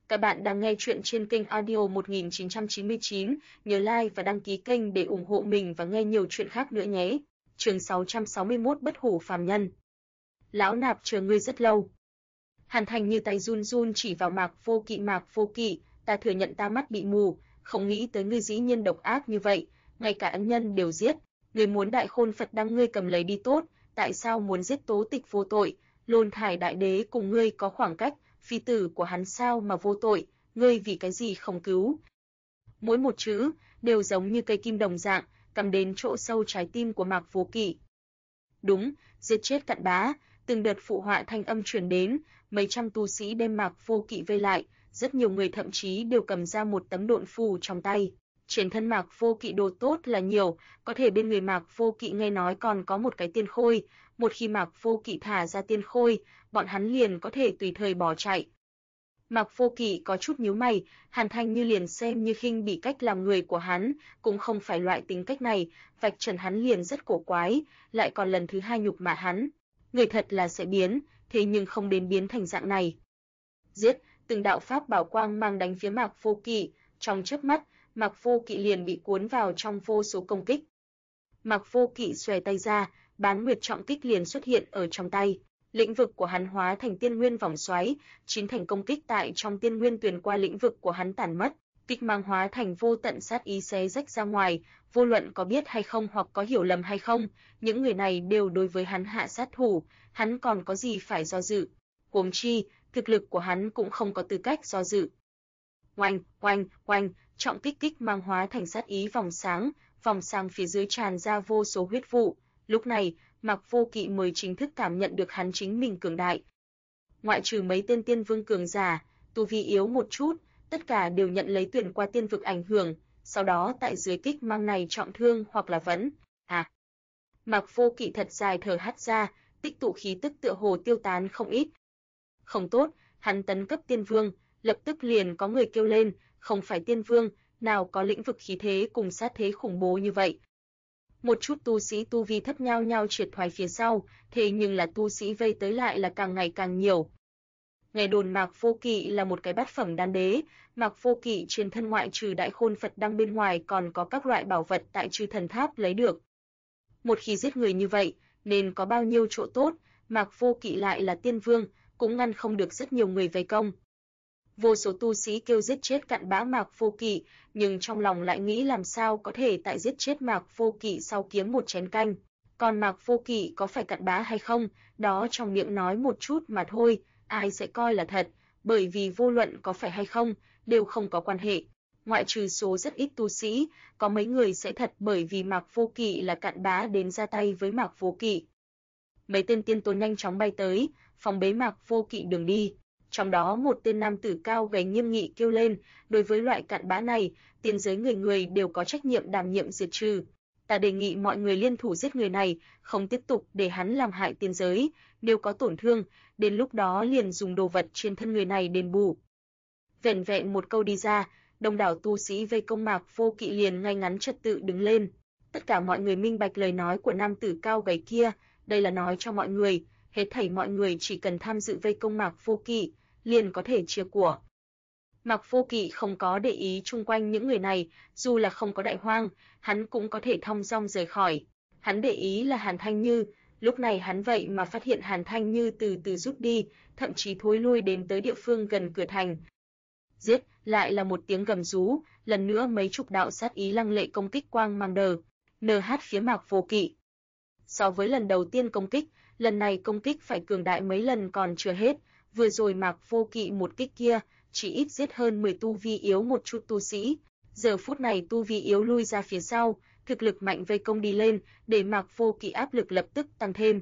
Các bạn đang nghe chuyện trên kênh Audio 1999, nhớ like và đăng ký kênh để ủng hộ mình và nghe nhiều chuyện khác nữa nhé. Chương 661 Bất hủ phàm nhân. Lão nạp chờ ngươi rất lâu. Hàn Thành như tay run run chỉ vào Mạc Vô Kỵ, ta thừa nhận ta mắt bị mù, không nghĩ tới ngươi dĩ nhiên độc ác như vậy, ngay cả ân nhân đều giết. Ngươi muốn Đại Khôn Phật đăng ngươi cầm lấy đi tốt, tại sao muốn giết Tố Tịch vô tội? Lôn Thải Đại Đế cùng ngươi có khoảng cách, phi tử của hắn sao mà vô tội, ngươi vì cái gì không cứu? Mỗi một chữ đều giống như cây kim đồng dạng, cắm đến chỗ sâu trái tim của Mạc Vô Kỵ. Đúng, giết chết Cặn Bá, từng đợt phụ họa thanh âm truyền đến, mấy trăm tu sĩ đem Mạc Vô Kỵ vây lại, rất nhiều người thậm chí đều cầm ra một tấm độn phù trong tay. Trên thân Mạc Vô Kỵ đồ tốt là nhiều, có thể bên người Mạc Vô Kỵ nghe nói còn có một cái tiên khôi, một khi Mạc Vô Kỵ thả ra tiên khôi, bọn hắn liền có thể tùy thời bỏ chạy. Mạc Vô Kỵ có chút nhíu mày, Hàn Thanh như liền xem như khinh bỉ cách làm người của hắn, cũng không phải loại tính cách này, vạch trần hắn liền rất cổ quái, lại còn lần thứ hai nhục mạ hắn. Người thật là sẽ biến, thế nhưng không đến biến thành dạng này. Giết, từng đạo pháp bảo quang mang đánh phía Mạc Vô Kỵ, trong chớp mắt, Mạc Vô Kỵ liền bị cuốn vào trong vô số công kích. Mạc Vô Kỵ xòe tay ra, Bán Nguyệt trọng kích liền xuất hiện ở trong tay. Lĩnh vực của hắn hóa thành tiên nguyên vòng xoáy, chín thành công kích tại trong tiên nguyên truyền qua lĩnh vực của hắn tản mất, kích mang hóa thành vô tận sát ý xé rách ra ngoài, vô luận có biết hay không hoặc có hiểu lầm hay không, những người này đều đối với hắn hạ sát thủ, hắn còn có gì phải do dự? Huống chi, thực lực của hắn cũng không có tư cách do dự. Oanh, oanh, oanh, trọng kích mang hóa thành sát ý vòng sáng phía dưới tràn ra vô số huyết vụ. Lúc này, Mạc Vô Kỵ mới chính thức cảm nhận được hắn chính mình cường đại. Ngoại trừ mấy tên tiên vương cường giả, tu vi yếu một chút, tất cả đều nhận lấy tuyển qua tiên vực ảnh hưởng, sau đó tại dưới kích mang này trọng thương hoặc là vẫn. Mạc Vô Kỵ thật dài thở hắt ra, tích tụ khí tức tựa hồ tiêu tán không ít. Không tốt, hắn tấn cấp tiên vương, lập tức liền có người kêu lên, không phải tiên vương, nào có lĩnh vực khí thế cùng sát thế khủng bố như vậy. Một chút tu sĩ tu vi thấp nhao nhao triệt thoái phía sau, thế nhưng là tu sĩ vây tới lại là càng ngày càng nhiều. Nghe đồn Mạc Vô Kỵ là một cái bát phẩm đan đế, Mạc Vô Kỵ trên thân ngoại trừ Đại Khôn Phật đăng bên ngoài còn có các loại bảo vật tại Chư Thần Tháp lấy được. Một khi giết người như vậy, nên có bao nhiêu chỗ tốt, Mạc Vô Kỵ lại là tiên vương, cũng ngăn không được rất nhiều người vây công. Vô số tu sĩ kêu giết chết Cặn Bã Mạc Vô Kỵ, nhưng trong lòng lại nghĩ làm sao có thể tại giết chết Mạc Vô Kỵ sau kiếm một chén canh. Còn Mạc Vô Kỵ có phải Cặn Bã hay không, đó trong miệng nói một chút mà thôi, ai sẽ coi là thật, bởi vì vô luận có phải hay không, đều không có quan hệ. Ngoại trừ số rất ít tu sĩ, có mấy người sẽ thật bởi vì Mạc Vô Kỵ là Cặn Bã đến ra tay với Mạc Vô Kỵ. Mấy tên tiên tôn nhanh chóng bay tới, phòng bế Mạc Vô Kỵ đường đi. Trong đó một tên nam tử cao gầy nghiêm nghị kêu lên, đối với loại Cặn Bã này, tiên giới người người đều có trách nhiệm đảm nhiệm diệt trừ. Ta đề nghị mọi người liên thủ giết người này, không tiếp tục để hắn làm hại tiên giới, nếu có tổn thương, đến lúc đó liền dùng đồ vật trên thân người này đền bù. Vẻn vẹn một câu đi ra, đông đảo tu sĩ vây công Mạc Vô Kỵ liền ngay ngắn trật tự đứng lên. Tất cả mọi người minh bạch lời nói của nam tử cao gầy kia, đây là nói cho mọi người, hết thảy mọi người chỉ cần tham dự vây công Mạc Vô Kỵ, liền có thể chia của. Mạc Vô Kỵ không có để ý chung quanh những người này, dù là không có đại hoang, hắn cũng có thể thong dong rời khỏi. Hắn để ý là Hàn Thanh Như, lúc này hắn vậy mà phát hiện Hàn Thanh Như từ từ rút đi, thậm chí thối lui đến tới địa phương gần cửa thành. Giết, lại là một tiếng gầm rú, lần nữa mấy chục đạo sát ý lăng lệ công kích quang mang NH phía Mạc Vô Kỵ. So với lần đầu tiên công kích, lần này công kích phải cường đại mấy lần còn chưa hết, vừa rồi Mạc Vô Kỵ một kích kia, chỉ ít giết hơn 10 tu vi yếu một chút tu sĩ. Giờ phút này tu vi yếu lui ra phía sau, thực lực mạnh vây công đi lên, để Mạc Vô Kỵ áp lực lập tức tăng thêm.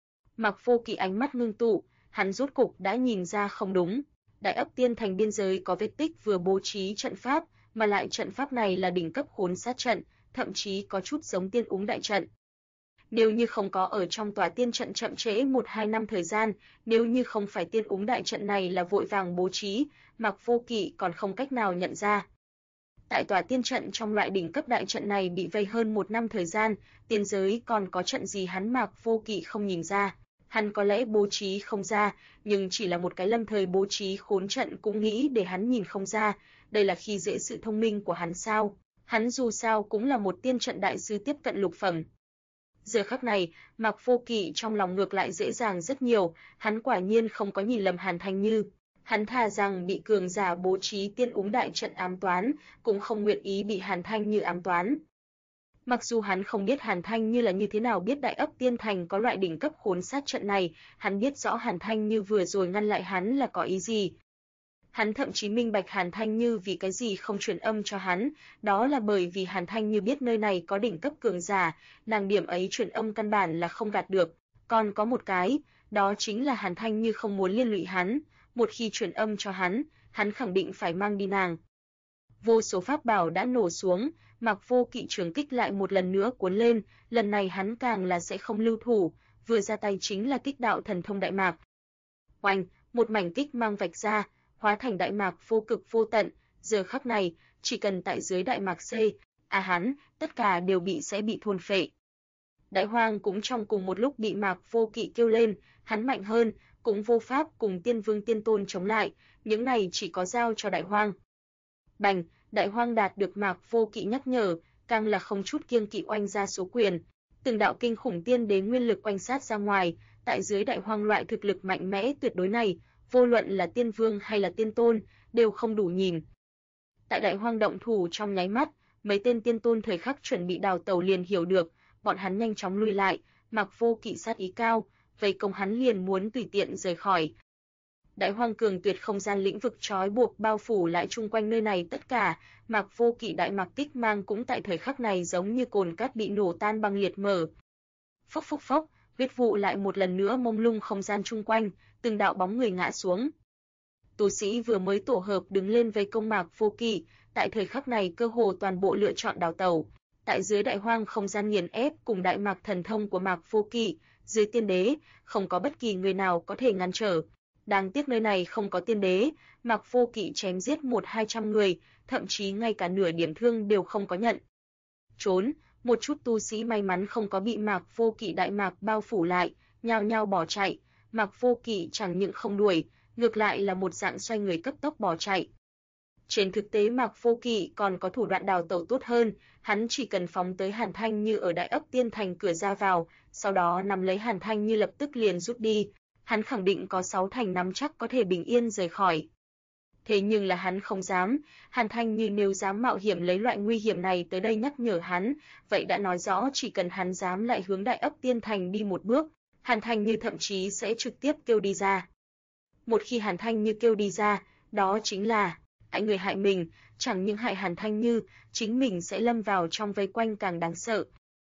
Mạc Vô Kỵ ánh mắt ngưng tụ, hắn rốt cục đã nhìn ra không đúng. Đại ấp tiên thành biên giới có vết tích vừa bố trí trận pháp, mà lại trận pháp này là đỉnh cấp khốn sát trận, thậm chí có chút giống tiên úng đại trận. Nếu như không có ở trong tòa tiên trận chậm trễ 1-2 năm thời gian, nếu như không phải tiên úng đại trận này là vội vàng bố trí, Mạc Vô Kỵ còn không cách nào nhận ra. Tại tòa tiên trận trong loại đỉnh cấp đại trận này bị vây hơn 1 năm thời gian, tiên giới còn có trận gì hắn Mạc Vô Kỵ không nhìn ra. Hắn có lẽ bố trí không ra, nhưng chỉ là một cái lâm thời bố trí khốn trận cũng nghĩ để hắn nhìn không ra, đây là khi dễ sự thông minh của hắn sao? Hắn dù sao cũng là một tiên trận đại sư tiếp cận lục phẩm. Giờ khắc này, Mạc Vô Kỵ trong lòng ngược lại dễ dàng rất nhiều, hắn quả nhiên không có nhìn lầm Hàn Thanh Như. Hắn thà rằng bị cường giả bố trí tiên úng đại trận ám toán, cũng không nguyện ý bị Hàn Thanh Như ám toán. Mặc dù hắn không biết Hàn Thanh Như là như thế nào biết Đại Ấp Tiên Thành có loại đỉnh cấp khốn sát trận này, hắn biết rõ Hàn Thanh Như vừa rồi ngăn lại hắn là có ý gì. Hắn thậm chí minh bạch Hàn Thanh Như vì cái gì không truyền âm cho hắn, đó là bởi vì Hàn Thanh Như biết nơi này có đỉnh cấp cường giả, nàng điểm ấy truyền âm căn bản là không gạt được. Còn có một cái, đó chính là Hàn Thanh Như không muốn liên lụy hắn, một khi truyền âm cho hắn khẳng định phải mang đi nàng. Vô số pháp bảo đã nổ xuống, Mạc Vô Kỵ trường kích lại một lần nữa cuốn lên, lần này hắn càng là sẽ không lưu thủ, vừa ra tay chính là kích đạo thần thông đại mạc. Oanh, một mảnh kích mang vạch ra, hóa thành đại mạc vô cực vô tận, giờ khắc này, chỉ cần tại dưới đại mạc C, tất cả đều sẽ bị thôn phệ. Đại Hoang cũng trong cùng một lúc bị Mạc Vô Kỵ kêu lên, hắn mạnh hơn, cũng vô pháp cùng Tiên Vương Tiên Tôn chống lại, những này chỉ có giao cho Đại Hoang. Bành, Đại Hoang đạt được Mạc Vô Kỵ nhắc nhở, càng là không chút kiêng kỵ oanh ra số quyền. Từng đạo kinh khủng tiên đế nguyên lực oanh sát ra ngoài, tại dưới Đại Hoang loại thực lực mạnh mẽ tuyệt đối này, vô luận là Tiên Vương hay là Tiên Tôn, đều không đủ nhìn. Tại Đại Hoang động thủ trong nháy mắt, mấy tên Tiên Tôn thời khắc chuẩn bị đào tẩu liền hiểu được, bọn hắn nhanh chóng lui lại, Mạc Vô Kỵ sát ý cao, vây công hắn liền muốn tùy tiện rời khỏi. Đại Hoang cường tuyệt không gian lĩnh vực trói buộc bao phủ lại chung quanh nơi này tất cả, Mạc Vô Kỵ đại mạc kích mang cũng tại thời khắc này giống như cồn cát bị nổ tan băng liệt mở. Phốc phốc phốc, huyết vụ lại một lần nữa mông lung không gian chung quanh, từng đạo bóng người ngã xuống. Tu sĩ vừa mới tổ hợp đứng lên vây công Mạc Vô Kỵ, tại thời khắc này cơ hồ toàn bộ lựa chọn đào tẩu. Tại dưới Đại Hoang không gian nghiền ép cùng đại mạc thần thông của Mạc Vô Kỵ, dưới tiên đế, không có bất kỳ người nào có thể ngăn trở. Đáng tiếc nơi này không có tiên đế, Mạc Vô Kỵ chém giết 100-200 người, thậm chí ngay cả nửa điểm thương đều không có nhận. Trốn, một chút tu sĩ may mắn không có bị Mạc Vô Kỵ đại mạc bao phủ lại, nhao nhao bỏ chạy, Mạc Vô Kỵ chẳng những không đuổi, ngược lại là một dạng xoay người cấp tốc bỏ chạy. Trên thực tế Mạc Vô Kỵ còn có thủ đoạn đào tẩu tốt hơn, hắn chỉ cần phóng tới Hàn Thanh Như ở Đại Ấp Tiên Thành cửa ra vào, sau đó nắm lấy Hàn Thanh Như lập tức liền rút đi, hắn khẳng định có 6 thành nắm chắc có thể bình yên rời khỏi. Thế nhưng là hắn không dám, Hàn Thanh Như nếu dám mạo hiểm lấy loại nguy hiểm này tới đây nhắc nhở hắn, vậy đã nói rõ chỉ cần hắn dám lại hướng Đại Ấp Tiên Thành đi một bước, Hàn Thanh Như thậm chí sẽ trực tiếp kêu đi ra. Một khi Hàn Thanh Như kêu đi ra, đó chính là hại người hại mình, chẳng những hại Hàn Thanh Như, chính mình sẽ lâm vào trong vây quanh càng đáng sợ.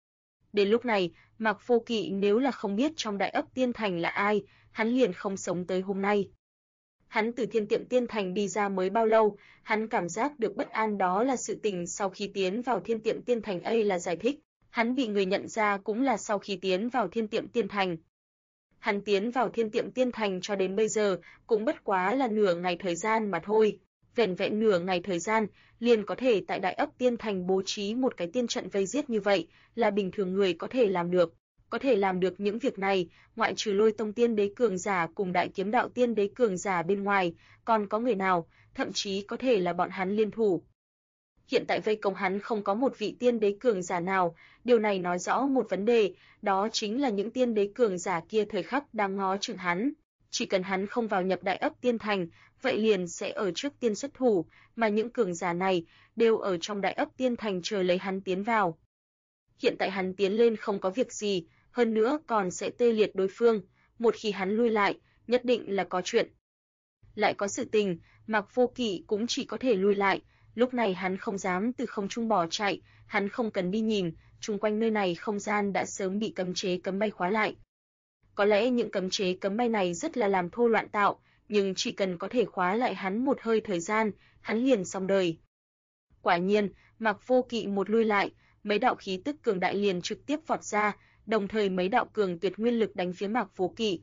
Đến lúc này, Mạc Vô Kỵ nếu là không biết trong Đại Ấp Tiên Thành là ai, hắn liền không sống tới hôm nay. Hắn từ Thiên Tiệm Tiên Thành đi ra mới bao lâu, hắn cảm giác được bất an đó là sự tình sau khi tiến vào Thiên Tiệm Tiên Thành ấy là giải thích, hắn bị người nhận ra cũng là sau khi tiến vào Thiên Tiệm Tiên Thành. Hắn tiến vào Thiên Tiệm Tiên Thành cho đến bây giờ, cũng bất quá là nửa ngày thời gian mà thôi. Vẻn vẹn nửa ngày thời gian, liền có thể tại Đại Ấp Tiên Thành bố trí một cái tiên trận vây giết như vậy, là bình thường người có thể làm được. Có thể làm được những việc này, ngoại trừ Lôi Tông Tiên Đế cường giả cùng Đại Kiếm Đạo Tiên Đế cường giả bên ngoài, còn có người nào, thậm chí có thể là bọn hắn liên thủ. Hiện tại vây công hắn không có một vị tiên đế cường giả nào, điều này nói rõ một vấn đề, đó chính là những tiên đế cường giả kia thời khắc đang ngó chừng hắn. Chỉ cần hắn không vào nhập Đại Ấp Tiên Thành, vậy liền sẽ ở trước tiên xuất thủ, mà những cường giả này đều ở trong Đại Ấp Tiên Thành chờ lấy hắn tiến vào. Hiện tại hắn tiến lên không có việc gì, hơn nữa còn sẽ tê liệt đối phương, một khi hắn lui lại, nhất định là có chuyện. Lại có sự tình, Mạc Vô Kỵ cũng chỉ có thể lui lại, lúc này hắn không dám từ không trung bỏ chạy, hắn không cần đi nhìn, chung quanh nơi này không gian đã sớm bị cấm chế cấm bay khóa lại. Có lẽ những cấm chế cấm bay này rất là làm thô loạn tạo, nhưng chỉ cần có thể khóa lại hắn một hơi thời gian, hắn liền xong đời. Quả nhiên, Mạc Vô Kỵ một lui lại, mấy đạo khí tức cường đại liền trực tiếp vọt ra, đồng thời mấy đạo cường tuyệt nguyên lực đánh phía Mạc Vô Kỵ.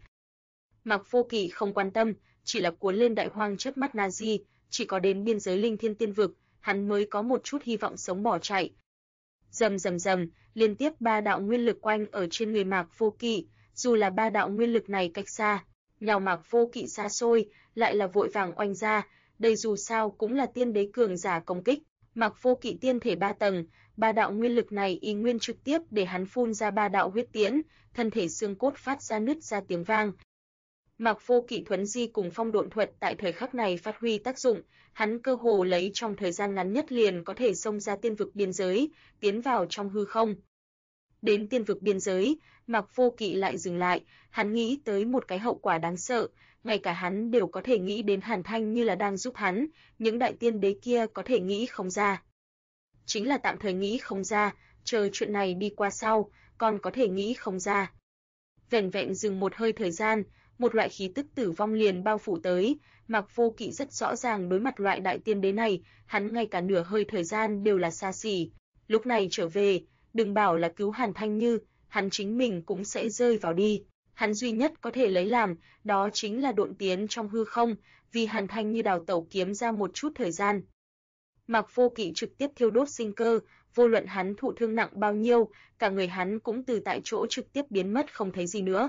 Mạc Vô Kỵ không quan tâm, chỉ là cuốn lên Đại Hoang chớp mắt Nazi, chỉ có đến biên giới Linh Thiên Tiên vực, hắn mới có một chút hy vọng sống bỏ chạy. Rầm rầm rầm, liên tiếp 3 đạo nguyên lực quanh ở trên người Mạc Vô Kỵ, dù là ba đạo nguyên lực này cách xa, nhào Mạc Vô Kỵ xa xôi, lại là vội vàng oanh ra, đây dù sao cũng là tiên đế cường giả công kích. Mạc Vô Kỵ tiên thể 3 tầng, ba đạo nguyên lực này y nguyên trực tiếp để hắn phun ra ba đạo huyết tiễn, thân thể xương cốt phát ra nứt ra tiếng vang. Mạc Vô Kỵ thuấn di cùng phong độn thuật tại thời khắc này phát huy tác dụng, hắn cơ hồ lấy trong thời gian ngắn nhất liền có thể xông ra tiên vực biên giới, tiến vào trong hư không. Đến tiên vực biên giới, Mạc Vô Kỵ lại dừng lại, hắn nghĩ tới một cái hậu quả đáng sợ, ngay cả hắn đều có thể nghĩ đến Hàn Thanh như là đang giúp hắn, những đại tiên đế kia có thể nghĩ không ra. Chính là tạm thời nghĩ không ra, chờ chuyện này đi qua sau, còn có thể nghĩ không ra. Vẻn vẹn dừng một hơi thời gian, một loại khí tức tử vong liền bao phủ tới, Mạc Vô Kỵ rất rõ ràng đối mặt loại đại tiên đế này, hắn ngay cả nửa hơi thời gian đều là xa xỉ. Lúc này trở về, đừng bảo là cứu Hàn Thanh Như, hắn chính mình cũng sẽ rơi vào đi. Hắn duy nhất có thể lấy làm, đó chính là độn tiến trong hư không, vì Hàn Thanh Như đào tẩu kiếm ra một chút thời gian. Mạc Vô Kỵ trực tiếp thiêu đốt sinh cơ, vô luận hắn thụ thương nặng bao nhiêu, cả người hắn cũng từ tại chỗ trực tiếp biến mất không thấy gì nữa.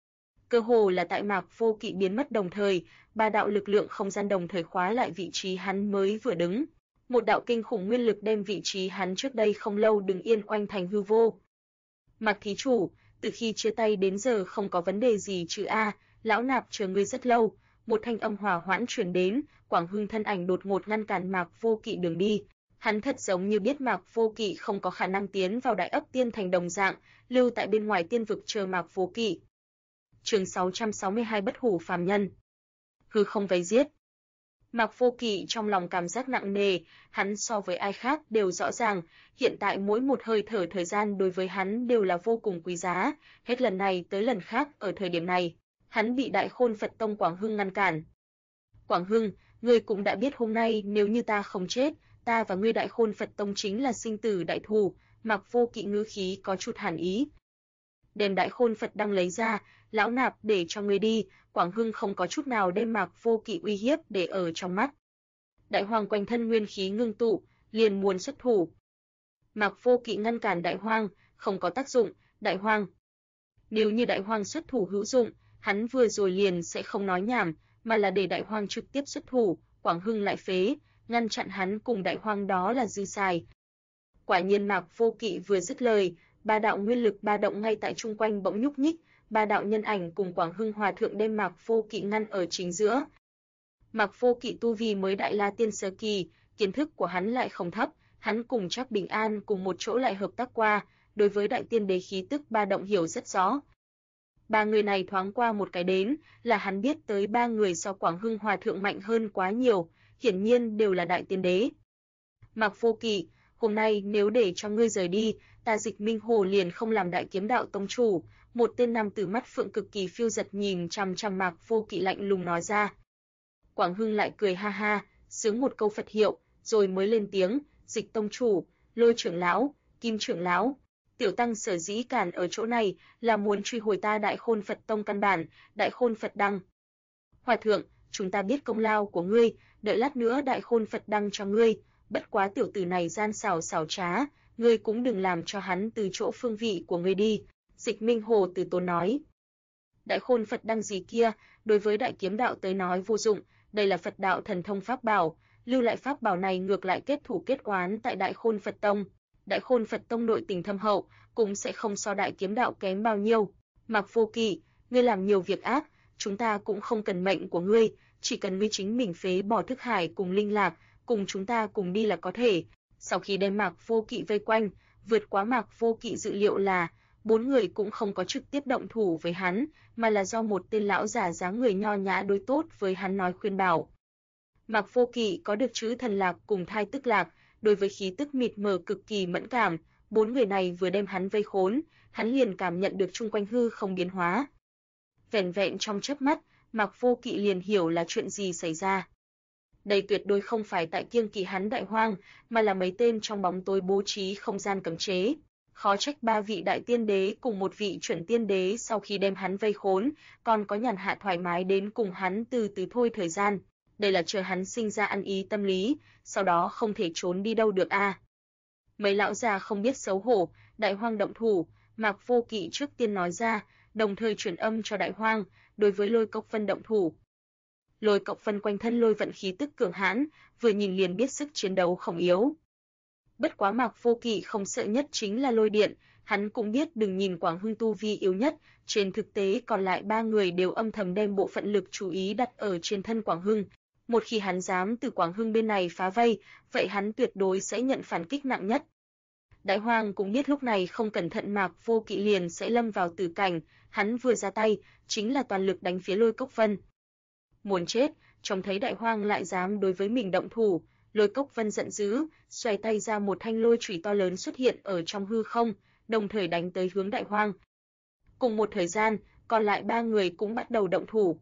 Cơ hồ là tại Mạc Vô Kỵ biến mất đồng thời, ba đạo lực lượng không gian đồng thời khóa lại vị trí hắn mới vừa đứng. Một đạo kinh khủng nguyên lực đem vị trí hắn trước đây không lâu đứng yên oanh thành hư vô. Mạc thí chủ, từ khi chia tay đến giờ không có vấn đề gì chứ a? Lão nạp chờ ngươi rất lâu. Một thanh âm hòa hoãn truyền đến, Quảng Hưng thân ảnh đột ngột ngăn cản Mạc Vô Kỵ đường đi. Hắn thật giống như biết Mạc Vô Kỵ không có khả năng tiến vào Đại Ấp Tiên Thành đồng dạng, lưu tại bên ngoài tiên vực chờ Mạc Vô Kỵ. Chương 662 Bất hủ phàm nhân. Hư không vây giết. Mạc Vô Kỵ trong lòng cảm giác nặng nề, hắn so với ai khác đều rõ ràng, hiện tại mỗi một hơi thở thời gian đối với hắn đều là vô cùng quý giá, hết lần này tới lần khác ở thời điểm này, hắn bị Đại Khôn Phật Tông Quảng Hưng ngăn cản. Quảng Hưng, ngươi cũng đã biết hôm nay nếu như ta không chết, ta và ngươi Đại Khôn Phật Tông chính là sinh tử đại thù, Mạc Vô Kỵ ngữ khí có chút hàn ý. Đem Đại Khôn Phật Đăng lấy ra, lão nạp để cho ngươi đi, Quảng Hưng không có chút nào đem Mạc Vô Kỵ uy hiếp để ở trong mắt. Đại Hoang quanh thân nguyên khí ngưng tụ, liền muốn xuất thủ. Mạc Vô Kỵ ngăn cản Đại Hoang, không có tác dụng, Đại Hoang. Nếu như Đại Hoang xuất thủ hữu dụng, hắn vừa rồi liền sẽ không nói nhảm, mà là để Đại Hoang trực tiếp xuất thủ, Quảng Hưng lại phế, ngăn chặn hắn cùng Đại Hoang đó là dư xài. Quả nhiên Mạc Vô Kỵ vừa dứt lời, ba đạo nguyên lực ba động ngay tại chung quanh bỗng nhúc nhích, ba đạo nhân ảnh cùng Quảng Hưng hòa thượng đem Mạc Vô Kỵ ngăn ở chính giữa. Mạc Vô Kỵ tu vi mới đại la tiên sơ kỳ, kiến thức của hắn lại không thấp, hắn cùng Trác Bình An cùng một chỗ lại hợp tác qua, đối với đại tiên đế khí tức ba động hiểu rất rõ. Ba người này thoáng qua một cái đến, là hắn biết tới ba người so Quảng Hưng hòa thượng mạnh hơn quá nhiều, hiển nhiên đều là đại tiên đế. Mạc Vô Kỵ, hôm nay nếu để cho ngươi rời đi, ta Dịch Minh Hồ liền không làm Đại Kiếm Đạo tông chủ. Một tên nam tử mắt phượng cực kỳ phiêu giật nhìn chằm chằm Mạc Vô Kỵ lạnh lùng nói ra. Quảng Hưng lại cười ha ha, sướng một câu Phật hiệu, rồi mới lên tiếng, Dịch tông chủ, Lôi trưởng lão, Kim trưởng lão, tiểu tăng sở dĩ cản ở chỗ này là muốn truy hồi ta Đại Khôn Phật Tông căn bản, Đại Khôn Phật Đăng. Hòa thượng, chúng ta biết công lao của ngươi, đợi lát nữa Đại Khôn Phật Đăng cho ngươi, bất quá tiểu tử này gian xảo xảo trá, ngươi cũng đừng làm cho hắn từ chỗ phương vị của ngươi đi. Dịch Minh Hồ từ tốn nói. Đại Khôn Phật Đăng gì kia, đối với Đại Kiếm Đạo tới nói vô dụng, đây là Phật đạo thần thông pháp bảo, lưu lại pháp bảo này ngược lại kết thủ kết oán tại Đại Khôn Phật Tông. Đại Khôn Phật Tông nội tình thâm hậu, cũng sẽ không so Đại Kiếm Đạo kém bao nhiêu. Mạc Vô Kỵ, ngươi làm nhiều việc ác, chúng ta cũng không cần mệnh của ngươi, chỉ cần ngươi chính mình phế bỏ thức hải cùng linh lạc, cùng chúng ta cùng đi là có thể. Sau khi đem Mạc Vô Kỵ vây quanh, vượt quá Mạc Vô Kỵ dự liệu là bốn người cũng không có trực tiếp động thủ với hắn, mà là do một tên lão giả dáng người nho nhã đối tốt với hắn nói khuyên bảo. Mạc Vô Kỵ có được chữ thần lạc cùng thai tức lạc, đối với khí tức mịt mờ cực kỳ mẫn cảm, bốn người này vừa đem hắn vây khốn, hắn liền cảm nhận được chung quanh hư không biến hóa. Vẻn vẹn trong chớp mắt, Mạc Vô Kỵ liền hiểu là chuyện gì xảy ra. Đây tuyệt đối không phải tại kiêng kỵ hắn Đại Hoang, mà là mấy tên trong bóng tối bố trí không gian cấm chế. Khó trách ba vị đại tiên đế cùng một vị chuẩn tiên đế sau khi đem hắn vây khốn, còn có nhàn hạ thoải mái đến cùng hắn từ từ thôi thời gian. Đây là chờ hắn sinh ra ăn ý tâm lý, sau đó không thể trốn đi đâu được a. Mấy lão già không biết xấu hổ, Đại Hoang động thủ, Mạc Vô Kỵ trước tiên nói ra, đồng thời truyền âm cho Đại Hoang, đối với Lôi Cốc Vân động thủ. Lôi Cốc Vân quanh thân lôi vận khí tức cường hãn, vừa nhìn liền biết sức chiến đấu không yếu. Bất quá Mạc Vô Kỵ không sợ nhất chính là lôi điện, hắn cũng biết đừng nhìn Quảng Hưng tu vi yếu nhất, trên thực tế còn lại 3 người đều âm thầm đem bộ phận lực chú ý đặt ở trên thân Quảng Hưng. Một khi hắn dám từ Quảng Hưng bên này phá vây, vậy hắn tuyệt đối sẽ nhận phản kích nặng nhất. Đại Hoang cũng biết lúc này không cẩn thận Mạc Vô Kỵ liền sẽ lâm vào tử cảnh, hắn vừa ra tay, chính là toàn lực đánh phía Lôi Cốc Vân. Muốn chết, trông thấy Đại Hoang lại dám đối với mình động thủ, Lôi Cốc Vân giận dữ, xoay tay ra một thanh lôi chùy to lớn xuất hiện ở trong hư không, đồng thời đánh tới hướng Đại Hoang. Cùng một thời gian, còn lại 3 người cũng bắt đầu động thủ.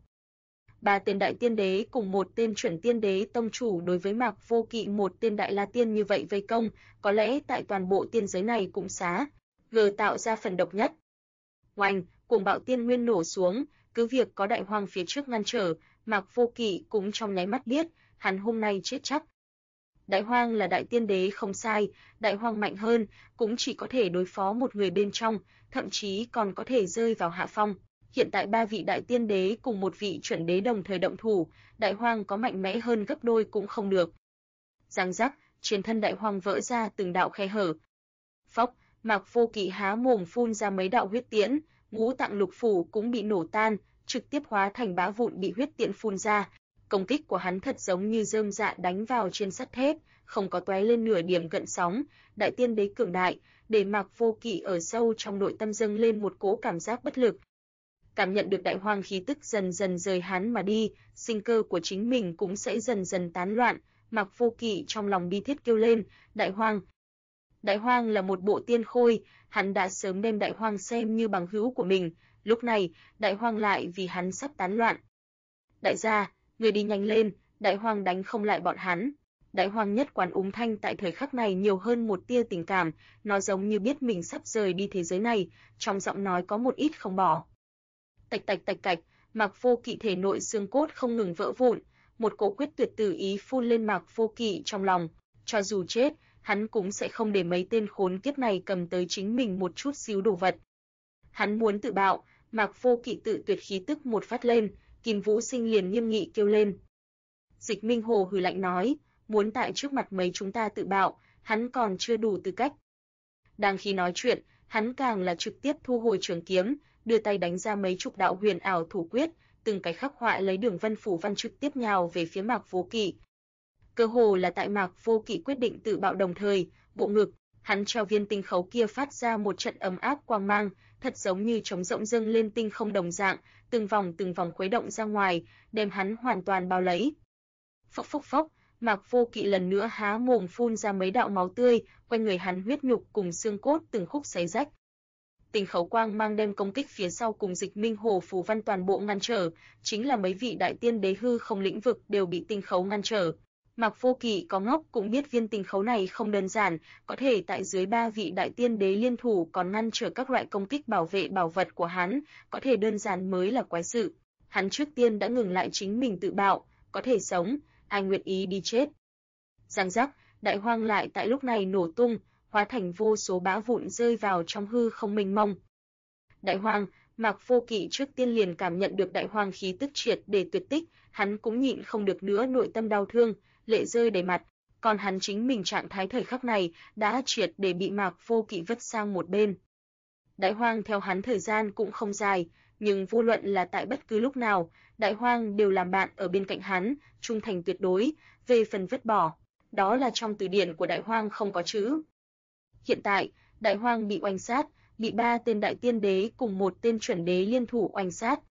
3 tên đại tiên đế cùng một tên chuẩn tiên đế tông chủ đối với Mạc Vô Kỵ một tên đại la tiên như vậy vây công, có lẽ tại toàn bộ tiên giới này cũng xá gờ tạo ra phần độc nhất. Oanh, cuồng bạo tiên nguyên nổ xuống, cứ việc có Đại Hoang phía trước ngăn trở, Mạc Vô Kỵ cũng trong nháy mắt biết, hắn hôm nay chết chắc. Đại Hoang là đại tiên đế không sai, Đại Hoang mạnh hơn, cũng chỉ có thể đối phó một người bên trong, thậm chí còn có thể rơi vào hạ phong. Hiện tại 3 vị đại tiên đế cùng một vị chuẩn đế đồng thời động thủ, Đại Hoang có mạnh mẽ hơn gấp đôi cũng không được. Giang giác, trên thân Đại Hoang vỡ ra từng đạo khe hở. Phốc, Mạc Vô Kỵ há mồm phun ra mấy đạo huyết tiễn, ngũ tạng lục phủ cũng bị nổ tan, trực tiếp hóa thành bã vụn bị huyết tiễn phun ra. Công kích của hắn thật giống như rơm rạ đánh vào trên sắt thép, không có tóe lên nửa điểm gợn sóng. Đại tiên đế cường đại, để Mạc Vô Kỵ ở sâu trong nội tâm dâng lên một cỗ cảm giác bất lực. Cảm nhận được Đại Hoang khí tức dần dần rời hắn mà đi, sinh cơ của chính mình cũng sẽ dần dần tán loạn. Mạc Vô Kỵ trong lòng bi thiết kêu lên, Đại Hoang. Đại Hoang là một bộ tiên khôi, hắn đã sớm đem Đại Hoang xem như bằng hữu của mình, lúc này, Đại Hoang lại vì hắn sắp tán loạn. Đại gia, người đi nhanh lên, Đại Hoang đánh không lại bọn hắn. Đại Hoang nhất quán úng thanh tại thời khắc này nhiều hơn một tia tình cảm, nó giống như biết mình sắp rời đi thế giới này, trong giọng nói có một ít không bỏ. Tạch tạch tạch cạch, Mạc Vô Kỵ thể nội xương cốt không ngừng vỡ vụn, một cỗ quyết tuyệt tử ý phun lên Mạc Vô Kỵ trong lòng, cho dù chết, hắn cũng sẽ không để mấy tên khốn kiếp này cầm tới chính mình một chút xíu đồ vật. Hắn muốn tự bạo, Mạc Vô Kỵ tự tuyệt khí tức một phát lên, Kim Vũ Sinh liền nghiêm nghị kêu lên. Dịch Minh Hồ hừ lạnh nói, muốn tại trước mặt mấy chúng ta tự bạo, hắn còn chưa đủ tư cách. Đang khi nói chuyện, hắn càng là trực tiếp thu hồi trường kiếm, đưa tay đánh ra mấy chục đạo huyền ảo thủ quyết, từng cái khắc họa lấy đường vân phủ văn trực tiếp nhào về phía Mạc Vô Kỵ. Cơ hồ là tại Mạc Vô Kỵ quyết định tự bạo đồng thời, bộ ngực, hắn treo viên tinh khấu kia phát ra một trận ấm áp quang mang, thật giống như trống rỗng dâng lên tinh không đồng dạng, từng vòng khuấy động ra ngoài, đem hắn hoàn toàn bao lấy. Phốc phốc phốc, Mạc Vô Kỵ lần nữa há mồm phun ra mấy đạo máu tươi, quanh người hắn huyết nhục cùng xương cốt từng khúc xé rách. Tinh khấu quang mang đem công kích phía sau cùng Dịch Minh Hồ phù văn toàn bộ ngăn trở, chính là mấy vị đại tiên đế hư không lĩnh vực đều bị tinh khấu ngăn trở. Mạc Vô Kỵ có ngốc cũng biết viên tinh khấu này không đơn giản, có thể tại dưới 3 vị đại tiên đế liên thủ còn ngăn trở các loại công kích bảo vệ bảo vật của hắn, có thể đơn giản mới là quái sự. Hắn trước tiên đã ngừng lại chính mình tự bạo, có thể sống, ai nguyện ý đi chết. Giang giác, Đại Hoang lại tại lúc này nổ tung, hóa thành vô số bã vụn rơi vào trong hư không mênh mông. Đại Hoang, Mạc Vô Kỵ trước tiên liền cảm nhận được Đại Hoang khí tức triệt để tuyệt tích, hắn cũng nhịn không được nữa nội tâm đau thương, lệ rơi đầy mặt, còn hắn chính mình trạng thái thời khắc này đã triệt để bị Mạc Vô Kỵ vứt sang một bên. Đại Hoang theo hắn thời gian cũng không dài, nhưng vô luận là tại bất cứ lúc nào, Đại Hoang đều làm bạn ở bên cạnh hắn, trung thành tuyệt đối, về phần vứt bỏ, đó là trong từ điển của Đại Hoang không có chữ. Hiện tại, Đại Hoang bị oanh sát, bị 3 tên đại tiên đế cùng một tên chuẩn đế liên thủ oanh sát.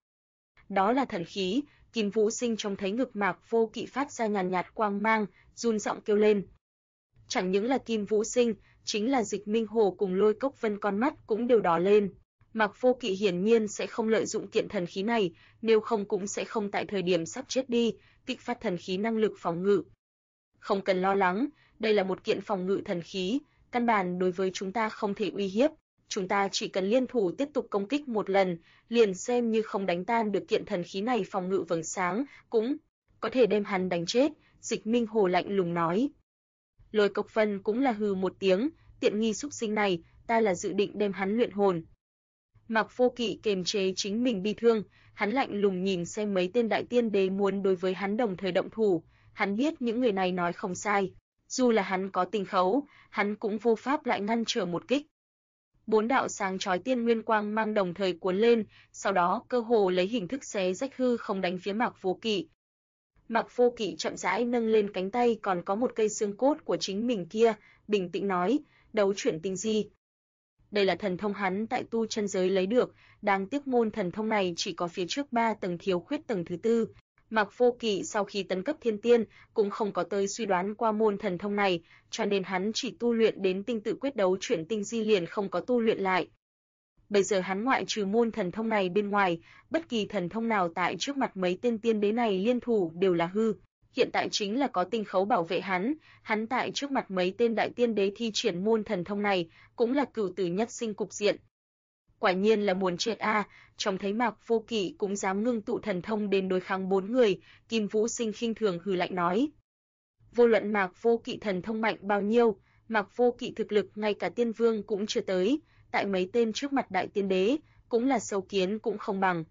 Đó là thần khí, Kim Vũ Sinh trông thấy ngực Mạc Vô Kỵ phát ra nhàn nhạt quang mang, run giọng kêu lên. Chẳng những là Kim Vũ Sinh, chính là Dịch Minh Hồ cùng Lôi Cốc Vân con mắt cũng đều đỏ lên. Mạc Vô Kỵ hiển nhiên sẽ không lợi dụng kiện thần khí này, nếu không cũng sẽ không tại thời điểm sắp chết đi, kích phát thần khí năng lực phòng ngự. Không cần lo lắng, đây là một kiện phòng ngự thần khí, căn bản đối với chúng ta không thể uy hiếp. Chúng ta chỉ cần liên thủ tiếp tục công kích một lần, liền xem như không đánh tan được kiện thần khí này phòng ngự vầng sáng, cũng có thể đem hắn đánh chết, Dịch Minh Hồ lạnh lùng nói. Lôi Cốc Vân cũng là hừ một tiếng, tiện nghi xúc sinh này, ta là dự định đem hắn luyện hồn. Mạc Vô Kỵ kiềm chế chính mình bi thương, hắn lạnh lùng nhìn xem mấy tên đại tiên đế muốn đối với hắn đồng thời động thủ, hắn biết những người này nói không sai, dù là hắn có tinh khấu, hắn cũng vô pháp lại ngăn trở một kích. 4 đạo sáng chói tiên nguyên quang mang đồng thời cuốn lên, sau đó cơ hồ lấy hình thức xé rách hư không đánh phía Mạc Vô Kỵ. Mạc Vô Kỵ chậm rãi nâng lên cánh tay còn có một cây xương cốt của chính mình kia, bình tĩnh nói, đấu chuyển tinh di. Đây là thần thông hắn tại tu chân giới lấy được, đáng tiếc môn thần thông này chỉ có phía trước 3 tầng thiếu khuyết tầng thứ 4. Mạc Vô Kỵ sau khi tấn cấp thiên tiên cũng không có tới suy đoán qua môn thần thông này, cho nên hắn chỉ tu luyện đến tinh tự quyết đấu chuyển tinh di liền không có tu luyện lại. Bây giờ hắn ngoại trừ môn thần thông này bên ngoài, bất kỳ thần thông nào tại trước mặt mấy tên tiên đế này liên thủ đều là hư. Hiện tại chính là có tinh khấu bảo vệ hắn tại trước mặt mấy tên đại tiên đế thi triển môn thần thông này, cũng là cửu tử nhất sinh cục diện. Quả nhiên là muốn chết a, trông thấy Mạc Vô Kỵ cũng dám ngưng tụ thần thông đến đối kháng 4 người, Kim Vũ Sinh khinh thường hừ lạnh nói. Vô luận Mạc Vô Kỵ thần thông mạnh bao nhiêu, Mạc Vô Kỵ thực lực ngay cả tiên vương cũng chưa tới, tại mấy tên trước mặt đại tiên đế, cũng là sâu kiến cũng không bằng.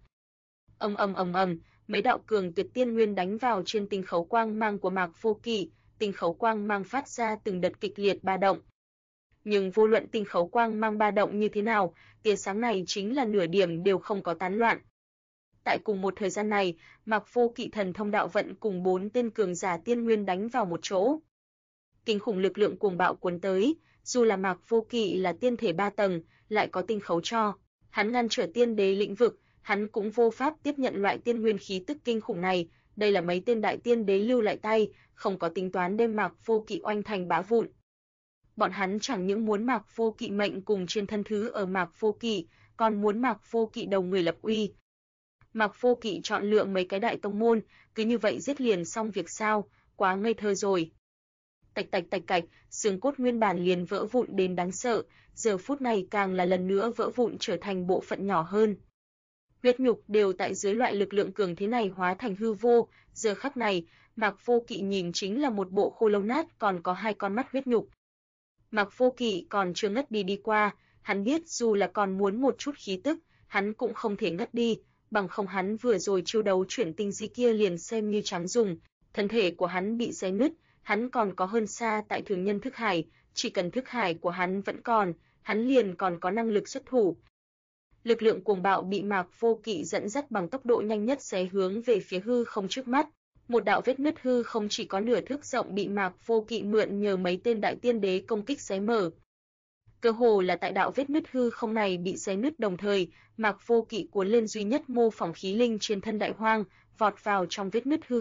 Mấy đạo cường tuyệt tiên nguyên đánh vào trên tinh khấu quang mang của Mạc Vô Kỵ, tinh khấu quang mang phát ra từng đợt kịch liệt ba động. Nhưng vô luận tinh khấu quang mang ba động như thế nào, tia sáng này chính là nửa điểm đều không có tán loạn. Tại cùng một thời gian này, Mạc Vô Kỵ thần thông đạo vận cùng 4 tên cường giả tiên nguyên đánh vào một chỗ. Kinh khủng lực lượng cuồng bạo cuốn tới, dù là Mạc Vô Kỵ là tiên thể 3 tầng, lại có tinh khấu cho, hắn ngăn trở tiên đế lĩnh vực, hắn cũng vô pháp tiếp nhận loại tiên nguyên khí tức kinh khủng này, đây là mấy tên đại tiên đế lưu lại tay, không có tính toán đem Mạc Vô Kỵ oanh thành bá vụn. Bọn hắn chẳng những muốn Mạc Vô Kỵ mệnh cùng trên thân thứ ở Mạc Vô Kỵ, còn muốn Mạc Vô Kỵ đầu người lập uy. Mạc Vô Kỵ chọn lựa mấy cái đại tông môn, cứ như vậy giết liền xong việc sao, quá ngây thơ rồi. Tạch tạch, xương cốt nguyên bản liền vỡ vụn đến đáng sợ, giờ phút này càng là lần nữa vỡ vụn trở thành bộ phận nhỏ hơn. Huyết nhục đều tại dưới loại lực lượng cường thế này hóa thành hư vô, giờ khắc này, Mạc Vô Kỵ nhìn chính là một bộ khô lâu nát còn có 2 con mắt huyết nhục. Mạc Vô Kỵ còn chưa ngất đi qua, hắn biết dù là còn muốn một chút khí tức, hắn cũng không thể ngất đi, bằng không hắn vừa rồi chiêu đấu chuyển tinh di kia liền xem như trắng dùng, thân thể của hắn bị xé nứt, hắn còn có hơn xa tại thường nhân thức hải, chỉ cần thức hải của hắn vẫn còn, hắn liền còn có năng lực xuất thủ. Lực lượng cuồng bạo bị Mạc Vô Kỵ dẫn dắt bằng tốc độ nhanh nhất xé hướng về phía hư không trước mắt. Một đạo vết nứt hư không chỉ có nửa thước rộng bị Mạc Vô Kỵ mượn nhờ mấy tên đại tiên đế công kích xé mở. Cơ hồ là tại đạo vết nứt hư không này bị xé nứt đồng thời, Mạc Vô Kỵ cuốn lên duy nhất mô phỏng khí linh trên thân đại hoang, vọt vào trong vết nứt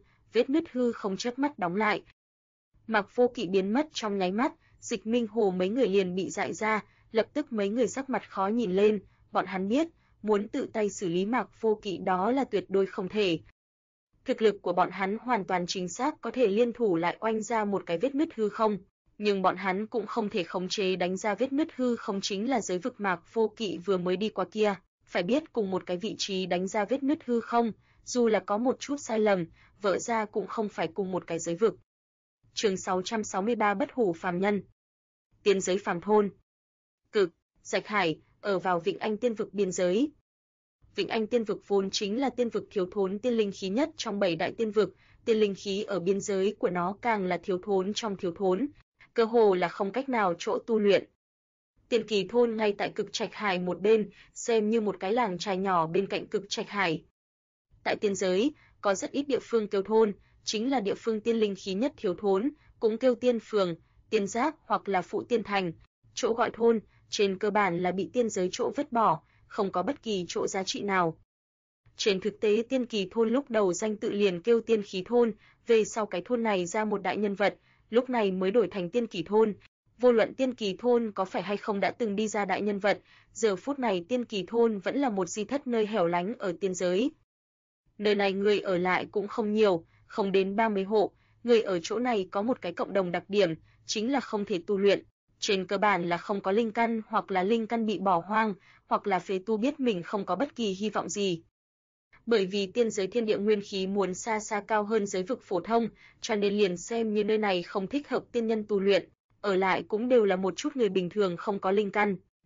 hư không chớp mắt đóng lại. Mạc Vô Kỵ biến mất trong nháy mắt, Dịch Minh Hồ mấy người liền bị dại ra, lập tức mấy người sắc mặt khó nhìn lên, bọn hắn biết, muốn tự tay xử lý Mạc Vô Kỵ đó là tuyệt đối không thể. Thực lực của bọn hắn hoàn toàn chính xác có thể liên thủ lại oanh ra một cái vết nứt hư không, nhưng bọn hắn cũng không thể khống chế đánh ra vết nứt hư không chính là giới vực Mạc Vô Kỵ vừa mới đi qua kia, phải biết cùng một cái vị trí đánh ra vết nứt hư không, dù là có một chút sai lầm, vỡ ra cũng không phải cùng một cái giới vực. Chương 663 Bất hủ phàm nhân. Tiên giới phàm thôn. Cực, Rạch Hải, ở vào Vịnh Anh Tiên vực biên giới. Vịnh Anh Tiên vực vốn chính là tiên vực thiếu thốn tiên linh khí nhất trong 7 đại tiên vực, tiên linh khí ở biên giới của nó càng là thiếu thốn trong thiếu thốn, cơ hồ là không cách nào chỗ tu luyện. Tiên Kỳ thôn ngay tại Cực Trạch Hải một bên, xem như một cái làng trài nhỏ bên cạnh Cực Trạch Hải. Tại tiên giới, có rất ít địa phương kêu thôn, chính là địa phương tiên linh khí nhất thiếu thốn, cũng kêu tiên phường, tiên giác hoặc là phụ tiên thành. Chỗ gọi thôn, trên cơ bản là bị tiên giới chỗ vứt bỏ, không có bất kỳ chỗ giá trị nào. Trên thực tế Tiên Kỳ thôn lúc đầu danh tự liền kêu Tiên Khí thôn, về sau cái thôn này ra một đại nhân vật, lúc này mới đổi thành Tiên Kỳ thôn. Vô luận Tiên Kỳ thôn có phải hay không đã từng đi ra đại nhân vật, giờ phút này Tiên Kỳ thôn vẫn là một di thất nơi hẻo lánh ở tiên giới. Nơi này người ở lại cũng không nhiều, không đến 30 hộ, người ở chỗ này có một cái cộng đồng đặc điểm, chính là không thể tu luyện. Trên cơ bản là không có linh căn hoặc là linh căn bị bỏ hoang, hoặc là phế tu biết mình không có bất kỳ hy vọng gì. Bởi vì tiên giới thiên địa nguyên khí muốn xa xa cao hơn giới vực phổ thông, cho nên liền xem như nơi này không thích hợp tiên nhân tu luyện, ở lại cũng đều là một chút người bình thường không có linh căn.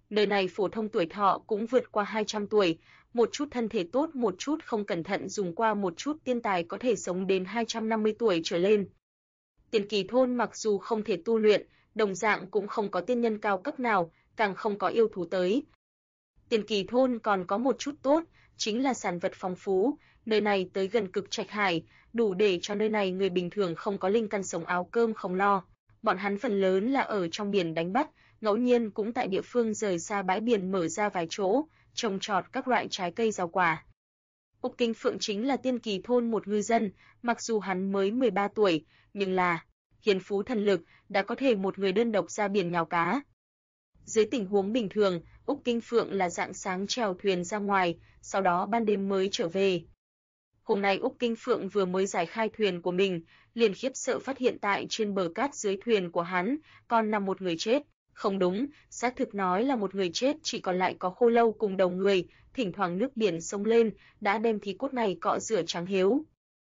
Nơi này phổ thông tuổi thọ cũng vượt qua 200 tuổi, một chút thân thể tốt, một chút không cẩn thận dùng qua một chút tiên tài có thể sống đến 250 tuổi trở lên. Tiền Kỳ thôn mặc dù không thể tu luyện, đồng dạng cũng không có tiên nhân cao cấp nào, càng không có yêu thú tới. Tiền Kỳ thôn còn có một chút tốt, chính là sản vật phong phú, nơi này tới gần cực trạch hải, đủ để cho nơi này người bình thường không có linh căn sống áo cơm không lo. Bọn hắn phần lớn là ở trong biển đánh bắt, ngẫu nhiên cũng tại địa phương rời xa bãi biển mở ra vài chỗ, trồng trọt các loại trái cây rau quả. Úc Kinh Phượng chính là Tiên Kỳ thôn một ngư dân, mặc dù hắn mới 13 tuổi, nhưng là hiền phú thần lực, đã có thể một người đơn độc ra biển nhào cá. Dưới tình huống bình thường, Úc Kinh Phượng là rạng sáng chèo thuyền ra ngoài, sau đó ban đêm mới trở về. Hôm nay Úc Kinh Phượng vừa mới giải khai thuyền của mình, liền khiếp sợ phát hiện tại trên bờ cát dưới thuyền của hắn, còn nằm một người chết. Không đúng, xác thực nói là một người chết, chỉ còn lại có khô lâu cùng đầu người, thỉnh thoảng nước biển sông lên, đã đem thí cốt này cọ rửa trắng hiếu.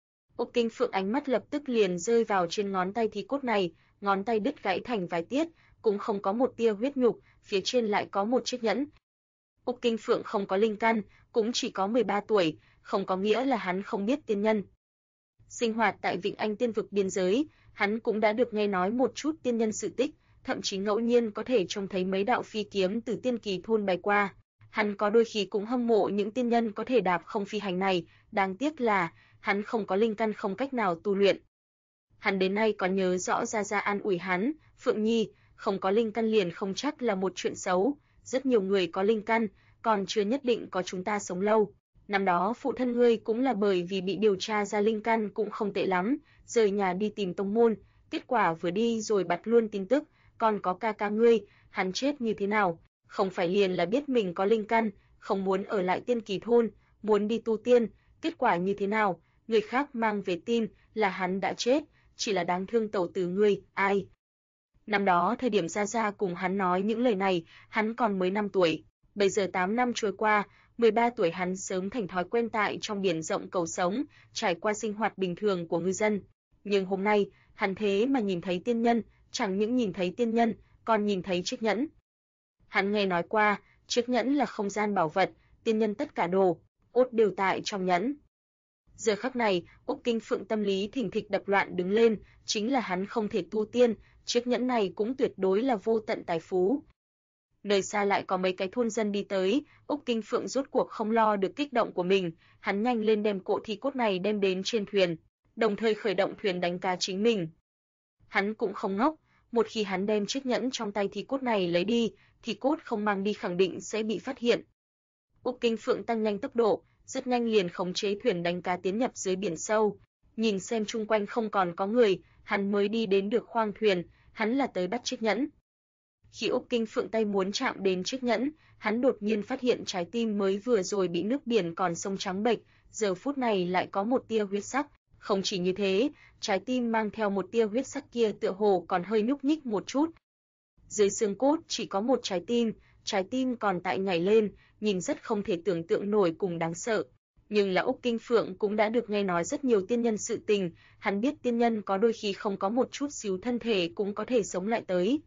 Úc Kinh Phượng ánh mắt lập tức liền rơi vào trên ngón tay thí cốt này, ngón tay đứt gãy thành vài tiết, cũng không có một tia huyết nhục, phía trên lại có một chiếc nhẫn. Úc Kinh Phượng không có linh căn, cũng chỉ có 13 tuổi, không có nghĩa là hắn không biết tiên nhân. Sinh hoạt tại Vịnh Anh Tiên vực biên giới, hắn cũng đã được nghe nói một chút tiên nhân sự tích, thậm chí ngẫu nhiên có thể trông thấy mấy đạo phi kiếm từ Tiên Kỳ thôn bay qua. Hắn có đôi khi cũng hâm mộ những tiên nhân có thể đạp không phi hành này, đáng tiếc là hắn không có linh căn, không cách nào tu luyện. Hắn đến nay còn nhớ rõ Gia Gia an ủi hắn, Phượng Nhi, không có linh căn liền không chắc là một chuyện xấu, rất nhiều người có linh căn, còn chưa nhất định có chúng ta sống lâu. Năm đó phụ thân ngươi cũng là bởi vì bị điều tra ra linh căn cũng không tệ lắm, rời nhà đi tìm tông môn, kết quả vừa đi rồi bặt luôn tin tức, còn có ca ca ngươi, hắn chết như thế nào, không phải liền là biết mình có linh căn, không muốn ở lại Tiên Kỳ thôn, muốn đi tu tiên, kết quả như thế nào, người khác mang về tin là hắn đã chết, chỉ là đáng thương tẩu tử ngươi, ai. Năm đó thời điểm Gia Gia cùng hắn nói những lời này, hắn còn mới 5 tuổi, bây giờ 8 năm trôi qua, 13 tuổi hắn sớm thành thói quen tại trong biển rộng cầu sống, trải qua sinh hoạt bình thường của ngư dân. Nhưng hôm nay, hắn thế mà nhìn thấy tiên nhân, chẳng những nhìn thấy tiên nhân, còn nhìn thấy chiếc nhẫn. Hắn nghe nói qua, chiếc nhẫn là không gian bảo vật, tiên nhân tất cả đồ, ốt đều tại trong nhẫn. Giờ khắc này, Úc Kinh Phượng tâm lý thình thịch đập loạn đứng lên, chính là hắn không thể tu tiên, chiếc nhẫn này cũng tuyệt đối là vô tận tài phú. Nơi xa lại có mấy cái thôn dân đi tới, Úc Kinh Phượng rốt cuộc không lo được kích động của mình, hắn nhanh lên đem cỗ thi cốt này đem đến trên thuyền, đồng thời khởi động thuyền đánh cá chính mình. Hắn cũng không ngốc, một khi hắn đem chiếc nhẫn trong tay thi cốt này lấy đi, thì cốt không mang đi khẳng định sẽ bị phát hiện. Úc Kinh Phượng tăng nhanh tốc độ, rất nhanh liền khống chế thuyền đánh cá tiến nhập dưới biển sâu, nhìn xem chung quanh không còn có người, hắn mới đi đến được khoang thuyền, hắn là tới bắt chiếc nhẫn. Khi Úc Kinh Phượng tay muốn chạm đến chiếc nhẫn, hắn đột nhiên phát hiện trái tim mới vừa rồi bị nước biển còn sông trắng bệch, giờ phút này lại có một tia huyết sắc. Không chỉ như thế, trái tim mang theo một tia huyết sắc kia tựa hồ còn hơi nhúc nhích một chút. Dưới xương cốt chỉ có một trái tim còn tại nhảy lên, nhìn rất không thể tưởng tượng nổi cùng đáng sợ. Nhưng là Úc Kinh Phượng cũng đã được nghe nói rất nhiều tiên nhân sự tình, hắn biết tiên nhân có đôi khi không có một chút xíu thân thể cũng có thể sống lại tới.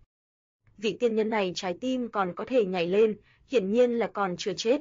Vị tiên nhân này trái tim còn có thể nhảy lên, hiển nhiên là còn chưa chết.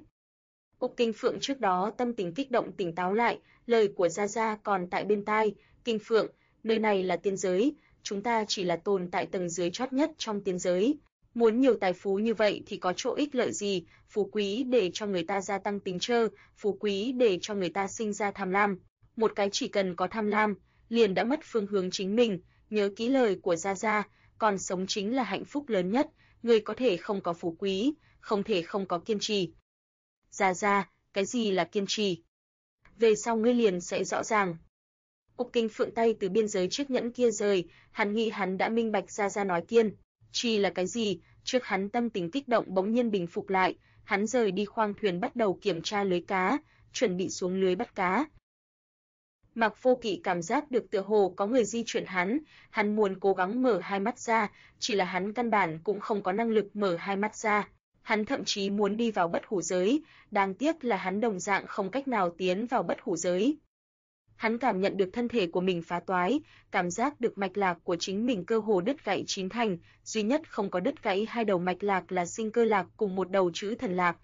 Úc Kinh Phượng trước đó tâm tình kích động tỉnh táo lại, lời của Gia Gia còn tại bên tai, Kinh Phượng, nơi này là tiên giới, chúng ta chỉ là tồn tại tầng dưới chót nhất trong tiên giới. Muốn nhiều tài phú như vậy thì có chỗ ích lợi gì, phú quý để cho người ta gia tăng tính trơ, phú quý để cho người ta sinh ra tham lam. Một cái chỉ cần có tham lam, liền đã mất phương hướng chính mình, nhớ kỹ lời của Gia Gia, còn sống chính là hạnh phúc lớn nhất, người có thể không có phú quý, không thể không có kiên trì. Gia Gia, cái gì là kiên trì? Về sau ngươi liền sẽ rõ ràng. Úc Kinh Phượng tay từ biên giới chiếc nhẫn kia rời, hắn nghĩ hắn đã minh bạch Gia Gia nói kiên trì là cái gì, trước hắn tâm tình kích động bỗng nhiên bình phục lại, hắn rời đi khoang thuyền bắt đầu kiểm tra lưới cá, chuẩn bị xuống lưới bắt cá. Mạc Vô Kỵ cảm giác được tựa hồ có người di chuyển hắn muốn cố gắng mở hai mắt ra, chỉ là hắn căn bản cũng không có năng lực mở hai mắt ra. Hắn thậm chí muốn đi vào bất hủ giới, đáng tiếc là hắn đồng dạng không cách nào tiến vào bất hủ giới. Hắn cảm nhận được thân thể của mình phá toái, cảm giác được mạch lạc của chính mình cơ hồ đứt gãy chín thành, duy nhất không có đứt gãy hai đầu mạch lạc là sinh cơ lạc cùng một đầu chữ thần lạc.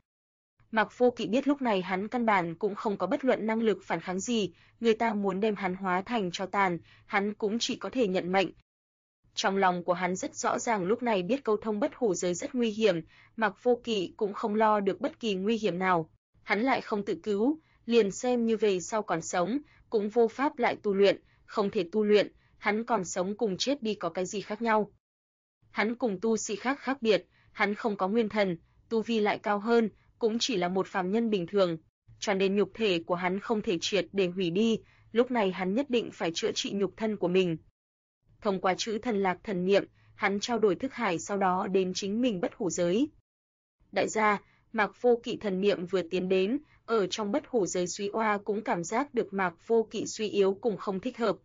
Mạc Vô Kỵ biết lúc này hắn căn bản cũng không có bất luận năng lực phản kháng gì, người ta muốn đem hắn hóa thành tro tàn, hắn cũng chỉ có thể nhận mệnh. Trong lòng của hắn rất rõ ràng lúc này biết câu thông bất hủ giới rất nguy hiểm, Mạc Vô Kỵ cũng không lo được bất kỳ nguy hiểm nào. Hắn lại không tự cứu, liền xem như về sau còn sống, cũng vô pháp lại tu luyện, không thể tu luyện, hắn còn sống cùng chết đi có cái gì khác nhau. Hắn cùng tu sĩ khác khác biệt, hắn không có nguyên thần, tu vi lại cao hơn, cũng chỉ là một phàm nhân bình thường, cho nên nhục thể của hắn không thể triệt để hủy đi, lúc này hắn nhất định phải chữa trị nhục thân của mình. Thông qua chữ thần lạc thần niệm, hắn trao đổi thức hải sau đó đến chính mình bất hủ giới. Đại gia, Mạc Vô Kỵ thần niệm vừa tiến đến, ở trong bất hủ giới Suy Oa cũng cảm giác được Mạc Vô Kỵ suy yếu cùng không thích hợp.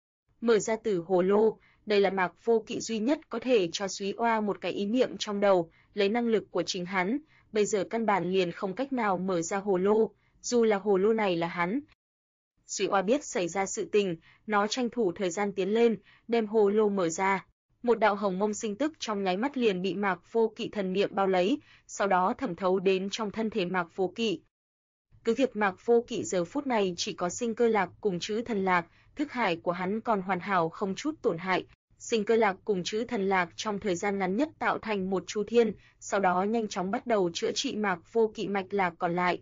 Mở ra tử hồ lô, đây là Mạc Vô Kỵ duy nhất có thể cho Suy Oa một cái ý niệm trong đầu, lấy năng lực của chính hắn, bây giờ căn bản liền không cách nào mở ra hồ lô, dù là hồ lô này là hắn. Suy Oa biết xảy ra sự tình, nó tranh thủ thời gian tiến lên, đem hồ lô mở ra. Một đạo hồng mông sinh tức trong nháy mắt liền bị Mạc Vô Kỵ thần niệm bao lấy, sau đó thẩm thấu đến trong thân thể Mạc Vô Kỵ. Cứ việc Mạc Vô Kỵ giờ phút này chỉ có sinh cơ lạc cùng chữ thần lạc, thức hải của hắn còn hoàn hảo không chút tổn hại. Sinh cơ lạc cùng chữ thần lạc trong thời gian ngắn nhất tạo thành một chu thiên, sau đó nhanh chóng bắt đầu chữa trị Mạc Vô Kỵ mạch lạc còn lại.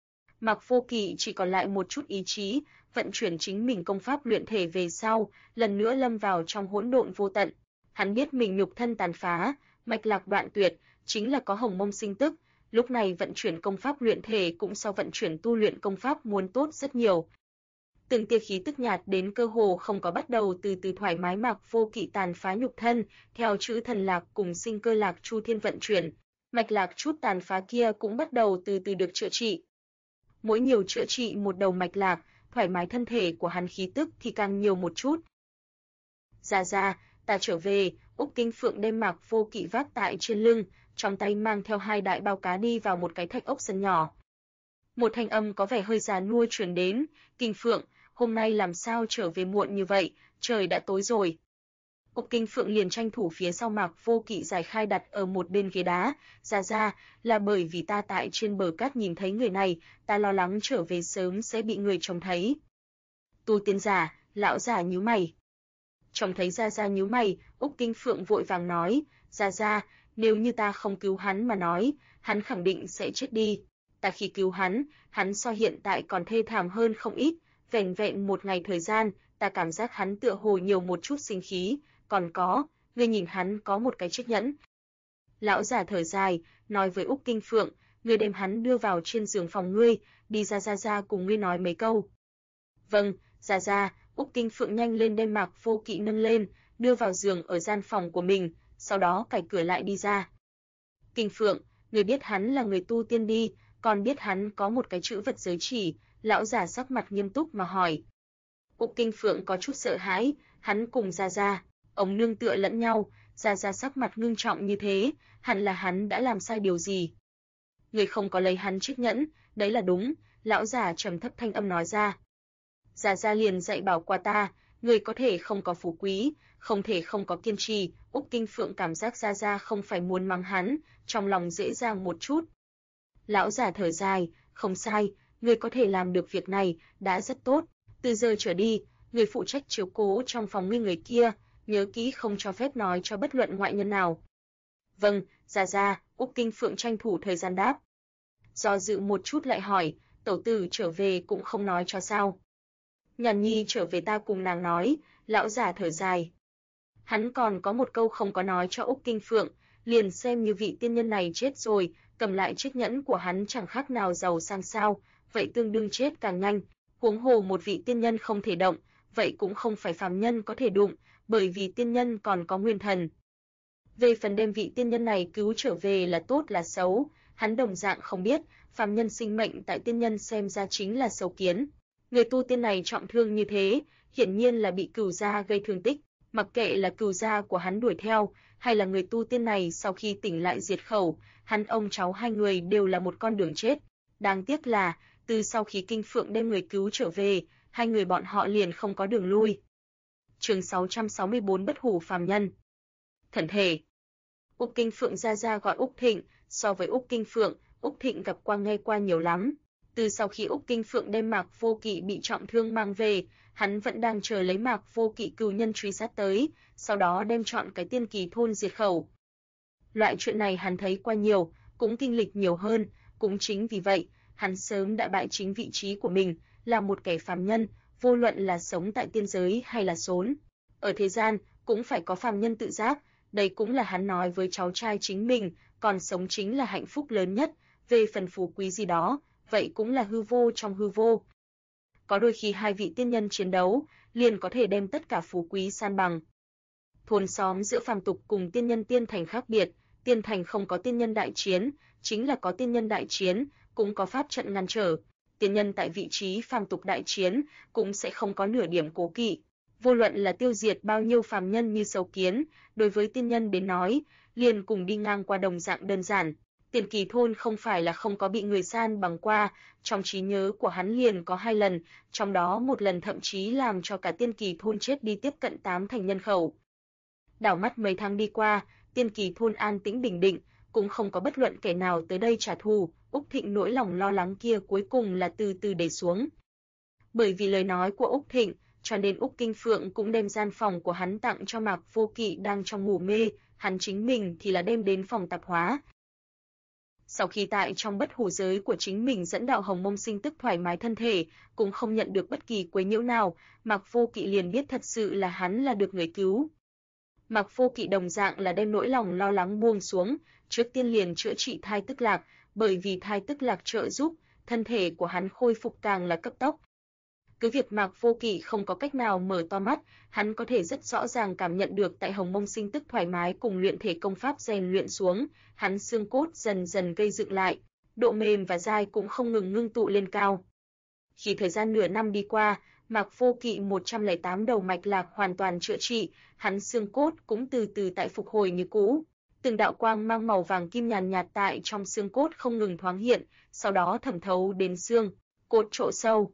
Mạc Vô Kỵ chỉ còn lại một chút ý chí, vận chuyển chính mình công pháp luyện thể về sau, lần nữa lâm vào trong hỗn độn vô tận. Hắn biết mình nhục thân tàn phá, mạch lạc đoạn tuyệt, chính là có hồng mông sinh tức, lúc này vận chuyển công pháp luyện thể cũng so vận chuyển tu luyện công pháp muốn tốt rất nhiều. Từng tia khí tức nhạt đến cơ hồ không có bắt đầu từ từ thoải mái Mạc Vô Kỵ tàn phá nhục thân, theo chữ thần lạc cùng sinh cơ lạc chu thiên vận chuyển, mạch lạc chút tàn phá kia cũng bắt đầu từ từ được chữa trị. Mỗi nhiều chữa trị một đầu mạch lạc, thoải mái thân thể của hắn khí tức thì càng nhiều một chút. Ra, ta trở về, Úc Kinh Phượng đem Mạc Vô Kỵ vác tại trên lưng, trong tay mang theo hai đại bao cá đi vào một cái thạch ốc sân nhỏ. Một thanh âm có vẻ hơi già nua truyền đến, Kinh Phượng, hôm nay làm sao trở về muộn như vậy, trời đã tối rồi. Úc Kinh Phượng liền tranh thủ phía sau Mạc Vô Kỵ giải khai đặt ở một bên ghế đá, ra, là bởi vì ta tại trên bờ cát nhìn thấy người này, ta lo lắng trở về sớm sẽ bị người trông thấy. Tu tiên giả, lão giả nhíu mày. Trông thấy ra nhíu mày, Úc Kinh Phượng vội vàng nói, ra, nếu như ta không cứu hắn mà nói, hắn khẳng định sẽ chết đi. Ta khi cứu hắn so hiện tại còn thê thảm hơn không ít, vẻn vẹn một ngày thời gian, ta cảm giác hắn tựa hồ nhiều một chút sinh khí, còn có, ngươi nhìn hắn có một cái chiếc nhẫn. Lão giả thở dài, nói với Úc Kinh Phượng, ngươi đem hắn đưa vào trên giường phòng ngươi, đi ra cùng ngươi nói mấy câu. Vâng, ra, Úc Kinh Phượng nhanh lên đem Mạc Vô Kỵ nâng lên, đưa vào giường ở gian phòng của mình, sau đó cài cửa lại đi ra. Kinh Phượng, ngươi biết hắn là người tu tiên đi, còn biết hắn có một cái chữ vật giới chỉ, lão giả sắc mặt nghiêm túc mà hỏi. Úc Kinh Phượng có chút sợ hãi, hắn cùng ra, ông nương tựa lẫn nhau, ra sắc mặt ngưng trọng như thế, hẳn là hắn đã làm sai điều gì. Người không có lấy hắn chiếc nhẫn, đấy là đúng, lão giả trầm thấp thanh âm nói ra. Ra liền dạy bảo qua ta, người có thể không có phú quý, không thể không có kiên trì, Úc Kinh Phượng cảm giác ra không phải muốn mắng hắn, trong lòng dễ dàng một chút. Lão giả thở dài, không sai, người có thể làm được việc này, đã rất tốt, từ giờ trở đi, người phụ trách chiếu cố trong phòng ngươi người kia, nhớ kỹ không cho phép nói cho bất luận ngoại nhân nào. Vâng, ra, Úc Kinh Phượng tranh thủ thời gian đáp. Do dự một chút lại hỏi, tẩu tử trở về cũng không nói cho sao. Nhàn Nhi trở về ta cùng nàng nói, lão giả thở dài. Hắn còn có một câu không có nói cho Úc Kinh Phượng, liền xem như vị tiên nhân này chết rồi, cầm lại chiếc nhẫn của hắn chẳng khác nào giàu sang sao, vậy tương đương chết càng nhanh. Huống hồ một vị tiên nhân không thể động, vậy cũng không phải phàm nhân có thể đụng, bởi vì tiên nhân còn có nguyên thần. Về phần đem vị tiên nhân này cứu trở về là tốt là xấu, hắn đồng dạng không biết, phàm nhân sinh mệnh tại tiên nhân xem ra chính là xấu kiến. Người tu tiên này trọng thương như thế, hiển nhiên là bị cửu gia gây thương tích, mặc kệ là cửu gia của hắn đuổi theo, hay là người tu tiên này sau khi tỉnh lại diệt khẩu, hắn ông cháu hai người đều là một con đường chết. Đáng tiếc là, từ sau khi Kinh Phượng đem người cứu trở về, hai người bọn họ liền không có đường lui. Chương 664 Bất hủ phàm nhân. Thần thể. Úc Kinh Phượng gia gia gọi Úc Thịnh, so với Úc Kinh Phượng, Úc Thịnh gặp qua nghe qua nhiều lắm. Từ sau khi Úc Kinh Phượng đem Mạc Vô Kỵ bị trọng thương mang về, hắn vẫn đang chờ lấy Mạc Vô Kỵ cừu nhân truy sát tới, sau đó đem chọn cái Tiên Kỳ thôn diệt khẩu. Loại chuyện này hắn thấy qua nhiều, cũng kinh lịch nhiều hơn, cũng chính vì vậy, hắn sớm đã bại chính vị trí của mình, là một kẻ phàm nhân, vô luận là sống tại tiên giới hay là xốn. Ở thế gian, cũng phải có phàm nhân tự giác, đây cũng là hắn nói với cháu trai chính mình, còn sống chính là hạnh phúc lớn nhất, về phần phú quý gì đó, vậy cũng là hư vô trong hư vô. Có đôi khi hai vị tiên nhân chiến đấu, liền có thể đem tất cả phú quý san bằng. Thôn xóm giữa phàm tục cùng tiên nhân tiên thành khác biệt, tiên thành không có tiên nhân đại chiến, chính là có tiên nhân đại chiến, cũng có pháp trận ngăn trở. Tiên nhân tại vị trí phàm tục đại chiến, cũng sẽ không có nửa điểm cố kỵ. Vô luận là tiêu diệt bao nhiêu phàm nhân như sâu kiến, đối với tiên nhân đến nói, liền cùng đi ngang qua đồng dạng đơn giản. Tiền Kỳ thôn không phải là không có bị người san bằng qua, trong trí nhớ của hắn liền có 2 lần, trong đó một lần thậm chí làm cho cả Tiên Kỳ thôn chết đi tiếp cận 8 thành nhân khẩu. Đảo mắt mấy tháng đi qua, Tiên Kỳ thôn an tĩnh bình định, cũng không có bất luận kẻ nào tới đây trả thù, Úc Thịnh nỗi lòng lo lắng kia cuối cùng là từ từ để xuống. Bởi vì lời nói của Úc Thịnh, cho nên Úc Kinh Phượng cũng đem gian phòng của hắn tặng cho Mạc Vô Kỵ đang trong ngủ mê, hắn chính mình thì là đem đến phòng tạp hóa. Sau khi tại trong bất hủ giới của chính mình dẫn đạo Hồng Mông Sinh Tức thoải mái thân thể, cũng không nhận được bất kỳ quấy nhiễu nào, Mạc Vô Kỵ liền biết thật sự là hắn là được người cứu. Mạc Vô Kỵ đồng dạng là đem nỗi lòng lo lắng buông xuống, trước tiên liền chữa trị thai tức lạc, bởi vì thai tức lạc trợ giúp, thân thể của hắn khôi phục càng là cấp tốc. Cứ việc Mạc Vô Kỵ không có cách nào mở to mắt, hắn có thể rất rõ ràng cảm nhận được tại Hồng Mông Sinh Tức thoải mái cùng luyện thể công pháp rèn luyện xuống, hắn xương cốt dần dần gây dựng lại, độ mềm và dai cũng không ngừng ngưng tụ lên cao. Khi thời gian nửa năm đi qua, Mạc Vô Kỵ 108 đầu mạch lạc hoàn toàn chữa trị, hắn xương cốt cũng từ từ tại phục hồi như cũ. Từng đạo quang mang màu vàng kim nhàn nhạt tại trong xương cốt không ngừng thoáng hiện, sau đó thẩm thấu đến xương cốt chỗ sâu.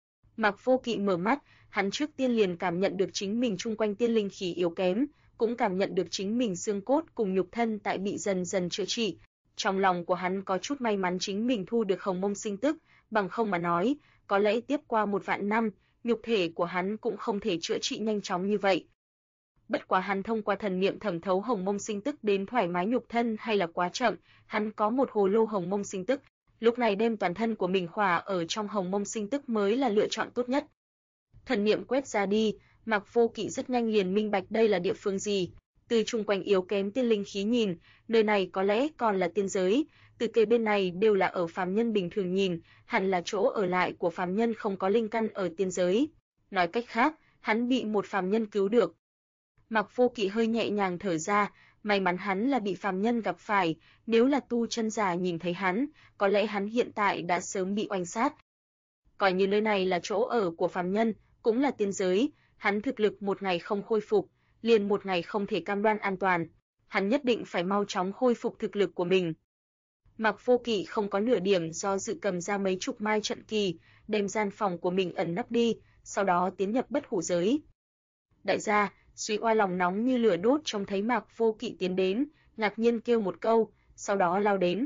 Mạc Vô Kỵ mở mắt, hắn trước tiên liền cảm nhận được chính mình chung quanh tiên linh khí yếu kém, cũng cảm nhận được chính mình xương cốt cùng nhục thân tại bị dần dần chữa trị. Trong lòng của hắn có chút may mắn chính mình thu được Hồng Mông Sinh Tức, bằng không mà nói, có lẽ tiếp qua 1 vạn năm, nhục thể của hắn cũng không thể chữa trị nhanh chóng như vậy. Bất quá hắn thông qua thần niệm thẩm thấu Hồng Mông Sinh Tức đến thoải mái nhục thân hay là quá chậm, hắn có một hồ lô Hồng Mông Sinh Tức, lúc này đem toàn thân của mình khỏa ở trong Hồng Mông Sinh Tức mới là lựa chọn tốt nhất. Thần niệm quét ra đi, Mạc Vô Kỵ rất nhanh liền minh bạch đây là địa phương gì. Từ chung quanh yếu kém tiên linh khí nhìn, nơi này có lẽ còn là tiên giới, từ kề bên này đều là ở phàm nhân bình thường nhìn, hẳn là chỗ ở lại của phàm nhân không có linh căn ở tiên giới. Nói cách khác, hắn bị một phàm nhân cứu được. Mạc Vô Kỵ hơi nhẹ nhàng thở ra, may mắn hắn là bị phàm nhân gặp phải, nếu là tu chân giả nhìn thấy hắn, có lẽ hắn hiện tại đã sớm bị oanh sát. Coi như nơi này là chỗ ở của phàm nhân, cũng là tiên giới, hắn thực lực một ngày không khôi phục, liền một ngày không thể cam đoan an toàn, hắn nhất định phải mau chóng khôi phục thực lực của mình. Mạc Vô Kỵ không có nửa điểm do dự cầm ra mấy chục mai trận kỳ, đem gian phòng của mình ẩn nấp đi, sau đó tiến nhập bất hủ giới. Đại gia, Suy Oa lòng nóng như lửa đốt trông thấy Mạc Vô Kỵ tiến đến, ngạc nhiên kêu một câu, sau đó lao đến.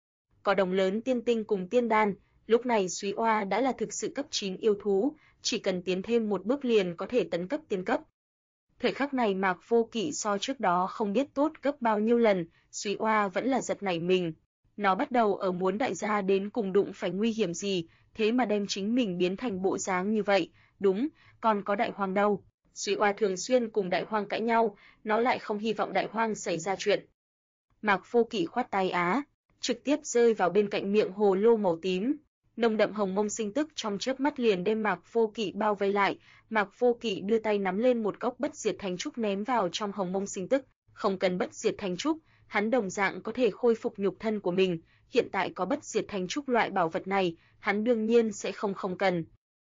Có đồng lớn tiên tinh cùng tiên đan, lúc này Suy Oa đã là thực sự cấp 9 yêu thú, chỉ cần tiến thêm một bước liền có thể tấn cấp tiên cấp. Thời khắc này Mạc Vô Kỵ so trước đó không biết tốt gấp bao nhiêu lần, Suy Oa vẫn là giật nảy mình. Nó bắt đầu ở muốn đại gia đến cùng đụng phải nguy hiểm gì, thế mà đem chính mình biến thành bộ dáng như vậy, đúng, còn có đại hoang đâu. Suy Oa thường xuyên cùng đại hoang cãi nhau, nó lại không hy vọng đại hoang xảy ra chuyện. Mạc Vô Kỵ khoát tay trực tiếp rơi vào bên cạnh miệng hồ lô màu tím. Nồng đậm Hồng Mông Sinh Tức trong chớp mắt liền đem Mạc Vô Kỵ bao vây lại, Mạc Vô Kỵ đưa tay nắm lên một gốc bất diệt thánh trúc ném vào trong Hồng Mông Sinh Tức, không cần bất diệt thánh trúc, hắn đồng dạng có thể khôi phục nhục thân của mình, hiện tại có bất diệt thánh trúc loại bảo vật này, hắn đương nhiên sẽ không cần.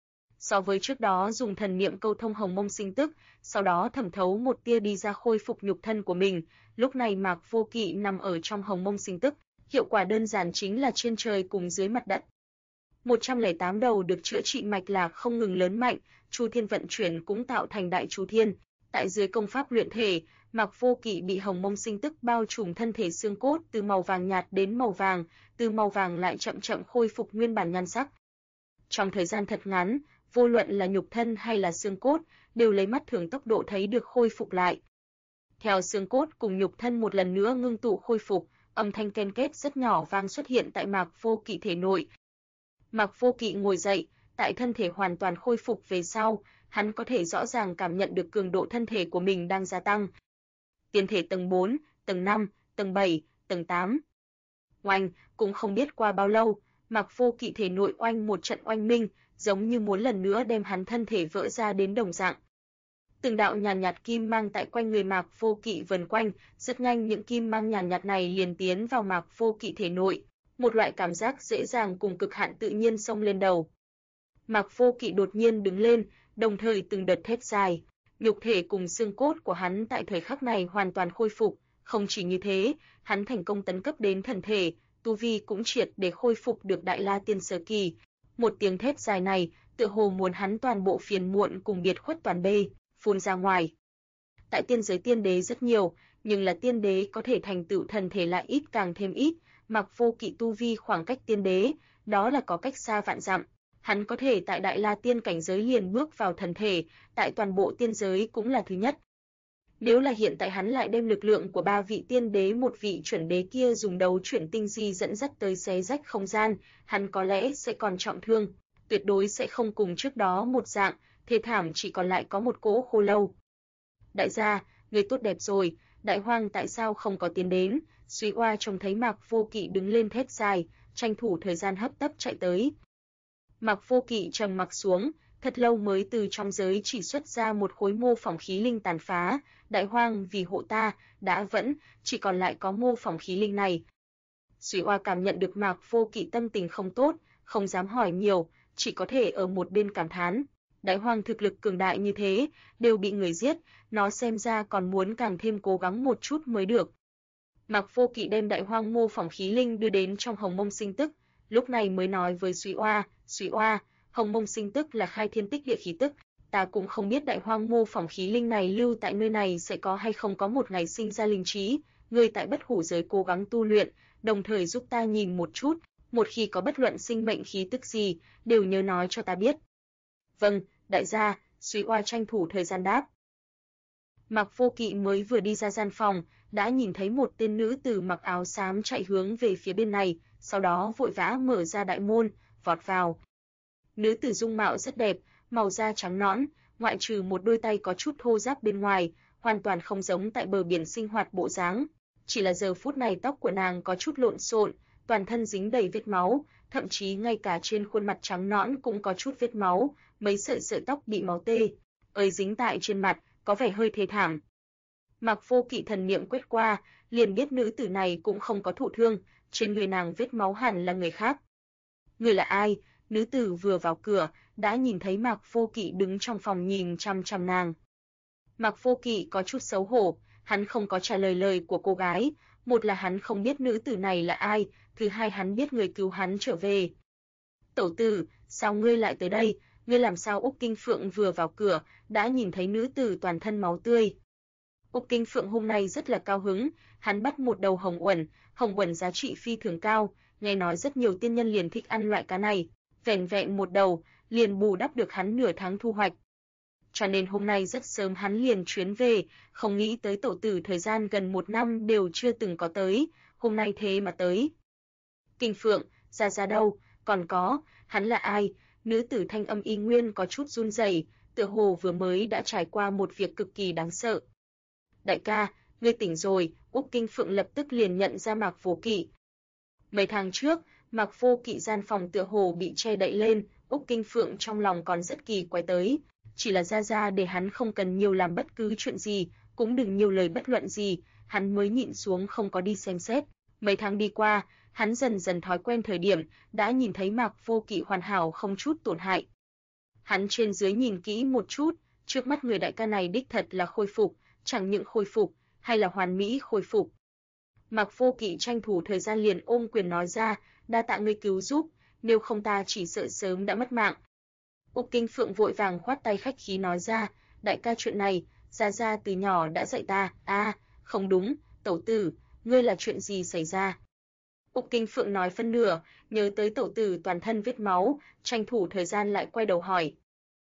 So với trước đó dùng thần niệm câu thông Hồng Mông Sinh Tức, sau đó thẩm thấu một tia đi ra khôi phục nhục thân của mình, lúc này Mạc Vô Kỵ nằm ở trong Hồng Mông Sinh Tức, hiệu quả đơn giản chính là trên trời cùng dưới mặt đất. 108 đầu được chữa trị mạch lạc không ngừng lớn mạnh, Chu Thiên vận chuyển cũng tạo thành Đại Chu Thiên. Tại dưới công pháp luyện thể, Mạc Vô Kỵ bị hồng mông sinh tức bao trùm thân thể xương cốt từ màu vàng nhạt đến màu vàng, từ màu vàng lại chậm chậm khôi phục nguyên bản nhan sắc. Trong thời gian thật ngắn, vô luận là nhục thân hay là xương cốt, đều lấy mắt thường tốc độ thấy được khôi phục lại. Theo xương cốt cùng nhục thân một lần nữa ngưng tụ khôi phục, âm thanh ken két rất nhỏ vang xuất hiện tại Mạc Vô Kỵ thể nội. Mạc Vô Kỵ ngồi dậy, tại thân thể hoàn toàn khôi phục về sau, hắn có thể rõ ràng cảm nhận được cường độ thân thể của mình đang gia tăng. Tiên thể tầng 4, tầng 5, tầng 7, tầng 8. Oanh, cũng không biết qua bao lâu, Mạc Vô Kỵ thể nội oanh một trận oanh minh, giống như muốn lần nữa đem hắn thân thể vỡ ra đến đồng dạng. Từng đạo nhàn nhạt kim mang tại quanh người Mạc Vô Kỵ vần quanh, rất nhanh những kim mang nhàn nhạt này liền tiến vào Mạc Vô Kỵ thể nội, một loại cảm giác dễ dàng cùng cực hạn tự nhiên xông lên đầu. Mạc Vô Kỵ đột nhiên đứng lên, đồng thời từng đợt thét dài, nhục thể cùng xương cốt của hắn tại thời khắc này hoàn toàn khôi phục, không chỉ như thế, hắn thành công tấn cấp đến thần thể, tu vi cũng triệt để khôi phục được Đại La Tiên sơ kỳ. Một tiếng thét dài này, tựa hồ muốn hắn toàn bộ phiền muộn cùng biệt khuất toàn bê phun ra ngoài. Tại tiên giới tiên đế rất nhiều, nhưng là tiên đế có thể thành tựu thần thể lại ít càng thêm ít, Mạc Vô Kỵ tu vi khoảng cách tiên đế, đó là có cách xa vạn dặm. Hắn có thể tại Đại La Tiên cảnh giới liền bước vào thần thể, tại toàn bộ tiên giới cũng là thứ nhất. Nếu là hiện tại hắn lại đem lực lượng của 3 vị tiên đế một vị chuẩn đế kia dùng đấu chuyển tinh di dẫn dắt tới xé rách không gian, hắn có lẽ sẽ còn trọng thương, tuyệt đối sẽ không cùng trước đó một dạng, thê thảm chỉ còn lại có một cỗ khô lâu. Đại gia, người tốt đẹp rồi, Đại Hoang tại sao không có tiến đến? Suy Oa trông thấy Mạc Vô Kỵ đứng lên thét dài, tranh thủ thời gian hấp tấp chạy tới. Mạc Vô Kỵ trầm mặc xuống, thật lâu mới từ trong giới chỉ xuất ra một khối mô phỏng khí linh tàn phá, Đại Hoang vì hộ ta, đã vẫn, chỉ còn lại có mô phỏng khí linh này. Suy Oa cảm nhận được Mạc Vô Kỵ tâm tình không tốt, không dám hỏi nhiều, chỉ có thể ở một bên cảm thán. Đại Hoang thực lực cường đại như thế, đều bị người giết, nó xem ra còn muốn càng thêm cố gắng một chút mới được. Mạc Vô Kỵ đem Đại Hoang mô phỏng khí linh đưa đến trong hồng mông sinh tức, lúc này mới nói với Suy Oa, hồng mông sinh tức là khai thiên tích địa khí tức, ta cũng không biết Đại Hoang mô phỏng khí linh này lưu tại nơi này sẽ có hay không có một ngày sinh ra linh trí, ngươi tại bất hủ giới cố gắng tu luyện, đồng thời giúp ta nhìn một chút, một khi có bất luận sinh mệnh khí tức gì, đều nhớ nói cho ta biết. Vâng, đại gia, Suy Oa tranh thủ thời gian đáp. Mạc Vô Kỵ mới vừa đi ra gian phòng, đã nhìn thấy một tên nữ tử mặc áo xám chạy hướng về phía bên này, sau đó vội vã mở ra đại môn, vọt vào. Nữ tử dung mạo rất đẹp, màu da trắng nõn, ngoại trừ một đôi tay có chút thô ráp bên ngoài, hoàn toàn không giống tại bờ biển sinh hoạt bộ dáng. Chỉ là giờ phút này tóc của nàng có chút lộn xộn, toàn thân dính đầy vết máu, thậm chí ngay cả trên khuôn mặt trắng nõn cũng có chút vết máu, mấy sợi tóc bị máu tê dính tại trên mặt, có vẻ hơi thê thảm. Mạc Vô Kỵ thần niệm quét qua, liền biết nữ tử này cũng không có thụ thương, trên người nàng vết máu hẳn là người khác. Người là ai? Nữ tử vừa vào cửa, đã nhìn thấy Mạc Vô Kỵ đứng trong phòng nhìn chăm chăm nàng. Mạc Vô Kỵ có chút xấu hổ, hắn không có trả lời lời của cô gái, một là hắn không biết nữ tử này là ai, thứ hai hắn biết người cứu hắn trở về. Tẩu tử, sao ngươi lại tới đây? Ngươi làm sao? Úc Kinh Phượng vừa vào cửa, đã nhìn thấy nữ tử toàn thân máu tươi. Úc Kinh Phượng hôm nay rất là cao hứng, hắn bắt một đầu hồng uẩn giá trị phi thường cao, nghe nói rất nhiều tiên nhân liền thích ăn loại cá này, vẻn vẹn một đầu, liền bù đắp được hắn nửa tháng thu hoạch. Cho nên hôm nay rất sớm hắn liền chuyến về, không nghĩ tới tổ tử thời gian gần 1 năm đều chưa từng có tới, hôm nay thế mà tới. Kinh Phượng, ra đâu, còn có, hắn là ai? Nữ tử thanh âm y nguyên có chút run rẩy, tựa hồ vừa mới đã trải qua một việc cực kỳ đáng sợ. Đại ca, ngươi tỉnh rồi, Úc Kinh Phượng lập tức liền nhận ra Mạc Vô Kỵ. Mấy tháng trước, Mạc Vô Kỵ gian phòng tựa hồ bị che đậy lên, Úc Kinh Phượng trong lòng còn rất kỳ quái tới, chỉ là ra để hắn không cần nhiều làm bất cứ chuyện gì, cũng đừng nhiều lời bất luận gì, hắn mới nhịn xuống không có đi xem xét. Mấy tháng đi qua, hắn dần dần thói quen thời điểm, đã nhìn thấy Mạc Vô Kỵ hoàn hảo không chút tổn hại. Hắn trên dưới nhìn kỹ một chút, trước mắt người đại ca này đích thật là khôi phục, chẳng những khôi phục, hay là hoàn mỹ khôi phục. Mạc Vô Kỵ tranh thủ thời gian liền ôm quyền nói ra, đa tạ ngươi cứu giúp, nếu không ta chỉ sợ sớm đã mất mạng. Úc Kinh Phượng vội vàng khoát tay khách khí nói ra, đại ca chuyện này, Gia từ nhỏ đã dạy ta. Không đúng, tẩu tử, ngươi là chuyện gì xảy ra? Úc Kinh Phượng nói phân nửa, nhớ tới tẩu tử toàn thân vết máu, tranh thủ thời gian lại quay đầu hỏi.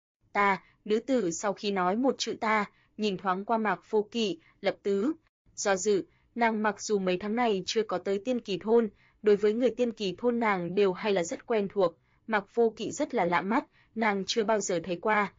Nữ tử sau khi nói một chữ ta, nhìn thoáng qua Mạc Vô Kỵ, lập tức do dự, nàng mặc dù mấy tháng này chưa có tới Tiên Kỳ thôn, đối với người Tiên Kỳ thôn nàng đều hay là rất quen thuộc, Mạc Vô Kỵ rất là lạ mắt, nàng chưa bao giờ thấy qua.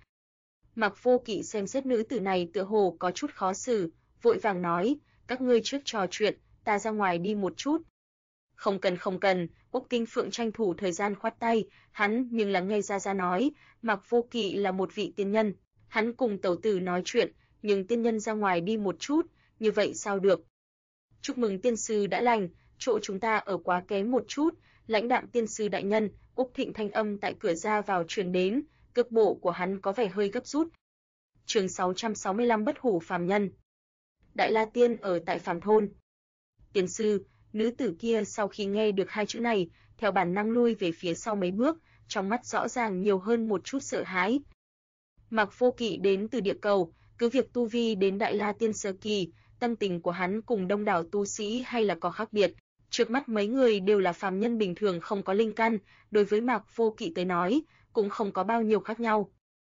Mạc Vô Kỵ xem xét nữ tử này tựa hồ có chút khó xử, vội vàng nói, các ngươi trước trò chuyện, ta ra ngoài đi một chút. Không cần, Úc Kinh Phượng tranh thủ thời gian khoát tay, hắn nhưng là nghe Gia nói, Mạc Vô Kỵ là một vị tiên nhân, hắn cùng tẩu tử nói chuyện, nhưng tiên nhân ra ngoài đi một chút, như vậy sao được? Chúc mừng tiên sư đã lành, chỗ chúng ta ở quá kém một chút, lãnh đạm tiên sư đại nhân, Úc Thịnh thanh âm tại cửa ra vào truyền đến, cước bộ của hắn có vẻ hơi gấp rút. Chương 665 Bất hủ phàm nhân. Đại La Tiên ở tại Phàm thôn. Tiên sư, nữ tử kia sau khi nghe được hai chữ này, theo bản năng lui về phía sau mấy bước, trong mắt rõ ràng nhiều hơn một chút sợ hãi. Mạc Vô Kỵ đến từ địa cầu, cứ việc tu vi đến Đại La Tiên sơ kỳ, tâm tình của hắn cùng đông đảo tu sĩ hay là có khác biệt. Trước mắt mấy người đều là phàm nhân bình thường không có linh căn, đối với Mạc Vô Kỵ tới nói, cũng không có bao nhiêu khác nhau.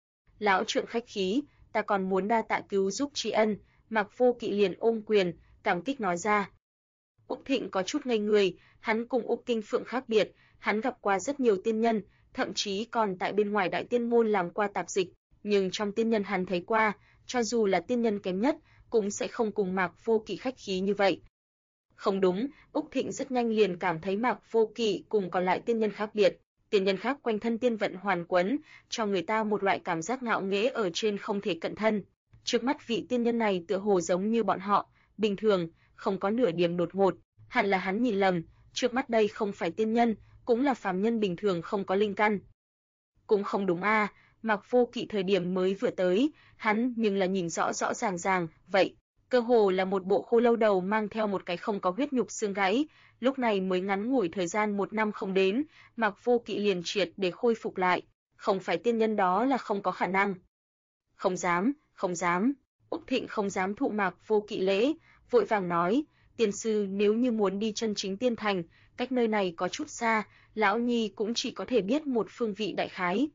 Lão trượng khách khí, ta còn muốn đa tạ cứu giúp tri ân, Mạc Vô Kỵ liền ôm quyền, cảm kích nói ra. Úc Thịnh có chút ngây người, hắn cùng Úc Kinh Phượng khác biệt, hắn gặp qua rất nhiều tiên nhân, thậm chí còn tại bên ngoài đại tiên môn làm qua tạp dịch, nhưng trong tiên nhân hắn thấy qua, cho dù là tiên nhân kém nhất, cũng sẽ không cùng Mạc Vô Kỵ khách khí như vậy. Không đúng, Úc Thịnh rất nhanh liền cảm thấy Mạc Vô Kỵ cùng còn lại tiên nhân khác biệt. Tiên nhân khác quanh thân tiên vận hoàn quấn, cho người ta một loại cảm giác ngạo nghễ ở trên không thể cận thân. Trước mắt vị tiên nhân này tựa hồ giống như bọn họ, bình thường, không có nửa điểm đột ngột, hẳn là hắn nhìn lầm, trước mắt đây không phải tiên nhân, cũng là phàm nhân bình thường không có linh căn. Cũng không đúng Mạc Vô Kỵ thời điểm mới vừa tới, hắn nhưng là nhìn rõ rõ ràng, vậy, cơ hồ là một bộ khô lâu đầu mang theo một cái không có huyết nhục xương gãy, lúc này mới ngắn ngủi thời gian 1 năm không đến, Mạc Vô Kỵ liền triệt để khôi phục lại, không phải tiên nhân đó là không có khả năng. Không dám, Úc Thịnh không dám thụ Mạc Vô Kỵ lễ, vội vàng nói, tiên sư nếu như muốn đi chân chính tiên thành, cách nơi này có chút xa, lão nhi cũng chỉ có thể biết một phương vị đại khái.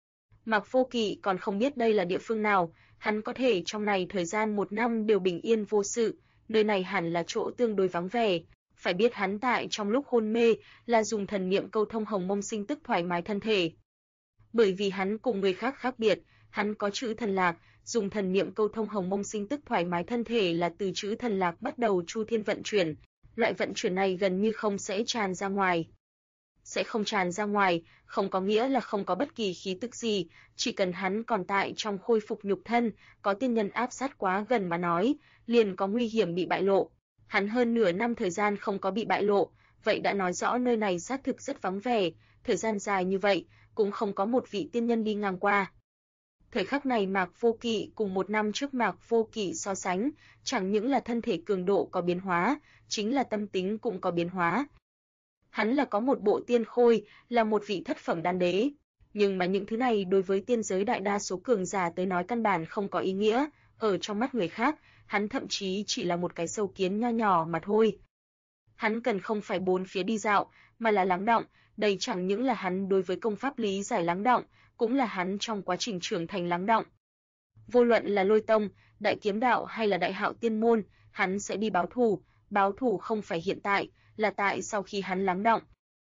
Mạc Vô Kỵ còn không biết đây là địa phương nào, hắn có thể trong này thời gian 1 năm đều bình yên vô sự, nơi này hẳn là chỗ tương đối vắng vẻ. Phải biết hắn tại trong lúc hôn mê là dùng thần niệm câu thông Hồng Mông Sinh Tức thoải mái thân thể. Bởi vì hắn cùng người khác khác biệt, hắn có chữ thần lạc, dùng thần niệm câu thông Hồng Mông Sinh Tức thoải mái thân thể là từ chữ thần lạc bắt đầu chu thiên vận chuyển. Loại vận chuyển này gần như không sẽ tràn ra ngoài. Sẽ không tràn ra ngoài, không có nghĩa là không có bất kỳ khí tức gì, chỉ cần hắn còn tại trong khôi phục nhục thân, có tiên nhân áp sát quá gần mà nói, liền có nguy hiểm bị bại lộ. Hắn hơn nửa năm thời gian không có bị bại lộ, vậy đã nói rõ nơi này xác thực rất vắng vẻ, thời gian dài như vậy, cũng không có một vị tiên nhân đi ngang qua. Thời khắc này Mạc Vô Kỵ cùng 1 năm trước Mạc Vô Kỵ so sánh, chẳng những là thân thể cường độ có biến hóa, chính là tâm tính cũng có biến hóa. Hắn là có một bộ tiên khôi, là một vị thất phẩm đan đế, nhưng mà những thứ này đối với tiên giới đại đa số cường giả tới nói căn bản không có ý nghĩa, ở trong mắt người khác, hắn thậm chí chỉ là một cái sâu kiến nho nhỏ mà thôi. Hắn cần không phải bốn phía đi dạo, mà là lắng đọng, đây chẳng những là hắn đối với công pháp lý giải lắng đọng, cũng là hắn trong quá trình trưởng thành lắng đọng. Vô luận là Lôi Tông, Đại Kiếm Đạo hay là Đại Hạo Tiên Môn, hắn sẽ đi báo thù không phải hiện tại, là tại sau khi hắn lắng đọng.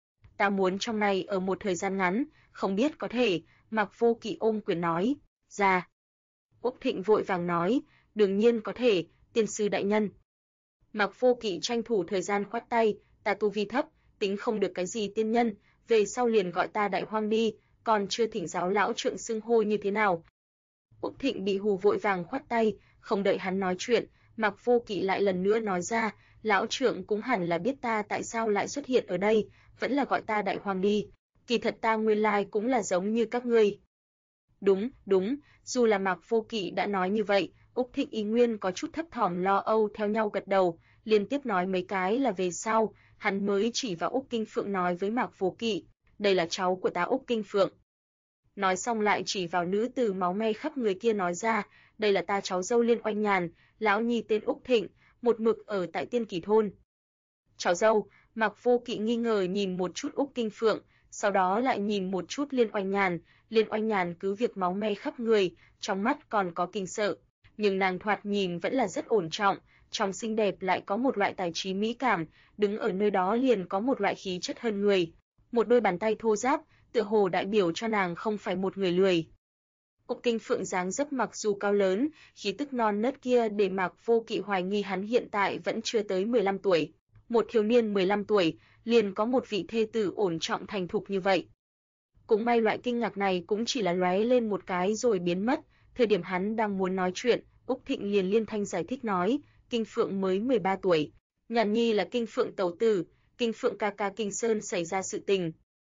Ta muốn trong này ở một thời gian ngắn, không biết có thể, Mạc Vô Kỵ ôm quyền nói, ra. Úc Thịnh vội vàng nói, đương nhiên có thể, tiên sư đại nhân. Mạc Vô Kỵ tranh thủ thời gian khoát tay, ta tu vi thấp, tính không được cái gì tiên nhân, về sau liền gọi ta đại hoang đi, còn chưa thỉnh giáo lão trượng xưng hô như thế nào. Úc Thịnh bị hù vội vàng khoát tay, không đợi hắn nói chuyện, Mạc Vô Kỵ lại lần nữa nói ra, lão trượng cũng hẳn là biết ta tại sao lại xuất hiện ở đây, vẫn là gọi ta đại hoàng đi, kỳ thật ta nguyên lai cũng là giống như các ngươi. Đúng, dù là Mạc Vô Kỵ đã nói như vậy, Úc Thịnh ý nguyên có chút thấp thỏm lo âu theo nhau gật đầu, liên tiếp nói mấy cái là về sau, hắn mới chỉ vào Úc Kinh Phượng nói với Mạc Vô Kỵ, đây là cháu của ta Úc Kinh Phượng. Nói xong lại chỉ vào nữ tử máu me khắp người kia nói ra, đây là ta cháu dâu Liên Oanh Nhàn, lão nhi tên Úc Thịnh, một mực ở tại Tiên Kỳ thôn. Cháu dâu, Mạc Vô Kỵ nghi ngờ nhìn một chút Úc Kinh Phượng, sau đó lại nhìn một chút Liên Oanh Nhàn cứ việc máu me khắp người, trong mắt còn có kinh sợ, nhưng nàng thoạt nhìn vẫn là rất ổn trọng, trong xinh đẹp lại có một loại tài trí mỹ cảm, đứng ở nơi đó liền có một loại khí chất hơn người. Một đôi bàn tay thô ráp, tựa hồ đại biểu cho nàng không phải một người lười. Úc Kinh Phượng dáng dấp mặc dù cao lớn, khí tức non nớt kia để Mạc Vô Kỵ hoài nghi hắn hiện tại vẫn chưa tới 15 tuổi. Một thiếu niên 15 tuổi, liền có một vị thê tử ổn trọng thành thục như vậy. Cũng may loại kinh ngạc này cũng chỉ là lóe lên một cái rồi biến mất, thời điểm hắn đang muốn nói chuyện, Úc Thịnh liền liên thanh giải thích nói, Kinh Phượng mới 13 tuổi, Nhàn Nhi là Kinh Phượng tẩu tử, Kinh Phượng ca ca Kinh Sơn xảy ra sự tình.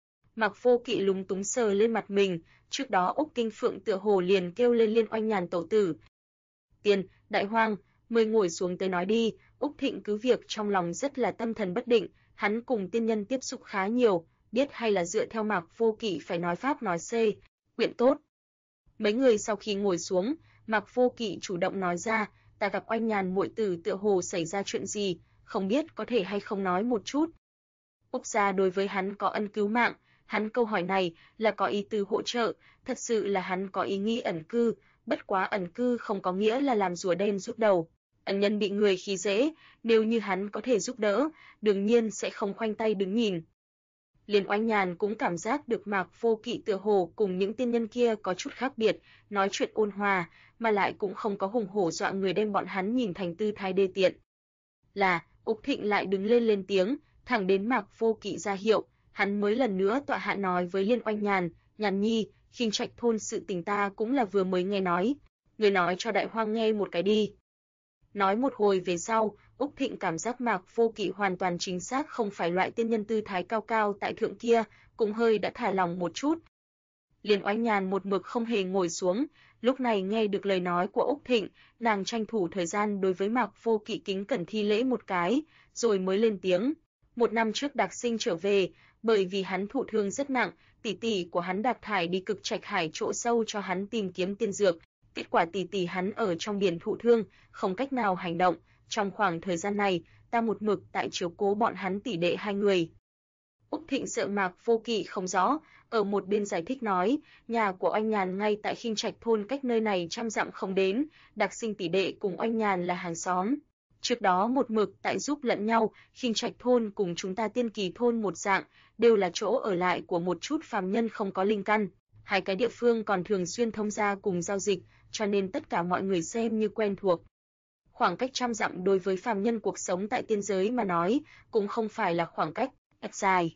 Mạc Vô Kỵ lúng túng sờ lên mặt mình, trước đó Úc Kinh Phượng tựa hồ liền kêu lên Liên Oanh Nhàn tẩu tử. Tiên, Đại Hoang, mời ngồi xuống tới nói đi, Úc Thịnh cứ việc trong lòng rất là tâm thần bất định, hắn cùng tiên nhân tiếp xúc khá nhiều, biết hay là dựa theo Mạc Vô Kỵ phải nói pháp nói xê, quyện tốt. Mấy người sau khi ngồi xuống, Mạc Vô Kỵ chủ động nói ra, ta gặp Oanh Nhàn muội tử tựa hồ xảy ra chuyện gì, không biết có thể hay không nói một chút. Úc gia đối với hắn có ân cứu mạng, hắn câu hỏi này là có ý tứ hỗ trợ, thật sự là hắn có ý nghĩ ẩn cư, bất quá ẩn cư không có nghĩa là làm rùa đen rút đầu. Ân nhân bị người khi dễ, nếu như hắn có thể giúp đỡ, đương nhiên sẽ không khoanh tay đứng nhìn. Liên Oanh Nhàn cũng cảm giác được Mạc Vô Kỵ tựa hồ cùng những tiên nhân kia có chút khác biệt, nói chuyện ôn hòa, mà lại cũng không có hùng hổ dọa người đem bọn hắn nhìn thành tư thái đê tiện. Là, Úc Thịnh lại đứng lên tiếng, thẳng đến Mạc Vô Kỵ ra hiệu, hắn mới lần nữa tọa hạ nói với Liên Oanh Nhàn, Nhàn Nhi, Khinh Trạch thôn sự tình ta cũng là vừa mới nghe nói, người nói cho Đại Hoang nghe một cái đi. Nói một hồi về sau, Úc Thịnh cảm giác Mạc Vô Kỵ hoàn toàn chính xác không phải loại tiên nhân tư thái cao cao tại thượng kia, cũng hơi đã thả lòng một chút. Liên Oanh Nhàn một mực không hề ngồi xuống, lúc này nghe được lời nói của Úc Thịnh, nàng tranh thủ thời gian đối với Mạc Vô Kỵ kính cẩn thi lễ một cái, rồi mới lên tiếng. Một năm trước Đạc Sinh trở về, bởi vì hắn thụ thương rất nặng, tỷ tỷ của hắn Đạc Thải đi Cực Trạch Hải chỗ sâu cho hắn tìm kiếm tiên dược. Kết quả tỷ tỷ hắn ở trong biển thụ thương, không cách nào hành động. Trong khoảng thời gian này, ta một mực tại chiếu cố bọn hắn tỷ đệ hai người. Úc Thịnh sợ Mạc Vô Kỵ không rõ, ở một bên giải thích nói, nhà của Oanh Nhàn ngay tại Khinh Trạch thôn cách nơi này 100 dặm không đến, Đạc Sinh tỷ đệ cùng Oanh Nhàn là hàng xóm. Trước đó một mực tại giúp lẫn nhau, Khinh Trạch thôn cùng chúng ta Tiên Kỳ thôn một dạng, đều là chỗ ở lại của một chút phàm nhân không có linh căn. Hai cái địa phương còn thường xuyên thông gia cùng giao dịch, cho nên tất cả mọi người xem như quen thuộc. Khoảng cách 100 dặm đối với phàm nhân cuộc sống tại tiên giới mà nói, cũng không phải là khoảng cách dài.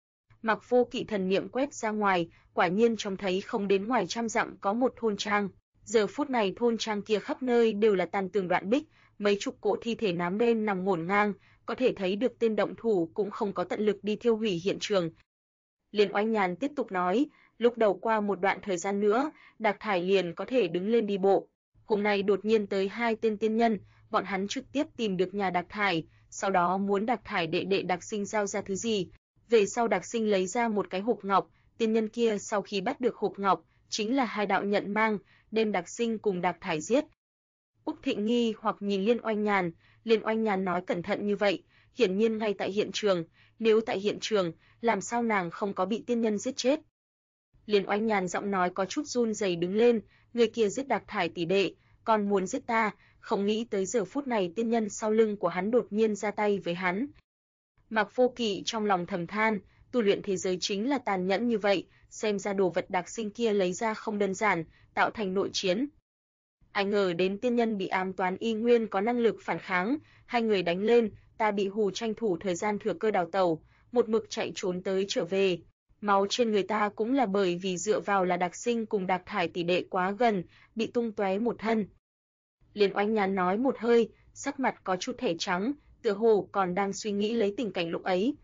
Mạc Vô Kỵ thần niệm quét ra ngoài, quả nhiên trông thấy không đến ngoài 100 dặm có một thôn trang. Giờ phút này thôn trang kia khắp nơi đều là tàn tường đoạn bích, mấy chục cỗ thi thể nám đen nằm ngổn ngang, có thể thấy được tên động thủ cũng không có tận lực đi thiêu hủy hiện trường. Liên Oanh Nhàn tiếp tục nói, lúc đầu qua một đoạn thời gian nữa, Đạc Thải liền có thể đứng lên đi bộ. Hôm nay đột nhiên tới hai tên tiên nhân, bọn hắn trực tiếp tìm được nhà Đạc Thải, sau đó muốn Đạc Thải đệ đệ Đạc Sinh giao ra thứ gì. Về sau Đạc Sinh lấy ra một cái hộp ngọc, tiên nhân kia sau khi bắt được hộp ngọc, chính là hai đạo nhận mang, đem Đạc Sinh cùng Đạc Thải giết. Úc Thịnh nghi hoặc nhìn Liên Oanh Nhàn nói cẩn thận như vậy, hiển nhiên ngay tại hiện trường, nếu tại hiện trường, làm sao nàng không có bị tiên nhân giết chết. Liên Oanh Nhàn giọng nói có chút run rẩy đứng lên, người kia giết Đạc Thải tỷ đệ, còn muốn giết ta, không nghĩ tới giờ phút này tiên nhân sau lưng của hắn đột nhiên ra tay với hắn. Mạc Vô Kỵ trong lòng thầm than, tu luyện thế giới chính là tàn nhẫn như vậy, xem ra đồ vật Đạc Sinh kia lấy ra không đơn giản, tạo thành nội chiến. Ai ngờ đến tiên nhân bị ám toán y nguyên có năng lực phản kháng, hai người đánh lên, ta bị hù tranh thủ thời gian thừa cơ đào tẩu, một mực chạy trốn tới trở về. Máu trên người ta cũng là bởi vì dựa vào là Đạc Sinh cùng Đạc Thải tỷ đệ quá gần, bị tung tóe một thân. Liên Oanh Nhàn nói một hơi, sắc mặt có chút thẻ trắng, tựa hồ còn đang suy nghĩ lấy tình cảnh lúc ấy.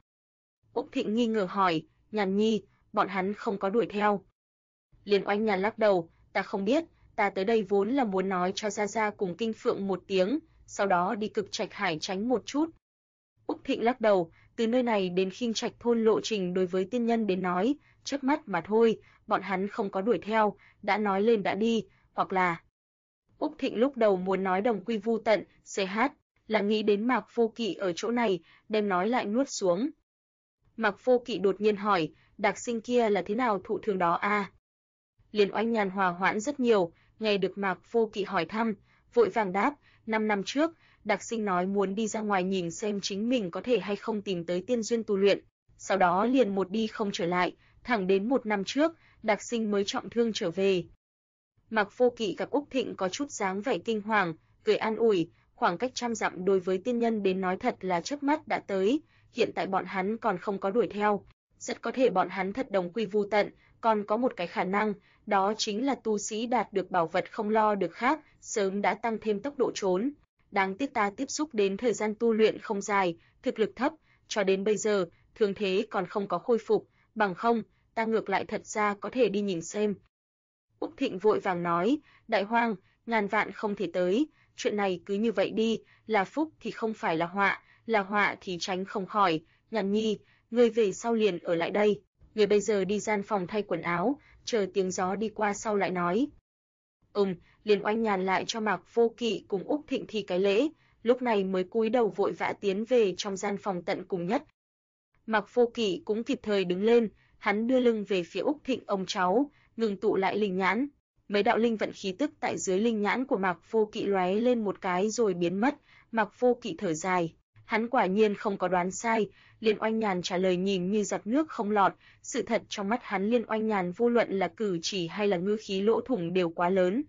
Úc Thịnh nghi ngờ hỏi, Nhàn Nhi, bọn hắn không có đuổi theo. Liên Oanh Nhàn lắc đầu, ta không biết, ta tới đây vốn là muốn nói cho Gia Gia cùng Kinh Phượng một tiếng, sau đó đi Cực Trạch Hải tránh một chút. Úc Thịnh Thịnh lắc đầu, từ nơi này đến Khinh Trạch thôn lộ trình đối với tiên nhân đến nói, chớp mắt mà thôi, bọn hắn không có đuổi theo, đã nói lên đã đi, hoặc là... Úc Thịnh lúc đầu muốn nói đồng quy vu tận, CH, là nghĩ đến Mạc Vô Kỵ ở chỗ này, đem nói lại nuốt xuống. Mạc Vô Kỵ đột nhiên hỏi, Đạc Sinh kia là thế nào thụ thương đó a? Liên Oanh Nhàn hòa hoãn rất nhiều, nghe được Mạc Vô Kỵ hỏi thăm, vội vàng đáp, 5 năm trước, Đạc Sinh nói muốn đi ra ngoài nhìn xem chính mình có thể hay không tìm tới tiên duyên tu luyện, sau đó liền một đi không trở lại, thẳng đến 1 năm trước, Đạc Sinh mới trọng thương trở về. Mạc Vô Kỵ gặp Úc Thịnh có chút dáng vẻ kinh hoàng, cười an ủi, khoảng cách 100 dặm đối với tiên nhân đến nói thật là chớp mắt đã tới, hiện tại bọn hắn còn không có đuổi theo, rất có thể bọn hắn thật đồng quy vu tận, còn có một cái khả năng, đó chính là tu sĩ đạt được bảo vật không lo được khác, sớm đã tăng thêm tốc độ trốn. Đáng tiếc ta tiếp xúc đến thời gian tu luyện không dài, thực lực thấp, cho đến bây giờ, thương thế còn không có khôi phục, bằng không, ta ngược lại thật ra có thể đi nhìn xem. Úc Thịnh vội vàng nói, Đại Hoang, ngàn vạn không thể tới, chuyện này cứ như vậy đi, là phúc thì không phải là họa thì tránh không khỏi, Nhàn Nhi, ngươi về sau liền ở lại đây, ngươi bây giờ đi gian phòng thay quần áo, chờ tiếng gió đi qua sau lại nói. Liền Oanh Nhàn lại cho Mạc Vô Kỵ cùng Úc Thịnh thi cái lễ, lúc này mới cúi đầu vội vã tiến về trong gian phòng tận cùng nhất. Mạc Vô Kỵ cũng kịp thời đứng lên, hắn đưa lưng về phía Úc Thịnh ông cháu, ngừng tụ lại linh nhãn. Mấy đạo linh vận khí tức tại dưới linh nhãn của Mạc Vô Kỵ lóe lên một cái rồi biến mất, Mạc Vô Kỵ thở dài, hắn quả nhiên không có đoán sai, Liên Oanh Nhàn trả lời nhìn như giọt nước không lọt, sự thật trong mắt hắn Liên Oanh Nhàn vô luận là cử chỉ hay là ngữ khí lỗ thủng đều quá lớn.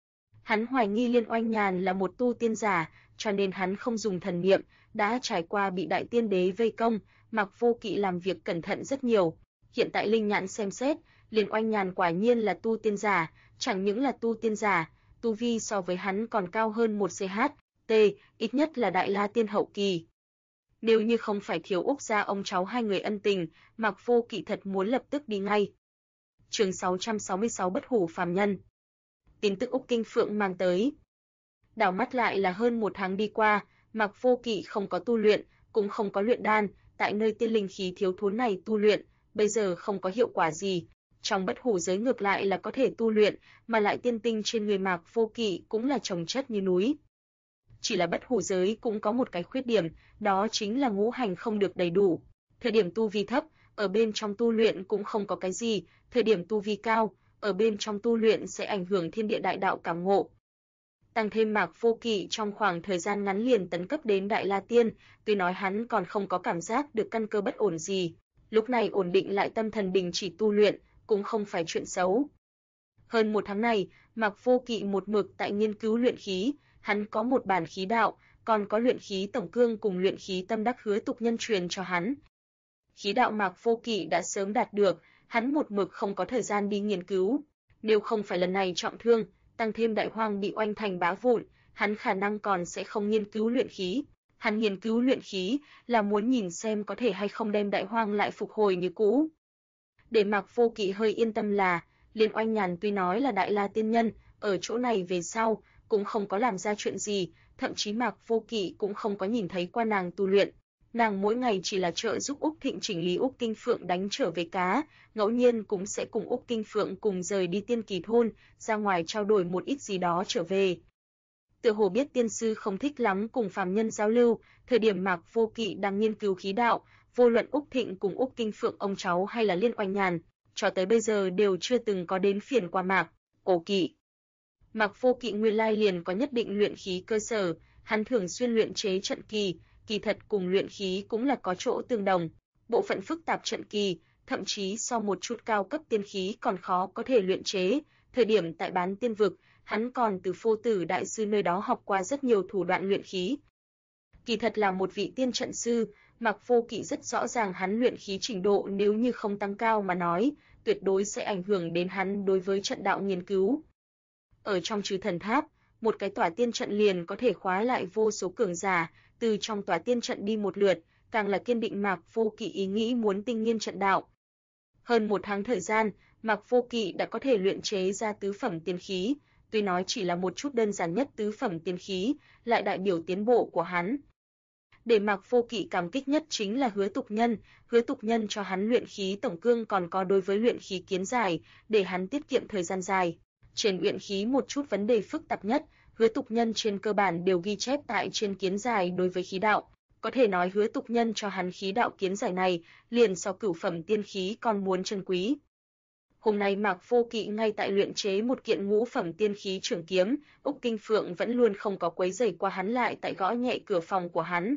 Hắn hoài nghi Liên Oanh Nhàn là một tu tiên giả, cho nên hắn không dùng thần niệm, đã trải qua bị đại tiên đế vây công, Mạc Vô Kỵ làm việc cẩn thận rất nhiều. Hiện tại linh nhãn xem xét, Liên Oanh Nhàn quả nhiên là tu tiên giả, chẳng những là tu tiên giả, tu vi so với hắn còn cao hơn một CHT, ít nhất là Đại La Tiên hậu kỳ. Nếu như không phải thiếu Úc gia ông cháu hai người ân tình, Mạc Vô Kỵ thật muốn lập tức đi ngay. Chương 666 Bất hủ phàm nhân. Tin tức Úc Kinh Phượng mang tới. Đảo mắt lại là hơn 1 tháng đi qua, Mạc Vô Kỵ không có tu luyện, cũng không có luyện đan, tại nơi tiên linh khí thiếu thốn này tu luyện, bây giờ không có hiệu quả gì. Trong bất hủ giới ngược lại là có thể tu luyện, mà lại tiên tinh trên người Mạc Vô Kỵ cũng là chồng chất như núi. Chỉ là bất hủ giới cũng có một cái khuyết điểm, đó chính là ngũ hành không được đầy đủ. Thời điểm tu vi thấp, ở bên trong tu luyện cũng không có cái gì, thời điểm tu vi cao, ở bên trong tu luyện sẽ ảnh hưởng thiên địa đại đạo cảm ngộ. Tăng thêm Mạc Vô Kỵ trong khoảng thời gian ngắn liền tấn cấp đến Đại La Tiên, tuy nói hắn còn không có cảm giác được căn cơ bất ổn gì, lúc này ổn định lại tâm thần đình chỉ tu luyện, cũng không phải chuyện xấu. Hơn 1 tháng này, Mạc Vô Kỵ một mực tại nghiên cứu luyện khí, hắn có một bản khí đạo, còn có luyện khí tổng cương cùng luyện khí tâm đắc hứa tục nhân truyền cho hắn. Khí đạo Mạc Vô Kỵ đã sớm đạt được, hắn một mực không có thời gian đi nghiên cứu. Nếu không phải lần này trọng thương, tăng thêm Đại Hoang bị oanh thành bá vụn, hắn khả năng còn sẽ không nghiên cứu luyện khí. Hắn nghiên cứu luyện khí là muốn nhìn xem có thể hay không đem Đại Hoang lại phục hồi như cũ. Để Mạc Vô Kỵ hơi yên tâm là, Liên Oanh Nhàn tuy nói là Đại La Tiên nhân, ở chỗ này về sau cũng không có làm ra chuyện gì, thậm chí Mạc Vô Kỵ cũng không có nhìn thấy qua nàng tu luyện. Nàng mỗi ngày chỉ là trợ giúp Úc Thịnh chỉnh lý Úc Kinh Phượng đánh trở về cá, ngẫu nhiên cũng sẽ cùng Úc Kinh Phượng cùng rời đi Tiên Kỳ thôn, ra ngoài trao đổi một ít gì đó trở về. Tựa hồ biết tiên sư không thích lắm cùng phàm nhân giao lưu, thời điểm Mạc Vô Kỵ đang nghiên cứu khí đạo, vô luận Úc Thịnh cùng Úc Kinh Phượng ông cháu hay là Liên Oanh Nhàn, cho tới bây giờ đều chưa từng có đến phiền qua Mạc Kỵ. Mạc Vô Kỵ nguyên lai liền có nhất định luyện khí cơ sở, hắn thường xuyên luyện chế trận kỳ, kỳ thật cùng luyện khí cũng là có chỗ tương đồng. Bộ phận phức tạp trận kỳ, thậm chí so một chút cao cấp tiên khí còn khó có thể luyện chế. Thời điểm tại Bán Tiên vực, hắn còn từ Phô Tử đại sư nơi đó học qua rất nhiều thủ đoạn luyện khí. Kỳ thật là một vị tiên trận sư, Mạc Vô Kỵ rất rõ ràng hắn luyện khí trình độ nếu như không tăng cao mà nói, tuyệt đối sẽ ảnh hưởng đến hắn đối với trận đạo nghiên cứu. Ở trong Trừ Thần Tháp, một cái tỏa tiên trận liền có thể khóa lại vô số cường giả, từ trong tỏa tiên trận đi một lượt, càng là kiên định Mạc Vô Kỵ ý nghĩ muốn tinh nghiên trận đạo. Hơn 1 tháng thời gian, Mạc Vô Kỵ đã có thể luyện chế ra tứ phẩm tiên khí, tuy nói chỉ là một chút đơn giản nhất tứ phẩm tiên khí, lại đại biểu tiến bộ của hắn. Để Mạc Vô Kỵ cảm kích nhất chính là Hứa Tục Nhân cho hắn luyện khí tổng cương còn có đối với luyện khí kiến giải, để hắn tiết kiệm thời gian dài. Trên luyện khí một chút vấn đề phức tạp nhất, Hứa Tục Nhân trên cơ bản đều ghi chép tại trên kiến giải đối với khí đạo. Có thể nói Hứa Tục Nhân cho hắn khí đạo kiến giải này, liền so cửu phẩm tiên khí còn muốn chân quý. Hôm nay Mạc Vô Kỵ ngay tại luyện chế một kiện ngũ phẩm tiên khí trường kiếm, Úc Kinh Phượng vẫn luôn không có quấy rầy qua hắn, lại tại gõ nhẹ cửa phòng của hắn.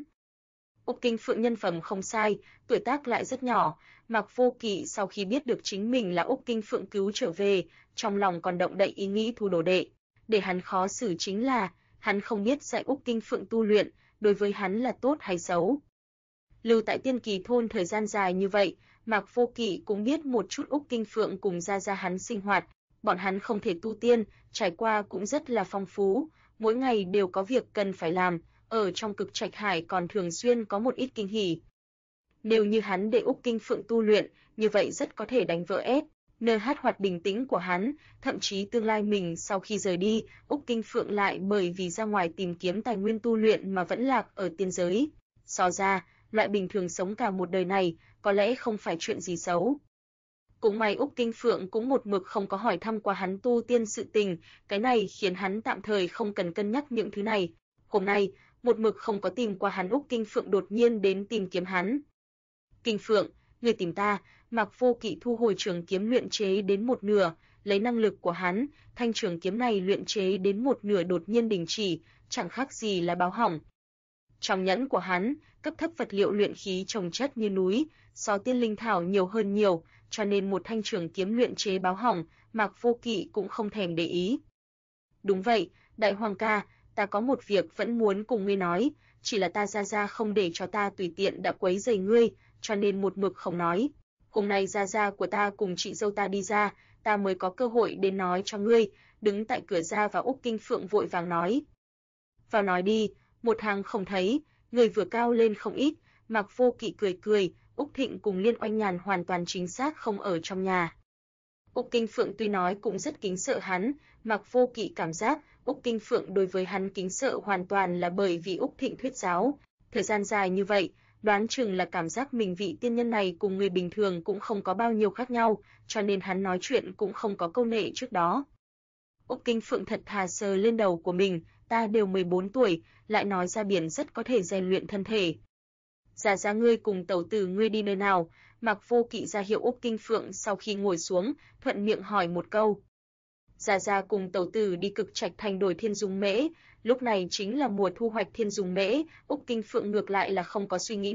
Úc Kinh Phượng nhân phẩm không sai, tuổi tác lại rất nhỏ, Mạc Vô Kỵ sau khi biết được chính mình là Úc Kinh Phượng cứu trở về, trong lòng còn động đậy ý nghĩ thu đồ đệ. Để hắn khó xử chính là, hắn không biết dạy Úc Kinh Phượng tu luyện, đối với hắn là tốt hay xấu. Lưu tại Tiên Kỳ thôn thời gian dài như vậy, Mạc Vô Kỵ cũng biết một chút Úc Kinh Phượng cùng gia gia hắn sinh hoạt, bọn hắn không thể tu tiên, trải qua cũng rất là phong phú, mỗi ngày đều có việc cần phải làm, ở trong Cực Trạch Hải còn thường xuyên có một ít kinh hỉ. Nếu như hắn để Úc Kinh Phượng tu luyện, như vậy rất có thể đánh vỡ NH hoạt bình tĩnh của hắn, thậm chí tương lai mình sau khi rời đi, Úc Kinh Phượng lại bởi vì ra ngoài tìm kiếm tài nguyên tu luyện mà vẫn lạc ở tiên giới. So ra, loại bình thường sống cả một đời này, có lẽ không phải chuyện gì xấu. Cũng may Úc Kinh Phượng cũng một mực không có hỏi thăm qua hắn tu tiên sự tình, cái này khiến hắn tạm thời không cần cân nhắc những thứ này. Hôm nay, một mực không có tìm qua hắn Úc Kinh Phượng đột nhiên đến tìm kiếm hắn. Kinh Phượng, người tìm ta. Mạc Vô Kỵ thu hồi trường kiếm luyện chế đến một nửa, lấy năng lực của hắn, thanh trường kiếm này luyện chế đến một nửa đột nhiên đình chỉ, chẳng khác gì là báo hỏng. Trong nhẫn của hắn, cấp thấp vật liệu luyện khí chồng chất như núi, so tiên linh thảo nhiều hơn nhiều, cho nên một thanh trường kiếm luyện chế báo hỏng, Mạc Vô Kỵ cũng không thèm để ý. Đúng vậy, Đại Hoàng ca, ta có một việc vẫn muốn cùng ngươi nói, chỉ là ta gia không để cho ta tùy tiện đã quấy rầy ngươi, cho nên một mực không nói. Hôm nay gia của ta cùng chị dâu ta đi ra, ta mới có cơ hội đến nói cho ngươi. Đứng tại cửa ra vào Úc Kinh Phượng vội vàng nói. Vào nói đi, một hàng không thấy, người vừa cao lên không ít. Mạc Vô Kỵ cười, Úc Thịnh cùng Liên Oanh Nhàn hoàn toàn chính xác không ở trong nhà. Úc Kinh Phượng tuy nói cũng rất kính sợ hắn, Mạc Vô Kỵ cảm giác Úc Kinh Phượng đối với hắn kính sợ hoàn toàn là bởi vì Úc Thịnh thuyết giáo. Thời gian dài như vậy, đoán chừng là cảm giác mình vị tiên nhân này cùng người bình thường cũng không có bao nhiêu khác nhau, cho nên hắn nói chuyện cũng không có câu nệ trước đó. Úc Kinh Phượng thật thà sờ lên đầu của mình, ta đều 14 tuổi, lại nói ra biển rất có thể rèn luyện thân thể. Gia ngươi cùng tẩu tử ngươi đi nơi nào? Mạc Vô Kỵ ra hiệu Úc Kinh Phượng sau khi ngồi xuống, thuận miệng hỏi một câu. Gia cùng tẩu tử đi Cực Trạch Thành đổi thiên dung mễ, lúc này chính là mùa thu hoạch thiên dung mễ, Úc Kinh Phượng ngược lại là không có suy nghĩ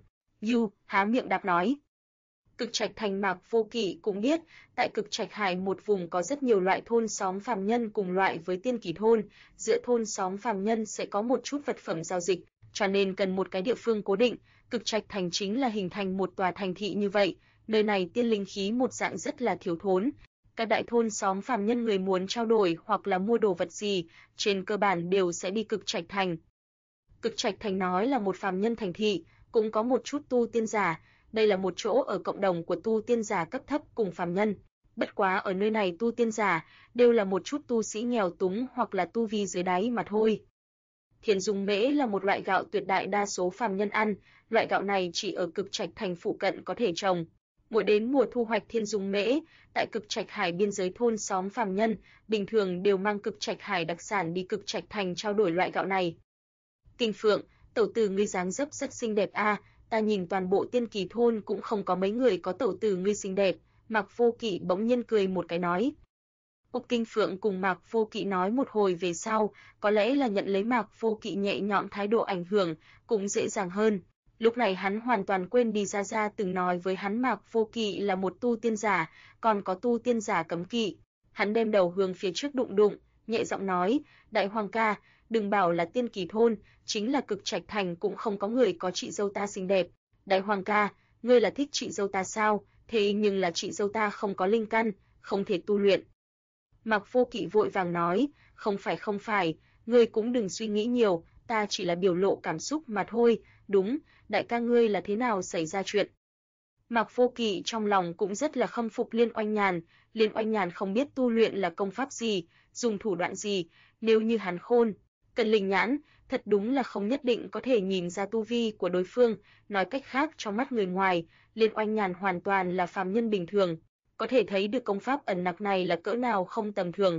há miệng đáp nói. Cực Trạch Thành Mạc Vô Kỵ cũng biết, tại Cực Trạch Hải một vùng có rất nhiều loại thôn xóm phàm nhân cùng loại với Tiên Kỳ thôn, giữa thôn xóm phàm nhân sẽ có một chút vật phẩm giao dịch, cho nên cần một cái địa phương cố định, Cực Trạch Thành chính là hình thành một tòa thành thị như vậy, nơi này tiên linh khí một dạng rất là thiếu thốn. Các đại thôn xóm phàm nhân người muốn trao đổi hoặc là mua đồ vật gì, trên cơ bản đều sẽ đi Cực Trạch Thành. Cực Trạch Thành nói là một phàm nhân thành thị, cũng có một chút tu tiên giả, đây là một chỗ ở cộng đồng của tu tiên giả cấp thấp cùng phàm nhân. Bất quá ở nơi này tu tiên giả đều là một chút tu sĩ nghèo túng hoặc là tu vi dưới đáy mà thôi. Thiên dung mễ là một loại gạo tuyệt đại đa số phàm nhân ăn, loại gạo này chỉ ở Cực Trạch Thành phụ cận có thể trồng. Mỗi đến mùa thu hoạch thiên dung mễ, tại Cực Trạch Hải biên giới thôn xóm phàm nhân, bình thường đều mang Cực Trạch Hải đặc sản đi Cực Trạch Thành trao đổi loại gạo này. Kinh Phượng, tẩu tử ngươi dáng dấp rất xinh đẹp a, ta nhìn toàn bộ Tiên Kỳ thôn cũng không có mấy người có tẩu tử ngươi xinh đẹp. Mạc Vô Kỵ bỗng nhiên cười một cái nói. Úc Kinh Phượng cùng Mạc Vô Kỵ nói một hồi về sau, có lẽ là nhận lấy Mạc Vô Kỵ nhẹ nhõm thái độ ảnh hưởng, cũng dễ dàng hơn. Lúc này hắn hoàn toàn quên đi Gia từng nói với hắn Mạc Vô Kỵ là một tu tiên giả, còn có tu tiên giả cấm kỵ. Hắn đem đầu hướng phía trước đụng, nhẹ giọng nói, Đại Hoàng ca, đừng bảo là Tiên Kỳ thôn, chính là Cực Trạch Thành cũng không có người có chị dâu ta xinh đẹp. Đại Hoàng ca, ngươi là thích chị dâu ta sao? Thế nhưng là chị dâu ta không có linh căn, không thể tu luyện. Mạc Vô Kỵ vội vàng nói, không phải, ngươi cũng đừng suy nghĩ nhiều, ta chỉ là biểu lộ cảm xúc mà thôi, đúng, đại ca ngươi là thế nào xảy ra chuyện. Mạc Vô Kỵ trong lòng cũng rất là khâm phục Liên Oanh Nhàn không biết tu luyện là công pháp gì, dùng thủ đoạn gì, nếu như hắn khôn, Cần linh nhãn, thật đúng là không nhất định có thể nhìn ra tu vi của đối phương, nói cách khác trong mắt người ngoài, Liên Oanh Nhàn hoàn toàn là phàm nhân bình thường, có thể thấy được công pháp ẩn nặc này là cỡ nào không tầm thường.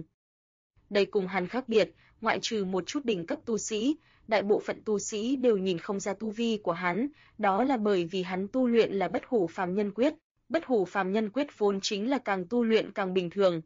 Đây cùng hắn khác biệt, ngoại trừ một chút đỉnh cấp tu sĩ, đại bộ phận tu sĩ đều nhìn không ra tu vi của hắn, đó là bởi vì hắn tu luyện là Bất Hủ Phàm Nhân Quyết, Bất Hủ Phàm Nhân Quyết vốn chính là càng tu luyện càng bình thường.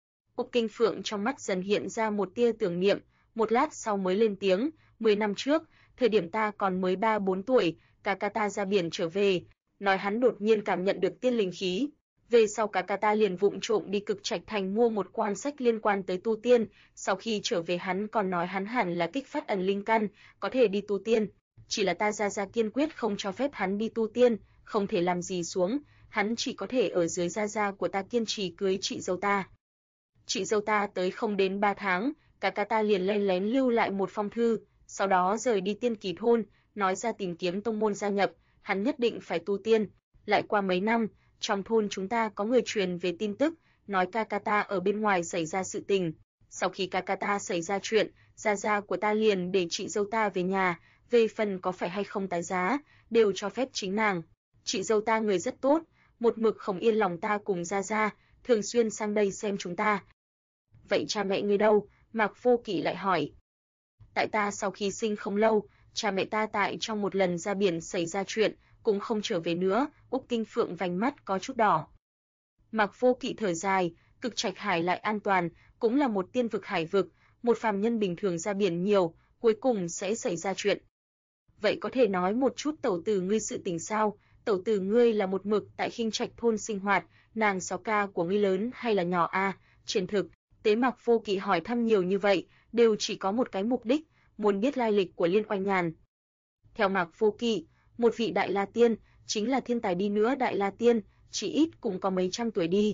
Úc Kinh Phượng trong mắt dần hiện ra một tia tưởng niệm, một lát sau mới lên tiếng, 10 năm trước, thời điểm ta còn mới 3-4 tuổi, ca ca ta ra biển trở về, nói hắn đột nhiên cảm nhận được tiên linh khí. Về sau ca ca ta liền vụng trộm đi Cực Trạch Thành mua một quan sách liên quan tới tu tiên, sau khi trở về hắn còn nói hắn hẳn là kích phát ẩn linh căn, có thể đi tu tiên, chỉ là ta gia gia kiên quyết không cho phép hắn đi tu tiên, không thể làm gì xuống, hắn chỉ có thể ở dưới gia gia của ta kiên trì cưới chị dâu ta. Chị dâu ta tới không đến 3 tháng, ca ca ta liền lén lén lưu lại một phong thư, sau đó rời đi Tiên Kỳ thôn, nói ra tìm kiếm tông môn gia nhập, hắn nhất định phải tu tiên. Lại qua mấy năm, trong thôn chúng ta có người truyền về tin tức, nói ca ca ta ở bên ngoài xảy ra sự tình. Sau khi ca ca ta xảy ra chuyện, gia gia của ta liền để chị dâu ta về nhà, về phần có phải hay không tái giá, đều cho phép chính nàng. Chị dâu ta người rất tốt, một mực không yên lòng ta cùng gia gia, thường xuyên sang đây xem chúng ta. Vậy cha mẹ ngươi đâu? Mạc Vô Kỵ lại hỏi. Tại ta sau khi sinh không lâu, cha mẹ ta tại trong một lần ra biển xảy ra chuyện, cũng không trở về nữa. Úc Kinh Phượng vành mắt có chút đỏ. Mạc Vô Kỵ thở dài, Cực Trạch Hải lại an toàn, cũng là một tiên vực hải vực, một phàm nhân bình thường ra biển nhiều, cuối cùng sẽ xảy ra chuyện. Vậy có thể nói một chút tẩu tử ngươi sự tình sao? Tẩu tử ngươi là một mực tại Khinh Trạch thôn sinh hoạt, nàng sáu ca của ngươi lớn hay là nhỏ a? Trên thực tế Mạc Vô Kỵ hỏi thăm nhiều như vậy, đều chỉ có một cái mục đích, muốn biết lai lịch của Liên Oanh Nhàn. Theo Mạc Vô Kỵ, một vị Đại La Tiên, chính là thiên tài đi nữa Đại La Tiên, chỉ ít cũng có mấy trăm tuổi đi.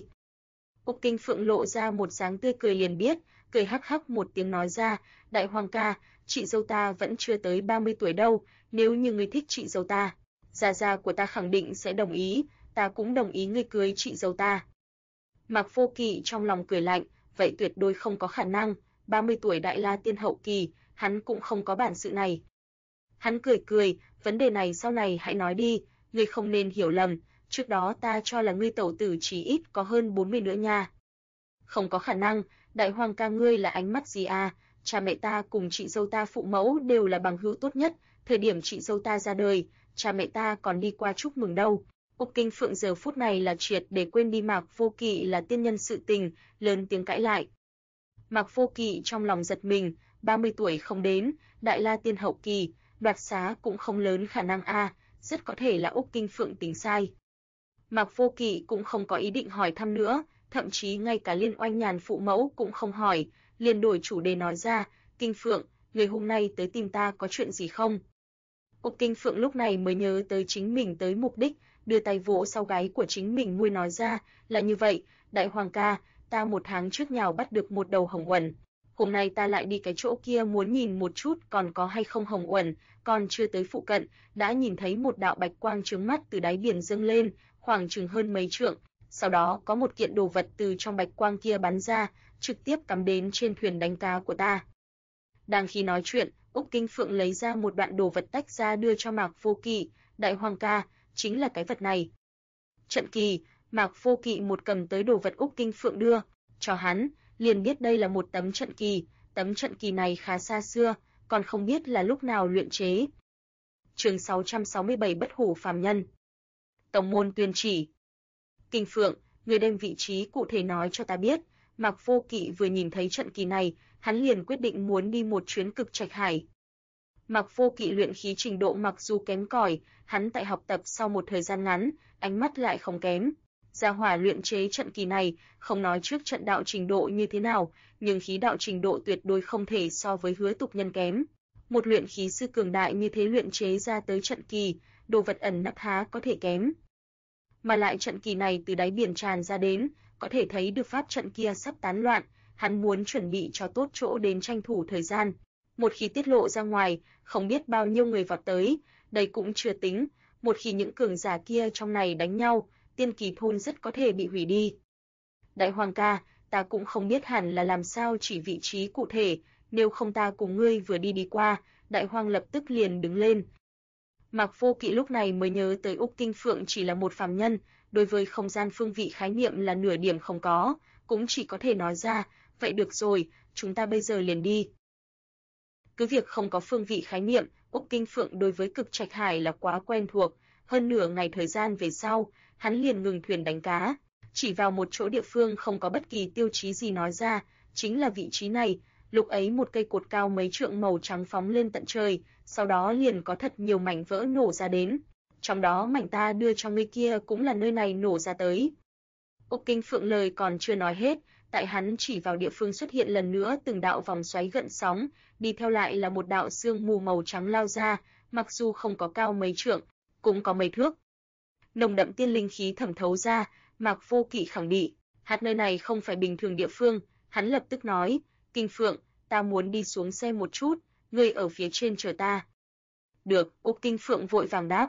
Úc Kinh Phượng lộ ra một dáng tươi cười liền biết, cười hắc hắc một tiếng nói ra, Đại Hoàng ca, chị dâu ta vẫn chưa tới 30 tuổi đâu, nếu như ngươi thích chị dâu ta, gia gia của ta khẳng định sẽ đồng ý, ta cũng đồng ý ngươi cưới chị dâu ta. Mạc Vô Kỵ trong lòng cười lạnh, vậy tuyệt đối không có khả năng, 30 tuổi Đại La Tiên hậu kỳ, hắn cũng không có bản sự này. Hắn cười cười, vấn đề này sau này hãy nói đi, ngươi không nên hiểu lầm, trước đó ta cho là ngươi tẩu tử chỉ ít có hơn 40 nữa nha. Không có khả năng, Đại Hoàng ca ngươi là ánh mắt gì à, cha mẹ ta cùng chị dâu ta phụ mẫu đều là bằng hữu tốt nhất, thời điểm chị dâu ta ra đời, cha mẹ ta còn đi qua chúc mừng đâu. Úc Kinh Phượng giờ phút này là triệt để quên đi Mạc Vô Kỵ là tiên nhân sự tình, lớn tiếng cãi lại. Mạc Vô Kỵ trong lòng giật mình, 30 tuổi không đến, Đại La Tiên hậu kỳ, đoạt xá cũng không lớn khả năng a, rất có thể là Úc Kinh Phượng tính sai. Mạc Vô Kỵ cũng không có ý định hỏi thăm nữa, thậm chí ngay cả Liên Oanh Nhàn phụ mẫu cũng không hỏi, liền đổi chủ đề nói ra, Kinh Phượng, người hôm nay tới tìm ta có chuyện gì không? Úc Kinh Phượng lúc này mới nhớ tới chính mình tới mục đích, đưa tay vỗ sau gáy của chính mình môi nói ra, là như vậy, Đại Hoàng ca, ta 1 tháng trước nhào bắt được một đầu hồng uẩn. Hôm nay ta lại đi cái chỗ kia muốn nhìn một chút còn có hay không hồng uẩn, còn chưa tới phụ cận, đã nhìn thấy một đạo bạch quang chướng mắt từ đáy biển dâng lên, khoảng chừng hơn mấy trượng, sau đó có một kiện đồ vật từ trong bạch quang kia bắn ra, trực tiếp cắm đến trên thuyền đánh cá của ta. Đang khi nói chuyện, Úc Kinh Phượng lấy ra một đoạn đồ vật tách ra đưa cho Mạc Vô Kỵ, Đại Hoàng ca, chính là cái vật này. Trận kỳ, Mạc Vô Kỵ một cầm tới đồ vật Úc Kinh Phượng đưa, cho hắn, liền biết đây là một tấm trận kỳ này khá xa xưa, còn không biết là lúc nào luyện chế. Chương 667 Bất Hủ Phàm Nhân. Tông môn tuyên chỉ. Kinh Phượng, người đem vị trí cụ thể nói cho ta biết. Mạc Vô Kỵ vừa nhìn thấy trận kỳ này, hắn liền quyết định muốn đi một chuyến Cực Trạch Hải. Mạc Vô Kỵ luyện khí trình độ mặc dù kém cỏi, hắn tại học tập sau một thời gian ngắn, ánh mắt lại không kém. Gia hỏa luyện chế trận kỳ này, không nói trước trận đạo trình độ như thế nào, nhưng khí đạo trình độ tuyệt đối không thể so với Hứa Tục Nhân kém. Một luyện khí sư cường đại như thế luyện chế ra tới trận kỳ, đồ vật ẩn nấp há có thể kém. Mà lại trận kỳ này từ đáy biển tràn ra đến, có thể thấy được pháp trận kia sắp tán loạn, hắn muốn chuẩn bị cho tốt chỗ đến tranh thủ thời gian. Một khi tiết lộ ra ngoài, không biết bao nhiêu người vọt tới, đây cũng chưa tính, một khi những cường giả kia trong này đánh nhau, Tiên Kỳ thôn rất có thể bị hủy đi. Đại Hoàng ca, ta cũng không biết hẳn là làm sao chỉ vị trí cụ thể, nếu không ta cùng ngươi vừa đi qua. Đại Hoang lập tức liền đứng lên. Mạc Vô Kỵ lúc này mới nhớ tới Úc Kinh Phượng chỉ là một phàm nhân, đối với không gian phương vị khái niệm là nửa điểm không có, cũng chỉ có thể nói ra, vậy được rồi, chúng ta bây giờ liền đi. Cứ việc không có phương vị khái niệm, Úc Kinh Phượng đối với Cực Trạch Hải là quá quen thuộc, hơn nửa ngày thời gian về sau, hắn liền ngừng thuyền đánh cá, chỉ vào một chỗ địa phương không có bất kỳ tiêu chí gì nói ra, chính là vị trí này. Lúc ấy một cây cột cao mấy trượng màu trắng phóng lên tận trời, sau đó liền có thật nhiều mảnh vỡ nổ ra đến. Trong đó mảnh ta đưa cho ngươi kia cũng là nơi này nổ ra tới. Úc Kinh Phượng lời còn chưa nói hết, tại hắn chỉ vào địa phương xuất hiện lần nữa từng đạo vòng xoáy gợn sóng, đi theo lại là một đạo sương mù màu trắng lao ra, mặc dù không có cao mấy trượng, cũng có mấy thước. Nồng đậm tiên linh khí thẩm thấu ra, Mạc Vô Kỵ khẳng định, hạt nơi này không phải bình thường địa phương, hắn lập tức nói, Kinh Phượng, ta muốn đi xuống xe một chút, ngươi ở phía trên chờ ta. Được, Úc Kinh Phượng vội vàng đáp.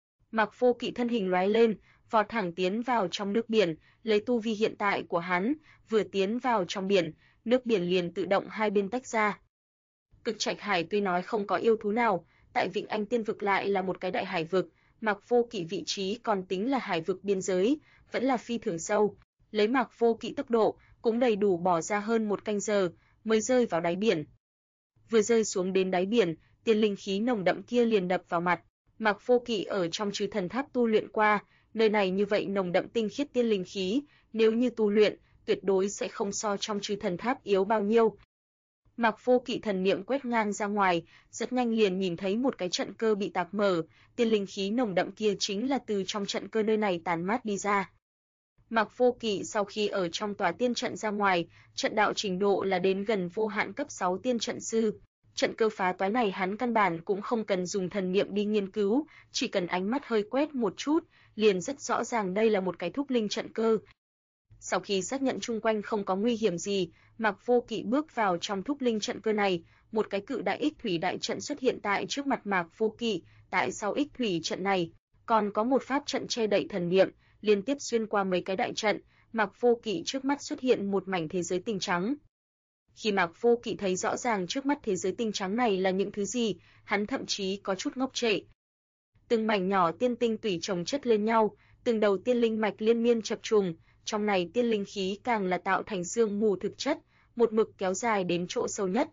Mạc Vô Kỵ thân hình lóe lên, vọt thẳng tiến vào trong nước biển, lấy tu vi hiện tại của hắn, vừa tiến vào trong biển, nước biển liền tự động hai bên tách ra. Cực Trạch Hải tuy nói không có yêu thú nào, tại Vịnh Anh Tiên vực lại là một cái đại hải vực, Mạc Vô Kỵ vị trí còn tính là hải vực biên giới, vẫn là phi thường sâu. Lấy Mạc Vô Kỵ tốc độ, cũng đầy đủ bỏ ra hơn một canh giờ mới rơi vào đáy biển. Vừa rơi xuống đến đáy biển, tiên linh khí nồng đậm kia liền đập vào mặt. Mạc Vô Kỵ ở trong Chư Thần Tháp tu luyện qua, nơi này như vậy nồng đậm tinh khiết tiên linh khí, nếu như tu luyện, tuyệt đối sẽ không so trong Chư Thần Tháp yếu bao nhiêu. Mạc Vô Kỵ thần niệm quét ngang ra ngoài, rất nhanh liền nhìn thấy một cái trận cơ bị tạc mở, tiên linh khí nồng đậm kia chính là từ trong trận cơ nơi này tản mát đi ra. Mạc Vô Kỵ sau khi ở trong tòa tiên trận ra ngoài, trận đạo trình độ là đến gần vô hạn cấp 6 tiên trận sư. Trận cơ phá toái này hắn căn bản cũng không cần dùng thần niệm đi nghiên cứu, chỉ cần ánh mắt hơi quét một chút, liền rất rõ ràng đây là một cái thúc linh trận cơ. Sau khi xác nhận chung quanh không có nguy hiểm gì, Mạc Vô Kỵ bước vào trong thúc linh trận cơ này, một cái cự đại ích thủy đại trận xuất hiện tại trước mặt Mạc Vô Kỵ, tại sau ích thủy trận này, còn có một pháp trận che đậy thần niệm, liên tiếp xuyên qua mấy cái đại trận, Mạc Vô Kỵ trước mắt xuất hiện một mảnh thế giới tinh trắng. Khi Mạc Vô Kỵ thấy rõ ràng trước mắt thế giới tinh trắng này là những thứ gì, hắn thậm chí có chút ngốc trệ. Từng mảnh nhỏ tiên tinh tùy chồng chất lên nhau, từng đầu tiên linh mạch liên miên chập trùng, trong này tiên linh khí càng là tạo thành sương mù thực chất, một mực kéo dài đến chỗ sâu nhất.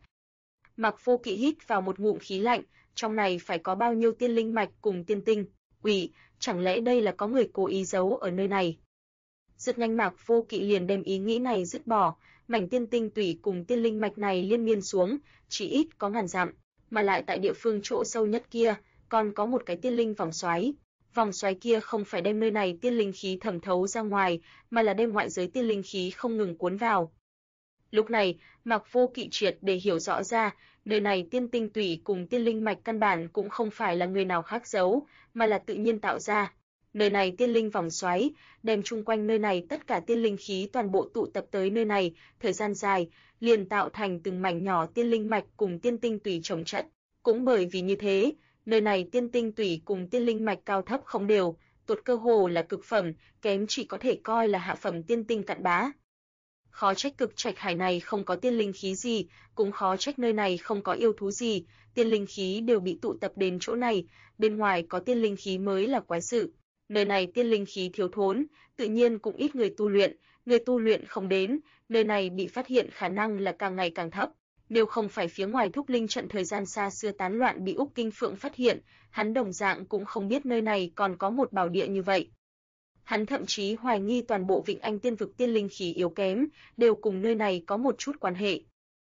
Mạc Vô Kỵ hít vào một ngụm khí lạnh, trong này phải có bao nhiêu tiên linh mạch cùng tiên tinh, chẳng lẽ đây là có người cố ý giấu ở nơi này? Rất nhanh Mạc Vô Kỵ liền đem ý nghĩ này dứt bỏ, mảnh tiên tinh tủy cùng tiên linh mạch này liên miên xuống, chỉ ít có ngàn dặm, mà lại tại địa phương chỗ sâu nhất kia, còn có một cái tiên linh vòng xoáy. Vòng xoáy kia không phải đem nơi này tiên linh khí thẩm thấu ra ngoài, mà là đem ngoại giới tiên linh khí không ngừng cuốn vào. Lúc này, Mạc Vô Kỵ triệt để hiểu rõ ra, nơi này tiên tinh tủy cùng tiên linh mạch căn bản cũng không phải là người nào khác giấu, mà là tự nhiên tạo ra. Nơi này tiên linh vòng xoáy, đem chung quanh nơi này tất cả tiên linh khí toàn bộ tụ tập tới nơi này, thời gian dài, liền tạo thành từng mảnh nhỏ tiên linh mạch cùng tiên tinh tủy chồng chất. Cũng bởi vì như thế, nơi này tiên tinh tủy cùng tiên linh mạch cao thấp không đều, tuột cơ hồ là cực phẩm, kém chỉ có thể coi là hạ phẩm tiên tinh cặn bã. Khó trách Cực Trạch Hải này không có tiên linh khí gì, cũng khó trách nơi này không có yêu thú gì, tiên linh khí đều bị tụ tập đến chỗ này, bên ngoài có tiên linh khí mới là quái sự. Nơi này tiên linh khí thiếu thốn, tự nhiên cũng ít người tu luyện không đến, nơi này bị phát hiện khả năng là càng ngày càng thấp. Nếu không phải phía ngoài thúc linh trận thời gian xa xưa tán loạn bị Úc Kinh Phượng phát hiện, hắn đồng dạng cũng không biết nơi này còn có một bảo địa như vậy. Hắn thậm chí hoài nghi toàn bộ Vịnh Anh Tiên vực tiên linh khí yếu kém, đều cùng nơi này có một chút quan hệ.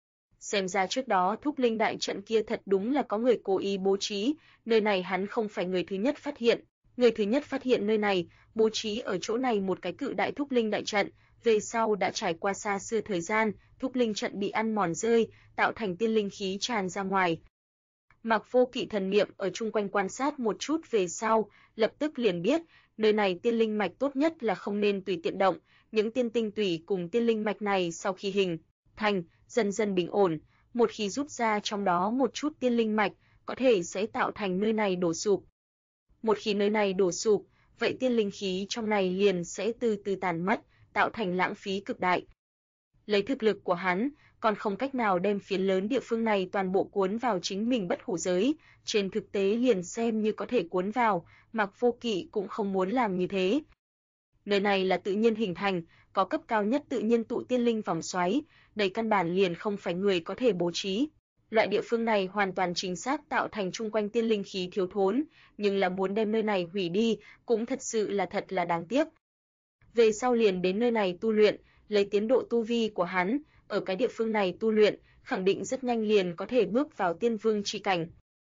Xem ra trước đó thúc linh đại trận kia thật đúng là có người cố ý bố trí, nơi này hắn không phải người thứ nhất phát hiện. Người thứ nhất phát hiện nơi này, bố trí ở chỗ này một cái cự đại thúc linh đại trận, về sau đã trải qua xa xưa thời gian, thúc linh trận bị ăn mòn rơi, tạo thành tiên linh khí tràn ra ngoài. Mạc Vô Kỵ thần niệm ở chung quanh quan sát một chút về sau, lập tức liền biết, nơi này tiên linh mạch tốt nhất là không nên tùy tiện động, những tiên tinh tủy cùng tiên linh mạch này sau khi hình thành, dần dần bình ổn, một khi rút ra trong đó một chút tiên linh mạch, có thể sẽ tạo thành nơi này đổ sụp. Một khi nơi này đổ sụp, vậy tiên linh khí trong này liền sẽ từ từ tàn mất, tạo thành lãng phí cực đại. Lấy thực lực của hắn, còn không cách nào đem phiến lớn địa phương này toàn bộ cuốn vào chính mình bất hủ giới, trên thực tế liền xem như có thể cuốn vào, Mạc Vô Kỵ cũng không muốn làm như thế. Nơi này là tự nhiên hình thành, có cấp cao nhất tự nhiên tụ tiên linh vòng xoáy, đây căn bản liền không phải người có thể bố trí. Loại địa phương này hoàn toàn chính xác tạo thành chung quanh tiên linh khí thiếu thốn, nhưng là muốn đem nơi này hủy đi, cũng thật là đáng tiếc. Về sau liền đến nơi này tu luyện, lấy tiến độ tu vi của hắn, ở cái địa phương này tu luyện, khẳng định rất nhanh liền có thể bước vào tiên vương chi cảnh.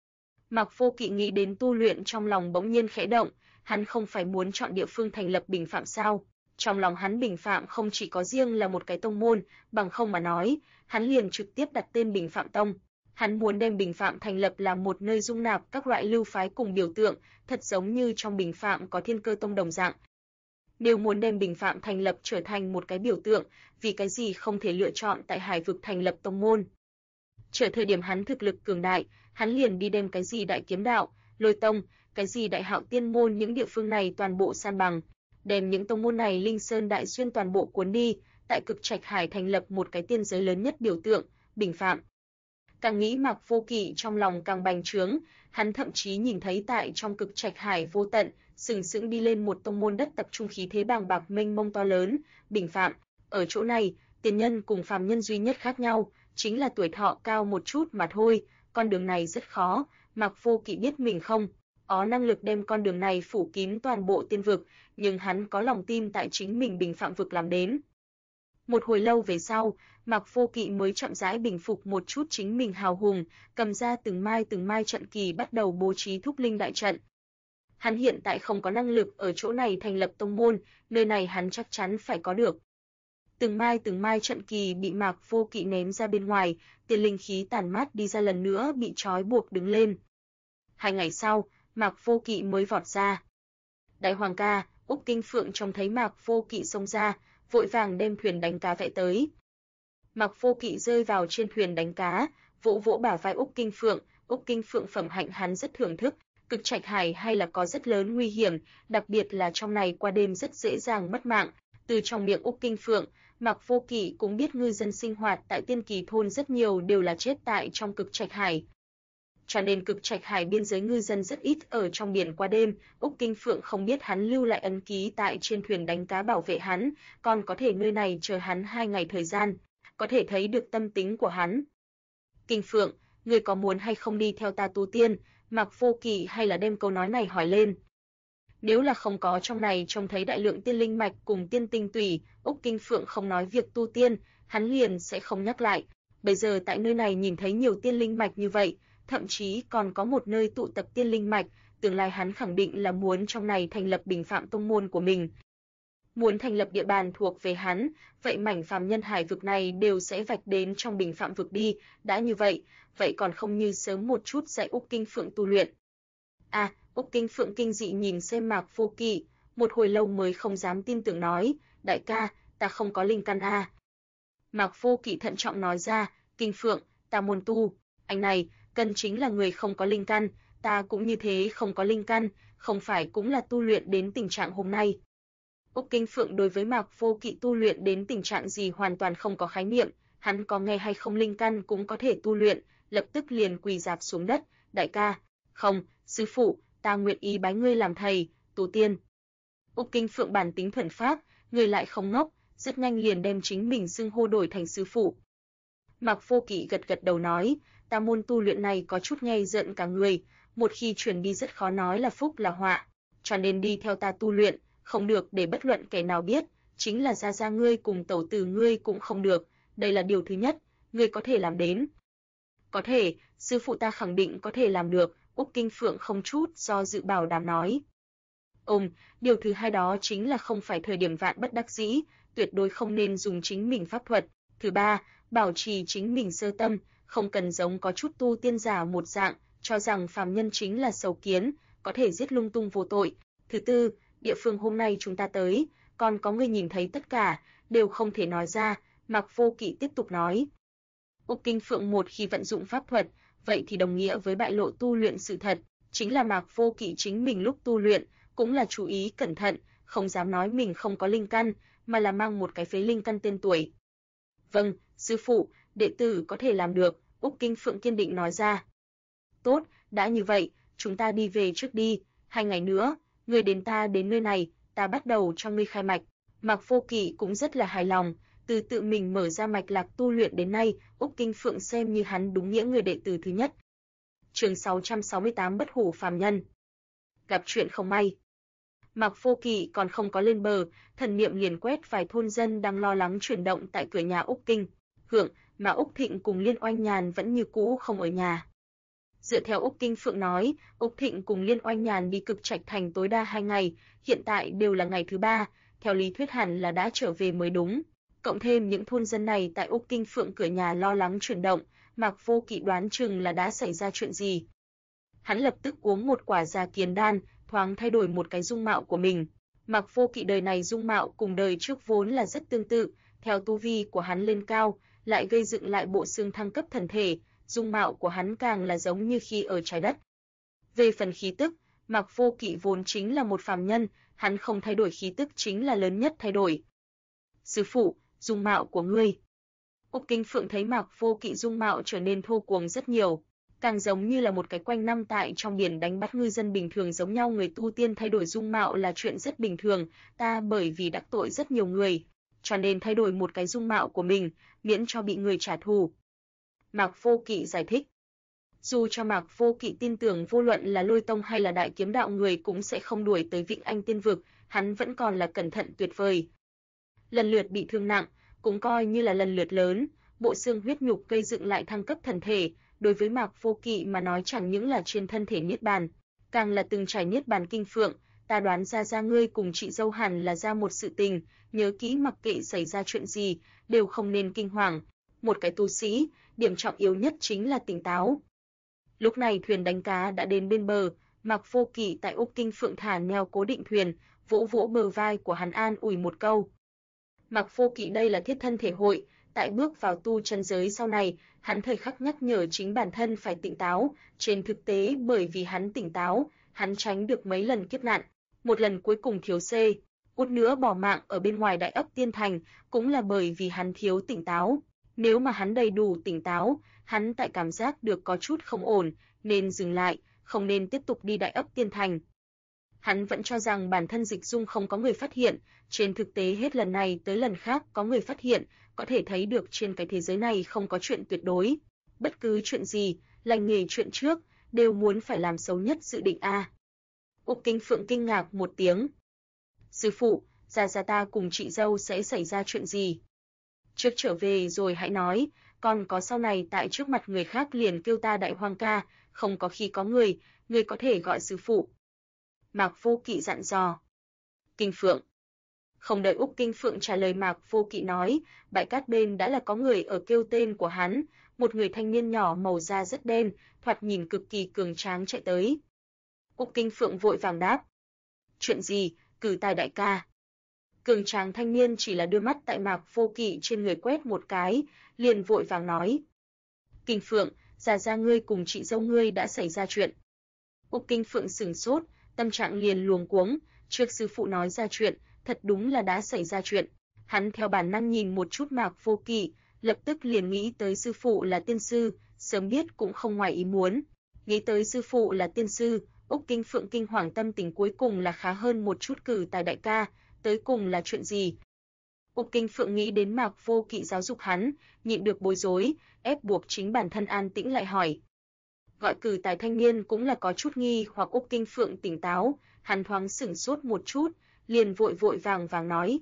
Mạc Vô Kỵ nghĩ đến tu luyện trong lòng bỗng nhiên khẽ động, hắn không phải muốn chọn địa phương thành lập Bình Phạm sao? Trong lòng hắn Bình Phạm không chỉ có riêng là một cái tông môn, bằng không mà nói, hắn liền trực tiếp đặt tên Bình Phạm Tông. Hắn muốn đem Bình Phạm thành lập là một nơi dung nạp các loại lưu phái cùng biểu tượng, thật giống như trong Bình Phạm có Thiên Cơ Tông đồng dạng. Nếu muốn đem Bình Phạm thành lập trở thành một cái biểu tượng, vì cái gì không thể lựa chọn tại Hải vực thành lập tông môn? Chờ thời điểm hắn thực lực cường đại, hắn liền đi đem cái gì Đại Kiếm Đạo, Lôi Tông, cái gì Đại Hạo Tiên môn những địa phương này toàn bộ san bằng, đem những tông môn này Linh Sơn Đại Xuyên toàn bộ cuốn đi, tại Cực Trạch Hải thành lập một cái tiên giới lớn nhất biểu tượng, Bình Phạm. Càng nghĩ Mạc Vô Kỵ trong lòng càng bành trướng, hắn thậm chí nhìn thấy tại trong Cực Trạch Hải vô tận, sừng sững đi lên một tông môn đất tập trung khí thế bàng bạc mênh mông to lớn, Bình Phạm. Ở chỗ này, tiền nhân cùng phàm nhân duy nhất khác nhau, chính là tuổi thọ cao một chút mà thôi, con đường này rất khó, Mạc Vô Kỵ biết mình không có năng lực đem con đường này phủ kín toàn bộ tiên vực, nhưng hắn có lòng tin tại chính mình Bình Phạm vực làm đến. Một hồi lâu về sau, Mạc Vô Kỵ mới chậm rãi bình phục một chút chính mình hào hùng, cầm ra từng mai trận kỳ bắt đầu bố trí thúc linh đại trận. Hắn hiện tại không có năng lực ở chỗ này thành lập tông môn, nơi này hắn chắc chắn phải có được. Từng mai trận kỳ bị Mạc Vô Kỵ ném ra bên ngoài, tiên linh khí tản mát đi ra lần nữa bị trói buộc đứng lên. 2 ngày sau, Mạc Vô Kỵ mới vọt ra. Đại Hoàng ca, Úc Kinh Phượng trông thấy Mạc Vô Kỵ xông ra, vội vàng đem thuyền đánh cá vẽ tới. Mạc Vô Kỵ rơi vào trên thuyền đánh cá, vỗ vỗ bả vai Úc Kinh Phượng, Úc Kinh Phượng phẩm hạnh hắn rất thưởng thức, Cực Trạch Hải hay là có rất lớn nguy hiểm, đặc biệt là trong này qua đêm rất dễ dàng mất mạng. Từ trong miệng Úc Kinh Phượng, Mạc Vô Kỵ cũng biết ngư dân sinh hoạt tại Tiên Kỳ thôn rất nhiều đều là chết tại trong Cực Trạch Hải. Cho nên Cực Trạch Hải biên giới ngư dân rất ít ở trong biển qua đêm, Úc Kinh Phượng không biết hắn lưu lại ấn ký tại trên thuyền đánh cá bảo vệ hắn, còn có thể nơi này chờ hắn 2 ngày thời gian, có thể thấy được tâm tính của hắn. Kinh Phượng, ngươi có muốn hay không đi theo ta tu tiên? Mạc Vô Kỵ hay là đem câu nói này hỏi lên. Nếu là không có trong này trông thấy đại lượng tiên linh mạch cùng tiên tinh tủy, Úc Kinh Phượng không nói việc tu tiên, hắn liền sẽ không nhắc lại. Bây giờ tại nơi này nhìn thấy nhiều tiên linh mạch như vậy, thậm chí còn có một nơi tụ tập tiên linh mạch, tương lai hắn khẳng định là muốn trong này thành lập Bình Phạm tông môn của mình. Muốn thành lập địa bàn thuộc về hắn, vậy mảnh phàm nhân hải vực này đều sẽ vạch đến trong Bình Phạm vực đi, đã như vậy còn không như sớm một chút dạy Úc Kinh Phượng tu luyện. Úc Kinh Phượng kinh dị nhìn xem Mạc Vô Kỵ, một hồi lâu mới không dám tin tưởng nói, đại ca, ta không có linh căn a. Mạc Vô Kỵ thận trọng nói ra, Kinh Phượng, ta muốn tu, anh này, cần chính là người không có linh căn, ta cũng như thế không có linh căn, không phải cũng là tu luyện đến tình trạng hôm nay. Úc Kinh Phượng đối với Mạc Vô Kỵ tu luyện đến tình trạng gì hoàn toàn không có khái niệm, hắn có nghe hay không linh căn cũng có thể tu luyện, lập tức liền quỳ rạp xuống đất, đại ca, không, sư phụ, ta nguyện ý bái ngươi làm thầy, tu tiên. Úc Kinh Phượng bản tính thuần phác, người lại không ngốc, rất nhanh liền đem chính mình xưng hô đổi thành sư phụ. Mạc Vô Kỵ gật gật đầu nói, ta môn tu luyện này có chút nghe giận cả người, một khi truyền đi rất khó nói là phúc là họa, cho nên đi theo ta tu luyện, không được để bất luận kẻ nào biết, chính là gia gia ngươi cùng tẩu tử ngươi cũng không được, đây là điều thứ nhất, ngươi có thể làm đến. Có thể, sư phụ ta khẳng định có thể làm được, Úc Kinh Phượng không chút do dự bảo đảm nói. Điều thứ hai đó chính là không phải thời điểm vạn bất đắc dĩ, tuyệt đối không nên dùng chính mình pháp thuật. Thứ ba, bảo trì chính mình sơ tâm, không cần giống có chút tu tiên giả một dạng, cho rằng phàm nhân chính là sâu kiến, có thể giết lung tung vô tội. Thứ tư, địa phương hôm nay chúng ta tới, còn có người nhìn thấy tất cả, đều không thể nói ra, Mạc Vô Kỵ tiếp tục nói. Úc Kinh Phượng một khi vận dụng pháp thuật, vậy thì đồng nghĩa với bại lộ tu luyện sự thật, chính là Mạc Vô Kỵ chính mình lúc tu luyện, cũng là chú ý cẩn thận, không dám nói mình không có linh căn, mà là mang một cái phế linh căn tên tuổi. Vâng, sư phụ, đệ tử có thể làm được, Úc Kinh Phượng kiên định nói ra. Tốt, đã như vậy, chúng ta đi về trước đi, 2 ngày nữa, ngươi đến ta đến nơi này, ta bắt đầu cho ngươi khai mạch. Mạc Vô Kỵ cũng rất là hài lòng, từ tự mình mở ra mạch lạc tu luyện đến nay, Úc Kinh Phượng xem như hắn đúng nghĩa người đệ tử thứ nhất. Chương 668 Bất hủ phàm nhân. Gặp chuyện không may. Mạc Vô Kỵ còn không có lên bờ, thần niệm liền quét vài thôn dân đang lo lắng chuyển động tại cửa nhà Úc Kinh Phượng, mà Úc Thịnh cùng Liên Oanh Nhàn vẫn như cũ không ở nhà. Dựa theo Úc Kinh Phượng nói, Úc Thịnh cùng Liên Oanh Nhàn đi Cực Trạch Thành tối đa 2 ngày, hiện tại đều là ngày thứ 3, theo lý thuyết hẳn là đã trở về mới đúng. Cộng thêm những thôn dân này tại Úc Kinh Phượng cửa nhà lo lắng chuyển động, Mạc Vô Kỵ đoán chừng là đã xảy ra chuyện gì. Hắn lập tức uống một quả Già Kiền đan, thoáng thay đổi một cái dung mạo của mình. Mạc Vô Kỵ đời này dung mạo cùng đời trước vốn là rất tương tự, theo tu vi của hắn lên cao, lại gây dựng lại bộ xương thăng cấp thần thể, dung mạo của hắn càng là giống như khi ở trái đất. Về phần khí tức, Mạc Vô Kỵ vốn chính là một phàm nhân, hắn không thay đổi khí tức chính là lớn nhất thay đổi. Sư phụ, dung mạo của ngươi. Úc Kinh Phượng thấy Mạc Vô Kỵ dung mạo trở nên thô cuồng rất nhiều, càng giống như là một cái quanh năm tại trong biển đánh bắt ngư dân bình thường giống nhau. Người tu tiên thay đổi dung mạo là chuyện rất bình thường, ta bởi vì đắc tội rất nhiều người, cho nên thay đổi một cái dung mạo của mình, miễn cho bị người trả thù. Mạc Vô Kỵ giải thích. Dù cho Mạc Vô Kỵ tin tưởng vô luận là Lôi Tông hay là Đại Kiếm Đạo người cũng sẽ không đuổi tới Vịnh Anh Tiên Vực, hắn vẫn còn là cẩn thận tuyệt vời. Lần lượt bị thương nặng, cũng coi như là lần lượt lớn, bộ xương huyết nhục gây dựng lại thăng cấp thần thể, đối với Mạc Vô Kỵ mà nói chẳng những là trên thân thể niết bàn, càng là từng trải niết bàn kinh phượng. Ta đoán ra ngươi cùng chị dâu hẳn là ra một sự tình, nhớ kỹ mặc kệ xảy ra chuyện gì, đều không nên kinh hoàng. Một cái tu sĩ, điểm trọng yếu nhất chính là tỉnh táo. Lúc này thuyền đánh cá đã đến bên bờ, Mạc Vô Kỵ tại Úc Kinh Phượng thả neo cố định thuyền, vỗ vỗ bờ vai của hắn an ủi một câu. Mạc Vô Kỵ đây là thiết thân thể hội, tại bước vào tu chân giới sau này, hắn thời khắc nhắc nhở chính bản thân phải tỉnh táo, trên thực tế bởi vì hắn tỉnh táo, hắn tránh được mấy lần kiếp nạn, một lần cuối cùng thiếu C, út nữa bỏ mạng ở bên ngoài Đại Ấp Tiên Thành, cũng là bởi vì hắn thiếu tỉnh táo. Nếu mà hắn đầy đủ tỉnh táo, hắn tại cảm giác được có chút không ổn, nên dừng lại, không nên tiếp tục đi Đại Ấp Tiên Thành. Hắn vẫn cho rằng bản thân dịch dung không có người phát hiện, trên thực tế hết lần này tới lần khác có người phát hiện, có thể thấy được trên cái thế giới này không có chuyện tuyệt đối. Bất cứ chuyện gì, lành nghề chuyện trước, đều muốn phải làm xấu nhất dự định a. Úc Kinh Phượng kinh ngạc một tiếng. Sư phụ, gia ta cùng chị dâu sẽ xảy ra chuyện gì? Trước trở về rồi hãy nói, còn có sau này tại trước mặt người khác liền kêu ta Đại Hoàng ca, không có khi có người có thể gọi sư phụ. Mạc Vô Kỵ dặn dò. Kinh Phượng. Không đợi Úc Kinh Phượng trả lời, Mạc Vô Kỵ nói, bãi cát bên đã là có người ở kêu tên của hắn, một người thanh niên nhỏ màu da rất đen, thoạt nhìn cực kỳ cường tráng chạy tới. Úc Kinh Phượng vội vàng đáp. Chuyện gì, Cử Tài đại ca? Cường tráng thanh niên chỉ là đưa mắt tại Mạc Vô Kỵ trên người quét một cái, liền vội vàng nói. Kinh Phượng, gia ngươi cùng chị dâu ngươi đã xảy ra chuyện. Úc Kinh Phượng sửng sốt, tâm trạng liền luống cuống, trước sư phụ nói ra chuyện, thật đúng là đã xảy ra chuyện. Hắn theo bản năng nhìn một chút Mạc Vô Kỵ, lập tức liền nghĩ tới sư phụ là tiên sư, sớm biết cũng không ngoài ý muốn. Nghĩ tới sư phụ là tiên sư, Úc Kinh Phượng kinh hoàng, tâm tình cuối cùng là khá hơn một chút. Cử Tài đại ca, tới cùng là chuyện gì? Úc Kinh Phượng nghĩ đến Mạc Vô Kỵ giáo dục hắn, nhịn được bối rối, ép buộc chính bản thân an tĩnh lại hỏi. Gọi Cử Tài thanh niên cũng là có chút nghi hoặc. Úc Kinh Phượng tỉnh táo, hắn thoáng sửng sốt một chút, liền vội vàng nói.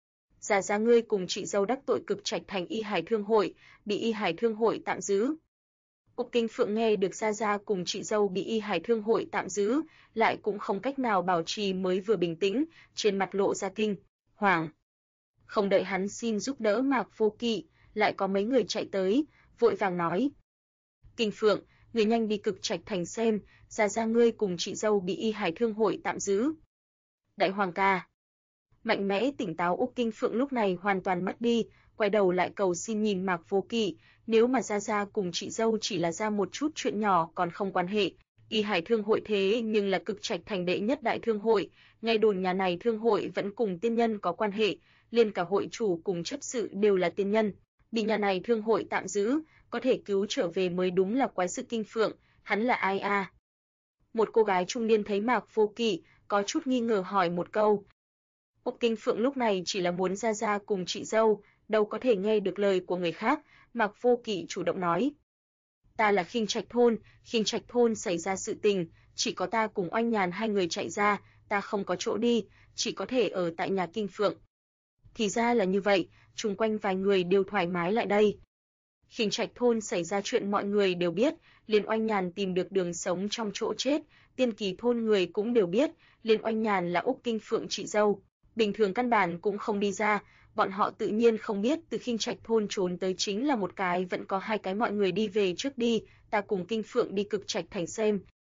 Gia ngươi cùng chị dâu đắc tội Cực Trạch Thành Y Hải Thương hội, bị Y Hải Thương hội tạm giữ. Úc Kinh Phượng nghe được gia cùng chị dâu bị Y Hải Thương hội tạm giữ, lại cũng không cách nào bảo trì mới vừa bình tĩnh, trên mặt lộ ra kinh hoàng. Không đợi hắn xin giúp đỡ Mạc Vô Kỵ, lại có mấy người chạy tới, vội vàng nói. Kinh Phượng, người nhanh đi Cực Trạch Thành xem, gia ngươi cùng chị dâu bị Y Hải Thương hội tạm giữ. Đại Hoàng ca. Mạnh mẽ tỉnh táo Úc Kinh Phượng lúc này hoàn toàn mất đi, quay đầu lại cầu xin nhìn Mạc Vô Kỵ, nếu mà gia cùng chị dâu chỉ là ra một chút chuyện nhỏ còn không quan hệ, Y Hải Thương hội thế nhưng là Cực Trạch Thành đệ nhất đại thương hội, ngay đồn nhà này thương hội vẫn cùng tiên nhân có quan hệ, liền cả hội chủ cùng chấp sự đều là tiên nhân. bị nhà này thương hội tạm giữ, có thể cứu trở về mới đúng là quái sự kinh phượng, hắn là ai a? Một cô gái trung niên thấy Mạc Vô Kỵ, có chút nghi ngờ hỏi một câu. Úc Kinh Phượng lúc này chỉ là muốn ra cùng chị dâu, đâu có thể nghe được lời của người khác, Mạc Vô Kỵ chủ động nói. Ta là Khinh Trạch thôn xảy ra sự tình, chỉ có ta cùng Oanh Nhàn hai người chạy ra, ta không có chỗ đi, chỉ có thể ở tại nhà Kinh Phượng. Thì ra là như vậy, chung quanh vài người đều thoải mái lại đây. Khinh Trạch thôn xảy ra chuyện mọi người đều biết, liền Oanh Nhàn tìm được đường sống trong chỗ chết, Tiên Kỳ thôn người cũng đều biết, liền Oanh Nhàn là Úc Kinh Phượng chị dâu, bình thường căn bản cũng không đi ra, bọn họ tự nhiên không biết từ Khinh Trạch thôn trốn tới chính là một cái vẫn có hai cái mọi người đi về trước đi, ta cùng Kinh Phượng đi Cực Trạch thành xem.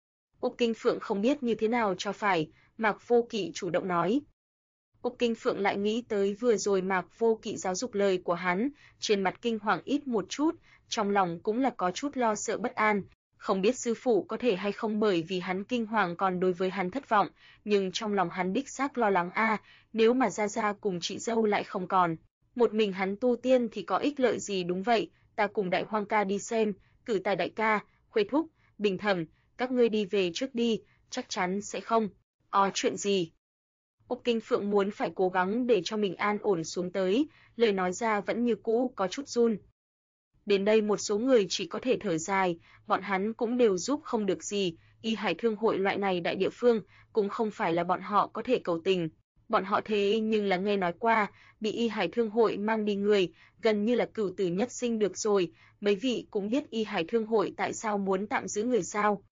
Úc Kinh Phượng không biết như thế nào cho phải, Mạc Vô Kỵ chủ động nói. Úc Kinh Phượng lại nghĩ tới vừa rồi Mạc Vô Kỵ giáo dục lời của hắn, trên mặt kinh hoàng ít một chút, trong lòng cũng là có chút lo sợ bất an, không biết sư phụ có thể hay không bởi vì hắn kinh hoàng còn đối với hắn thất vọng, nhưng trong lòng hắn đích xác lo lắng nếu mà Gia cùng chị dâu lại không còn, một mình hắn tu tiên thì có ích lợi gì đúng vậy, ta cùng Đại Hoang ca đi xem, Cử Tài đại ca, Khuê thúc, Bình Thẩm, các ngươi đi về trước đi, chắc chắn sẽ không chuyện gì. Úc Kinh Phượng muốn phải cố gắng để cho mình an ổn xuống tới, lời nói ra vẫn như cũ có chút run. Đến đây một số người chỉ có thể thở dài, bọn hắn cũng đều giúp không được gì, Y Hải Thương hội loại này đại địa phương, cũng không phải là bọn họ có thể cầu tình. Bọn họ thế nhưng là nghe nói qua, bị Y Hải Thương hội mang đi người, gần như là cửu tử nhất sinh được rồi, mấy vị cũng biết Y Hải Thương hội tại sao muốn tạm giữ người sao.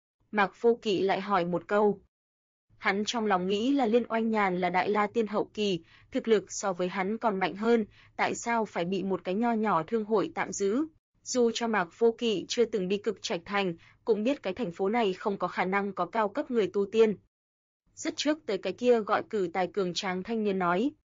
Mạc Vô Kỵ lại hỏi một câu. Hắn trong lòng nghĩ là Liên Oanh Nhàn là Đại La Tiên hậu kỳ, thực lực so với hắn còn mạnh hơn, tại sao phải bị một cái nho nhỏ thương hội tạm giữ? Dù cho Mạc Vô Kỵ chưa từng đi Cực Trạch thành, cũng biết cái thành phố này không có khả năng có cao cấp người tu tiên. Rất trước tới cái kia gọi Cử Tài cường tráng thanh niên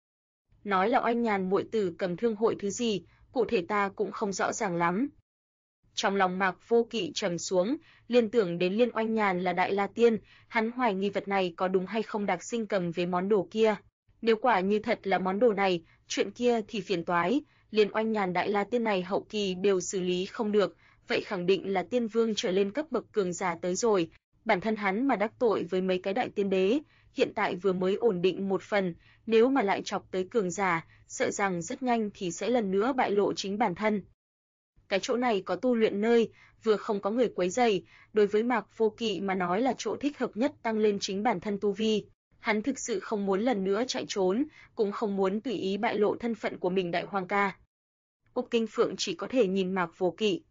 nói là Oanh Nhàn muội tử cầm thương hội thứ gì, cụ thể ta cũng không rõ ràng lắm. Trong lòng Mạc Vô Kỵ trầm xuống, liên tưởng đến Liên Oanh Nhàn là Đại La Tiên, hắn hoài nghi vật này có đúng hay không Đạc Sinh cầm về món đồ kia. Nếu quả như thật là món đồ này, chuyện kia thì phiền toái, Liên Oanh Nhàn Đại La Tiên này hậu kỳ đều xử lý không được, vậy khẳng định là tiên vương trở lên cấp bậc cường giả tới rồi. Bản thân hắn mà đắc tội với mấy cái đại tiên đế, hiện tại vừa mới ổn định một phần, nếu mà lại chọc tới cường giả, sợ rằng rất nhanh thì sẽ lần nữa bại lộ chính bản thân. Cái chỗ này có tu luyện nơi, vừa không có người quấy rầy, đối với Mạc Vô Kỵ mà nói là chỗ thích hợp nhất tăng lên chính bản thân tu vi. Hắn thực sự không muốn lần nữa chạy trốn, cũng không muốn tùy ý bại lộ thân phận của mình Đại Hoang ca. Úc Kinh Phượng chỉ có thể nhìn Mạc Vô Kỵ.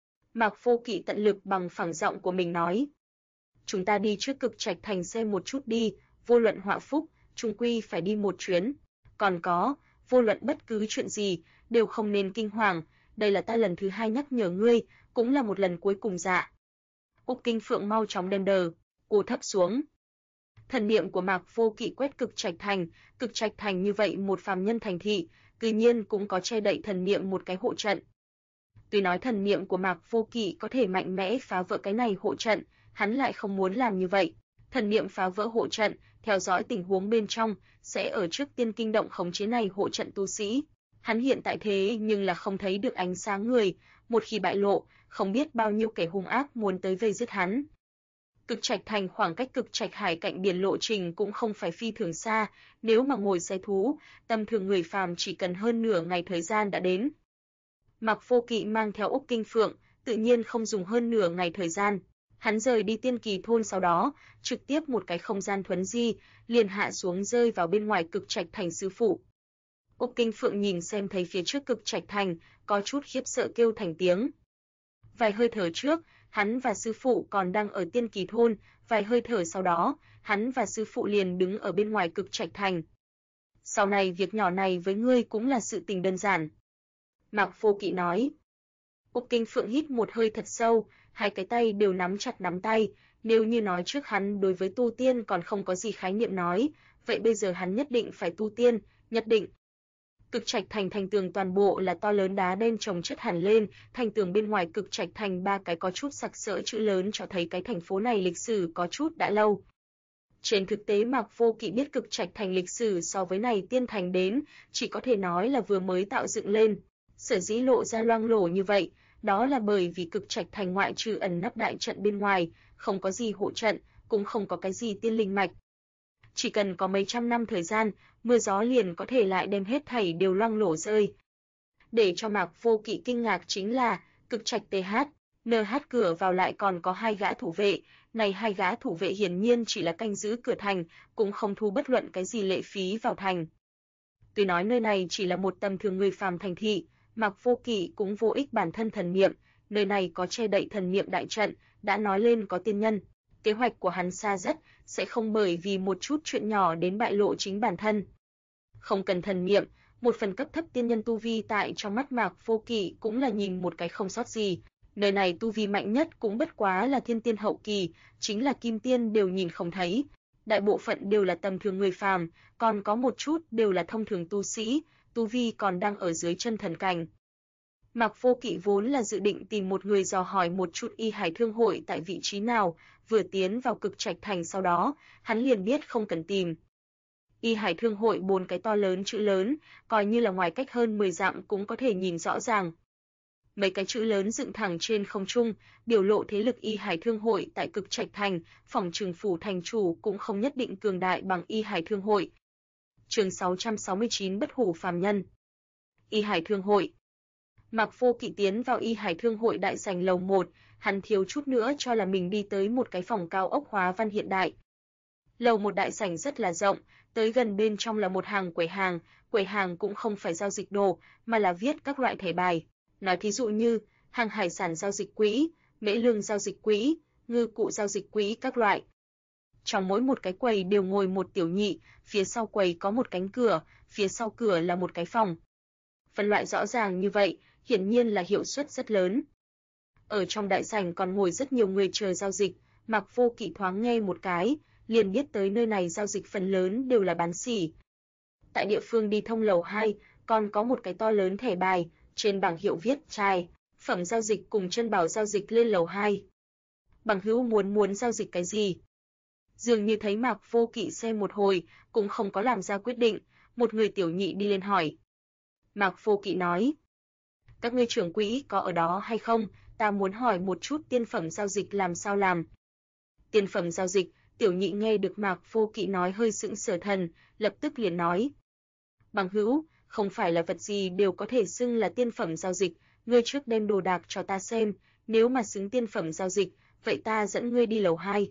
Mạc Vô Kỵ tận lực bằng phẳng giọng của mình nói. Chúng ta đi trước Cực Trạch thành xem một chút đi, vô luận họa phúc, chung quy phải đi một chuyến. Còn có, vô luận bất cứ chuyện gì, đều không nên kinh hoàng. Đây là ta lần thứ hai nhắc nhở ngươi, cũng là một lần cuối cùng dạ. Úc Kinh Phượng mau chóng đem cô thấp xuống. Thần niệm của Mạc Vô Kỵ quét Cực Trạch thành như vậy một phàm nhân thành thị, tự nhiên cũng có che đậy thần niệm một cái hộ trận. Tuy nói thần niệm của Mạc Vô Kỵ có thể mạnh mẽ phá vỡ cái này hộ trận, hắn lại không muốn làm như vậy. Thần niệm phá vỡ hộ trận, theo dõi tình huống bên trong, sẽ ở trước tiên kinh động khống chế này hộ trận tu sĩ. Hắn hiện tại thế nhưng là không thấy được ánh sáng người, một khi bại lộ, không biết bao nhiêu kẻ hung ác muốn tới vây giết hắn. Cực Trạch thành khoảng cách Cực Trạch hải cạnh biển lộ trình cũng không phải phi thường xa, nếu mà ngồi xe thú, tầm thường người phàm chỉ cần hơn nửa ngày thời gian đã đến. Mạc Vô Kỵ mang theo Úc Kinh Phượng, tự nhiên không dùng hơn nửa ngày thời gian. Hắn rời đi Tiên Kỳ thôn sau đó, trực tiếp một cái không gian thuấn di, liền hạ xuống rơi vào bên ngoài Cực Trạch thành sư phụ. Úc Kinh Phượng nhìn xem thấy phía trước Cực Trạch thành, có chút khiếp sợ kêu thành tiếng. Vài hơi thở trước, hắn và sư phụ còn đang ở Tiên Kỳ thôn, vài hơi thở sau đó, hắn và sư phụ liền đứng ở bên ngoài Cực Trạch thành. Sau này việc nhỏ này với ngươi cũng là sự tình đơn giản. Mạc Vô Kỵ nói. Úc Kinh Phượng hít một hơi thật sâu, hai cái tay đều nắm chặt nắm tay, nếu như nói trước hắn đối với tu tiên còn không có gì khái niệm nói, vậy bây giờ hắn nhất định phải tu tiên, nhất định. Cực Trạch thành thành tường toàn bộ là to lớn đá đen chồng chất hẳn lên, thành tường bên ngoài Cực Trạch thành ba cái có chút sặc sỡ chữ lớn cho thấy cái thành phố này lịch sử có chút đã lâu. Trên thực tế Mạc Vô Kỵ biết Cực Trạch thành lịch sử so với này tiên thành đến, chỉ có thể nói là vừa mới tạo dựng lên. Sở dĩ lộ ra loang lổ như vậy, đó là bởi vì Cực Trạch Thành ngoại trừ ẩn nấp đại trận bên ngoài, không có gì hộ trận, cũng không có cái gì tiên linh mạch. Chỉ cần có mấy trăm năm thời gian, mưa gió liền có thể lại đem hết thảy đều loang lổ rơi. Để cho Mạc Vô Kỵ kinh ngạc chính là, Cực Trạch TH, NH cửa vào lại còn có 2 gã thủ vệ, này 2 gã thủ vệ hiển nhiên chỉ là canh giữ cửa thành, cũng không thu bất luận cái gì lệ phí vào thành. Tuy nói nơi này chỉ là một tầm thường người phàm thành thị, Mạc Vô Kỵ cũng vô ích bản thân thần niệm, nơi này có che đậy thần niệm đại trận, đã nói lên có tiên nhân. Kế hoạch của hắn xa rất, sẽ không bởi vì một chút chuyện nhỏ đến bại lộ chính bản thân. Không cần thần niệm, một phần cấp thấp tiên nhân tu vi tại trong mắt Mạc Vô Kỵ cũng là nhìn một cái không sót gì. Nơi này tu vi mạnh nhất cũng bất quá là thiên tiên hậu kỳ, chính là kim tiên đều nhìn không thấy. Đại bộ phận đều là tầm thường người phàm, còn có một chút đều là thông thường tu sĩ, tu vi còn đang ở dưới chân thần cảnh. Mạc Vô Kỵ vốn là dự định tìm một người dò hỏi một chút Y Hải Thương hội tại vị trí nào, vừa tiến vào Cực Trạch Thành sau đó, hắn liền biết không cần tìm. Y Hải Thương hội 4 cái to lớn chữ lớn, coi như là ngoài cách hơn 10 dặm cũng có thể nhìn rõ ràng. Mấy cái chữ lớn dựng thẳng trên không trung, biểu lộ thế lực Y Hải Thương hội tại Cực Trạch Thành, phòng trừng phủ thành chủ cũng không nhất định cường đại bằng Y Hải Thương hội. Chương 669 Bất hủ phàm nhân. Y Hải Thương hội. Mạc Vô Kỵ tiến vào Y Hải Thương hội đại sảnh lầu 1, hắn thiếu chút nữa cho là mình đi tới một cái phòng cao ốc hóa văn hiện đại. Lầu 1 đại sảnh rất là rộng, tới gần bên trong là một hàng quầy hàng cũng không phải giao dịch đồ, mà là viết các loại thẻ bài. Nói thí dụ như hàng hải sản giao dịch quỹ, mễ lương giao dịch quỹ, ngư cụ giao dịch quỹ các loại. Trong mỗi một cái quầy đều ngồi một tiểu nhị, phía sau quầy có một cánh cửa, phía sau cửa là một cái phòng. Phân loại rõ ràng như vậy, hiển nhiên là hiệu suất rất lớn. Ở trong đại sảnh còn ngồi rất nhiều người chờ giao dịch, Mạc Vô Kỵ thoáng nghe một cái, liền biết tới nơi này giao dịch phần lớn đều là bán sỉ. Tại địa phương đi thông lầu 2, còn có một cái to lớn thẻ bài, trên bảng hiệu viết trai, phẩm giao dịch cùng chân bảo giao dịch lên lầu 2. Bằng hữu muốn giao dịch cái gì? Dường như thấy Mạc Vô Kỵ xem một hồi, cũng không có làm ra quyết định, một người tiểu nhị đi lên hỏi. Mạc Vô Kỵ nói, các ngươi trưởng quỹ có ở đó hay không, ta muốn hỏi một chút tiên phẩm giao dịch làm sao làm. Tiên phẩm giao dịch, tiểu nhị nghe được Mạc Vô Kỵ nói hơi sững sờ thần, lập tức liền nói. Bằng hữu, không phải là vật gì đều có thể xưng là tiên phẩm giao dịch, ngươi trước đem đồ đạc cho ta xem, nếu mà xứng tiên phẩm giao dịch, vậy ta dẫn ngươi đi lầu 2.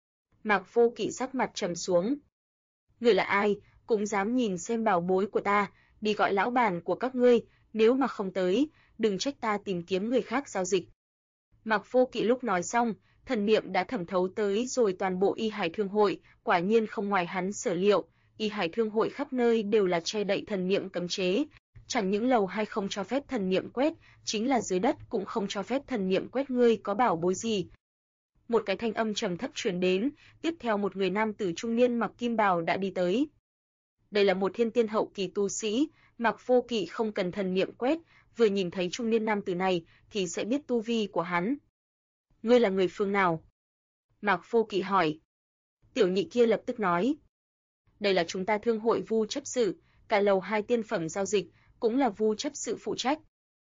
Mạc Vô Kỵ sắc mặt trầm xuống. Ngươi là ai, cũng dám nhìn xem bảo bối của ta, đi gọi lão bản của các ngươi, nếu mà không tới, đừng trách ta tìm kiếm người khác giao dịch. Mạc Vô Kỵ lúc nói xong, thần niệm đã thẩm thấu tới rồi toàn bộ Y Hải Thương hội, quả nhiên không ngoài hắn sở liệu, Y Hải Thương hội khắp nơi đều là che đậy thần niệm cấm chế, chẳng những lầu 2 không cho phép thần niệm quét, chính là dưới đất cũng không cho phép thần niệm quét ngươi có bảo bối gì. Một cái thanh âm trầm thấp truyền đến, tiếp theo một người nam tử trung niên mặc kim bào đã đi tới. Đây là một thiên tiên hậu kỳ tu sĩ, Mạc Vô Kỵ không cần thần niệm quét, vừa nhìn thấy trung niên nam tử này thì sẽ biết tu vi của hắn. Ngươi là người phương nào? Mạc Vô Kỵ hỏi. Tiểu nhị kia lập tức nói. Đây là chúng ta thương hội Vu chấp sự, cả lầu 2 tiên phẩm giao dịch, cũng là Vu chấp sự phụ trách.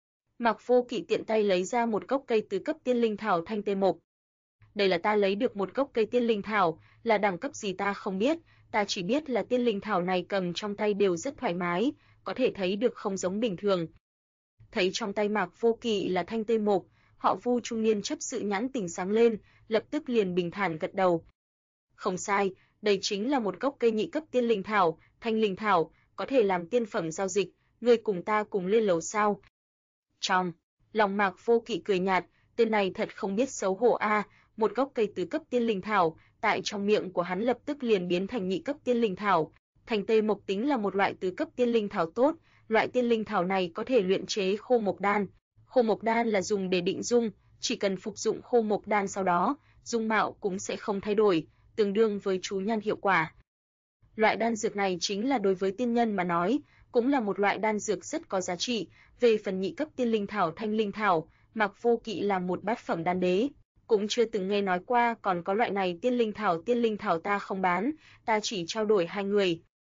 Mạc Vô Kỵ tiện tay lấy ra một gốc cây tứ cấp tiên linh thảo thanh tê mộc. Đây là ta lấy được một gốc cây tiên linh thảo, là đẳng cấp gì ta không biết, ta chỉ biết là tiên linh thảo này cầm trong tay đều rất thoải mái, có thể thấy được không giống bình thường. Thấy trong tay Mạc Vô Kỵ là thanh tê mộc, họ Vu trung niên chấp sự nhãn tỉnh sáng lên, lập tức liền bình thản gật đầu. Không sai, đây chính là một gốc cây nhị cấp tiên linh thảo, thanh linh thảo, có thể làm tiên phẩm giao dịch, ngươi cùng ta cùng lên lầu sao? Trong lòng Mạc Vô Kỵ cười nhạt, tên này thật không biết xấu hổ a, một gốc cây tứ cấp tiên linh thảo, tại trong miệng của hắn lập tức liền biến thành nhị cấp tiên linh thảo. Thành tê mộc tính là một loại tứ cấp tiên linh thảo tốt, loại tiên linh thảo này có thể luyện chế khô mộc đan. Khô mộc đan là dùng để định dung, chỉ cần phục dụng khô mộc đan sau đó, dung mạo cũng sẽ không thay đổi, tương đương với chú nhan hiệu quả. Loại đan dược này chính là đối với tiên nhân mà nói, cũng là một loại đan dược rất có giá trị. Về phần nhị cấp tiên linh thảo thanh linh thảo, Mạc Vô Kỵ là một bát phẩm đan đế, cũng chưa từng nghe nói qua còn có loại này tiên linh thảo ta không bán, ta chỉ trao đổi hai người.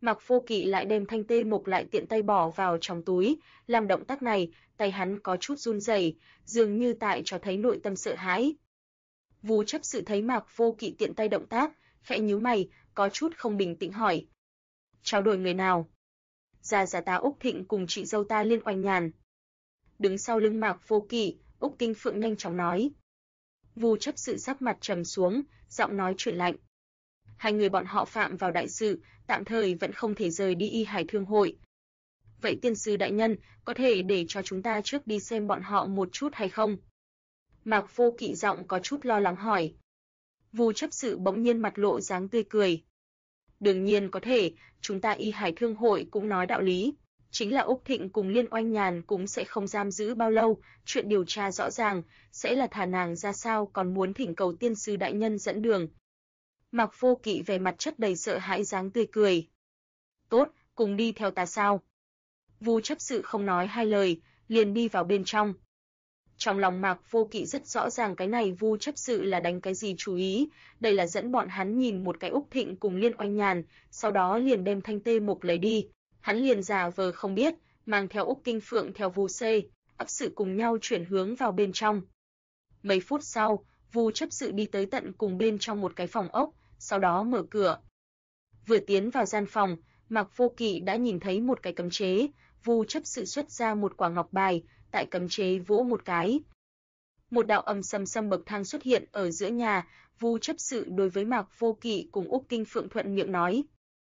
Mạc Vô Kỵ lại đem thanh tê mục lại tiện tay bỏ vào trong túi, làm động tác này, tay hắn có chút run rẩy, dường như tại cho thấy nội tâm sợ hãi. Vu chấp sự thấy Mạc Vô Kỵ tiện tay động tác, khẽ nhíu mày, có chút không bình tĩnh hỏi. Trao đổi người nào? Gia gia ta Úc Thịnh cùng chị dâu ta Liên Oanh Nhàn. Đứng sau lưng Mạc Vô Kỵ, Úc Kinh Phượng nhanh chóng nói. Vu chấp sự sắc mặt trầm xuống, giọng nói chuyển lạnh. Hai người bọn họ phạm vào đại sự, tạm thời vẫn không thể rời đi Y Hải Thương hội. Vậy tiên sư đại nhân, có thể để cho chúng ta trước đi xem bọn họ một chút hay không? Mạc Vô Kỵ giọng có chút lo lắng hỏi. Vu chấp sự bỗng nhiên mặt lộ dáng tươi cười. Đương nhiên có thể, chúng ta Y Hải Thương hội cũng nói đạo lý. Chính là Úc Thịnh cùng Liên Oanh Nhàn cũng sẽ không giam giữ bao lâu, chuyện điều tra rõ ràng, sẽ là thả nàng ra sao còn muốn thỉnh cầu tiên sư đại nhân dẫn đường. Mạc Vô Kỵ về mặt chất đầy sợ hãi dáng tươi cười. Tốt, cùng đi theo ta sao? Vu chấp sự không nói hai lời, liền đi vào bên trong. Trong lòng Mạc Vô Kỵ rất rõ ràng cái này Vu chấp sự là đánh cái gì chú ý, đây là dẫn bọn hắn nhìn một cái Úc Thịnh cùng Liên Oanh Nhàn, sau đó liền đem thanh tê mục lấy đi. Hắn liền giả vờ không biết, mang theo Úc Kinh Phượng theo Vu Xê, ấp sự cùng nhau chuyển hướng vào bên trong. Mấy phút sau, Vu chấp sự đi tới tận cùng bên trong một cái phòng ốc, sau đó mở cửa. Vừa tiến vào gian phòng, Mạc Vô Kỵ đã nhìn thấy một cái cấm chế, Vu chấp sự xuất ra một quả ngọc bài, tại cấm chế vỗ một cái. Một đạo âm sầm sầm bậc thang xuất hiện ở giữa nhà, Vu chấp sự đối với Mạc Vô Kỵ cùng Úc Kinh Phượng thuận miệng nói.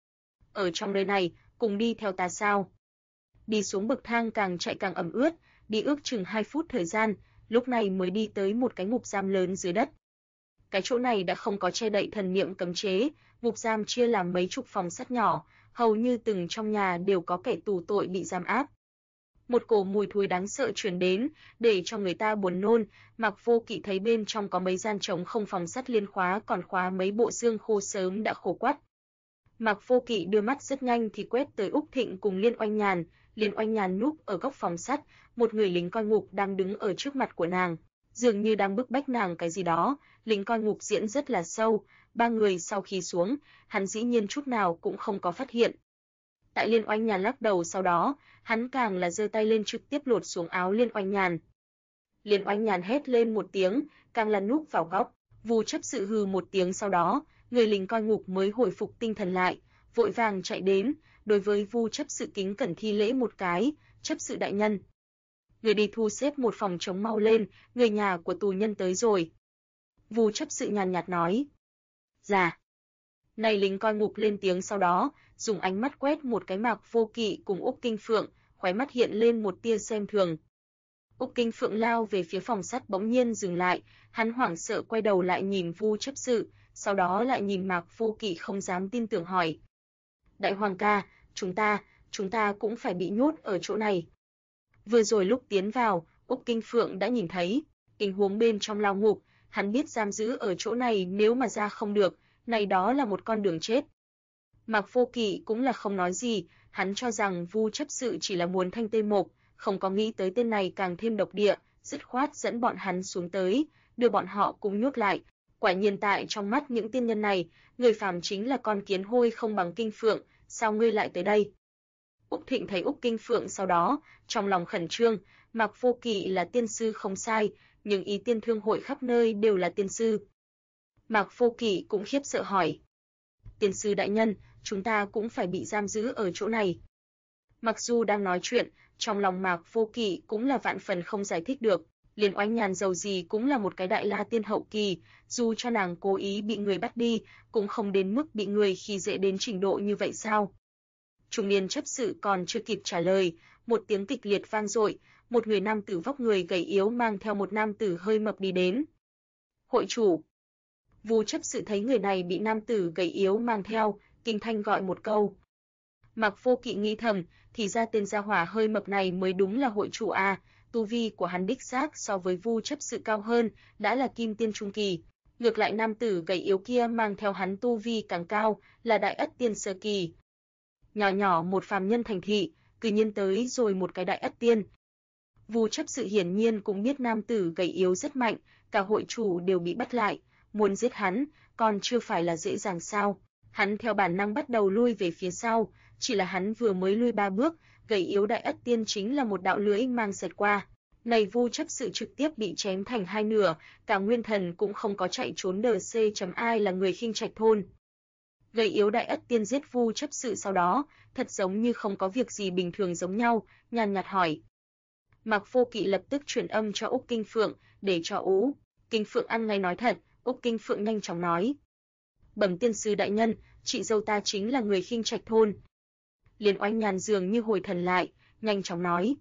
Ở trong nơi này, cùng đi theo ta sao? Đi xuống bậc thang càng chạy càng ẩm ướt, đi ước chừng 2 phút thời gian, lúc này mới đi tới một cái ngục giam lớn dưới đất. Cái chỗ này đã không có che đậy thần niệm cấm chế, ngục giam chia làm mấy chục phòng sắt nhỏ, hầu như từng trong nhà đều có kẻ tù tội bị giam áp. Một cổ mùi thối đáng sợ truyền đến, để cho người ta buồn nôn. Mạc Vô Kỵ thấy bên trong có mấy gian trống không phòng sắt liên khóa, còn khóa mấy bộ xương khô sớm đã khô quắt. Mạc Vô Kỵ đưa mắt rất nhanh thì quét tới Úc Thịnh cùng Liên Oanh Nhàn. Liên Oanh Nhàn núp ở góc phòng sắt, một người lính coi ngục đang đứng ở trước mặt của nàng, dường như đang bức bách nàng cái gì đó. Lính coi ngục diễn rất là sâu, ba người sau khi xuống, hắn dĩ nhiên chút nào cũng không có phát hiện. Tại Liên Oanh Nhàn lắc đầu sau đó, hắn càng là giơ tay lên trực tiếp lột xuống áo Liên Oanh Nhàn. Liên Oanh Nhàn hét lên một tiếng, càng là núp vào góc. Vu chấp sự hừ một tiếng sau đó, người lính coi ngục mới hồi phục tinh thần lại, vội vàng chạy đến, đối với Vu chấp sự kính cẩn thi lễ một cái, chấp sự đại nhân. Người đi thu xếp một phòng trống mau lên, người nhà của tù nhân tới rồi. Vu chấp sự nhàn nhạt nói. Dạ. Này lính coi ngục lên tiếng sau đó, dùng ánh mắt quét một cái Mạc Vô Kỵ cùng Úc Kinh Phượng, khóe mắt hiện lên một tia xem thường. Úc Kinh Phượng lao về phía phòng sắt bỗng nhiên dừng lại, hắn hoảng sợ quay đầu lại nhìn Vu chấp sự, sau đó lại nhìn Mạc Vô Kỵ không dám tin tưởng hỏi. Đại hoàng ca, chúng ta cũng phải bị nhốt ở chỗ này. Vừa rồi lúc tiến vào, Úc Kinh Phượng đã nhìn thấy tình huống bên trong lao ngục, hắn biết giam giữ ở chỗ này nếu mà ra không được, này đó là một con đường chết. Mạc Vô Kỵ cũng là không nói gì, hắn cho rằng Vu chấp sự chỉ là muốn thanh tê mộc, không có nghĩ tới tên này càng thêm độc địa, dứt khoát dẫn bọn hắn xuống tới, đưa bọn họ cùng nhốt lại. Quả nhiên tại trong mắt những tiên nhân này, người phàm chính là con kiến hôi không bằng Kinh Phượng, sao ngươi lại tới đây? Úc Thịnh thấy Úc Kinh Phượng sau đó, trong lòng khẩn trương, Mạc Vô Kỵ là tiên sư không sai, nhưng ý tiên thương hội khắp nơi đều là tiên sư. Mạc Vô Kỵ cũng khiếp sợ hỏi. Tiên sư đại nhân, chúng ta cũng phải bị giam giữ ở chỗ này. Mặc dù đang nói chuyện, trong lòng Mạc Vô Kỵ cũng là vạn phần không giải thích được. Liên Oanh Nhàn dầu gì cũng là một cái đại la tiên hậu kỳ, dù cho nàng cố ý bị người bắt đi, cũng không đến mức bị người khi dễ đến trình độ như vậy sao? Trung niên chấp sự còn chưa kịp trả lời, một tiếng kịch liệt vang dội, một người nam tử vóc người gầy yếu mang theo một nam tử hơi mập đi đến. Hội chủ. Vu chấp sự thấy người này bị nam tử gầy yếu mang theo, kinh thanh gọi một câu. Mạc Vô Kỵ nghĩ thầm, thì ra tên gia hỏa hơi mập này mới đúng là hội chủ à, tu vi của hắn đích xác so với Vu chấp sự cao hơn, đã là kim tiên trung kỳ. Ngược lại nam tử gầy yếu kia mang theo hắn tu vi càng cao, là đại ất tiên sơ kỳ. Nhỏ nhỏ một phàm nhân thành thị, cư nhiên tới rồi một cái đại ất tiên. Vu chấp sự hiển nhiên cũng biết nam tử gầy yếu rất mạnh, cả hội chủ đều bị bắt lại, muốn giết hắn, còn chưa phải là dễ dàng sao. Hắn theo bản năng bắt đầu lui về phía sau, chỉ là hắn vừa mới lui 3 bước, gầy yếu Đại Ất Tiên chính là một đạo lưỡi mang xẹt qua. Này Vu chấp sự trực tiếp bị chém thành hai nửa, cả nguyên thần cũng không có chạy trốn đờ ai là người Khinh Trạch thôn. Gầy yếu Đại Ất Tiên giết Vu chấp sự sau đó, thật giống như không có việc gì bình thường giống nhau, nhàn nhạt hỏi. Mạc Vô Kỵ lập tức truyền âm cho Úc Kinh Phượng, để cho Ú Kinh Phượng ăn ngay nói thật. Úc Kinh Phượng nhanh chóng nói. Bẩm tiên sư đại nhân, chị dâu ta chính là người Khinh Trạch thôn. Liền Oanh Nhàn dường như hồi thần lại, nhanh chóng nói.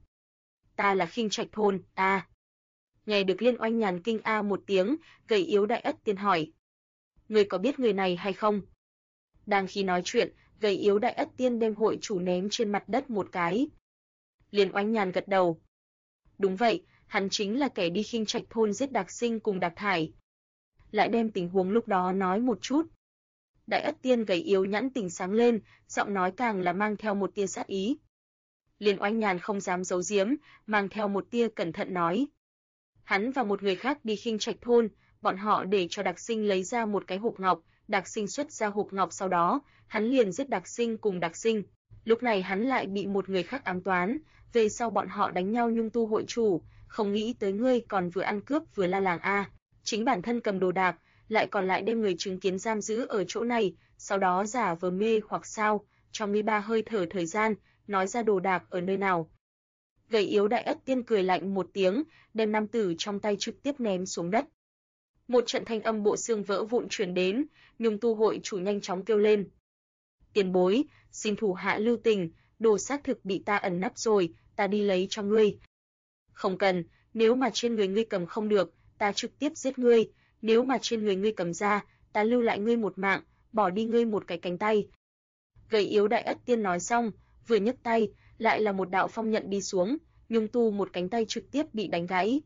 Ta là Khinh Trạch thôn, ta. Nghe được Liên Oanh Nhàn kinh a một tiếng, gầy yếu Đại Ất Tiên hỏi. Người có biết người này hay không? Đang khi nói chuyện, gầy yếu Đại Ất Tiên đem hội chủ ném trên mặt đất một cái. Liên Oanh Nhàn gật đầu. Đúng vậy, hắn chính là kẻ đi Khinh Trạch thôn giết Đạc Sinh cùng Đạc Thải. Lại đem tình huống lúc đó nói một chút. Đại Ất Tiên gầy yếu nhãn tình sáng lên, giọng nói càng là mang theo một tia sát ý. Liên Oanh Nhàn không dám giấu giếm, mang theo một tia cẩn thận nói. Hắn và một người khác đi Khinh Trạch thôn, bọn họ để cho Đạc Sinh lấy ra một cái hộp ngọc, Đạc Sinh xuất ra hộp ngọc sau đó, hắn liền giết Đạc Sinh cùng Đạc Sinh. Lúc này hắn lại bị một người khác ám toán, về sau bọn họ đánh nhau Nhung Tu hội chủ, không nghĩ tới ngươi còn vừa ăn cướp vừa la làng a, chính bản thân cầm đồ đạc, lại còn lại đem người chứng kiến giam giữ ở chỗ này, sau đó giả vờ mê hoặc sao, trong 13 hơi thở thời gian, nói ra đồ đạc ở nơi nào. Gầy yếu Đại Ất Tiên cười lạnh một tiếng, đem nam tử trong tay trực tiếp ném xuống đất. Một trận thanh âm bộ xương vỡ vụn truyền đến, Nhung Tu hội chủ nhanh chóng kêu lên. Tiền bối, xin thủ hạ lưu tình, đồ xác thực bị ta ẩn nấp rồi, ta đi lấy cho ngươi. Không cần, nếu mà trên người ngươi cầm không được, ta trực tiếp giết ngươi, nếu mà trên người ngươi cầm ra, ta lưu lại ngươi một mạng, bỏ đi ngươi một cái cánh tay. Gầy yếu Đại Ất Tiên nói xong, vừa nhấc tay, lại là một đạo phong nhận đi xuống, Nhung Tu một cánh tay trực tiếp bị đánh gãy.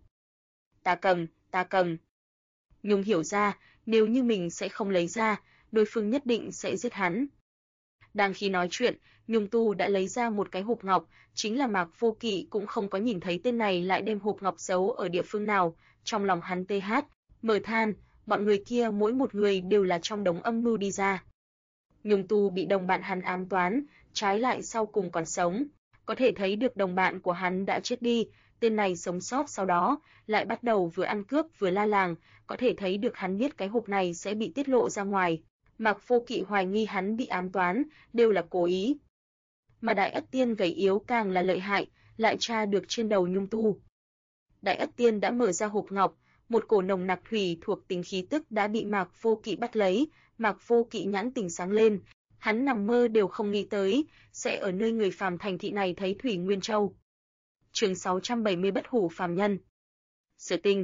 Ta cầm. Nhung hiểu ra, nếu như mình sẽ không lấy ra, đối phương nhất định sẽ giết hắn. Đang khi nói chuyện, Nhung Tu đã lấy ra một cái hộp ngọc, chính là Mạc Vô Kỵ cũng không có nhìn thấy tên này lại đem hộp ngọc giấu ở địa phương nào, trong lòng hắn mở than, bọn người kia mỗi một người đều là trong đống âm mưu đi ra. Nhung Tu bị đồng bạn hắn ám toán, trái lại sau cùng còn sống, có thể thấy được đồng bạn của hắn đã chết đi, tên này sống sót sau đó, lại bắt đầu vừa ăn cướp vừa la làng, có thể thấy được hắn biết cái hộp này sẽ bị tiết lộ ra ngoài. Mạc Vô Kỵ hoài nghi hắn bị ám toán, đều là cố ý. Mà Đại Ất Tiên gầy yếu càng là lợi hại, lại tra được trên đầu Nhung Tu. Đại Ất Tiên đã mở ra hộp ngọc, một cổ nồng nặc thủy thuộc tính khí tức đã bị Mạc Vô Kỵ bắt lấy, Mạc Vô Kỵ nhãn tình sáng lên, hắn nằm mơ đều không nghĩ tới, sẽ ở nơi người phàm thành thị này thấy Thủy Nguyên Châu. Chương 670 Bất hủ phàm nhân. Sở Tinh.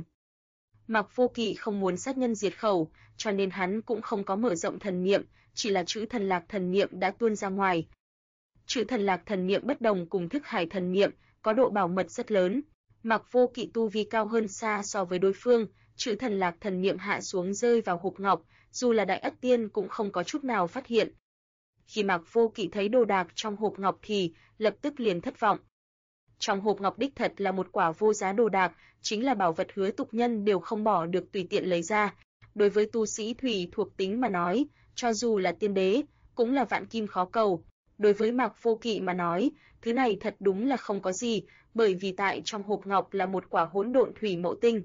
Mạc Vô Kỵ không muốn sát nhân diệt khẩu, cho nên hắn cũng không có mở rộng thần niệm, chỉ là chữ thần lạc thần niệm đã tuôn ra ngoài. Chữ thần lạc thần niệm bất đồng cùng thức hải thần niệm, có độ bảo mật rất lớn. Mạc Vô Kỵ tu vi cao hơn xa so với đối phương, chữ thần lạc thần niệm hạ xuống rơi vào hộp ngọc, dù là Đại Ất Tiên cũng không có chút nào phát hiện. Khi Mạc Vô Kỵ thấy đồ đạc trong hộp ngọc thì lập tức liền thất vọng. Trong hộp ngọc đích thật là một quả vô giá đồ đạc, chính là bảo vật hứa tục nhân đều không bỏ được tùy tiện lấy ra. Đối với tu sĩ thủy thuộc tính mà nói, cho dù là tiên đế, cũng là vạn kim khó cầu. Đối với Mạc Vô Kỵ mà nói, thứ này thật đúng là không có gì, bởi vì tại trong hộp ngọc là một quả hỗn độn thủy mẫu tinh.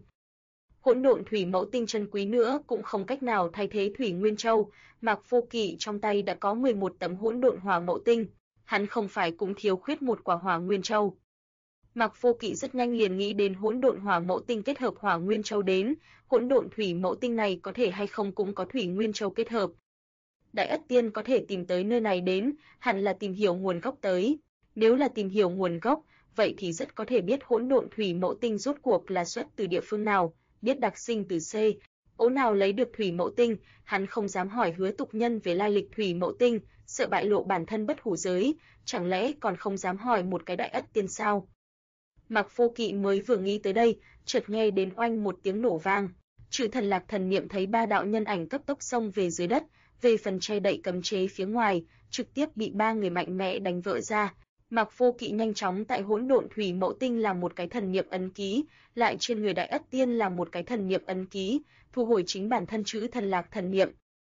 Hỗn độn thủy mẫu tinh chân quý nữa cũng không cách nào thay thế Thủy Nguyên Châu, Mạc Vô Kỵ trong tay đã có 11 tấm hỗn độn hỏa mẫu tinh, hắn không phải cũng thiếu khuyết một quả hỏa Nguyên Châu. Mạc Vô Kỵ rất nhanh liền nghĩ đến hỗn độn hỏa mẫu tinh kết hợp hỏa Nguyên Châu đến, hỗn độn thủy mẫu tinh này có thể hay không cũng có Thủy Nguyên Châu kết hợp. Đại Ất Tiên có thể tìm tới nơi này đến, hẳn là tìm hiểu nguồn gốc tới. Nếu là tìm hiểu nguồn gốc, vậy thì rất có thể biết hỗn độn thủy mẫu tinh rốt cuộc là xuất từ địa phương nào, biết Đạc Sinh từ ố nào lấy được thủy mẫu tinh, hắn không dám hỏi hứa tục nhân về lai lịch thủy mẫu tinh, sợ bại lộ bản thân bất hủ giới, chẳng lẽ còn không dám hỏi một cái Đại Ất Tiên sao? Mạc Vô Kỵ mới vừa nghĩ tới đây, chợt nghe đến oanh một tiếng nổ vang. Chữ thần lạc thần niệm thấy ba đạo nhân ảnh cấp tốc xông về dưới đất, về phần che đậy cấm chế phía ngoài, trực tiếp bị ba người mạnh mẽ đánh vỡ ra. Mạc Vô Kỵ nhanh chóng tại hỗn độn thủy mẫu tinh làm một cái thần niệm ấn ký, lại trên người Đại Ất Tiên làm một cái thần niệm ấn ký, thu hồi chính bản thân chữ thần lạc thần niệm.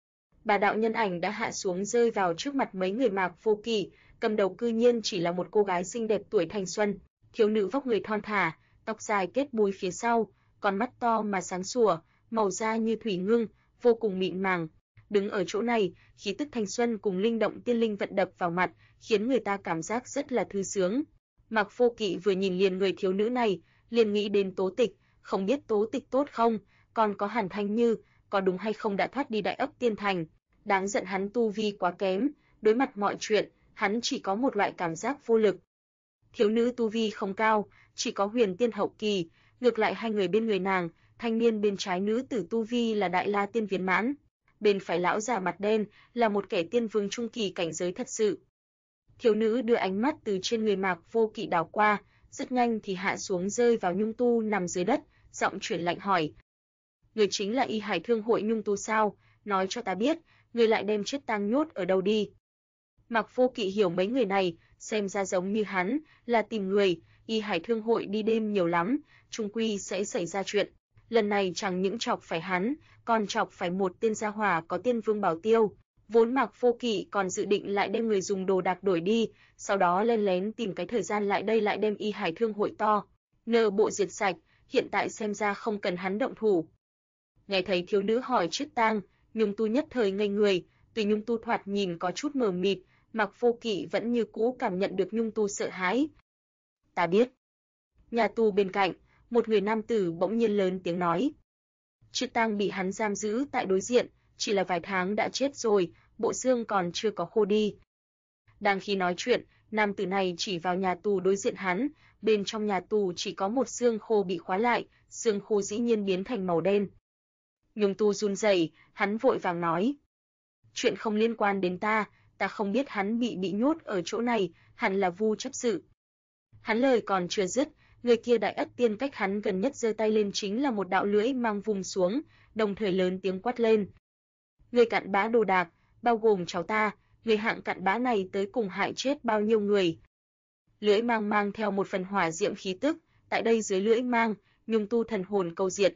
Bà đạo nhân ảnh đã hạ xuống rơi vào trước mặt mấy người Mạc Vô Kỵ, cầm đầu cư nhiên chỉ là một cô gái xinh đẹp tuổi thanh xuân, thiếu nữ vóc người thon thả, tóc dài kết búi phía sau, con mắt to mà sáng sủa, màu da như thủy ngưng, vô cùng mịn màng. Đứng ở chỗ này, khí tức thanh xuân cùng linh động tiên linh vận đập vào mặt, khiến người ta cảm giác rất là thư sướng. Mạc Vô Kỵ vừa nhìn liền người thiếu nữ này, liền nghĩ đến Tố Tịch, không biết Tố Tịch tốt không, còn có Hàn Thanh Như, có đúng hay không đã thoát đi Đại Ấp Tiên Thành. Đáng giận hắn tu vi quá kém, đối mặt mọi chuyện, hắn chỉ có một loại cảm giác vô lực. Thiếu nữ tu vi không cao, chỉ có huyền tiên hậu kỳ, ngược lại hai người bên người nàng, thanh niên bên trái nữ tử tu vi là Đại La Tiên viên mãn, bên phải lão già mặt đen là một kẻ tiên vương trung kỳ cảnh giới thật sự. Thiếu nữ đưa ánh mắt từ trên người Mạc Vô Kỵ đảo qua, rất nhanh thì hạ xuống rơi vào Nhung Tu nằm dưới đất, giọng chuyển lạnh hỏi: "Người chính là Y Hải Thương hội Nhung Tu sao? Nói cho ta biết, người lại đem Chiết Tang nhốt ở đâu đi?" Mạc Vô Kỵ hiểu mấy người này, xem ra giống như hắn, là tìm người, Y Hải Thương hội đi đêm nhiều lắm, chung quy sẽ xảy ra chuyện. Lần này chẳng những chọc phải hắn, còn chọc phải một tên gia hỏa có tiên vương bảo tiêu. Vốn Mạc Vô Kỵ còn dự định lại đem người dùng đồ đạc đổi đi, sau đó len lén tìm cái thời gian lại đây lại đem Y Hải Thương hội to nợ bộ diệt sạch, hiện tại xem ra không cần hắn động thủ. Nghe thấy thiếu nữ hỏi Chiết Tang, Nhung Tu nhất thời ngây người, tuy Nhung Tu thoạt nhìn có chút mờ mịt, Mạc Vô Kỵ vẫn như cũ cảm nhận được Nhung Tu sợ hãi. "Ta biết." Nhà tù bên cạnh, một người nam tử bỗng nhiên lớn tiếng nói. Chiết Tang bị hắn giam giữ tại đối diện, chỉ là vài tháng đã chết rồi, bộ xương còn chưa có khô đi. Đang khi nói chuyện, nam tử này chỉ vào nhà tù đối diện hắn, bên trong nhà tù chỉ có một xương khô bị khóa lại, xương khô dĩ nhiên biến thành màu đen. Nhung Tu run rẩy, hắn vội vàng nói: "Chuyện không liên quan đến ta, ta không biết hắn bị nhốt ở chỗ này, hẳn là Vu chấp sự." Hắn lời còn chưa dứt, người kia Đại Ất Tiên cách hắn gần nhất giơ tay lên chính là một đạo lưỡi mang vùng xuống, đồng thời lớn tiếng quát lên: "Người cặn bã đồ đạc, bao gồm cháu ta, người hạng cặn bã này tới cùng hại chết bao nhiêu người?" Lưỡi mang mang theo một phần hỏa diệm khí tức, tại đây dưới lưỡi mang, Nhung Tu thần hồn câu diệt.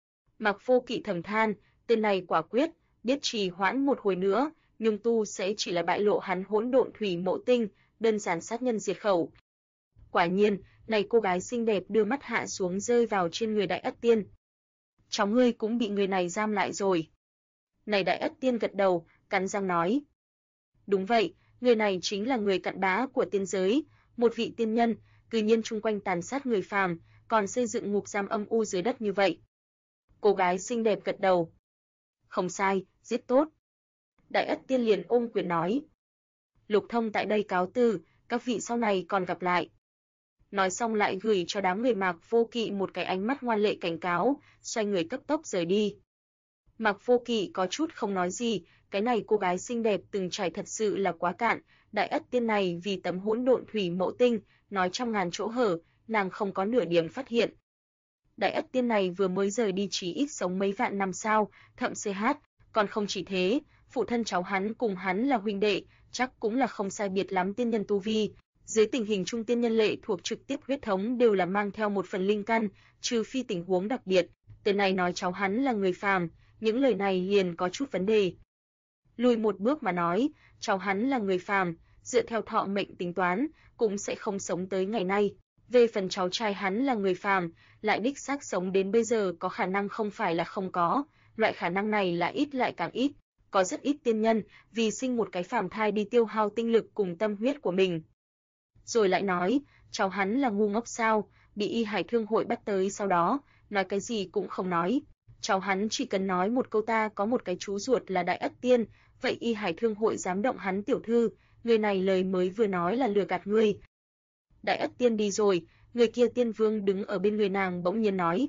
Mạc Vô Kỵ thầm than, tên này quả quyết, biết trì hoãn một hồi nữa, Nhung Tu sẽ chỉ là bại lộ hắn hỗn độn thủy mộ tinh, đơn giản sát nhân diệt khẩu. Quả nhiên, này cô gái xinh đẹp đưa mắt hạ xuống rơi vào trên người Đại Ất Tiên. "Cháu ngươi cũng bị người này giam lại rồi." Này Đại Ất Tiên gật đầu, cắn răng nói: "Đúng vậy, người này chính là người cặn bã của tiên giới, một vị tiên nhân, cư nhiên chung quanh tàn sát người phàm, còn xây dựng ngục giam âm u dưới đất như vậy." Cô gái xinh đẹp gật đầu. "Không sai, giết tốt." Đại Ất Tiên liền ôm quyền nói: "Lục Thông tại đây cáo từ, các vị sau này còn gặp lại." Nói xong lại gửi cho đám người Mạc Vô Kỵ một cái ánh mắt ngoan lệ cảnh cáo, xoay người cấp tốc rời đi. Mạc Vô Kỵ có chút không nói gì, cái này cô gái xinh đẹp từng trải thật sự là quá cạn, Đại Ất Tiên này vì tấm hỗn độn thủy mẫu tinh, nói trăm ngàn chỗ hở, nàng không có nửa điểm phát hiện. Đại Ất Tiên này vừa mới rời đi chỉ ít sống mấy vạn năm sao, thậm CH, còn không chỉ thế, phụ thân cháu hắn cùng hắn là huynh đệ, chắc cũng là không sai biệt lắm tiên nhân tu vi. Dưới tình hình trung tiên nhân lệ thuộc trực tiếp huyết thống đều là mang theo một phần linh căn, trừ phi tình huống đặc biệt, tên này nói cháu hắn là người phàm, những lời này liền có chút vấn đề. Lùi một bước mà nói, cháu hắn là người phàm, dựa theo thọ mệnh tính toán, cũng sẽ không sống tới ngày nay. Về phần cháu trai hắn là người phàm, lại đích xác sống đến bây giờ có khả năng không phải là không có, loại khả năng này là ít lại càng ít, có rất ít tiên nhân vì sinh một cái phàm thai đi tiêu hao tinh lực cùng tâm huyết của mình. Rồi lại nói, cháu hắn là ngu ngốc sao, bị Y Hải Thương hội bắt tới sau đó, nói cái gì cũng không nói. Cháu hắn chỉ cần nói một câu ta có một cái chú ruột là Đại Ất Tiên, vậy Y Hải Thương hội dám động hắn tiểu thư, người này lời mới vừa nói là lừa gạt ngươi. Đại Ất Tiên đi rồi, người kia tiên vương đứng ở bên người nàng bỗng nhiên nói.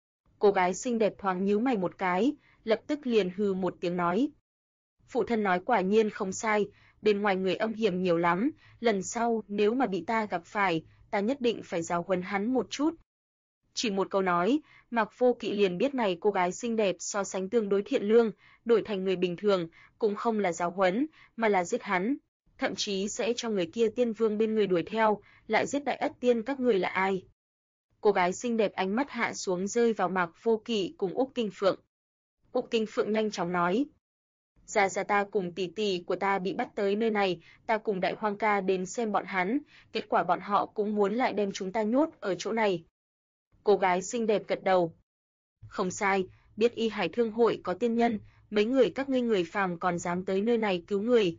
Cô gái xinh đẹp thoáng nhíu mày một cái, lập tức liền hừ một tiếng nói. Phụ thân nói quả nhiên không sai, bên ngoài người âm hiểm nhiều lắm, lần sau nếu mà bị ta gặp phải, ta nhất định phải giáo huấn hắn một chút. Chỉ một câu nói, Mạc Vô Kỵ liền biết này cô gái xinh đẹp so sánh tương đối thiện lương, đổi thành người bình thường, cũng không là giáo huấn, mà là giết hắn, thậm chí sẽ cho người kia tiên vương bên người đuổi theo, lại giết Đại Ất Tiên các người là ai. Cô gái xinh đẹp ánh mắt hạ xuống rơi vào Mạc Vô Kỵ cùng Úc Kinh Phượng. Úc Kinh Phượng nhanh chóng nói. Gia ta cùng tỷ tỷ của ta bị bắt tới nơi này, ta cùng Đại Hoang ca đến xem bọn hắn, kết quả bọn họ cũng muốn lại đem chúng ta nhốt ở chỗ này. Cô gái xinh đẹp gật đầu. Không sai, biết Y Hải Thương hội có tiên nhân, mấy người các ngươi người phàm còn dám tới nơi này cứu người.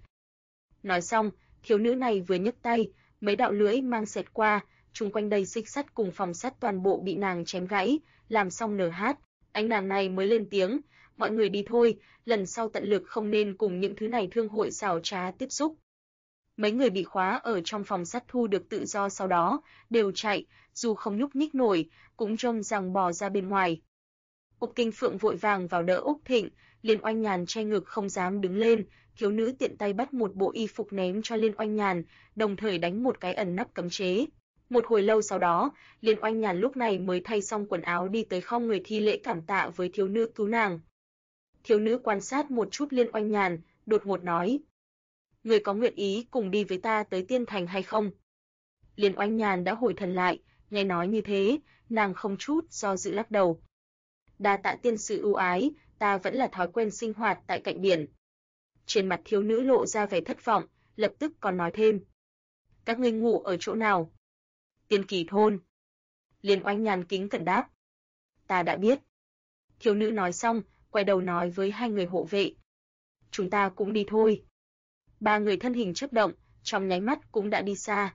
Nói xong, thiếu nữ này vừa nhấc tay, mấy đạo lưỡi mang xẹt qua, chung quanh đây xích sắt cùng phòng sắt toàn bộ bị nàng chém gãy, làm xong nở hát, anh nàng này mới lên tiếng, mọi người đi thôi, lần sau tận lực không nên cùng những thứ này thương hội xảo trá tiếp xúc. Mấy người bị khóa ở trong phòng sắt thu được tự do sau đó, đều chạy, dù không nhúc nhích nổi, cũng trông rằng bò ra bên ngoài. Úc Kinh Phượng vội vàng vào đỡ Úc Thịnh, Liên Oanh Nhàn che ngực không dám đứng lên, thiếu nữ tiện tay bắt một bộ y phục ném cho Liên Oanh Nhàn, đồng thời đánh một cái ẩn nắp cấm chế. Một hồi lâu sau đó, Liên Oanh Nhàn lúc này mới thay xong quần áo đi tới khom người thi lễ cảm tạ với thiếu nữ cứu nàng. Thiếu nữ quan sát một chút Liên Oanh Nhàn, đột ngột nói: "Người có nguyện ý cùng đi với ta tới Tiên Thành hay không?" Liên Oanh Nhàn đã hồi thần lại, nghe nói như thế, nàng không chút do dự lắc đầu. "Đa tạ tiên sư ưu ái, ta vẫn là thói quen sinh hoạt tại cạnh biển." Trên mặt thiếu nữ lộ ra vẻ thất vọng, lập tức còn nói thêm: "Các ngươi ngủ ở chỗ nào?" "Tiên Kỳ thôn." Liên Oanh Nhàn kính cẩn đáp: "Ta đã biết." Thiếu nữ nói xong, quay đầu nói với hai người hộ vệ: "Chúng ta cũng đi thôi." Ba người thân hình chớp động, trong nháy mắt cũng đã đi xa.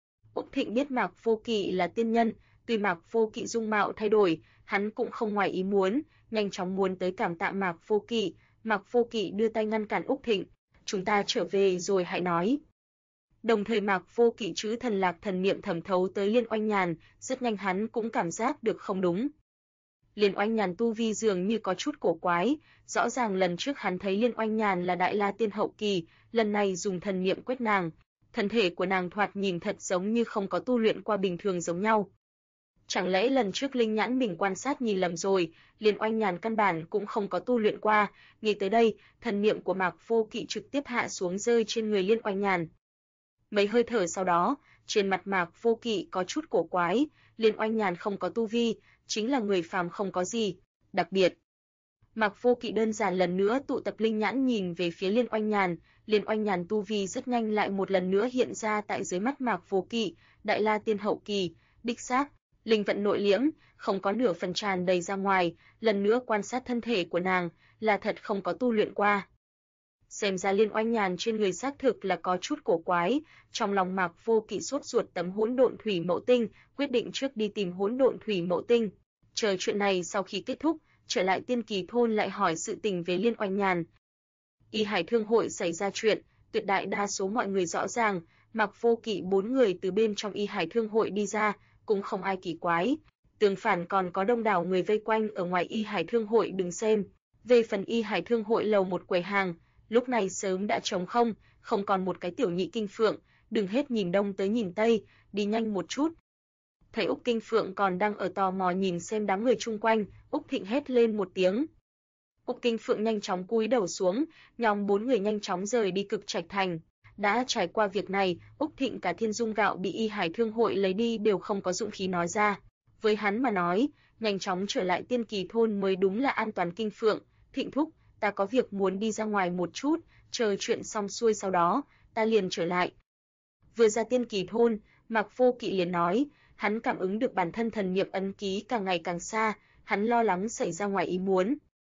Úc Thịnh biết Mạc Vô Kỵ là tiên nhân, tuy Mạc Vô Kỵ dung mạo thay đổi, hắn cũng không ngoài ý muốn, nhanh chóng muốn tới cảm tạ Mạc Vô Kỵ. Mạc Vô Kỵ đưa tay ngăn cản Úc Thịnh: "Chúng ta trở về rồi hãy nói." Đồng thời Mạc Vô Kỵ chữ thần lạc thần niệm thẩm thấu tới Liên Oanh Nhàn, rất nhanh hắn cũng cảm giác được không đúng. Liên Oanh Nhàn tu vi dường như có chút cổ quái, rõ ràng lần trước hắn thấy Liên Oanh Nhàn là Đại La Tiên hậu kỳ, lần này dùng thần niệm quét nàng, thân thể của nàng thoạt nhìn thật giống như không có tu luyện qua bình thường giống nhau. Chẳng lẽ lần trước linh nhãn mình quan sát nhìn lầm rồi, Liên Oanh Nhàn căn bản cũng không có tu luyện qua, nghĩ tới đây, thần niệm của Mạc Vô Kỵ trực tiếp hạ xuống rơi trên người Liên Oanh Nhàn. Mấy hơi thở sau đó, trên mặt Mạc Vô Kỵ có chút cổ quái, Liên Oanh Nhàn không có tu vi, chính là người phàm không có gì đặc biệt. Mạc Vô Kỵ đơn giản lần nữa tụ tập linh nhãn nhìn về phía Liên Oanh Nhàn tu vi rất nhanh lại một lần nữa hiện ra tại dưới mắt Mạc Vô Kỵ, Đại La Tiên hậu kỳ, đích xác, linh vận nội liễm, không có nửa phần tràn đầy ra ngoài, lần nữa quan sát thân thể của nàng, là thật không có tu luyện qua. Xem ra Liên Oanh Nhàn trên người xác thực là có chút cổ quái, trong lòng Mạc Vô Kỵ sốt ruột tấm hỗn độn thủy mẫu tinh, quyết định trước đi tìm hỗn độn thủy mẫu tinh. Chờ chuyện này sau khi kết thúc, trở lại Tiên Kỳ thôn lại hỏi sự tình về Liên Oanh Nhàn. Y Hải Thương hội xảy ra chuyện, tuyệt đại đa số mọi người rõ ràng, Mạc Vô Kỵ 4 người từ bên trong Y Hải Thương hội đi ra, cũng không ai kỳ quái. Tương phản còn có đông đảo người vây quanh ở ngoài Y Hải Thương hội đứng xem. Về phần Y Hải Thương hội lầu một quầy hàng, lúc này sớm đã trống không, không còn một cái Tiểu Nhị Kinh Phượng, đừng hết nhìn đông tới nhìn tây, đi nhanh một chút. Thấy Úc Kinh Phượng còn đang ở tò mò nhìn xem đám người chung quanh, Úc Thịnh hét lên một tiếng. Úc Kinh Phượng nhanh chóng cúi đầu xuống, nhóm 4 người nhanh chóng rời đi Cực Trạch Thành. Đã trải qua việc này, Úc Thịnh cả thiên dung gạo bị Y Hải Thương hội lấy đi đều không có dũng khí nói ra. Với hắn mà nói, nhanh chóng trở lại Tiên Kỳ thôn mới đúng là an toàn. Kinh Phượng, Thịnh thúc, ta có việc muốn đi ra ngoài một chút, chờ chuyện xong xuôi sau đó, ta liền trở lại. Vừa ra Tiên Kỳ thôn, Mạc Vô Kỵ liền nói, hắn cảm ứng được bản thân thần niệm ấn ký càng ngày càng xa, hắn lo lắng xảy ra ngoài ý muốn.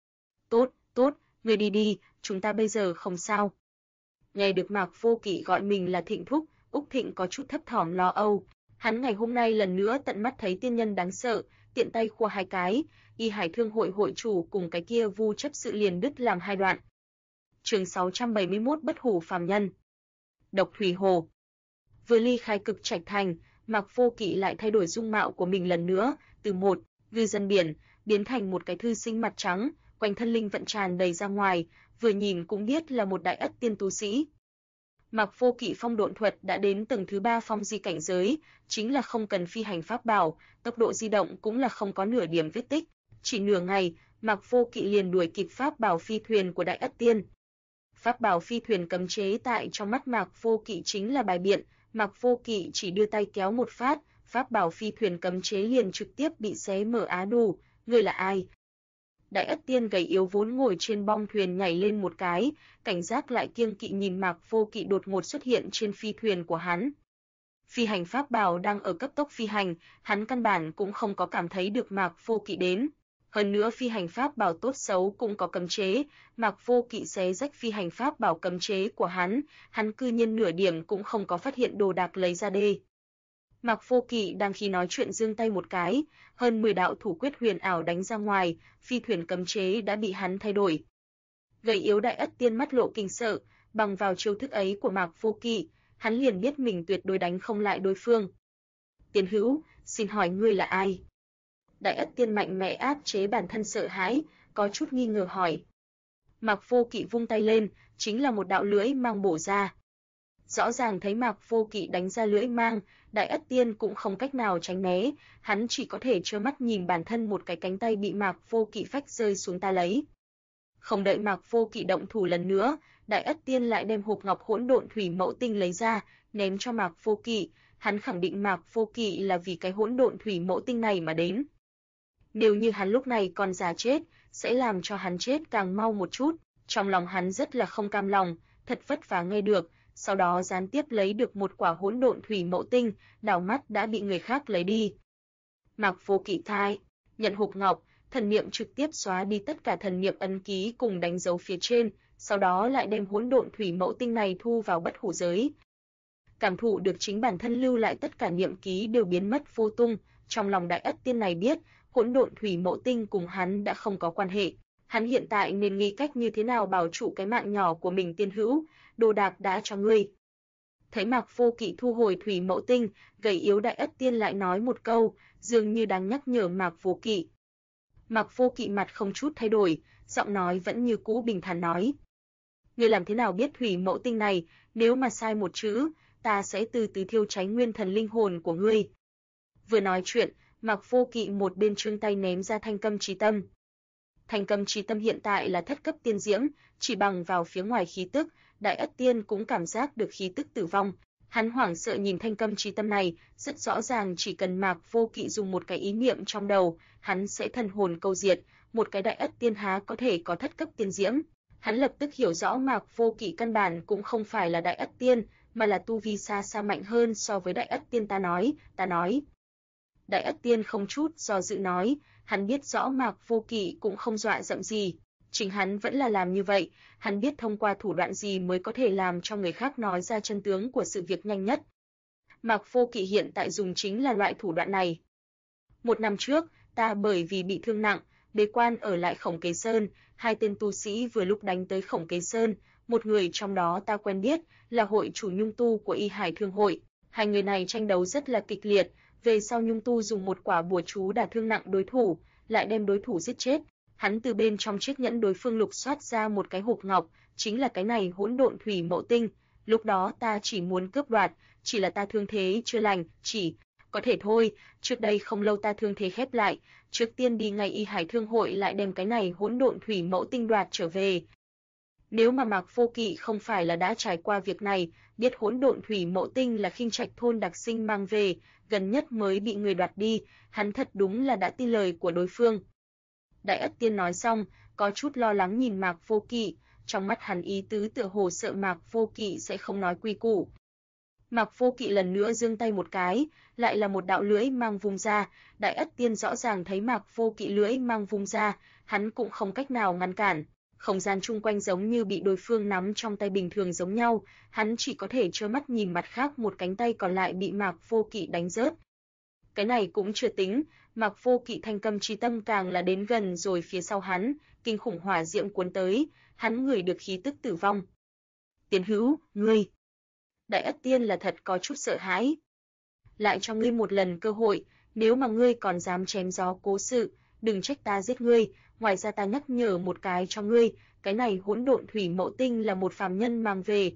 Tốt, người đi đi, chúng ta bây giờ không sao. Nghe được Mạc Vô Kỵ gọi mình là Thịnh thúc, Úc Thịnh có chút thấp thỏm lo âu. Hắn ngày hôm nay lần nữa tận mắt thấy tiên nhân đáng sợ, tiện tay khua hai cái, Y Hải Thương hội hội chủ cùng cái kia Vu chấp sự liền đứt làm hai đoạn. Chương 671 Bất hủ phàm nhân. Độc Thủy Hồ. Vừa ly khai Cực Trạch Thành, Mạc Vô Kỵ lại thay đổi dung mạo của mình lần nữa, từ một ngư dân biển biến thành một cái thư sinh mặt trắng, quanh thân linh vận tràn đầy ra ngoài, vừa nhìn cũng biết là một đại ất tiên tu sĩ. Mạc Vô Kỵ phong độn thuật đã đến tầng thứ 3 phong di cảnh giới, chính là không cần phi hành pháp bảo, tốc độ di động cũng là không có nửa điểm vết tích, chỉ nửa ngày, Mạc Vô Kỵ liền đuổi kịp pháp bảo phi thuyền của đại ất tiên. Pháp bảo phi thuyền cấm chế tại trong mắt Mạc Vô Kỵ chính là bài biện, Mạc Vô Kỵ chỉ đưa tay kéo một phát, pháp bảo phi thuyền cấm chế liền trực tiếp bị xé mở. Á Đù, ngươi là ai? Đại Ất Tiên gầy yếu vốn ngồi trên bong thuyền nhảy lên một cái, cảnh giác lại kiêng kỵ nhìn Mạc Vô Kỵ đột ngột xuất hiện trên phi thuyền của hắn. Phi hành pháp bảo đang ở cấp tốc phi hành, hắn căn bản cũng không có cảm thấy được Mạc Vô Kỵ đến. Hơn nữa phi hành pháp bảo tốt xấu cũng có cấm chế, Mạc Vô Kỵ xé rách phi hành pháp bảo cấm chế của hắn cư nhiên nửa điểm cũng không có phát hiện đồ đạc lấy ra đê. Mạc Vô Kỵ đang khi nói chuyện giương tay một cái, hơn 10 đạo thủ quyết huyền ảo đánh ra ngoài, phi thuyền cấm chế đã bị hắn thay đổi. Gầy yếu Đại Ất Tiên mắt lộ kinh sợ, bằng vào chiêu thức ấy của Mạc Vô Kỵ, hắn liền biết mình tuyệt đối đánh không lại đối phương. Tiên hữu, xin hỏi ngươi là ai? Đại Ất Tiên mạnh mẽ áp chế bản thân sợ hãi, có chút nghi ngờ hỏi. Mạc Vô Kỵ vung tay lên, chính là một đạo lưỡi mang bổ ra. Rõ ràng thấy Mạc Vô Kỵ đánh ra lưỡi mang, Đại Ất Tiên cũng không cách nào tránh né, hắn chỉ có thể trơ mắt nhìn bản thân một cái cánh tay bị Mạc Vô Kỵ phách rơi xuống ta lấy. Không đợi Mạc Vô Kỵ động thủ lần nữa, Đại Ất Tiên lại đem hộp ngọc hỗn độn thủy mẫu tinh lấy ra, ném cho Mạc Vô Kỵ, hắn khẳng định Mạc Vô Kỵ là vì cái hỗn độn thủy mẫu tinh này mà đến. Nếu như hắn lúc này còn già chết, sẽ làm cho hắn chết càng mau một chút, trong lòng hắn rất là không cam lòng, thật vất vả nghe được, sau đó gián tiếp lấy được một quả hỗn độn thủy mẫu tinh, đảo mắt đã bị người khác lấy đi. Mạc Vô Kỵ thai, nhận hộp ngọc, thần niệm trực tiếp xóa đi tất cả thần niệm ấn ký cùng đánh dấu phía trên, sau đó lại đem hỗn độn thủy mẫu tinh này thu vào bất hủ giới. Cảm thụ được chính bản thân lưu lại tất cả niệm ký đều biến mất vô tung, trong lòng Đại Ất Tiên này biết, hỗn độn thủy mẫu tinh cùng hắn đã không có quan hệ. Hắn hiện tại nên nghĩ cách như thế nào bảo trụ cái mạng nhỏ của mình. Tiên hữu, đồ đạc đã cho ngươi. Thấy Mạc Vô Kỵ thu hồi thủy mẫu tinh, gầy yếu Đại Ất Tiên lại nói một câu, dường như đang nhắc nhở Mạc Vô Kỵ. Mạc Vô Kỵ mặt không chút thay đổi, giọng nói vẫn như cũ bình thản nói. Ngươi làm thế nào biết thủy mẫu tinh này, nếu mà sai một chữ, ta sẽ từ từ thiêu cháy nguyên thần linh hồn của ngươi. Vừa nói chuyện, Mạc Vô Kỵ một bên trương tay ném ra thanh câm chí tâm. Thanh câm chí tâm hiện tại là thất cấp tiên diễm, chỉ bằng vào phía ngoài khí tức, Đại Ất Tiên cũng cảm giác được khí tức tử vong. Hắn hoảng sợ nhìn thanh câm chí tâm này, rất rõ ràng chỉ cần Mạc Vô Kỵ dùng một cái ý niệm trong đầu, hắn sẽ thần hồn câu diệt, một cái Đại Ất Tiên há có thể có thất cấp tiên diễm. Hắn lập tức hiểu rõ Mạc Vô Kỵ căn bản cũng không phải là Đại Ất Tiên, mà là tu vi xa xa mạnh hơn so với Đại Ất Tiên. Ta nói. Đại Ất Tiên không chút do dự nói, hắn biết rõ Mạc Vô Kỵ cũng không dọa dẫm gì, chính hắn vẫn là làm như vậy, hắn biết thông qua thủ đoạn gì mới có thể làm cho người khác nói ra chân tướng của sự việc nhanh nhất. Mạc Vô Kỵ hiện tại dùng chính là loại thủ đoạn này. Một năm trước, ta bởi vì bị thương nặng, bế quan ở lại Khổng Kế Sơn, hai tên tu sĩ vừa lúc đánh tới Khổng Kế Sơn, một người trong đó ta quen biết, là hội chủ Nhung Tu của Y Hải Thương hội. Hai người này tranh đấu rất là kịch liệt, về sau Nhung Tu dùng một quả bùa chú đả thương nặng đối thủ, lại đem đối thủ giết chết. Hắn từ bên trong chiếc nhẫn đối phương lục soát ra một cái hộp ngọc, chính là cái này hỗn độn thủy mẫu tinh. Lúc đó ta chỉ muốn cướp đoạt, chỉ là ta thương thế chưa lành, chỉ có thể thôi, trước đây không lâu ta thương thế khép lại, trước tiên đi ngay Y Hải Thương hội lại đem cái này hỗn độn thủy mẫu tinh đoạt trở về. Nếu mà Mạc Vô Kỵ không phải là đã trải qua việc này, biết hỗn độn thủy mẫu tinh là Khinh Trạch thôn đặc sinh mang về, gần nhất mới bị người đoạt đi, hắn thật đúng là đã tin lời của đối phương. Đại Ất Tiên nói xong, có chút lo lắng nhìn Mạc Vô Kỵ, trong mắt hắn ý tứ tựa hồ sợ Mạc Vô Kỵ sẽ không nói quy củ. Mạc Vô Kỵ lần nữa giương tay một cái, lại là một đạo lưỡi mang vung ra, Đại Ất Tiên rõ ràng thấy Mạc Vô Kỵ lưỡi mang vung ra, hắn cũng không cách nào ngăn cản. Không gian chung quanh giống như bị đối phương nắm trong tay bình thường giống nhau, hắn chỉ có thể trơ mắt nhìn mặt khác một cánh tay còn lại bị Mạc Vô Kỵ đánh rớt. Cái này cũng chưa tính, Mạc Vô Kỵ thanh câm chí tâm càng là đến gần rồi phía sau hắn, kinh khủng hỏa diệm cuốn tới, hắn ngửi được khí tức tử vong. Tiên hữu, ngươi. Đại Ất Tiên là thật có chút sợ hãi. Lại cho ngươi một lần cơ hội, nếu mà ngươi còn dám chém gió cố sự, đừng trách ta giết ngươi, ngoài ra ta nhắc nhở một cái cho ngươi, cái này hỗn độn thủy mẫu tinh là một phàm nhân mang về.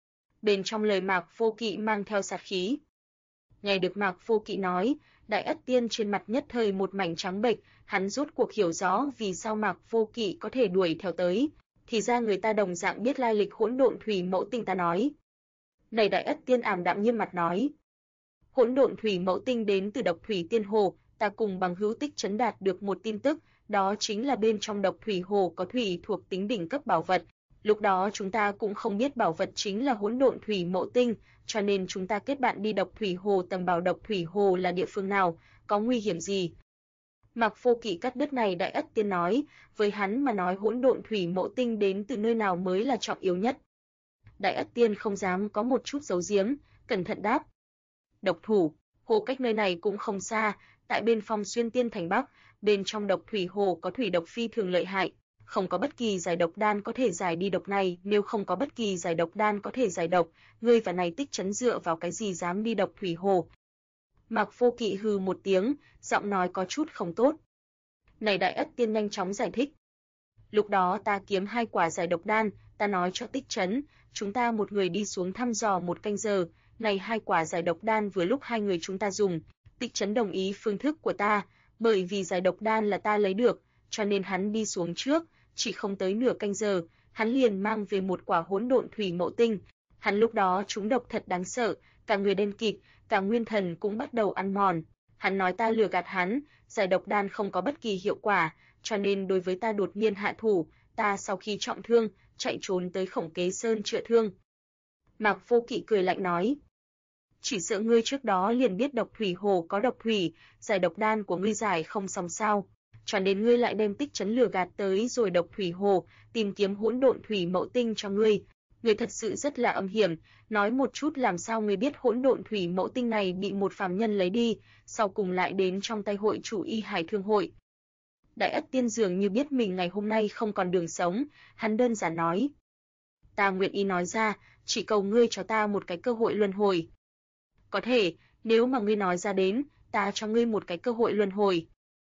Bên trong lời Mạc Vô Kỵ mang theo sát khí. Nghe được Mạc Vô Kỵ nói, Đại Ất Tiên trên mặt nhất thời một mảnh trắng bệch, hắn rốt cuộc hiểu rõ vì sao Mạc Vô Kỵ có thể đuổi theo tới, thì ra người ta đồng dạng biết lai lịch hỗn độn thủy mẫu tinh. Ta nói. Này Đại Ất Tiên ảm đạm nghiêm mặt nói. Hỗn độn thủy mẫu tinh đến từ Độc Thủy Tiên Hồ, ta cùng bằng hữu Tích Trấn đạt được một tin tức, đó chính là bên trong độc thủy hồ có thủy thuộc tính đỉnh cấp bảo vật. Lúc đó chúng ta cũng không biết bảo vật chính là hỗn độn thủy mộ tinh, cho nên chúng ta kết bạn đi độc thủy hồ tầm bảo độc thủy hồ là địa phương nào, có nguy hiểm gì. Mạc Vô Kỵ cắt đứt này Đại Ất Tiên nói, với hắn mà nói hỗn độn thủy mộ tinh đến từ nơi nào mới là trọng yếu nhất. Đại Ất Tiên không dám có một chút giấu giếm, cẩn thận đáp. Độc thủ, hồ cách nơi này cũng không xa, tại bên Phong Xuyên Tiên Thành Bắc, bên trong độc thủy hồ có thủy độc phi thường lợi hại, không có bất kỳ giải độc đan có thể giải đi độc này, nếu không có bất kỳ giải độc đan có thể giải độc, ngươi và này Tích Chấn dựa vào cái gì dám đi độc thủy hồ? Mạc Vô Kỵ hừ một tiếng, giọng nói có chút không tốt. Này Đại Ất Tiên nhanh chóng giải thích. Lúc đó ta kiếm 2 quả giải độc đan, ta nói cho Tích Chấn, chúng ta một người đi xuống thăm dò 1 canh giờ, này 2 quả giải độc đan vừa lúc 2 người chúng ta dùng. Tích Chấn đồng ý phương thức của ta, bởi vì giải độc đan là ta lấy được, cho nên hắn đi xuống trước, chỉ không tới nửa canh giờ, hắn liền mang về 1 quả hỗn độn thủy mộ tinh. Hắn lúc đó trúng độc thật đáng sợ, cả người đen kịt, cả nguyên thần cũng bắt đầu ăn mòn. Hắn nói ta lừa gạt hắn, giải độc đan không có bất kỳ hiệu quả, cho nên đối với ta đột nhiên hạ thủ, ta sau khi trọng thương, chạy trốn tới Khổng Kế Sơn chữa thương. Mạc Vô Kỵ cười lạnh nói, chỉ sợ ngươi trước đó liền biết độc thủy hồ có độc thủy, giải độc đan của ngươi giải không xong sao, cho nên ngươi lại đem Tích Chấn lừa gạt tới rồi độc thủy hồ, tìm kiếm hỗn độn thủy mậu tinh cho ngươi. Ngươi thật sự rất là âm hiểm, nói một chút làm sao ngươi biết hỗn độn thủy mậu tinh này bị một phàm nhân lấy đi, sau cùng lại đến trong tay hội chủ Y Hải Thương hội. Đại Ất Tiên dường như biết mình ngày hôm nay không còn đường sống, hắn đơn giản nói, ta nguyện ý nói ra, chỉ cầu ngươi cho ta một cái cơ hội luân hồi. Có thể, nếu mà ngươi nói ra đến, ta cho ngươi một cái cơ hội luân hồi.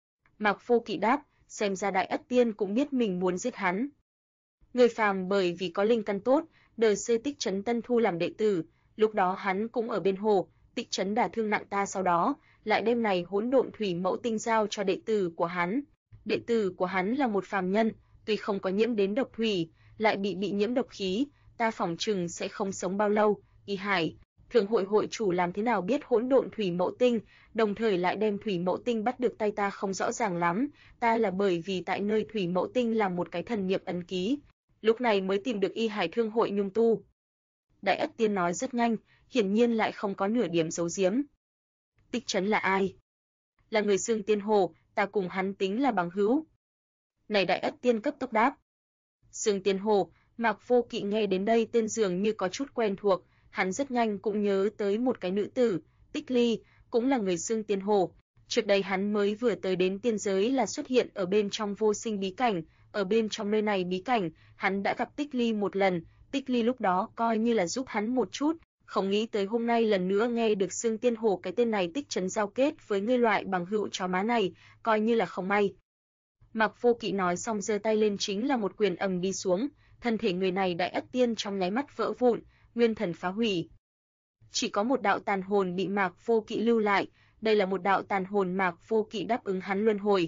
Mạc Vô Kỵ đáp, xem ra Đại Ất Tiên cũng biết mình muốn giết hắn. Người phàm bởi vì có linh căn tốt, đời xưa Tích Chấn tân thu làm đệ tử, lúc đó hắn cũng ở bên hồ, Tích Chấn đả thương nặng ta sau đó, lại đem này hỗn độn thủy mẫu tinh giao cho đệ tử của hắn. Đệ tử của hắn là một phàm nhân, tuy không có nhiễm đến độc thủy, lại bị nhiễm độc khí, ta phỏng chừng sẽ không sống bao lâu. Y Hải Thương hội hội chủ làm thế nào biết hỗn độn thủy mẫu tinh, đồng thời lại đem thủy mẫu tinh bắt được tay ta không rõ ràng lắm, ta là bởi vì tại nơi thủy mẫu tinh làm một cái thần niệm ấn ký, lúc này mới tìm được Y Hải Thương hội nhung tu. Đại Ất Tiên nói rất nhanh, hiển nhiên lại không có nửa điểm giấu giếm. Tích Chấn là ai? Là người xương Tiên Hồ, ta cùng hắn tính là bằng hữu. Này Đại Ất Tiên cấp tốc đáp. Xương Tiên Hồ, Mạc Vô Kỵ nghe đến đây tên dường như có chút quen thuộc, hắn rất nhanh cũng nhớ tới một cái nữ tử, Tích Ly, cũng là người xương Tiên Hồ. Trước đây hắn mới vừa tới đến tiên giới là xuất hiện ở bên trong vô sinh bí cảnh, ở bên trong nơi này bí cảnh, hắn đã gặp Tích Ly một lần, Tích Ly lúc đó coi như là giúp hắn một chút, không nghĩ tới hôm nay lần nữa nghe được xương Tiên Hồ cái tên này Tích Chấn giao kết với ngươi loại bằng hữu chó má này, coi như là không may. Mạc Vô Kỵ nói xong giơ tay lên chính là một quyền ầm đi xuống, thân thể người này Đại Ất Tiên trong nháy mắt vỡ vụn, nguyên thần phá hủy. Chỉ có một đạo tàn hồn bị Mạc Vô Kỵ lưu lại, đây là một đạo tàn hồn Mạc Vô Kỵ đáp ứng hắn luân hồi.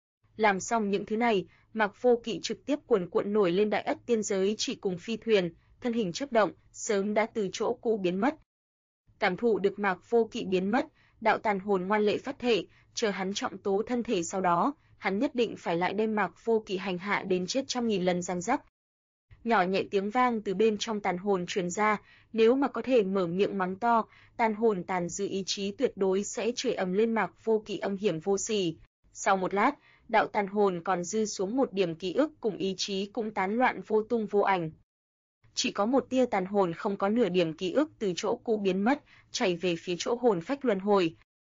Làm xong những thứ này, Mạc Vô Kỵ trực tiếp cuồn cuộn nổi lên Đại Ất Tiên giới chỉ cùng phi thuyền, thân hình chớp động, sớm đã từ chỗ cũ biến mất. Cảm thụ được Mạc Vô Kỵ biến mất, đạo tàn hồn ngoan lệ phát thể, chờ hắn trọng tố thân thể sau đó, hắn nhất định phải lại đem Mạc Vô Kỵ hành hạ đến chết trăm nghìn lần răng rắc. Nhỏ nhẹ tiếng vang từ bên trong tàn hồn truyền ra, nếu mà có thể mở miệng mắng to, tàn hồn tàn dư ý chí tuyệt đối sẽ chửi ầm lên Mạc Vô Kỵ âm hiểm vô sỉ. Sau một lát, đạo tàn hồn còn dư xuống một điểm ký ức cùng ý chí cũng tán loạn vô tung vô ảnh. Chỉ có một tia tàn hồn không có nửa điểm ký ức từ chỗ cũ biến mất, chảy về phía chỗ hồn phách luân hồi.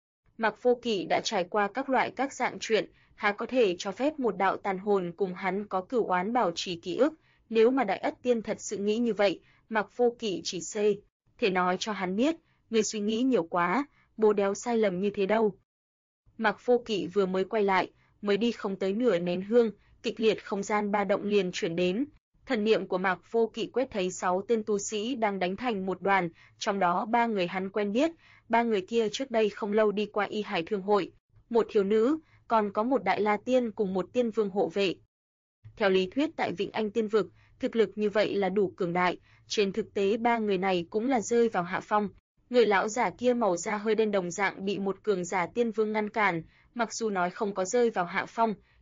Mạc Vô Kỵ đã trải qua các dạng chuyện, há có thể cho phép một đạo tàn hồn cùng hắn có cửu oán bảo trì ký ức. Nếu mà Đại Ất Tiên thật sự nghĩ như vậy, Mạc Vô Kỵ chỉ thể nói cho hắn biết, ngươi suy nghĩ nhiều quá, bố đéo sai lầm như thế đâu. Mạc Vô Kỵ vừa mới quay lại, mới đi không tới nửa nén hương, kịch liệt không gian ba động liền chuyển đến. Thần niệm của Mạc Vô Kỵ quét thấy 6 tên tu sĩ đang đánh thành một đoàn, trong đó 3 người hắn quen biết, 3 người kia trước đây không lâu đi qua Y Hải Thương hội, một thiếu nữ, còn có một Đại La Tiên cùng một tiên vương hộ vệ. Theo lý thuyết tại Vịnh Anh Tiên vực, thực lực như vậy là đủ cường đại, trên thực tế 3 người này cũng là rơi vào hạ phong. Người lão giả kia màu da hơi đen đồng dạng bị một cường giả tiên vương ngăn cản, mặc dù nói không có rơi vào hạ phong,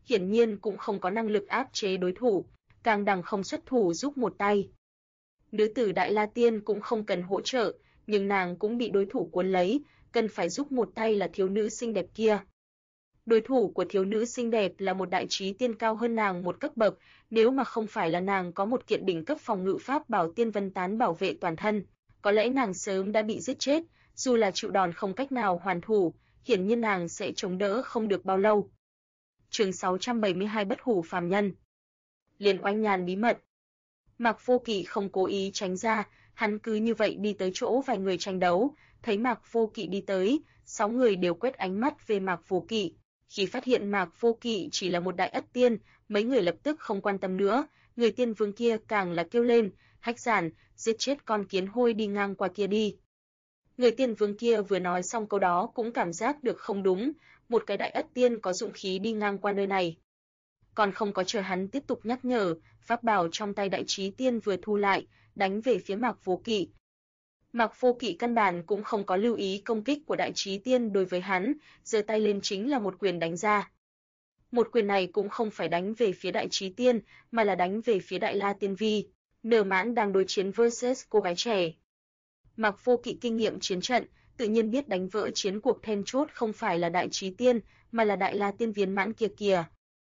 hiển nhiên cũng không có năng lực áp chế đối thủ, càng đằng không xuất thủ giúp một tay. Nữ tử Đại La Tiên cũng không cần hỗ trợ, nhưng nàng cũng bị đối thủ cuốn lấy, cần phải giúp một tay là thiếu nữ xinh đẹp kia. Đối thủ của thiếu nữ xinh đẹp là một đại trí tiên cao hơn nàng một cấp bậc, nếu mà không phải là nàng có một kiện đỉnh cấp phòng ngự pháp bảo Tiên Vân Tán bảo vệ toàn thân, có lẽ nàng sớm đã bị giết chết, dù là chịu đòn không cách nào hoàn thủ, hiển nhiên nàng sẽ chống đỡ không được bao lâu. Chương 672 Bất hủ phàm nhân. Liên Oanh Nhàn bí mật. Mạc Vô Kỵ không cố ý tránh ra, hắn cứ như vậy đi tới chỗ vài người tranh đấu, thấy Mạc Vô Kỵ đi tới, 6 người đều quét ánh mắt về Mạc Vô Kỵ. Khi phát hiện Mạc Vô Kỵ chỉ là một đại ất tiên, mấy người lập tức không quan tâm nữa, người tiên vương kia càng là kêu lên, hách giản, giết chết con kiến hôi đi ngang qua kia đi. Người tiên vương kia vừa nói xong câu đó cũng cảm giác được không đúng, một cái đại ất tiên có dụng khí đi ngang qua nơi này. Còn không có chờ hắn tiếp tục nhắc nhở, pháp bảo trong tay đại trí tiên vừa thu lại, đánh về phía Mạc Vô Kỵ. Mạc Vô Kỵ căn bản cũng không có lưu ý công kích của đại trí tiên đối với hắn, giơ tay lên chính là một quyền đánh ra. Một quyền này cũng không phải đánh về phía đại trí tiên, mà là đánh về phía Đại La Tiên Vi. Nở Mãn đang đối chiến versus cô gái trẻ. Mạc Vô Kỵ kinh nghiệm chiến trận, tự nhiên biết đánh vỡ chiến cuộc then chốt không phải là đại trí tiên, mà là Đại La Tiên Viên Mãn kia kìa.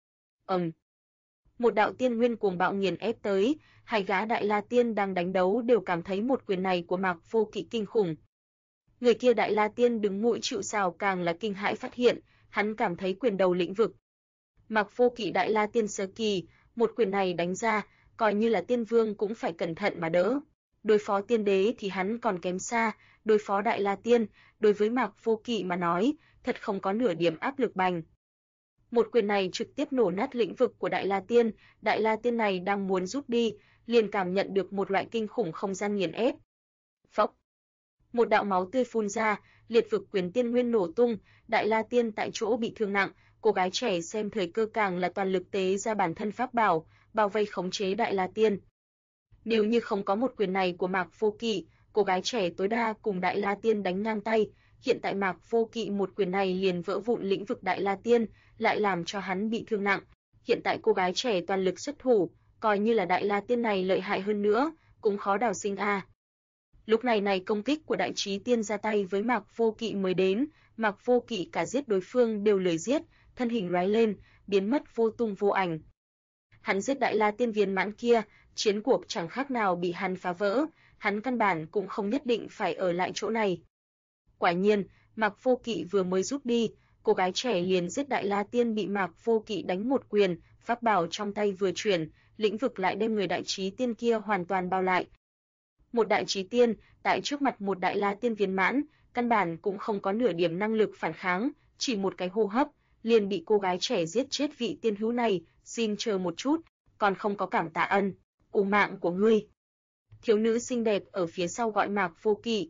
Một đạo tiên nguyên cuồng bạo nghiền ép tới, hai gã Đại La Tiên đang đánh đấu đều cảm thấy một quyền này của Mạc Vô Kỵ kinh khủng. Người kia Đại La Tiên đứng mũi chịu sào càng là kinh hãi phát hiện, hắn cảm thấy quyền đầu lĩnh vực. Mạc Vô Kỵ Đại La Tiên sơ kỳ, một quyền này đánh ra, coi như là tiên vương cũng phải cẩn thận mà đỡ. Đối phó tiên đế thì hắn còn kém xa, đối phó Đại La Tiên, đối với Mạc Vô Kỵ mà nói, thật không có nửa điểm áp lực bành. Một quyền này trực tiếp nổ nát lĩnh vực của Đại La Tiên này đang muốn rút đi, liền cảm nhận được một loại kinh khủng không gian nghiền ép. Phốc! Một đạo máu tươi phun ra, liệt vực quyền tiên nguyên nổ tung, Đại La Tiên tại chỗ bị thương nặng, cô gái trẻ xem thời cơ càng là toàn lực tế ra bản thân pháp bảo, bao vây khống chế Đại La Tiên. Nếu như không có một quyền này của Mạc Vô Kỵ, cô gái trẻ tối đa cùng Đại La Tiên đánh ngang tay, hiện tại Mạc Vô Kỵ một quyền này liền vỡ vụn lĩnh vực Đại La Tiên, lại làm cho hắn bị thương nặng. Hiện tại cô gái trẻ toàn lực xuất thủ, coi như là Đại La Tiên này lợi hại hơn nữa, cũng khó đào sinh a. Lúc này công kích của đại trí tiên ra tay với Mạc Vô Kỵ mới đến, Mạc Vô Kỵ cả giết đối phương đều lười giết, thân hình lóe lên, biến mất vô tung vô ảnh. Hắn giết Đại La Tiên Viên Mãn kia, chiến cuộc chẳng khác nào bị hắn phá vỡ, hắn căn bản cũng không nhất định phải ở lại chỗ này. Quả nhiên, Mạc Vô Kỵ vừa mới rút đi, cô gái trẻ liền giết Đại La Tiên bị Mạc Vô Kỵ đánh một quyền, pháp bảo trong tay vừa chuyển, lĩnh vực lại đem người đại trí tiên kia hoàn toàn bao lại. Một đại trí tiên, tại trước mặt một Đại La Tiên Viên Mãn, căn bản cũng không có nửa điểm năng lực phản kháng, chỉ một cái hô hấp, liền bị cô gái trẻ giết chết vị tiên hữu này, xin chờ một chút, còn không có cảm tạ ân, mạng của ngươi. Thiếu nữ xinh đẹp ở phía sau gọi Mạc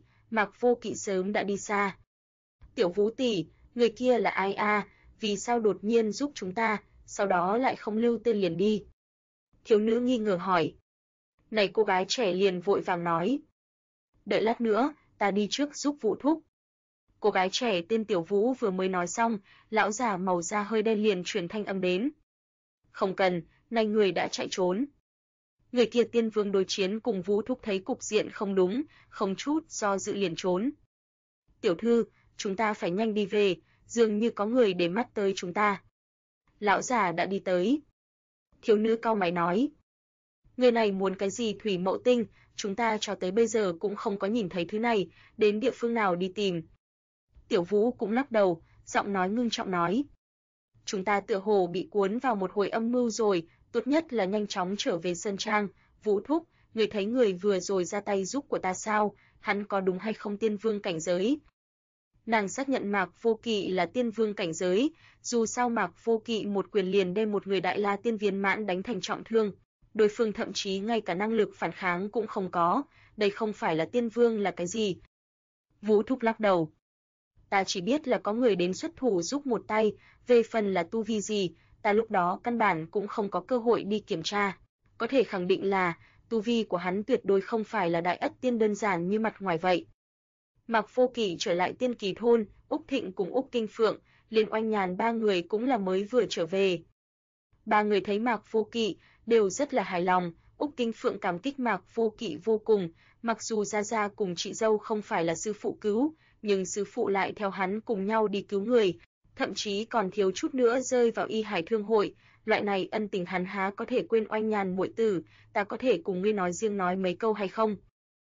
Vô Kỵ sớm đã đi xa. Tiểu Vũ tỷ, người kia là ai a? Vì sao đột nhiên giúp chúng ta, sau đó lại không lưu tên liền đi? Thiếu nữ nghi ngờ hỏi. Này cô gái trẻ liền vội vàng nói. Đợi lát nữa, ta đi trước giúp Vũ thúc. Cô gái trẻ tên Tiểu Vũ vừa mới nói xong, lão già màu da hơi đen liền truyền thanh âm đến. Không cần, này người đã chạy trốn. Người kia tiên vương đối chiến cùng Vũ thúc thấy cục diện không đúng, không chút do dự liền trốn. Tiểu thư, chúng ta phải nhanh đi về, dường như có người để mắt tới chúng ta. Lão già đã đi tới. Thiếu nữ cau mày nói. Người này muốn cái gì Thủy Mậu Tinh, chúng ta cho tới bây giờ cũng không có nhìn thấy thứ này, đến địa phương nào đi tìm. Tiểu Vũ cũng lắc đầu, giọng nói ngưng trọng nói. Chúng ta tựa hồ bị cuốn vào một hồi âm mưu rồi, tốt nhất là nhanh chóng trở về Sơn Trang. Vũ thúc, người thấy người vừa rồi ra tay giúp của ta sao, hắn có đúng hay không tiên vương cảnh giới? Nàng xác nhận Mạc Vô Kỵ là tiên vương cảnh giới, dù sao Mạc Vô Kỵ một quyền liền đem một người Đại La Tiên Viên Mãn đánh thành trọng thương. Đối phương thậm chí ngay cả năng lực phản kháng cũng không có, đây không phải là tiên vương là cái gì. Vũ thúc lắc đầu. Ta chỉ biết là có người đến xuất thủ giúp một tay, về phần là tu vi gì, ta lúc đó căn bản cũng không có cơ hội đi kiểm tra. Có thể khẳng định là, tu vi của hắn tuyệt đối không phải là đại ất tiên đơn giản như mặt ngoài vậy. Mạc Vô Kỵ trở lại Tiên Kỳ thôn, Úc Thịnh cùng Úc Kinh Phượng, Liên Oanh Nhàn ba người cũng là mới vừa trở về. Ba người thấy Mạc Vô Kỵ đều rất là hài lòng. Úc Kinh Phượng cảm kích Mạc Vô Kỵ vô cùng, mặc dù Gia Gia cùng chị dâu không phải là sư phụ cứu, nhưng sư phụ lại theo hắn cùng nhau đi cứu người, thậm chí còn thiếu chút nữa rơi vào Y Hải Thương hội, loại này ân tình hắn há có thể quên. Oanh Nhàn muội tử, ta có thể cùng ngươi nói riêng nói mấy câu hay không?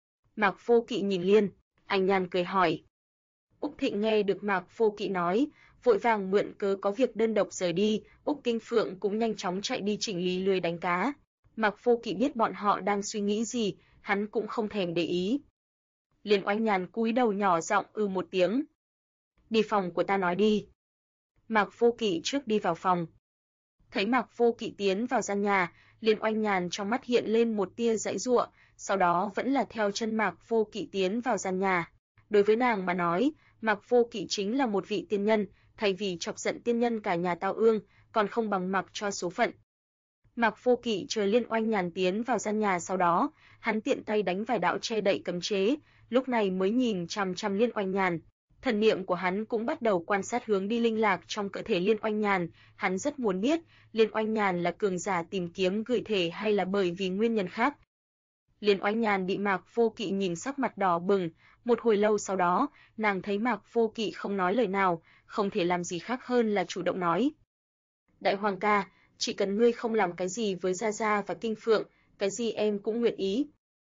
Mạc Vô Kỵ nhìn Liên Anh Nhàn cười hỏi. Úc Thịnh nghe được Mạc Vô Kỵ nói, vội vàng mượn cớ có việc đơn độc rời đi. Úc Kinh Phượng cũng nhanh chóng chạy đi chỉnh lý lưới đánh cá. Mạc Vô Kỵ biết bọn họ đang suy nghĩ gì, hắn cũng không thèm để ý. Liên Oanh Nhàn cúi đầu nhỏ giọng một tiếng. Đi phòng của ta nói đi. Mạc Vô Kỵ trước đi vào phòng. Thấy Mạc Vô Kỵ tiến vào gian nhà, Liên Oanh Nhàn trong mắt hiện lên một tia giãy giụa, sau đó vẫn là theo chân Mạc Vô Kỵ tiến vào gian nhà. Đối với nàng mà nói, Mạc Vô Kỵ chính là một vị tiên nhân, thay vì chọc giận tiên nhân cả nhà tao ương, còn không bằng mặc cho số phận. Mạc Vô Kỵ chờ Liên Oanh Nhàn tiến vào gian nhà, sau đó, hắn tiện tay đánh vài đạo che đậy cấm chế, lúc này mới nhìn chằm chằm Liên Oanh Nhàn. Thần niệm của hắn cũng bắt đầu quan sát hướng đi linh lạc trong cơ thể Liên Oanh Nhàn, hắn rất muốn biết, Liên Oanh Nhàn là cường giả tìm kiếm gửi thể hay là bởi vì nguyên nhân khác. Liên Oanh Nhàn bị Mạc Vô Kỵ nhìn sắc mặt đỏ bừng, một hồi lâu sau đó, nàng thấy Mạc Vô Kỵ không nói lời nào, không thể làm gì khác hơn là chủ động nói. Đại Hoàng ca, chỉ cần ngươi không làm cái gì với Gia Gia và Kinh Phượng, cái gì em cũng nguyện ý.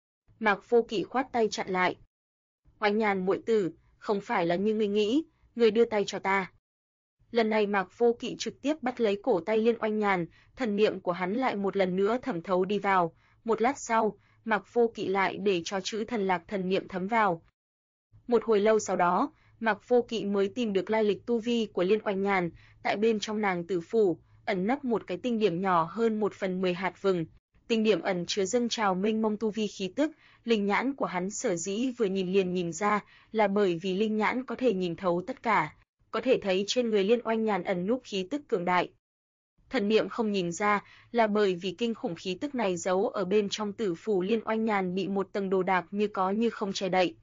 Mạc Vô Kỵ khoát tay chặn lại. Oanh Nhàn muội tử, không phải là như ngươi nghĩ, ngươi đưa tay cho ta. Lần này Mạc Vô Kỵ trực tiếp bắt lấy cổ tay Liên Oanh Nhàn, thần niệm của hắn lại một lần nữa thẩm thấu đi vào. Một lát sau, Mạc Vô Kỵ lại để cho chữ thần lạc thần niệm thấm vào. Một hồi lâu sau đó, Mạc Vô Kỵ mới tìm được lai lịch tu vi của Liên Oanh Nhàn, tại bên trong nàng tử phủ, ẩn nấp một cái tinh điểm nhỏ hơn 1/10 hạt vừng. Tinh điểm ẩn chứa dâng trào mênh mông tu vi khí tức, linh nhãn của hắn sở dĩ vừa nhìn liền nhìn ra, là bởi vì linh nhãn có thể nhìn thấu tất cả, có thể thấy trên người Liên Oanh Nhàn ẩn núp khí tức cường đại. Thần niệm không nhìn ra, là bởi vì kinh khủng khí tức này giấu ở bên trong tử phủ Liên Oanh Nhàn bị một tầng đồ đạc như có như không che đậy.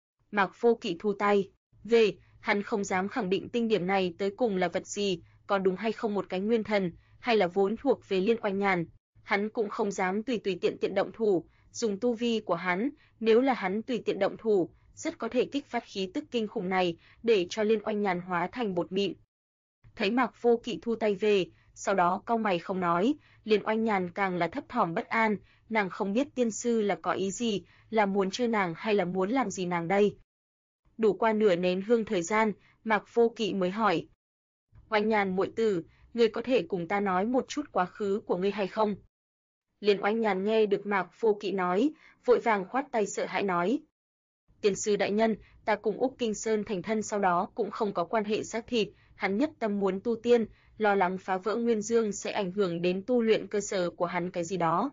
Mạc Vô Kỵ thu tay về, hắn không dám khẳng định tinh điểm này tới cùng là vật gì, có đúng hay không một cái nguyên thần, hay là vốn thuộc về Liên Oanh Nhàn. Hắn cũng không dám tùy tiện động thủ, dùng tu vi của hắn, nếu là hắn tùy tiện động thủ, rất có thể kích phát khí tức kinh khủng này, để cho Liên Oanh Nhàn hóa thành bột mịn. Thấy Mạc Vô Kỵ thu tay về, sau đó cau mày không nói, Liên Oanh Nhàn càng là thấp thỏm bất an, nàng không biết tiên sư là có ý gì, là muốn chơi nàng hay là muốn làm gì nàng đây. Đủ qua nửa nén hương thời gian, Mạc Vô Kỵ mới hỏi. Oanh Nhàn muội tử, ngươi có thể cùng ta nói một chút quá khứ của ngươi hay không? Liên Oanh Nhàn nghe được Mạc Vô Kỵ nói, vội vàng khoát tay sợ hãi nói. Tiên sư đại nhân, ta cùng Úc Kinh Sơn thành thân sau đó cũng không có quan hệ xác thịt, hắn nhất tâm muốn tu tiên, lo lắng phá vỡ Nguyên Dương sẽ ảnh hưởng đến tu luyện cơ sở của hắn cái gì đó.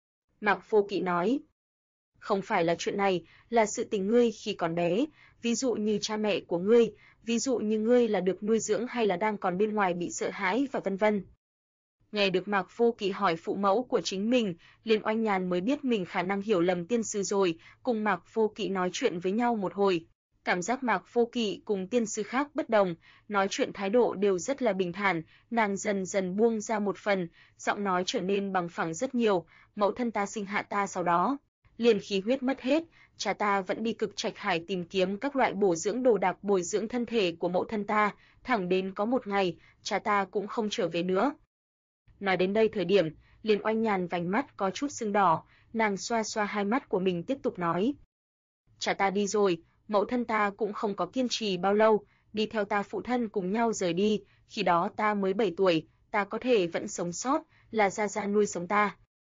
Mạc Vô Kỵ nói. Không phải là chuyện này, là sự tình ngươi khi còn bé, ví dụ như cha mẹ của ngươi, ví dụ như ngươi là được nuôi dưỡng hay là đang còn bên ngoài bị sợ hãi và vân vân. Nghe được Mạc Vô Kỵ hỏi phụ mẫu của chính mình, Liên Oanh Nhàn mới biết mình khả năng hiểu lầm tiên sư rồi, cùng Mạc Vô Kỵ nói chuyện với nhau một hồi. Cảm giác Mạc Vô Kỵ cùng tiên sư khác bất đồng, nói chuyện thái độ đều rất là bình thản, nàng dần dần buông ra một phần, giọng nói trở nên bằng phẳng rất nhiều, mẫu thân ta sinh hạ ta sau đó, liền khí huyết mất hết, cha ta vẫn đi Cực Trạch Hải tìm kiếm các loại bổ dưỡng đồ đạc bồi dưỡng thân thể của mẫu thân ta, thẳng đến có một ngày, cha ta cũng không trở về nữa. Nói đến đây thời điểm, Liên Oanh Nhàn vành mắt có chút sưng đỏ, nàng xoa xoa hai mắt của mình tiếp tục nói. Cha ta đi rồi, mẫu thân ta cũng không có kiên trì bao lâu, đi theo ta phụ thân cùng nhau rời đi, khi đó ta mới 7 tuổi, ta có thể vẫn sống sót, là Gia Gia nuôi sống ta.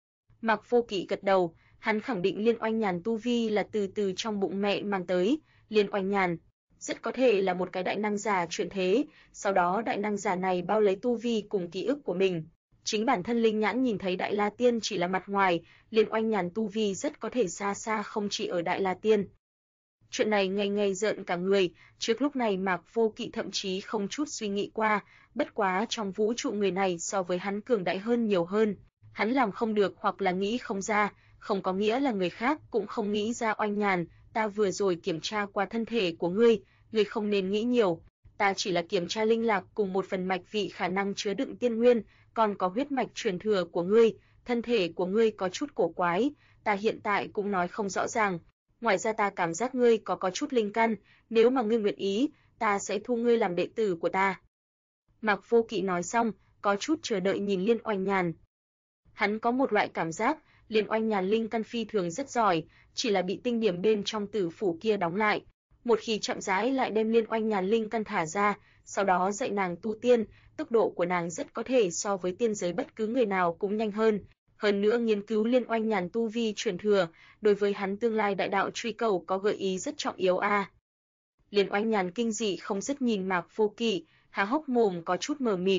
Mạc Vô Kỵ gật đầu, hắn khẳng định Liên Oanh Nhàn tu vi là từ trong bụng mẹ mang tới, Liên Oanh Nhàn rất có thể là một cái đại năng giả chuyển thế, sau đó đại năng giả này bao lấy tu vi cùng ký ức của mình. Chính bản thân linh nhãn nhìn thấy Đại La Tiên chỉ là mặt ngoài, Liên Oanh Nhàn tu vi rất có thể xa xa không chỉ ở Đại La Tiên. Chuyện này ngày rợn cả người, trước lúc này Mạc Vô Kỵ thậm chí không chút suy nghĩ qua, bất quá trong vũ trụ người này so với hắn cường đại hơn nhiều hơn. Hắn làm không được hoặc là nghĩ không ra, không có nghĩa là người khác cũng không nghĩ ra. Oanh Nhàn, ta vừa rồi kiểm tra qua thân thể của ngươi không nên nghĩ nhiều. Ta chỉ là kiểm tra linh lạc cùng một phần mạch vị khả năng chứa đựng tiên nguyên, còn có huyết mạch truyền thừa của ngươi, thân thể của ngươi có chút cổ quái, ta hiện tại cũng nói không rõ ràng. Ngoài ra ta cảm giác ngươi có chút linh căn, nếu mà ngươi nguyện ý, ta sẽ thu ngươi làm đệ tử của ta. Mạc Vô Kỵ nói xong, có chút chờ đợi nhìn Liên Oanh Nhàn. Hắn có một loại cảm giác, Liên Oanh Nhàn linh căn phi thường rất giỏi, chỉ là bị tinh điểm bên trong tử phủ kia đóng lại. Một khi chậm rãi lại đem Liên Oanh Nhàn linh căn thả ra, sau đó dạy nàng tu tiên, tốc độ của nàng rất có thể so với tiên giới bất cứ người nào cũng nhanh hơn. Hơn nữa nghiên cứu Liên Oanh Nhàn tu vi truyền thừa, đối với hắn tương lai đại đạo truy cầu có gợi ý rất trọng yếu a. Liên Oanh Nhàn kinh dị không dứt nhìn Mạc Vô Kỵ, há hốc mồm có chút mờ mịt.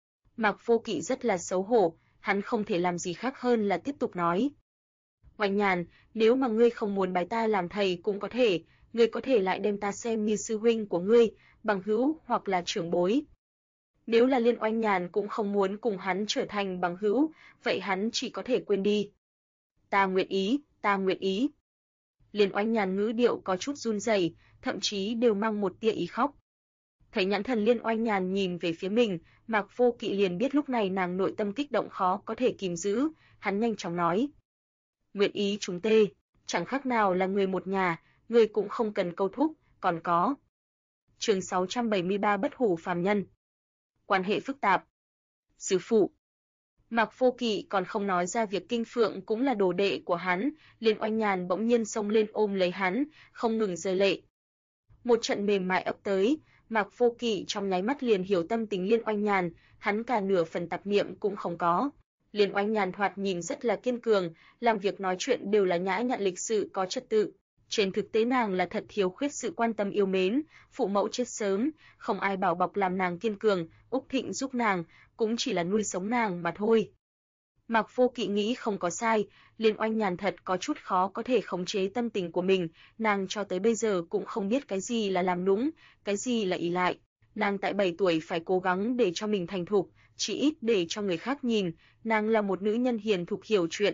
Mạc Vô Kỵ rất là xấu hổ, hắn không thể làm gì khác hơn là tiếp tục nói. Oanh Nhàn, nếu mà ngươi không muốn bái ta làm thầy cũng có thể, ngươi có thể lại đem ta xem như sư huynh của ngươi, bằng hữu hoặc là trưởng bối. Nếu là Liên Oanh Nhàn cũng không muốn cùng hắn trở thành bằng hữu, vậy hắn chỉ có thể quên đi. Ta nguyện ý, ta nguyện ý. Liên Oanh Nhàn ngữ điệu có chút run rẩy, thậm chí đều mang một tia ý khóc. Thấy nhãn thần Liên Oanh Nhàn nhìn về phía mình, Mạc Vô Kỵ liền biết lúc này nàng nội tâm kích động khó có thể kìm giữ, hắn nhanh chóng nói. Nguyện ý chúng tê, chẳng khác nào là người một nhà, người cũng không cần câu thúc, còn có. Chương 673 Bất hủ phàm nhân. Quan hệ phức tạp. Sư phụ. Mạc Vô Kỵ còn không nói ra việc Kinh Phượng cũng là đồ đệ của hắn, Liên Oanh Nhàn bỗng nhiên xông lên ôm lấy hắn, không ngừng rơi lệ. Một trận mềm mại ập tới, Mạc Vô Kỵ trong nháy mắt liền hiểu tâm tình Liên Oanh Nhàn, hắn cả nửa phần tạp niệm cũng không có. Liên Oanh Nhàn thoạt nhìn rất là kiên cường, làm việc nói chuyện đều là nhã nhặn lịch sự có trật tự. Trên thực tế nàng là thật thiếu khuyết sự quan tâm yêu mến, phụ mẫu chết sớm, không ai bảo bọc làm nàng kiên cường, Úc Thịnh giúp nàng, cũng chỉ là nuôi sống nàng mà thôi. Mạc Vô Kỵ nghĩ không có sai, Liên Oanh Nhàn thật có chút khó có thể khống chế tâm tình của mình, nàng cho tới bây giờ cũng không biết cái gì là làm nũng, cái gì là ỷ lại. Nàng tại 7 tuổi phải cố gắng để cho mình thành thục, chỉ ít để cho người khác nhìn, nàng là một nữ nhân hiền thục hiểu chuyện.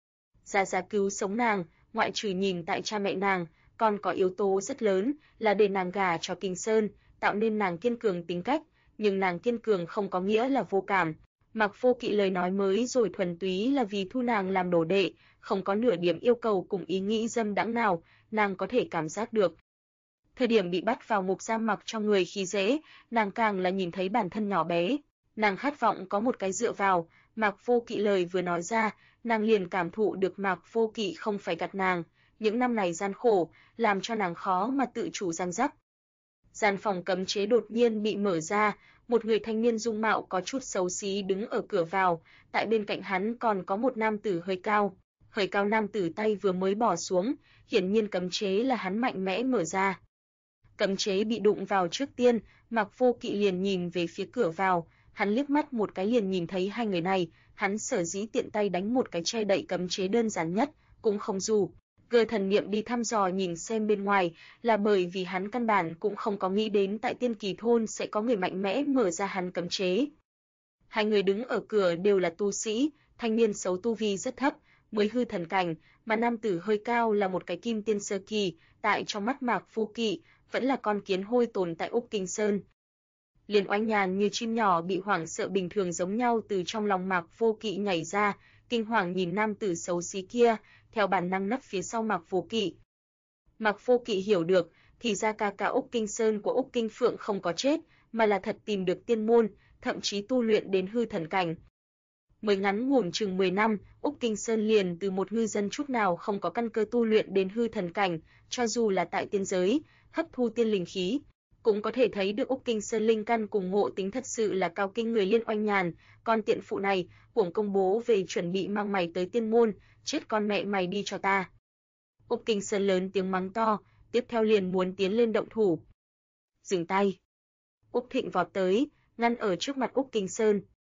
Gia Gia cứu sống nàng, ngoại trừ nhìn tại cha mẹ nàng, còn có yếu tố rất lớn là để nàng gả cho Kinh Sơn, tạo nên nàng kiên cường tính cách, nhưng nàng kiên cường không có nghĩa là vô cảm. Mạc Vô Kỵ lời nói mới rồi thuần túy là vì thu nàng làm đồ đệ, không có nửa điểm yêu cầu cùng ý nghĩ dâm đãng nào, nàng có thể cảm giác được. Thời điểm bị bắt vào ngục giam mặc cho người khi dễ, nàng càng là nhìn thấy bản thân nhỏ bé, nàng khát vọng có một cái dựa vào, Mạc Vô Kỵ lời vừa nói ra, nàng liền cảm thụ được Mạc Vô Kỵ không phải gạt nàng, những năm này gian khổ, làm cho nàng khó mà tự chủ giang rắc. Gian phòng cấm chế đột nhiên bị mở ra, một người thanh niên dung mạo có chút xấu xí đứng ở cửa vào, tại bên cạnh hắn còn có một nam tử hơi cao nam tử tay vừa mới bỏ xuống, hiển nhiên cấm chế là hắn mạnh mẽ mở ra. Cấm chế bị đụng vào trước tiên, Mạc Vô Kỵ liền nhìn về phía cửa vào, hắn liếc mắt một cái liền nhìn thấy hai người này, hắn sở dĩ tiện tay đánh một cái che đậy cấm chế đơn giản nhất, cũng không dù gờ thần niệm đi thăm dò nhìn xem bên ngoài, là bởi vì hắn căn bản cũng không có nghĩ đến tại Tiên Kỳ thôn sẽ có người mạnh mẽ mở ra hắn cấm chế. Hai người đứng ở cửa đều là tu sĩ, thanh niên xấu tu vi rất thấp, mới hư thần cảnh, mà nam tử hơi cao là một cái kim tiên sơ kỳ, tại trong mắt Mạc Vô Kỵ, vẫn là con kiến hôi tồn tại Úc Kinh Sơn. Liên Oanh Nhàn như chim nhỏ bị hoảng sợ bình thường giống nhau từ trong lòng Mạc Vô Kỵ nhảy ra, kinh hoàng nhìn nam tử xấu xí kia, theo bản năng nấp phía sau Mạc Vô Kỵ. Mạc Vô Kỵ hiểu được, thì ra ca ca Úc Kinh Sơn của Úc Kinh Phượng không có chết, mà là thật tìm được tiên môn, thậm chí tu luyện đến hư thần cảnh. Mới ngắn ngủn chừng 10 năm, Úc Kinh Sơn liền từ một ngư dân chút nào không có căn cơ tu luyện đến hư thần cảnh, cho dù là tại tiên giới, hấp thu tiên linh khí, cũng có thể thấy được Úc Kinh Sơn linh căn cùng ngộ tính thật sự là cao kinh người. Liên Oanh Nhàn, con tiện phụ này, cuồng công bố về chuẩn bị mang mày tới tiên môn, chết con mẹ mày đi cho ta. Úc Kinh Sơn lớn tiếng mắng to, tiếp theo liền muốn tiến lên động thủ. Dừng tay. Úc Thịnh vọt tới, ngăn ở trước mặt Úc Kinh Sơn.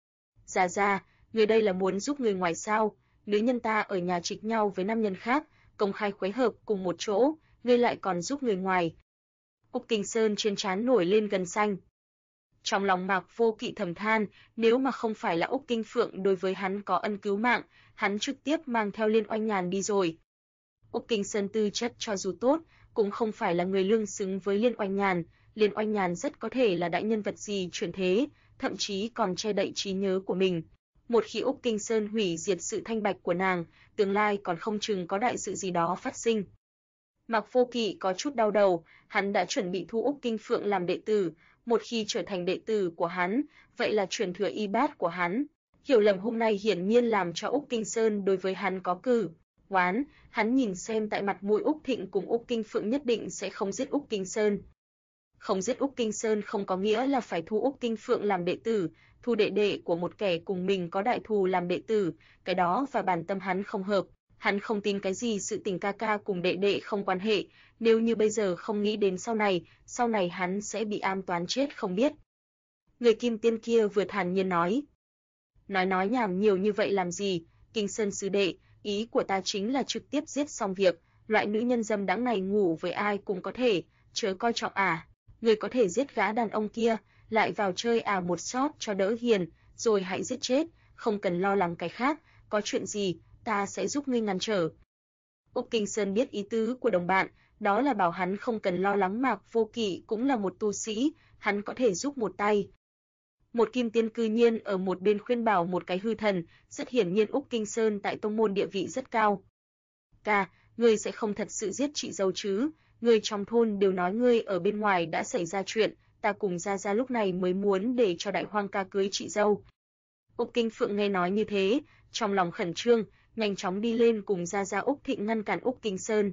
Gia, người đây là muốn giúp người ngoài sao? Nữ nhân ta ở nhà trịch nhau với nam nhân khác, công khai khuấy hợp cùng một chỗ, ngươi lại còn giúp người ngoài. Úc Kinh Sơn trên trán nổi lên gân xanh. Trong lòng Mạc Vô Kỵ thầm than, nếu mà không phải là Úc Kinh Phượng đối với hắn có ân cứu mạng, hắn trực tiếp mang theo Liên Oanh Nhàn đi rồi. Úc Kinh Sơn tư chất cho dù tốt, cũng không phải là người lương xứng với Liên Oanh Nhàn, Liên Oanh Nhàn rất có thể là đại nhân vật gì chuyển thế, thậm chí còn che đậy trí nhớ của mình. Một khi Úc Kinh Sơn hủy diệt sự thanh bạch của nàng, tương lai còn không chừng có đại sự gì đó phát sinh. Mạc Vô Kỵ có chút đau đầu, hắn đã chuẩn bị thu Úc Kinh Phượng làm đệ tử, một khi trở thành đệ tử của hắn, vậy là truyền thừa y bát của hắn. Hiểu lầm hôm nay hiển nhiên làm cho Úc Kinh Sơn đối với hắn có cử oán, hắn nhìn xem tại mặt mũi Úc Thịnh cùng Úc Kinh Phượng nhất định sẽ không giết Úc Kinh Sơn. Không giết Úc Kinh Sơn không có nghĩa là phải thu Úc Kinh Phượng làm đệ tử, thu đệ đệ của một kẻ cùng mình có đại thù làm đệ tử, cái đó và bản tâm hắn không hợp. Hắn không tin cái gì sự tình ca ca cùng đệ đệ không quan hệ, nếu như bây giờ không nghĩ đến sau này hắn sẽ bị am toán chết không biết. Người Kim Tiên kia vừa thản nhiên nói. Nói nhảm nhiều như vậy làm gì, Kinh Sơn sư đệ, ý của ta chính là trực tiếp giết xong việc, loại nữ nhân dâm đãng này ngủ với ai cũng có thể, chớ coi trọng người có thể giết gã đàn ông kia, lại vào chơi một shot cho đỡ hiền, rồi hãy giết chết, không cần lo lắng cái khác, có chuyện gì, ta sẽ giúp ngươi ngăn trở. Úc Kinh Sơn biết ý tứ của đồng bạn, đó là bảo hắn không cần lo lắng. Mạc Vô Kỵ cũng là một tu sĩ, hắn có thể giúp một tay. Một kim tiên cư nhiên ở một bên khuyên bảo một cái hư thần, rất hiển nhiên Úc Kinh Sơn tại tông môn địa vị rất cao. Ca, ngươi sẽ không thật sự giết chị dâu chứ? Người trong thôn đều nói ngươi ở bên ngoài đã xảy ra chuyện, ta cùng Gia Gia lúc này mới muốn để cho Đại Hoang ca cưới chị dâu. Úc Kinh Phượng nghe nói như thế, trong lòng khẩn trương, nhanh chóng đi lên cùng Gia Gia Úc Thịnh ngăn cản Úc Kinh Sơn.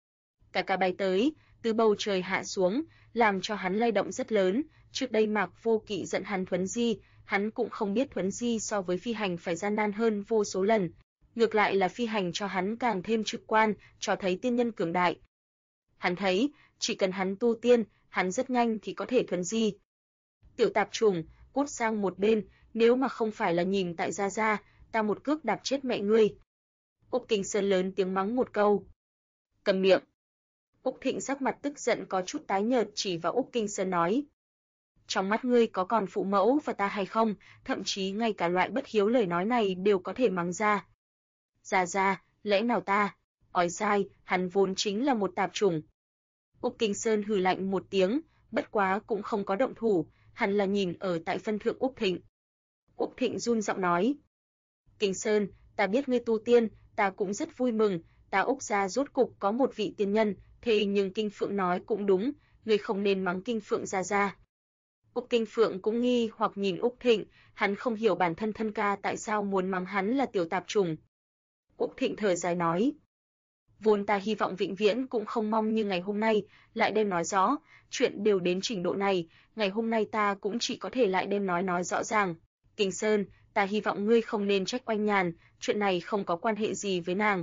Cả bay tới, từ bầu trời hạ xuống, làm cho hắn lay động rất lớn. Trước đây Mạc Vô Kỵ giận hắn thuấn di, hắn cũng không biết thuấn di so với phi hành phải gian nan hơn vô số lần. Ngược lại là phi hành cho hắn càng thêm trực quan, cho thấy tiên nhân cường đại. Hắn thấy, chỉ cần hắn tu tiên, hắn rất nhanh thì có thể thuấn di. Tiểu tạp trùng, cút sang một bên, nếu mà không phải là nhìn tại Gia Gia, ta một cước đạp chết mẹ ngươi. Úc Kinh Sơn lớn tiếng mắng một câu. Cầm miệng. Úc Thịnh sắc mặt tức giận có chút tái nhợt chỉ vào Úc Kinh Sơn nói. Trong mắt ngươi có còn phụ mẫu và ta hay không, thậm chí ngay cả loại bất hiếu lời nói này đều có thể mắng ra. Gia Gia, lẽ nào ta? Ói sai, hắn vốn chính là một tạp chủng. Úc Kinh Sơn hừ lạnh một tiếng, bất quá cũng không có động thủ, hắn là nhìn ở tại phân thượng Úc Thịnh. Úc Thịnh run giọng nói. Kinh Sơn, ta biết ngươi tu tiên, ta cũng rất vui mừng, ta Úc gia rốt cục có một vị tiên nhân, thế nhưng Kinh Phượng nói cũng đúng, ngươi không nên mắng Kinh Phượng Gia Gia. Úc Kinh Phượng cũng nghi hoặc nhìn Úc Thịnh, hắn không hiểu bản thân thân ca tại sao muốn mắng hắn là tiểu tạp chủng. Úc Thịnh thở dài nói. Vốn ta hy vọng vĩnh viễn cũng không mong như ngày hôm nay, lại đem nói rõ, chuyện đều đến trình độ này, ngày hôm nay ta cũng chỉ có thể lại đem nói rõ ràng. Kinh Sơn, ta hy vọng ngươi không nên trách Oanh Nhàn, chuyện này không có quan hệ gì với nàng.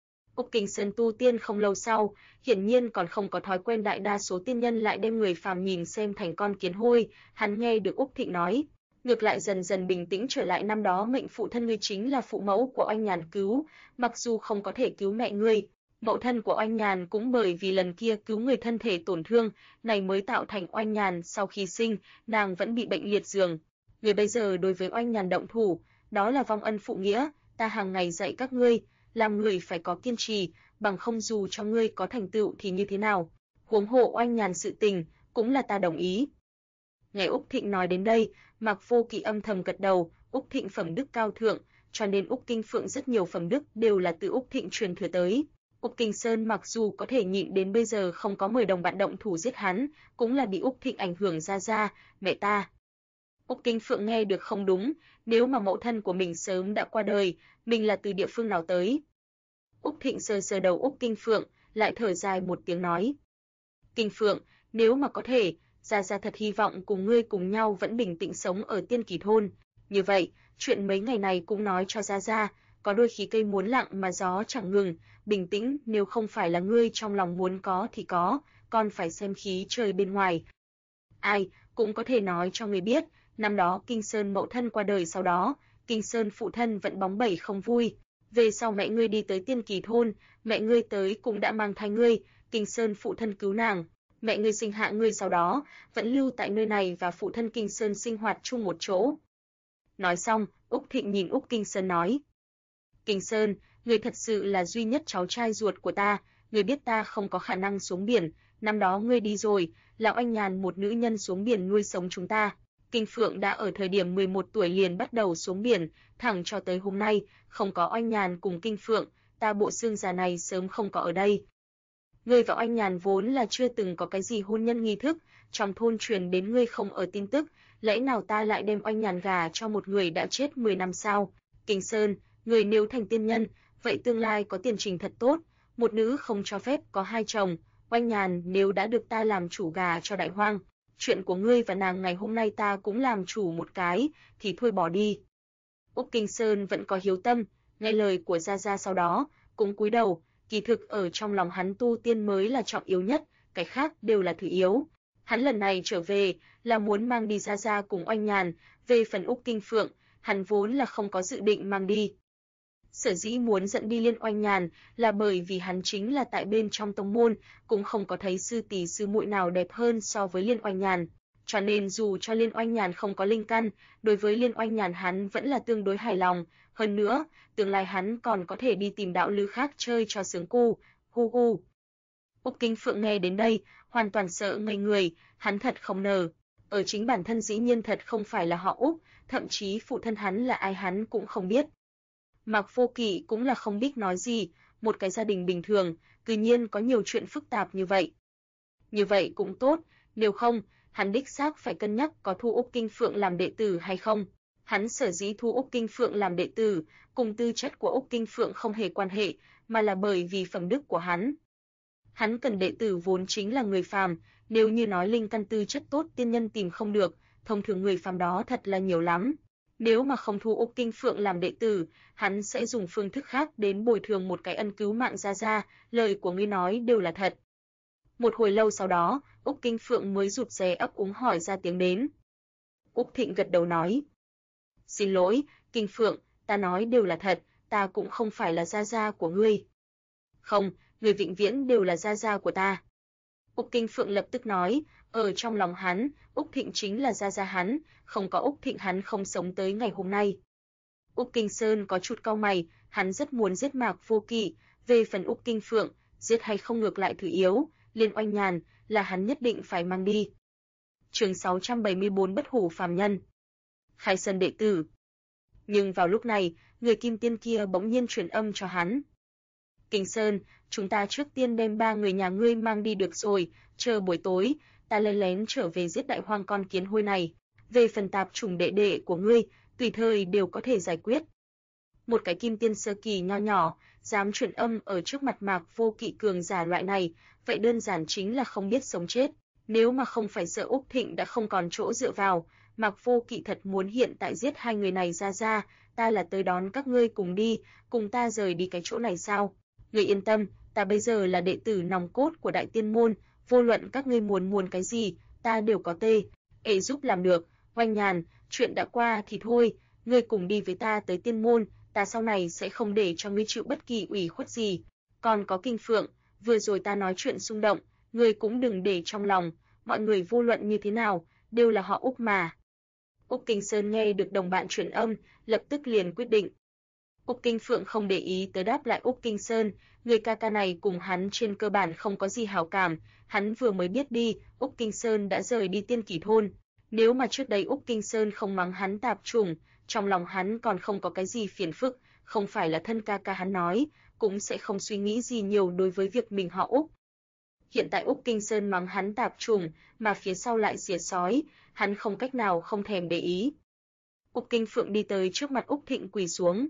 Úc Kinh Sơn tu tiên không lâu sau, hiển nhiên còn không có thói quen, đại đa số tiên nhân lại đem người phàm nhìn xem thành con kiến hôi, hắn nghe được Úc Thịnh nói, ngược lại dần dần bình tĩnh trở lại. Năm đó mệnh phụ thân ngươi chính là phụ mẫu của Oanh Nhàn cứu, mặc dù không có thể cứu mẹ ngươi, mẫu thân của Oanh Nhàn cũng bởi vì lần kia cứu người thân thể tổn thương, này mới tạo thành Oanh Nhàn sau khi sinh, nàng vẫn bị bệnh liệt giường. Người bây giờ đối với Oanh Nhàn động thủ, đó là vong ân phụ nghĩa, ta hàng ngày dạy các ngươi, làm người phải có kiên trì, bằng không dù cho ngươi có thành tựu thì như thế nào, huống hộ Oanh Nhàn sự tình, cũng là ta đồng ý. Nghe Úc Thịnh nói đến đây, Mạc Vô Kỵ âm thầm gật đầu, Úc Thịnh phẩm đức cao thượng, cho nên Úc Kinh Phượng rất nhiều phẩm đức đều là từ Úc Thịnh truyền thừa tới. Úc Kinh Sơn mặc dù có thể nhịn đến bây giờ không có mời đồng bạn động thủ giết hắn, cũng là bị Úc Thịnh ảnh hưởng ra, mẹ ta. Úc Kinh Phượng nghe được không đúng, nếu mà mẫu thân của mình sớm đã qua đời, mình là từ địa phương nào tới? Úc Thịnh sờ đầu Úc Kinh Phượng, lại thở dài một tiếng nói. Kinh Phượng, nếu mà có thể, Gia Gia thật hy vọng cùng ngươi cùng nhau vẫn bình tĩnh sống ở Tiên Kỳ thôn. Như vậy, chuyện mấy ngày này cũng nói cho Gia Gia, có đôi khi cây muốn lặng mà gió chẳng ngừng, bình tĩnh, nếu không phải là ngươi trong lòng muốn có thì có, còn phải xem khí trời bên ngoài. Ai, cũng có thể nói cho ngươi biết, năm đó Kinh Sơn mẫu thân qua đời, sau đó, Kinh Sơn phụ thân vẫn bóng bẩy không vui. Về sau mẹ ngươi đi tới Tiên Kỳ thôn, mẹ ngươi tới cũng đã mang thai ngươi, Kinh Sơn phụ thân cứu nàng, mẹ ngươi sinh hạ ngươi, sau đó vẫn lưu tại nơi này và phụ thân Kinh Sơn sinh hoạt chung một chỗ. Nói xong, Úc Thịnh nhìn Úc Kinh Sơn nói. Kinh Sơn, ngươi thật sự là duy nhất cháu trai ruột của ta, ngươi biết ta không có khả năng xuống biển, Năm đó ngươi đi rồi, lão Anh Nhàn một nữ nhân xuống biển nuôi sống chúng ta. Kinh Phượng đã ở thời điểm 11 tuổi liền bắt đầu xuống biển, thẳng cho tới hôm nay, không có Anh Nhàn cùng Kinh Phượng, ta bộ xương già này sớm không có ở đây. Ngươi và Anh Nhàn vốn là chưa từng có cái gì hôn nhân nghi thức, trong thôn truyền đến ngươi không ở tin tức, lẽ nào ta lại đem Anh Nhàn gả cho một người đã chết 10 năm sao? Kinh Sơn, người nếu thành tiên nhân, vậy tương lai có tiền trình thật tốt, một nữ không cho phép có hai chồng, Anh Nhàn nếu đã được ta làm chủ gả cho Đại Hoang, chuyện của ngươi và nàng ngày hôm nay ta cũng làm chủ một cái, thì thôi bỏ đi. Úc Kinh Sơn vẫn có hiếu tâm, nghe lời của Gia Gia sau đó, cũng cúi đầu, kỳ thực ở trong lòng hắn tu tiên mới là trọng yếu nhất, cái khác đều là thứ yếu. Hắn lần này trở về là muốn mang đi Gia Gia cùng Oanh Nhàn, về phần Úc Kinh Phượng, hắn vốn là không có dự định mang đi. Sở dĩ muốn dẫn đi Liên Oanh Nhàn là bởi vì hắn chính là tại bên trong tông môn, cũng không có thấy sư tỷ sư muội nào đẹp hơn so với Liên Oanh Nhàn. Cho nên dù cho Liên Oanh Nhàn không có linh căn, đối với Liên Oanh Nhàn hắn vẫn là tương đối hài lòng. Hơn nữa, tương lai hắn còn có thể đi tìm đạo lữ khác chơi cho sướng cu, hu hu. Úc Kinh Phượng nghe đến đây, hoàn toàn sợ ngây người, hắn thật không ngờ. Ở chính bản thân dĩ nhiên thật không phải là họ Úc, thậm chí phụ thân hắn là ai hắn cũng không biết. Mạc Vô Kỵ cũng là không biết nói gì, một cái gia đình bình thường, tự nhiên có nhiều chuyện phức tạp như vậy. Như vậy cũng tốt, nếu không, hắn đích xác phải cân nhắc có thu Úc Kinh Phượng làm đệ tử hay không. Hắn sở dĩ thu Úc Kinh Phượng làm đệ tử, cùng tư chất của Úc Kinh Phượng không hề quan hệ, mà là bởi vì phẩm đức của hắn. Hắn cần đệ tử vốn chính là người phàm, nếu như nói linh căn tư chất tốt tiên nhân tìm không được, thông thường người phàm đó thật là nhiều lắm. Nếu mà không thu Úc Kinh Phượng làm đệ tử, hắn sẽ dùng phương thức khác đến bồi thường một cái ân cứu mạng Gia Gia, lời của ngươi nói đều là thật. Một hồi lâu sau đó, Úc Kinh Phượng mới rụt rè ấp úng hỏi ra tiếng đến. Úc Thịnh gật đầu nói. Xin lỗi, Kinh Phượng, ta nói đều là thật, ta cũng không phải là Gia Gia của ngươi. Không, người vĩnh viễn đều là Gia Gia của ta. Úc Kinh Phượng lập tức nói, ở trong lòng hắn, Úc Thịnh chính là Gia Gia hắn, không có Úc Thịnh hắn không sống tới ngày hôm nay. Úc Kinh Sơn có chút cau mày, hắn rất muốn giết Mạc Vô Kỵ, về phần Úc Kinh Phượng, giết hay không ngược lại thứ yếu, Liên Oanh Nhàn là hắn nhất định phải mang đi. Chương 674 Bất hủ phàm nhân. Khai sơn đệ tử. Nhưng vào lúc này, người kim tiên kia bỗng nhiên truyền âm cho hắn. Kinh Sơn, chúng ta trước tiên đem 3 người nhà ngươi mang đi được rồi, chờ buổi tối, ta lén lén trở về giết Đại Hoang con kiến hôi này. Về phần tạp chủng đệ đệ của ngươi, tùy thời đều có thể giải quyết. Một cái kim tiên sơ kỳ nho nhỏ, dám truyền âm ở trước mặt Mạc Vô Kỵ cường giả loại này, vậy đơn giản chính là không biết sống chết. Nếu mà không phải sợ Úc Thịnh đã không còn chỗ dựa vào, Mạc Vô Kỵ thật muốn hiện tại giết hai người này ra, ta là tới đón các ngươi cùng đi, cùng ta rời đi cái chỗ này sao? Ngươi yên tâm, ta bây giờ là đệ tử nòng cốt của Đại Tiên môn, vô luận các ngươi muốn cái gì, ta đều có giúp làm được. Oanh Nhàn, chuyện đã qua thì thôi, ngươi cùng đi với ta tới Tiên môn, ta sau này sẽ không để cho ngươi chịu bất kỳ ủy khuất gì. Còn có Kinh Phượng, vừa rồi ta nói chuyện xung động, ngươi cũng đừng để trong lòng, mọi người vô luận như thế nào, đều là họ Úc mà. Úc Kinh Sơn nghe được đồng bạn truyền âm, lập tức liền quyết định. Úc Kinh Phượng không để ý tới đáp lại Úc Kinh Sơn, người ca ca này cùng hắn trên cơ bản không có gì hảo cảm, hắn vừa mới biết đi, Úc Kinh Sơn đã rời đi Tiên Kỷ thôn. Nếu mà trước đây Úc Kinh Sơn không mắng hắn tạp chủng, trong lòng hắn còn không có cái gì phiền phức, không phải là thân ca ca hắn nói, cũng sẽ không suy nghĩ gì nhiều đối với việc mình họ Úc. Hiện tại Úc Kinh Sơn mắng hắn tạp chủng, mà phía sau lại xỉa sói, hắn không cách nào không thèm để ý. Úc Kinh Phượng đi tới trước mặt Úc Thịnh quỳ xuống.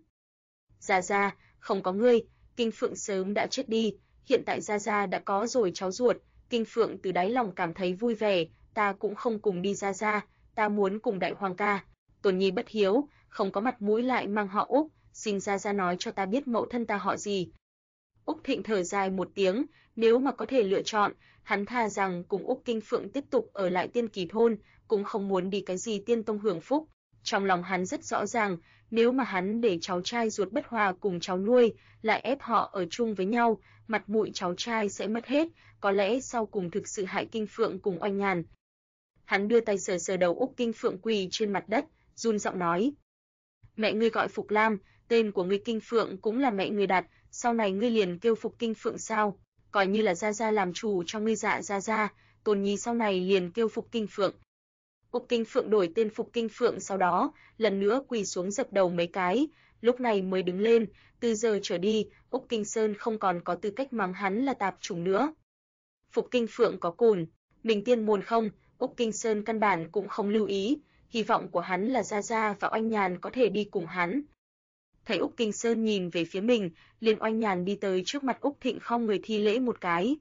Gia Gia, không có ngươi, Kinh Phượng sớm đã chết đi, hiện tại Gia Gia đã có rồi cháu ruột, Kinh Phượng từ đáy lòng cảm thấy vui vẻ, ta cũng không cùng đi Gia Gia, ta muốn cùng Đại Hoàng ca. Tôn Nhi bất hiếu, không có mặt mũi lại mang họ Úc, xin Gia Gia nói cho ta biết mẫu thân ta họ gì. Úc Thịnh thở dài một tiếng, nếu mà có thể lựa chọn, hắn thà rằng cùng Úc Kinh Phượng tiếp tục ở lại Tiên Kỳ thôn, cũng không muốn đi cái gì Tiên tông hưởng phúc. Trong lòng hắn rất rõ ràng, nếu mà hắn để cháu trai ruột bất hòa cùng cháu nuôi, lại ép họ ở chung với nhau, mặt mũi cháu trai sẽ mất hết, có lẽ sau cùng thực sự hại Kinh Phượng cùng Oanh Nhàn. Hắn đưa tay sờ sờ đầu Úc Kinh Phượng quỳ trên mặt đất, run giọng nói: "Mẹ ngươi gọi Phục Lam, tên của ngươi Kinh Phượng cũng là mẹ ngươi đặt, sau này ngươi liền kêu Phục Kinh Phượng sao?" coi như là gia gia làm chủ cho ngươi Dạ gia gia. Tôn Nhi sau này liền kêu Phục Kinh Phượng. Phục Kinh Phượng đổi tên Phục Kinh Phượng, sau đó lần nữa quỳ xuống dập đầu mấy cái, lúc này mới đứng lên. Từ giờ trở đi, Úc Kinh Sơn không còn có tư cách mắng hắn là tạp chủng nữa. Phục Kinh Phượng có cồn mình tiên môn không, Úc Kinh Sơn căn bản cũng không lưu ý, hy vọng của hắn là Gia Gia và Oanh Nhàn có thể đi cùng hắn. Thấy Úc Kinh Sơn nhìn về phía mình, liền Oanh Nhàn đi tới trước mặt Úc Thịnh khom người thi lễ một cái.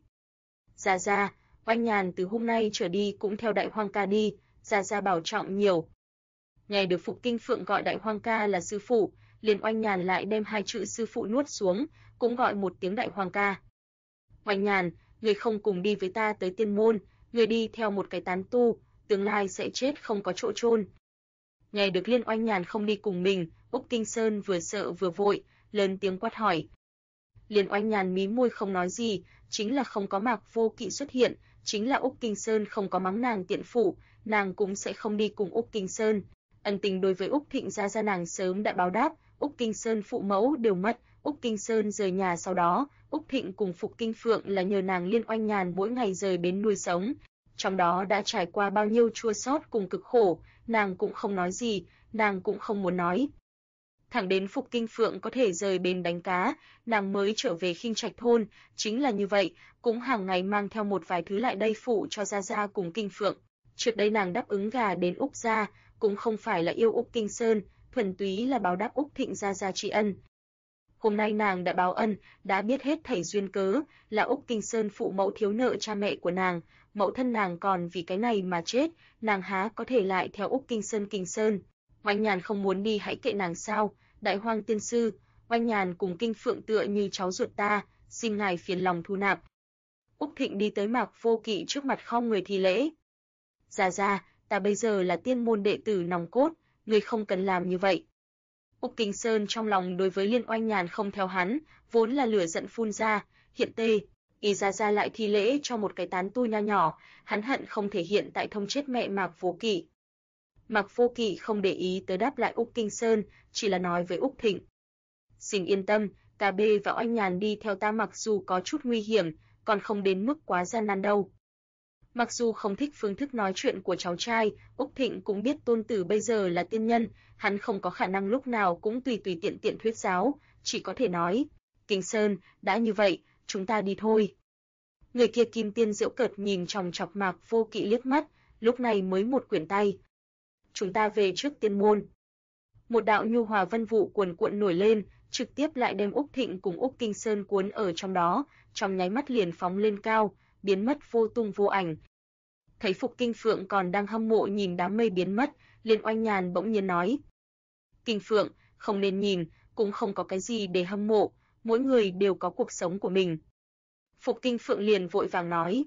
Gia Gia, Oanh Nhàn từ hôm nay trở đi cũng theo Đại Hoang ca đi, Gia Gia bảo trọng nhiều. Nghe được Phục Kinh Phượng gọi Đại Hoang ca là sư phụ, liền Oanh Nhàn lại đem hai chữ sư phụ nuốt xuống, cũng gọi một tiếng Đại Hoang ca. Oanh Nhàn, người không cùng đi với ta tới tiên môn, người đi theo một cái tán tu, tương lai sẽ chết không có chỗ chôn. Nghe được Liên Oanh Nhàn không đi cùng mình, Úc Kinh Sơn vừa sợ vừa vội, lớn tiếng quát hỏi. Liên Oanh Nhàn mí môi không nói gì, chính là không có Mạc Vô Kỵ xuất hiện, chính là Úc Kinh Sơn không có mắng nàng tiện phụ, nàng cũng sẽ không đi cùng Úc Kinh Sơn. Ân tình đối với Úc Thịnh gia gia nàng sớm đã báo đáp, Úc Kinh Sơn phụ mẫu đều mất, Úc Kinh Sơn rời nhà sau đó, Úc Thịnh cùng Phục Kinh Phượng là nhờ nàng Liên Oanh Nhàn mỗi ngày rời bến nuôi sống. Trong đó đã trải qua bao nhiêu chua xót cùng cực khổ, nàng cũng không nói gì, nàng cũng không muốn nói. Thẳng đến Phục Kinh Phượng có thể rời bến đánh cá, nàng mới trở về Khinh Trạch thôn, chính là như vậy, cũng hàng ngày mang theo một vài thứ lại đây phụ cho Gia Gia cùng Kinh Phượng. Trước đây nàng đáp ứng gả đến Úc gia, cũng không phải là yêu Úc Kinh Sơn, thuần túy là báo đáp Úc Thịnh Gia Gia tri ân. Hôm nay nàng đã báo ân, đã biết hết thảy duyên cớ, là Úc Kinh Sơn phụ mẫu thiếu nợ cha mẹ của nàng, mẫu thân nàng còn vì cái này mà chết, nàng há có thể lại theo Úc Kinh Sơn. Oanh Nhàn không muốn đi hãy kệ nàng sao, Đại Hoang tiên sư, Oanh Nhàn cùng Kinh Phượng tựa như cháu ruột ta, xin ngài phiền lòng thu nạp. Úc Thịnh đi tới Mạc Vô Kỵ trước mặt khom người thi lễ. Gia Gia, ta bây giờ là tiên môn đệ tử nòng cốt, người không cần làm như vậy. Úc Kinh Sơn trong lòng đối với Liên Oanh Nhàn không theo hắn, vốn là lửa giận phun ra, hiện Gia Gia lại thi lễ cho một cái tán tu nho nhỏ, hắn hận không thể hiện tại thông chết mẹ Mạc Vô Kỵ. Mạc Vô Kỵ không để ý tới đáp lại Úc Kinh Sơn, chỉ là nói với Úc Thịnh. Xin yên tâm, cả bê và Oanh Nhàn đi theo ta mặc dù có chút nguy hiểm, còn không đến mức quá gian nan đâu. Mặc dù không thích phương thức nói chuyện của cháu trai, Úc Thịnh cũng biết tôn tử bây giờ là tiên nhân, hắn không có khả năng lúc nào cũng tùy tiện thuyết giáo, chỉ có thể nói, Kinh Sơn, đã như vậy, chúng ta đi thôi. Người kia Kim Tiên giễu cợt nhìn chòng chọc Mạc Vô Kỵ liếc mắt, lúc này mới một quyển tay. Chúng ta về trước tiên môn. Một đạo nhu hòa vân vụ cuồn cuộn nổi lên, trực tiếp lại đem Úc Thịnh cùng Úc Kinh Sơn cuốn ở trong đó, trong nháy mắt liền phóng lên cao, biến mất vô tung vô ảnh. Thấy Phục Kinh Phượng còn đang hâm mộ nhìn đám mây biến mất, Liên Oanh Nhàn bỗng nhiên nói. Kinh Phượng, không nên nhìn, cũng không có cái gì để hâm mộ, mỗi người đều có cuộc sống của mình. Phục Kinh Phượng liền vội vàng nói.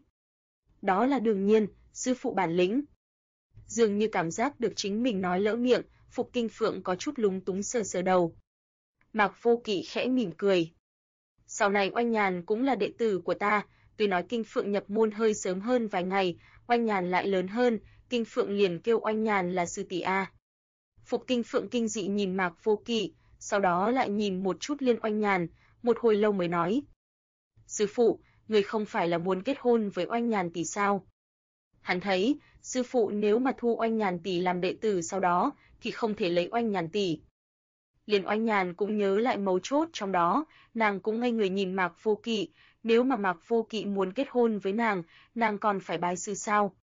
Đó là đương nhiên, sư phụ bản lĩnh. Dường như cảm giác được chính mình nói lỡ miệng, Phục Kinh Phượng có chút lúng túng sờ đầu. Mạc Vô Kỵ khẽ mỉm cười. Sau này Oanh Nhàn cũng là đệ tử của ta, tuy nói Kinh Phượng nhập môn hơi sớm hơn vài ngày, Oanh Nhàn lại lớn hơn, Kinh Phượng liền kêu Oanh Nhàn là sư tỷ a. Phục Kinh Phượng kinh dị nhìn Mạc Vô Kỵ, sau đó lại nhìn một chút Liên Oanh Nhàn, một hồi lâu mới nói. Sư phụ, người không phải là muốn kết hôn với Oanh Nhàn tỷ sao? Hắn thấy, sư phụ nếu mà thu Oanh Nhàn tỷ làm đệ tử sau đó, thì không thể lấy Oanh Nhàn tỷ. Liên Oanh Nhàn cũng nhớ lại mấu chốt trong đó, nàng cũng ngây người nhìn Mạc Vô Kỵ, nếu mà Mạc Vô Kỵ muốn kết hôn với nàng còn phải bái sư sao?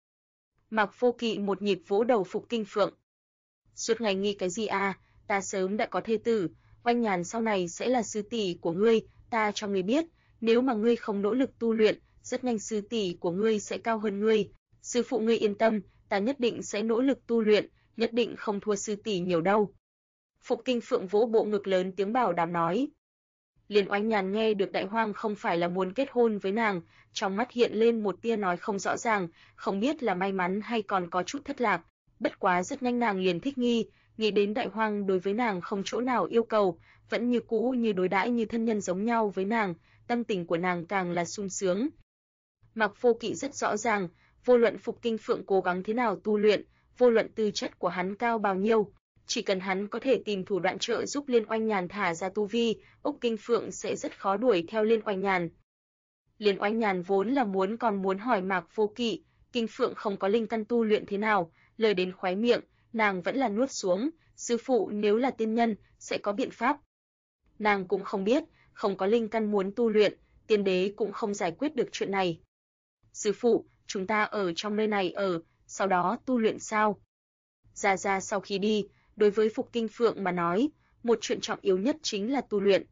Mạc Vô Kỵ một nhịp vỗ đầu Phục Kinh Phượng. Suốt ngày nghi cái gì à, ta sớm đã có thê tử, Oanh Nhàn sau này sẽ là sư tỷ của ngươi, ta cho ngươi biết, nếu mà ngươi không nỗ lực tu luyện, rất nhanh sư tỷ của ngươi sẽ cao hơn ngươi. Sư phụ ngươi yên tâm, ta nhất định sẽ nỗ lực tu luyện, nhất định không thua sư tỷ nhiều đâu. Phục Kinh Phượng vỗ bộ ngực lớn tiếng bảo đảm nói. Liên Oanh Nhàn nghe được Đại Hoang không phải là muốn kết hôn với nàng, trong mắt hiện lên một tia nói không rõ ràng, không biết là may mắn hay còn có chút thất lạc. Bất quá rất nhanh nàng liền thích nghi, nghĩ đến Đại Hoang đối với nàng không chỗ nào yêu cầu, vẫn như cũ như đối đãi như thân nhân giống nhau với nàng, tâm tình của nàng càng là sung sướng. Mạc Vô Kỵ rất rõ ràng, vô luận Phục Kinh Phượng cố gắng thế nào tu luyện, vô luận tư chất của hắn cao bao nhiêu, chỉ cần hắn có thể tìm thủ đoạn trợ giúp Liên Oanh Nhàn thả ra tu vi, Úc Kinh Phượng sẽ rất khó đuổi theo Liên Oanh Nhàn. Liên Oanh Nhàn vốn là còn muốn hỏi Mạc Vô Kỵ, Kinh Phượng không có linh căn tu luyện thế nào, lời đến khóe miệng, nàng vẫn là nuốt xuống, sư phụ nếu là tiên nhân, sẽ có biện pháp. Nàng cũng không biết, không có linh căn muốn tu luyện, tiên đế cũng không giải quyết được chuyện này. Sư phụ, chúng ta ở trong nơi này sau đó tu luyện sao? Gia Gia sau khi đi, đối với Phục Kinh Phượng mà nói, một chuyện trọng yếu nhất chính là tu luyện.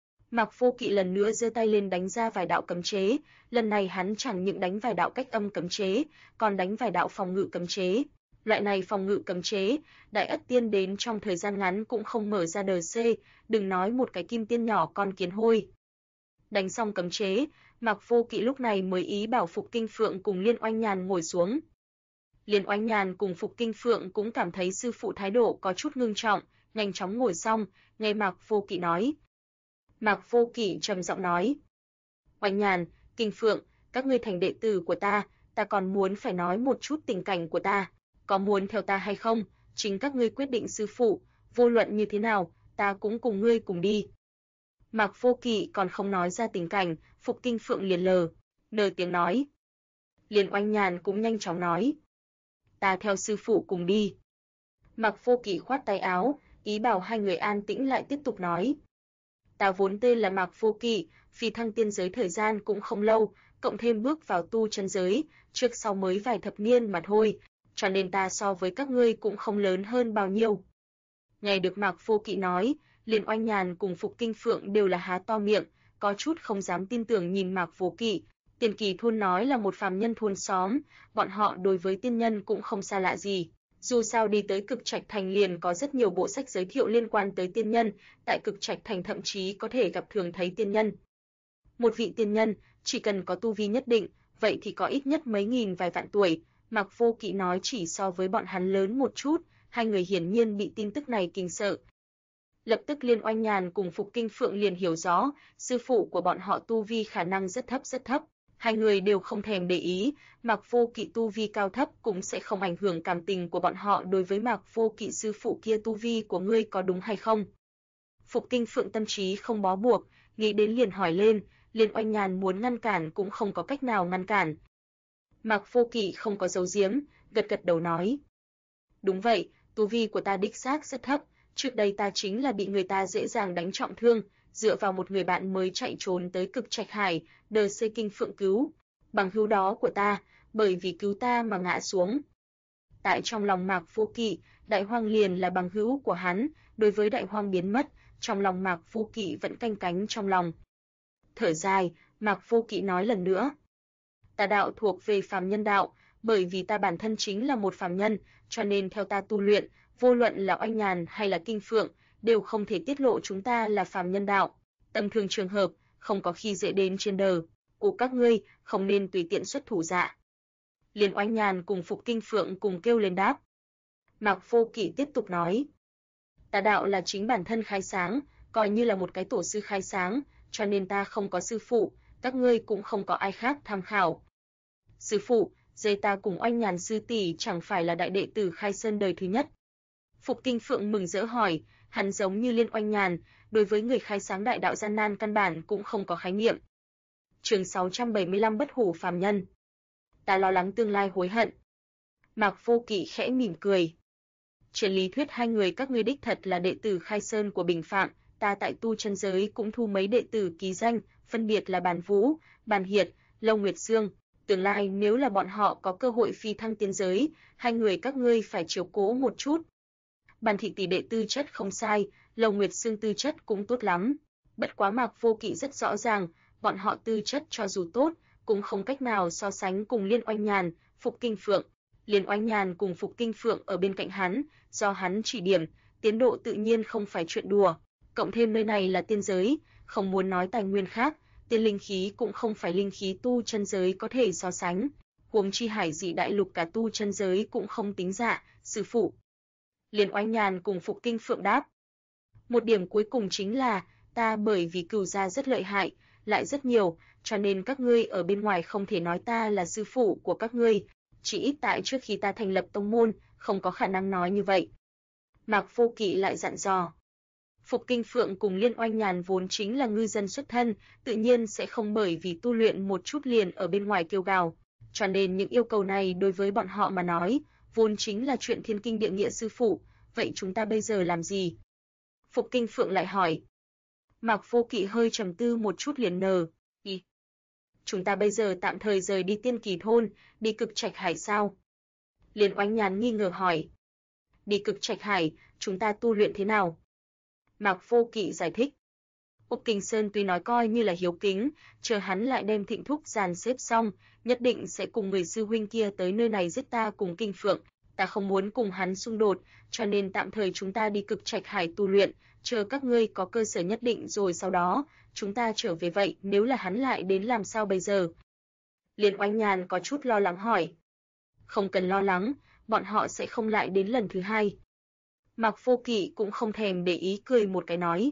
Mạc Vô Kỵ lần nữa giơ tay lên đánh ra vài đạo cấm chế, lần này hắn chẳng những đánh vài đạo cách âm cấm chế, còn đánh vài đạo phòng ngự cấm chế. Loại này phòng ngự cấm chế, Đại Ất Tiên đến trong thời gian ngắn cũng không mở ra đờ C, đừng nói một cái kim tiên nhỏ con kiến hôi. Đánh xong cấm chế, Mạc Vô Kỵ lúc này mới ý bảo Phục Kinh Phượng cùng Liên Oanh Nhàn ngồi xuống. Liên Oanh Nhàn cùng Phục Kinh Phượng cũng cảm thấy sư phụ thái độ có chút ngưng trọng, nhanh chóng ngồi xong, nghe Mạc Vô Kỵ nói. Mạc Vô Kỵ trầm giọng nói: Oanh Nhàn, Kinh Phượng, các ngươi thành đệ tử của ta còn muốn phải nói một chút tình cảnh của ta, có muốn theo ta hay không, chính các ngươi quyết định sư phụ, vô luận như thế nào, ta cũng cùng ngươi cùng đi. Mạc Vô Kỵ còn không nói ra tình cảnh, Phục Kinh Phượng liền nở tiếng nói. Liên Oanh Nhàn cũng nhanh chóng nói: Ta theo sư phụ cùng đi. Mạc Vô Kỵ khoát tay áo, ý bảo hai người an tĩnh lại tiếp tục nói. Ta vốn tên là Mạc Vô Kỵ, phi thăng tiên giới thời gian cũng không lâu, cộng thêm bước vào tu chân giới, trước sau mới vài thập niên mà thôi, cho nên ta so với các ngươi cũng không lớn hơn bao nhiêu. Nghe được Mạc Vô Kỵ nói, Liên Oanh Nhàn cùng Phục Kinh Phượng đều là há to miệng, có chút không dám tin tưởng nhìn Mạc Vô Kỵ. Tiền Kỳ thôn nói là một phàm nhân thôn xóm, bọn họ đối với tiên nhân cũng không xa lạ gì. Dù sao đi tới Cực Trạch Thành liền có rất nhiều bộ sách giới thiệu liên quan tới tiên nhân, tại Cực Trạch Thành thậm chí có thể gặp thường thấy tiên nhân. Một vị tiên nhân, chỉ cần có tu vi nhất định, vậy thì có ít nhất mấy nghìn vài vạn tuổi. Mạc Vô Kỵ nói chỉ so với bọn hắn lớn một chút, hai người hiển nhiên bị tin tức này kinh sợ. Lập tức Liên Oanh Nhàn cùng Phục Kinh Phượng liền hiểu rõ, sư phụ của bọn họ tu vi khả năng rất thấp. Hai người đều không thèm để ý, Mạc Vô Kỵ tu vi cao thấp cũng sẽ không ảnh hưởng cảm tình của bọn họ đối với Mạc Vô Kỵ sư phụ kia tu vi của ngươi có đúng hay không. Phục Kinh Phượng tâm trí không bó buộc, nghĩ đến liền hỏi lên, Liên Oanh Nhàn muốn ngăn cản cũng không có cách nào ngăn cản. Mạc Vô Kỵ không có giấu giếm, gật đầu nói. Đúng vậy, tu vi của ta đích xác rất thấp, trước đây ta chính là bị người ta dễ dàng đánh trọng thương, dựa vào một người bạn mới chạy trốn tới Cực Trạch Hải, đờ C Kinh Phượng cứu. Bằng hữu đó của ta, bởi vì cứu ta mà ngã xuống. Tại trong lòng Mạc Vô Kỵ, Đại Hoang liền là bằng hữu của hắn, đối với Đại Hoang biến mất, trong lòng Mạc Vô Kỵ vẫn canh cánh trong lòng. Thở dài, Mạc Vô Kỵ nói lần nữa. Ta đạo thuộc về phàm nhân đạo, bởi vì ta bản thân chính là một phàm nhân, cho nên theo ta tu luyện, vô luận là Oanh Nhàn hay là Kinh Phượng, đều không thể tiết lộ chúng ta là phàm nhân đạo. Tầm thường trường hợp, không có khi dễ đến trên đời, của các ngươi không nên tùy tiện xuất thủ dạ. Liên Oanh Nhàn cùng Phục Kinh Phượng cùng kêu lên đáp. Mạc Vô Kỵ tiếp tục nói. Ta đạo là chính bản thân khai sáng, coi như là một cái tổ sư khai sáng, cho nên ta không có sư phụ, các ngươi cũng không có ai khác tham khảo. Sư phụ, dây ta cùng Oanh Nhàn sư tỷ chẳng phải là đại đệ tử Khai Sơn đời thứ nhất. Phục Kinh Phượng mừng rỡ hỏi, hắn giống như Liên Oanh Nhàn, đối với người khai sáng đại đạo gian nan căn bản cũng không có khái niệm. Chương 675 Bất hủ phàm nhân. Ta lo lắng tương lai hối hận. Mạc Vô Kỵ khẽ mỉm cười. Trên lý thuyết hai người các ngươi đích thật là đệ tử Khai Sơn của Bình Phạm, ta tại tu chân giới cũng thu mấy đệ tử ký danh, phân biệt là Bàn Vũ, Bàn Hiệt, Lâu Nguyệt Dương. Tương lai nếu là bọn họ có cơ hội phi thăng tiên giới, hai người các ngươi phải chiếu cố một chút. Bàn Thị tỷ đệ tư chất không sai, Lâu Nguyệt Dương tư chất cũng tốt lắm. Bất quá Mạc Vô Kỵ rất rõ ràng, bọn họ tư chất cho dù tốt, cũng không cách nào so sánh cùng Liên Oanh Nhàn, Phục Kinh Phượng. Liên Oanh Nhàn cùng Phục Kinh Phượng ở bên cạnh hắn, do hắn chỉ điểm, tiến độ tự nhiên không phải chuyện đùa. Cộng thêm nơi này là tiên giới, không muốn nói tài nguyên khác, tiên linh khí cũng không phải linh khí tu chân giới có thể so sánh. Huống chi Hải Dị đại lục cả tu chân giới cũng không tính dạ, sư phụ. Liên Oanh Nhàn cùng Phục Kinh Phượng đáp. Một điểm cuối cùng chính là, ta bởi vì Cửu gia rất lợi hại, lại rất nhiều, cho nên các ngươi ở bên ngoài không thể nói ta là sư phụ của các ngươi, chỉ ít tại trước khi ta thành lập tông môn, không có khả năng nói như vậy. Mạc Vô Kỵ lại dặn dò. Phục Kinh Phượng cùng Liên Oanh Nhàn vốn chính là ngư dân xuất thân, tự nhiên sẽ không bởi vì tu luyện một chút liền ở bên ngoài kêu gào. Cho nên những yêu cầu này đối với bọn họ mà nói, vốn chính là chuyện thiên kinh địa nghĩa sư phụ, vậy chúng ta bây giờ làm gì? Phục Kinh Phượng lại hỏi. Mạc Vô Kỵ hơi trầm tư một chút liền ý. Chúng ta bây giờ tạm thời rời đi Tiên Kỳ thôn, đi Cực Trạch Hải sao? Liên Oanh Nhàn nghi ngờ hỏi. Đi Cực Trạch Hải, chúng ta tu luyện thế nào? Mạc Vô Kỵ giải thích. Úc Kinh Sơn tuy nói coi như là hiếu kính, chờ hắn lại đem Thịnh Thúc dàn xếp xong, nhất định sẽ cùng người sư huynh kia tới nơi này giết ta cùng Kinh Phượng. Ta không muốn cùng hắn xung đột, cho nên tạm thời chúng ta đi Cực Trạch Hải tu luyện, chờ các ngươi có cơ sở nhất định rồi sau đó, chúng ta trở về vậy, nếu là hắn lại đến làm sao bây giờ? Liên Oanh Nhàn có chút lo lắng hỏi. Không cần lo lắng, bọn họ sẽ không lại đến lần thứ hai. Mạc Vô Kỵ cũng không thèm để ý cười một cái nói.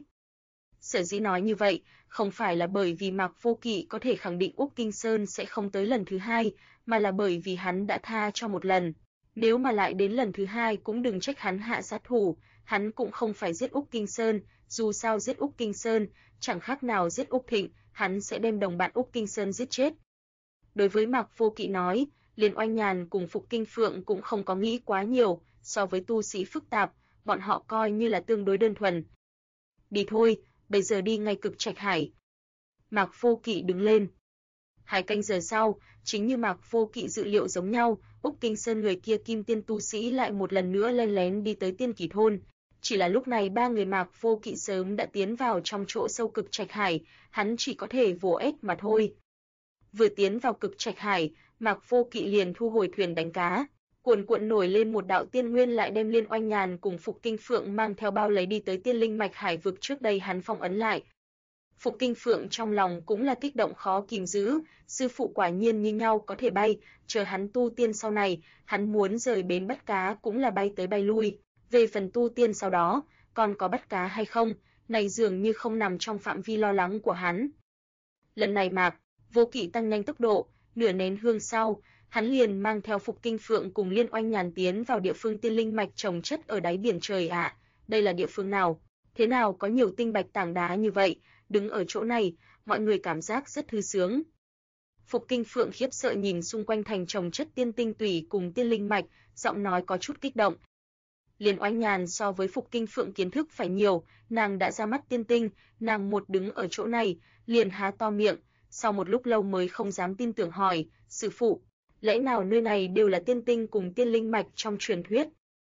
Sở dĩ nói như vậy, không phải là bởi vì Mạc Vô Kỵ có thể khẳng định Úc Kinh Sơn sẽ không tới lần thứ hai, mà là bởi vì hắn đã tha cho một lần. Nếu mà lại đến lần thứ hai cũng đừng trách hắn hạ sát thủ, hắn cũng không phải giết Úc Kinh Sơn, dù sao giết Úc Kinh Sơn, chẳng khác nào giết Úc Thịnh, hắn sẽ đem đồng bạn Úc Kinh Sơn giết chết. Đối với Mạc Vô Kỵ nói, Liên Oanh Nhàn cùng Phục Kinh Phượng cũng không có nghĩ quá nhiều, so với tu sĩ phức tạp, bọn họ coi như là tương đối đơn thuần. Đi thôi, bây giờ đi ngay Cực Trạch Hải. Mạc Vô Kỵ đứng lên. 2 canh giờ sau, chính như Mạc Vô Kỵ dự liệu giống nhau, Úc Kinh Sơn người kia kim tiên tu sĩ lại một lần nữa len lén đi tới Tiên Kỳ thôn. Chỉ là lúc này 3 người Mạc Vô Kỵ sớm đã tiến vào trong chỗ sâu Cực Trạch Hải, hắn chỉ có thể vồ ếch mà thôi. Vừa tiến vào Cực Trạch Hải, Mạc Vô Kỵ liền thu hồi thuyền đánh cá. Cuồn cuộn nổi lên một đạo tiên nguyên lại đem Liên Oanh Nhàn cùng Phục Kinh Phượng mang theo bao lấy đi tới tiên linh mạch hải vực trước đây hắn phong ấn lại. Phục Kinh Phượng trong lòng cũng là kích động khó kìm giữ, sư phụ quả nhiên như nhau có thể bay, chờ hắn tu tiên sau này, hắn muốn rời bến bắt cá cũng là bay tới bay lui. Về phần tu tiên sau đó, còn có bắt cá hay không, này dường như không nằm trong phạm vi lo lắng của hắn. Lần này Mạc Vô Kỵ tăng nhanh tốc độ, nửa nén hương sau, hắn liền mang theo Phục Kinh Phượng cùng Liên Oanh Nhàn tiến vào địa phương tiên linh mạch trồng chất ở đáy biển trời ạ. Đây là địa phương nào? Thế nào có nhiều tinh bạch tảng đá như vậy? Đứng ở chỗ này, mọi người cảm giác rất thư sướng. Phục Kinh Phượng khiếp sợ nhìn xung quanh thành trồng chất tiên tinh tủy cùng tiên linh mạch, giọng nói có chút kích động. Liên Oanh Nhàn so với Phục Kinh Phượng kiến thức phải nhiều, nàng đã ra mắt tiên tinh, nàng một đứng ở chỗ này, liền há to miệng, sau một lúc lâu mới không dám tin tưởng hỏi, sư phụ, lẽ nào nơi này đều là tiên tinh cùng tiên linh mạch trong truyền thuyết?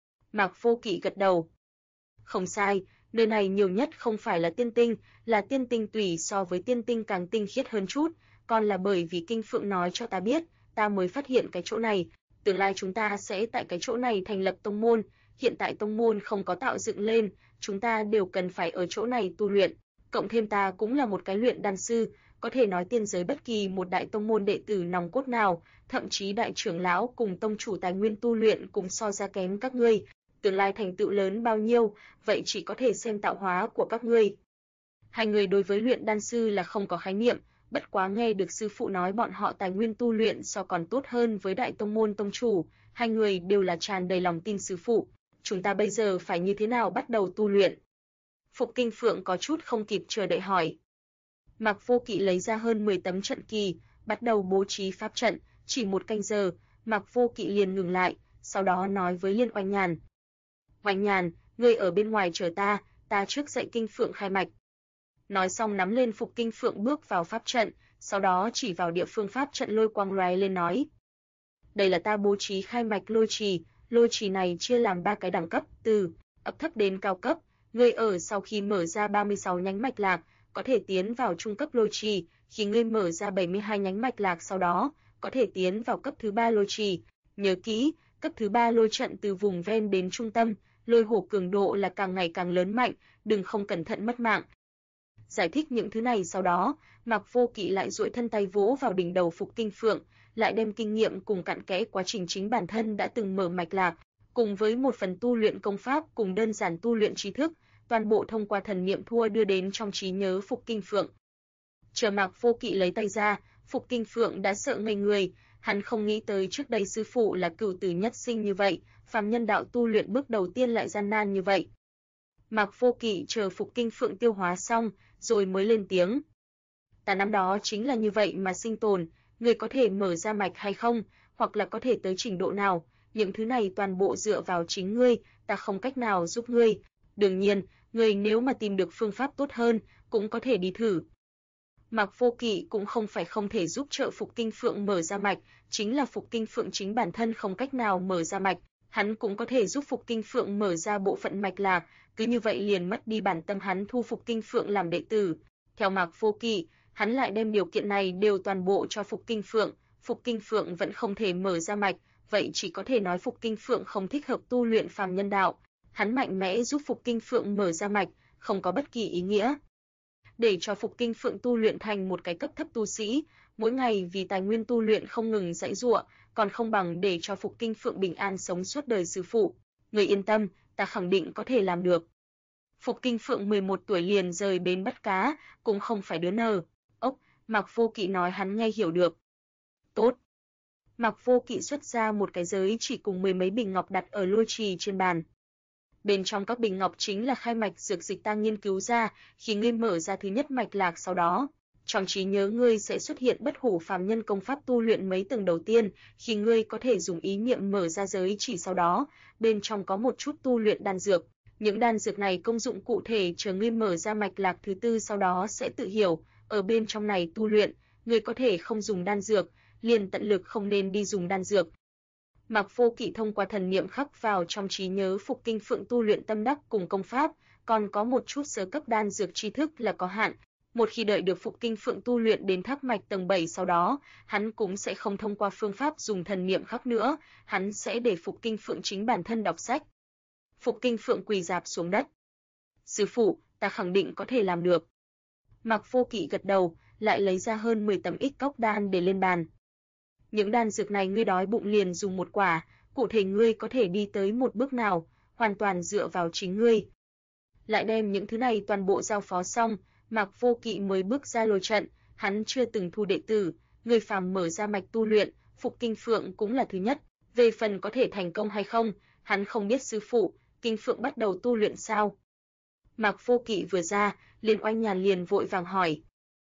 Mạc Vô Kỵ gật đầu. Không sai, nơi này nhiều nhất không phải là tiên tinh, là tiên tinh tùy so với tiên tinh càng tinh khiết hơn chút, còn là bởi vì Kinh Phượng nói cho ta biết, ta mới phát hiện cái chỗ này, tương lai chúng ta sẽ tại cái chỗ này thành lập tông môn, hiện tại tông môn không có tạo dựng lên, chúng ta đều cần phải ở chỗ này tu luyện, cộng thêm ta cũng là một cái luyện đan sư, có thể nói tiên giới bất kỳ một đại tông môn đệ tử nòng cốt nào, thậm chí đại trưởng lão cùng tông chủ tài nguyên tu luyện cũng so ra kém các ngươi, tương lai thành tựu lớn bao nhiêu, vậy chỉ có thể xem tạo hóa của các ngươi. 2 người đối với luyện đan sư là không có khái niệm, bất quá nghe được sư phụ nói bọn họ tài nguyên tu luyện so còn tốt hơn với đại tông môn tông chủ, 2 người đều là tràn đầy lòng tin sư phụ. Chúng ta bây giờ phải như thế nào bắt đầu tu luyện? Phục Kinh Phượng có chút không kịp chờ đợi hỏi. Mạc Vô Kỵ lấy ra hơn 10 tấm trận kỳ, bắt đầu bố trí pháp trận, chỉ 1 canh giờ, Mạc Vô Kỵ liền ngừng lại, sau đó nói với Liên Oanh Nhàn. Oanh Nhàn, ngươi ở bên ngoài chờ ta trước dạy Kinh Phượng khai mạch. Nói xong nắm lên Phục Kinh Phượng bước vào pháp trận, sau đó chỉ vào địa phương pháp trận lôi quang lóe lên nói. Đây là ta bố trí khai mạch lôi trì này chia làm 3 cái đẳng cấp, từ ấp thấp đến cao cấp, ngươi ở sau khi mở ra 36 nhánh mạch lạc, có thể tiến vào trung cấp lôi trì, khi ngươi mở ra 72 nhánh mạch lạc sau đó, có thể tiến vào cấp thứ 3 lôi trì. Nhớ kỹ, cấp thứ 3 lôi trận từ vùng ven đến trung tâm, lôi hổ cường độ là càng ngày càng lớn mạnh, đừng không cẩn thận mất mạng. Giải thích những thứ này sau đó, Mạc Vô Kỵ lại duỗi thân tay vỗ vào đỉnh đầu Phục Kinh Phượng, lại đem kinh nghiệm cùng cặn kẽ quá trình chính bản thân đã từng mở mạch lạc, cùng với một phần tu luyện công pháp cùng đơn giản tu luyện tri thức, toàn bộ thông qua thần niệm thua đưa đến trong trí nhớ Phục Kinh Phượng. Chờ Mạc Vô Kỵ lấy tay ra, Phục Kinh Phượng đã sợ ngây người, hắn không nghĩ tới trước đây sư phụ là cửu tử nhất sinh như vậy, phàm nhân đạo tu luyện bước đầu tiên lại gian nan như vậy. Mạc Vô Kỵ chờ Phục Kinh Phượng tiêu hóa xong, rồi mới lên tiếng. Ta năm đó chính là như vậy mà sinh tồn, ngươi có thể mở ra mạch hay không, hoặc là có thể tới trình độ nào, những thứ này toàn bộ dựa vào chính ngươi, ta không cách nào giúp ngươi. Đương nhiên, ngươi nếu mà tìm được phương pháp tốt hơn, cũng có thể đi thử. Mạc Vô Kỵ cũng không phải không thể giúp trợ Phục Kinh Phượng mở ra mạch, chính là Phục Kinh Phượng chính bản thân không cách nào mở ra mạch, hắn cũng có thể giúp Phục Kinh Phượng mở ra bộ phận mạch lạc, cứ như vậy liền mất đi bản tâm hắn thu Phục Kinh Phượng làm đệ tử. Theo Mạc Vô Kỵ, hắn lại đem điều kiện này đều toàn bộ cho Phục Kinh Phượng vẫn không thể mở ra mạch, vậy chỉ có thể nói Phục Kinh Phượng không thích hợp tu luyện phàm nhân đạo. Hắn mạnh mẽ giúp Phục Kinh Phượng mở ra mạch, không có bất kỳ ý nghĩa. Để cho Phục Kinh Phượng tu luyện thành một cái cấp thấp tu sĩ, mỗi ngày vì tài nguyên tu luyện không ngừng giãy giụa, còn không bằng để cho Phục Kinh Phượng bình an sống suốt đời sư phụ. Người yên tâm, ta khẳng định có thể làm được. Phục Kinh Phượng 11 tuổi liền rời bến bắt cá, cũng không phải đứa nờ. Mạc Vô Kỵ nói hắn nghe hiểu được. Tốt. Mạc Vô Kỵ xuất ra một cái giới chỉ cùng mười mấy bình ngọc đặt ở lôi trì trên bàn. Bên trong các bình ngọc chính là khai mạch dược dịch ta nghiên cứu ra, khi ngươi mở ra thứ nhất mạch lạc sau đó, trong trí nhớ ngươi sẽ xuất hiện bất hủ phàm nhân công pháp tu luyện mấy tầng đầu tiên, khi ngươi có thể dùng ý niệm mở ra giới chỉ sau đó, bên trong có một chút tu luyện đan dược. Những đan dược này công dụng cụ thể chờ ngươi mở ra mạch lạc thứ tư sau đó sẽ tự hiểu, ở bên trong này tu luyện, ngươi có thể không dùng đan dược, liền tận lực không nên đi dùng đan dược. Mạc Vô Kỵ thông qua thần niệm khắc vào trong trí nhớ Phục Kinh Phượng tu luyện tâm đắc cùng công pháp, còn có một chút sơ cấp đan dược tri thức là có hạn. Một khi đợi được Phục Kinh Phượng tu luyện đến thác mạch tầng 7 sau đó, hắn cũng sẽ không thông qua phương pháp dùng thần niệm khắc nữa, hắn sẽ để Phục Kinh Phượng chính bản thân đọc sách. Phục Kinh Phượng quỳ rạp xuống đất. Sư phụ, ta khẳng định có thể làm được. Mạc Vô Kỵ gật đầu, lại lấy ra hơn 10 tấm ích cốc đan để lên bàn. Những đan dược này ngươi đói bụng liền dùng một quả, cụ thể ngươi có thể đi tới một bước nào, hoàn toàn dựa vào chính ngươi. Lại đem những thứ này toàn bộ giao phó xong, Mạc Vô Kỵ mới bước ra lôi trận, hắn chưa từng thu đệ tử, người phàm mở ra mạch tu luyện, Phục Kinh Phượng cũng là thứ nhất, về phần có thể thành công hay không, hắn không biết. Sư phụ, Kinh Phượng bắt đầu tu luyện sao? Mạc Vô Kỵ vừa ra, Liên Oanh Nhàn liền vội vàng hỏi.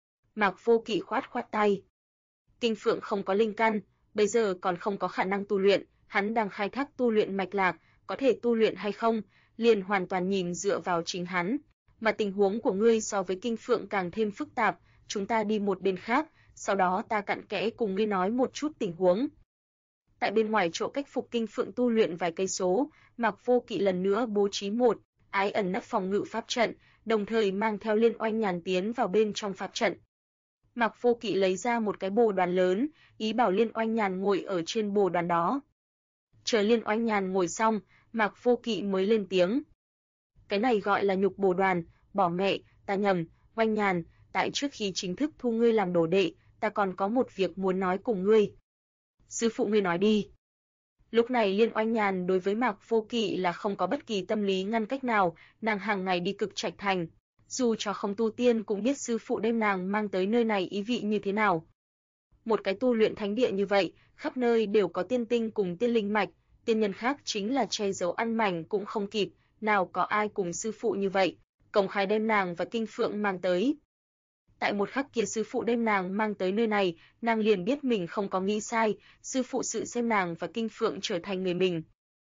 Mạc Vô Kỵ khoát khoát tay. Kinh Phượng không có linh căn, bây giờ còn không có khả năng tu luyện, hắn đang khai thác tu luyện mạch lạc, có thể tu luyện hay không, liền hoàn toàn nhìn dựa vào chính hắn. Mà tình huống của ngươi so với Kinh Phượng càng thêm phức tạp, chúng ta đi một bên khác, sau đó ta cặn kẽ cùng ngươi nói một chút tình huống. Tại bên ngoài chỗ cách Phục Kinh Phượng tu luyện vài cây số, Mạc Vô Kỵ lần nữa bố trí một ái ẩn nấp phòng ngự pháp trận, đồng thời mang theo Liên Oanh Nhàn tiến vào bên trong pháp trận. Mạc Vô Kỵ lấy ra một cái bồ đoàn lớn, ý bảo Liên Oanh Nhàn ngồi ở trên bồ đoàn đó. Chờ Liên Oanh Nhàn ngồi xong, Mạc Vô Kỵ mới lên tiếng. Cái này gọi là nhục bồ đoàn, bỏ mẹ, ta nhầm, Oanh Nhàn, tại trước khi chính thức thu ngươi làm đồ đệ, ta còn có một việc muốn nói cùng ngươi. Sư phụ ngươi nói đi. Lúc này Liên Oanh Nhàn đối với Mạc Vô Kỵ là không có bất kỳ tâm lý ngăn cách nào, nàng hàng ngày đi Cực Trạch Thành. Dù cho không tu tiên cũng biết sư phụ đem nàng mang tới nơi này ý vị như thế nào. Một cái tu luyện thánh địa như vậy, khắp nơi đều có tiên tinh cùng tiên linh mạch, tiên nhân khác chính là che giấu ăn mảnh cũng không kịp, nào có ai cùng sư phụ như vậy, công khai đem nàng và Kinh Phượng mang tới. Tại một khắc kia sư phụ đem nàng mang tới nơi này, nàng liền biết mình không có nghĩ sai, sư phụ sự xem nàng và Kinh Phượng trở thành người mình.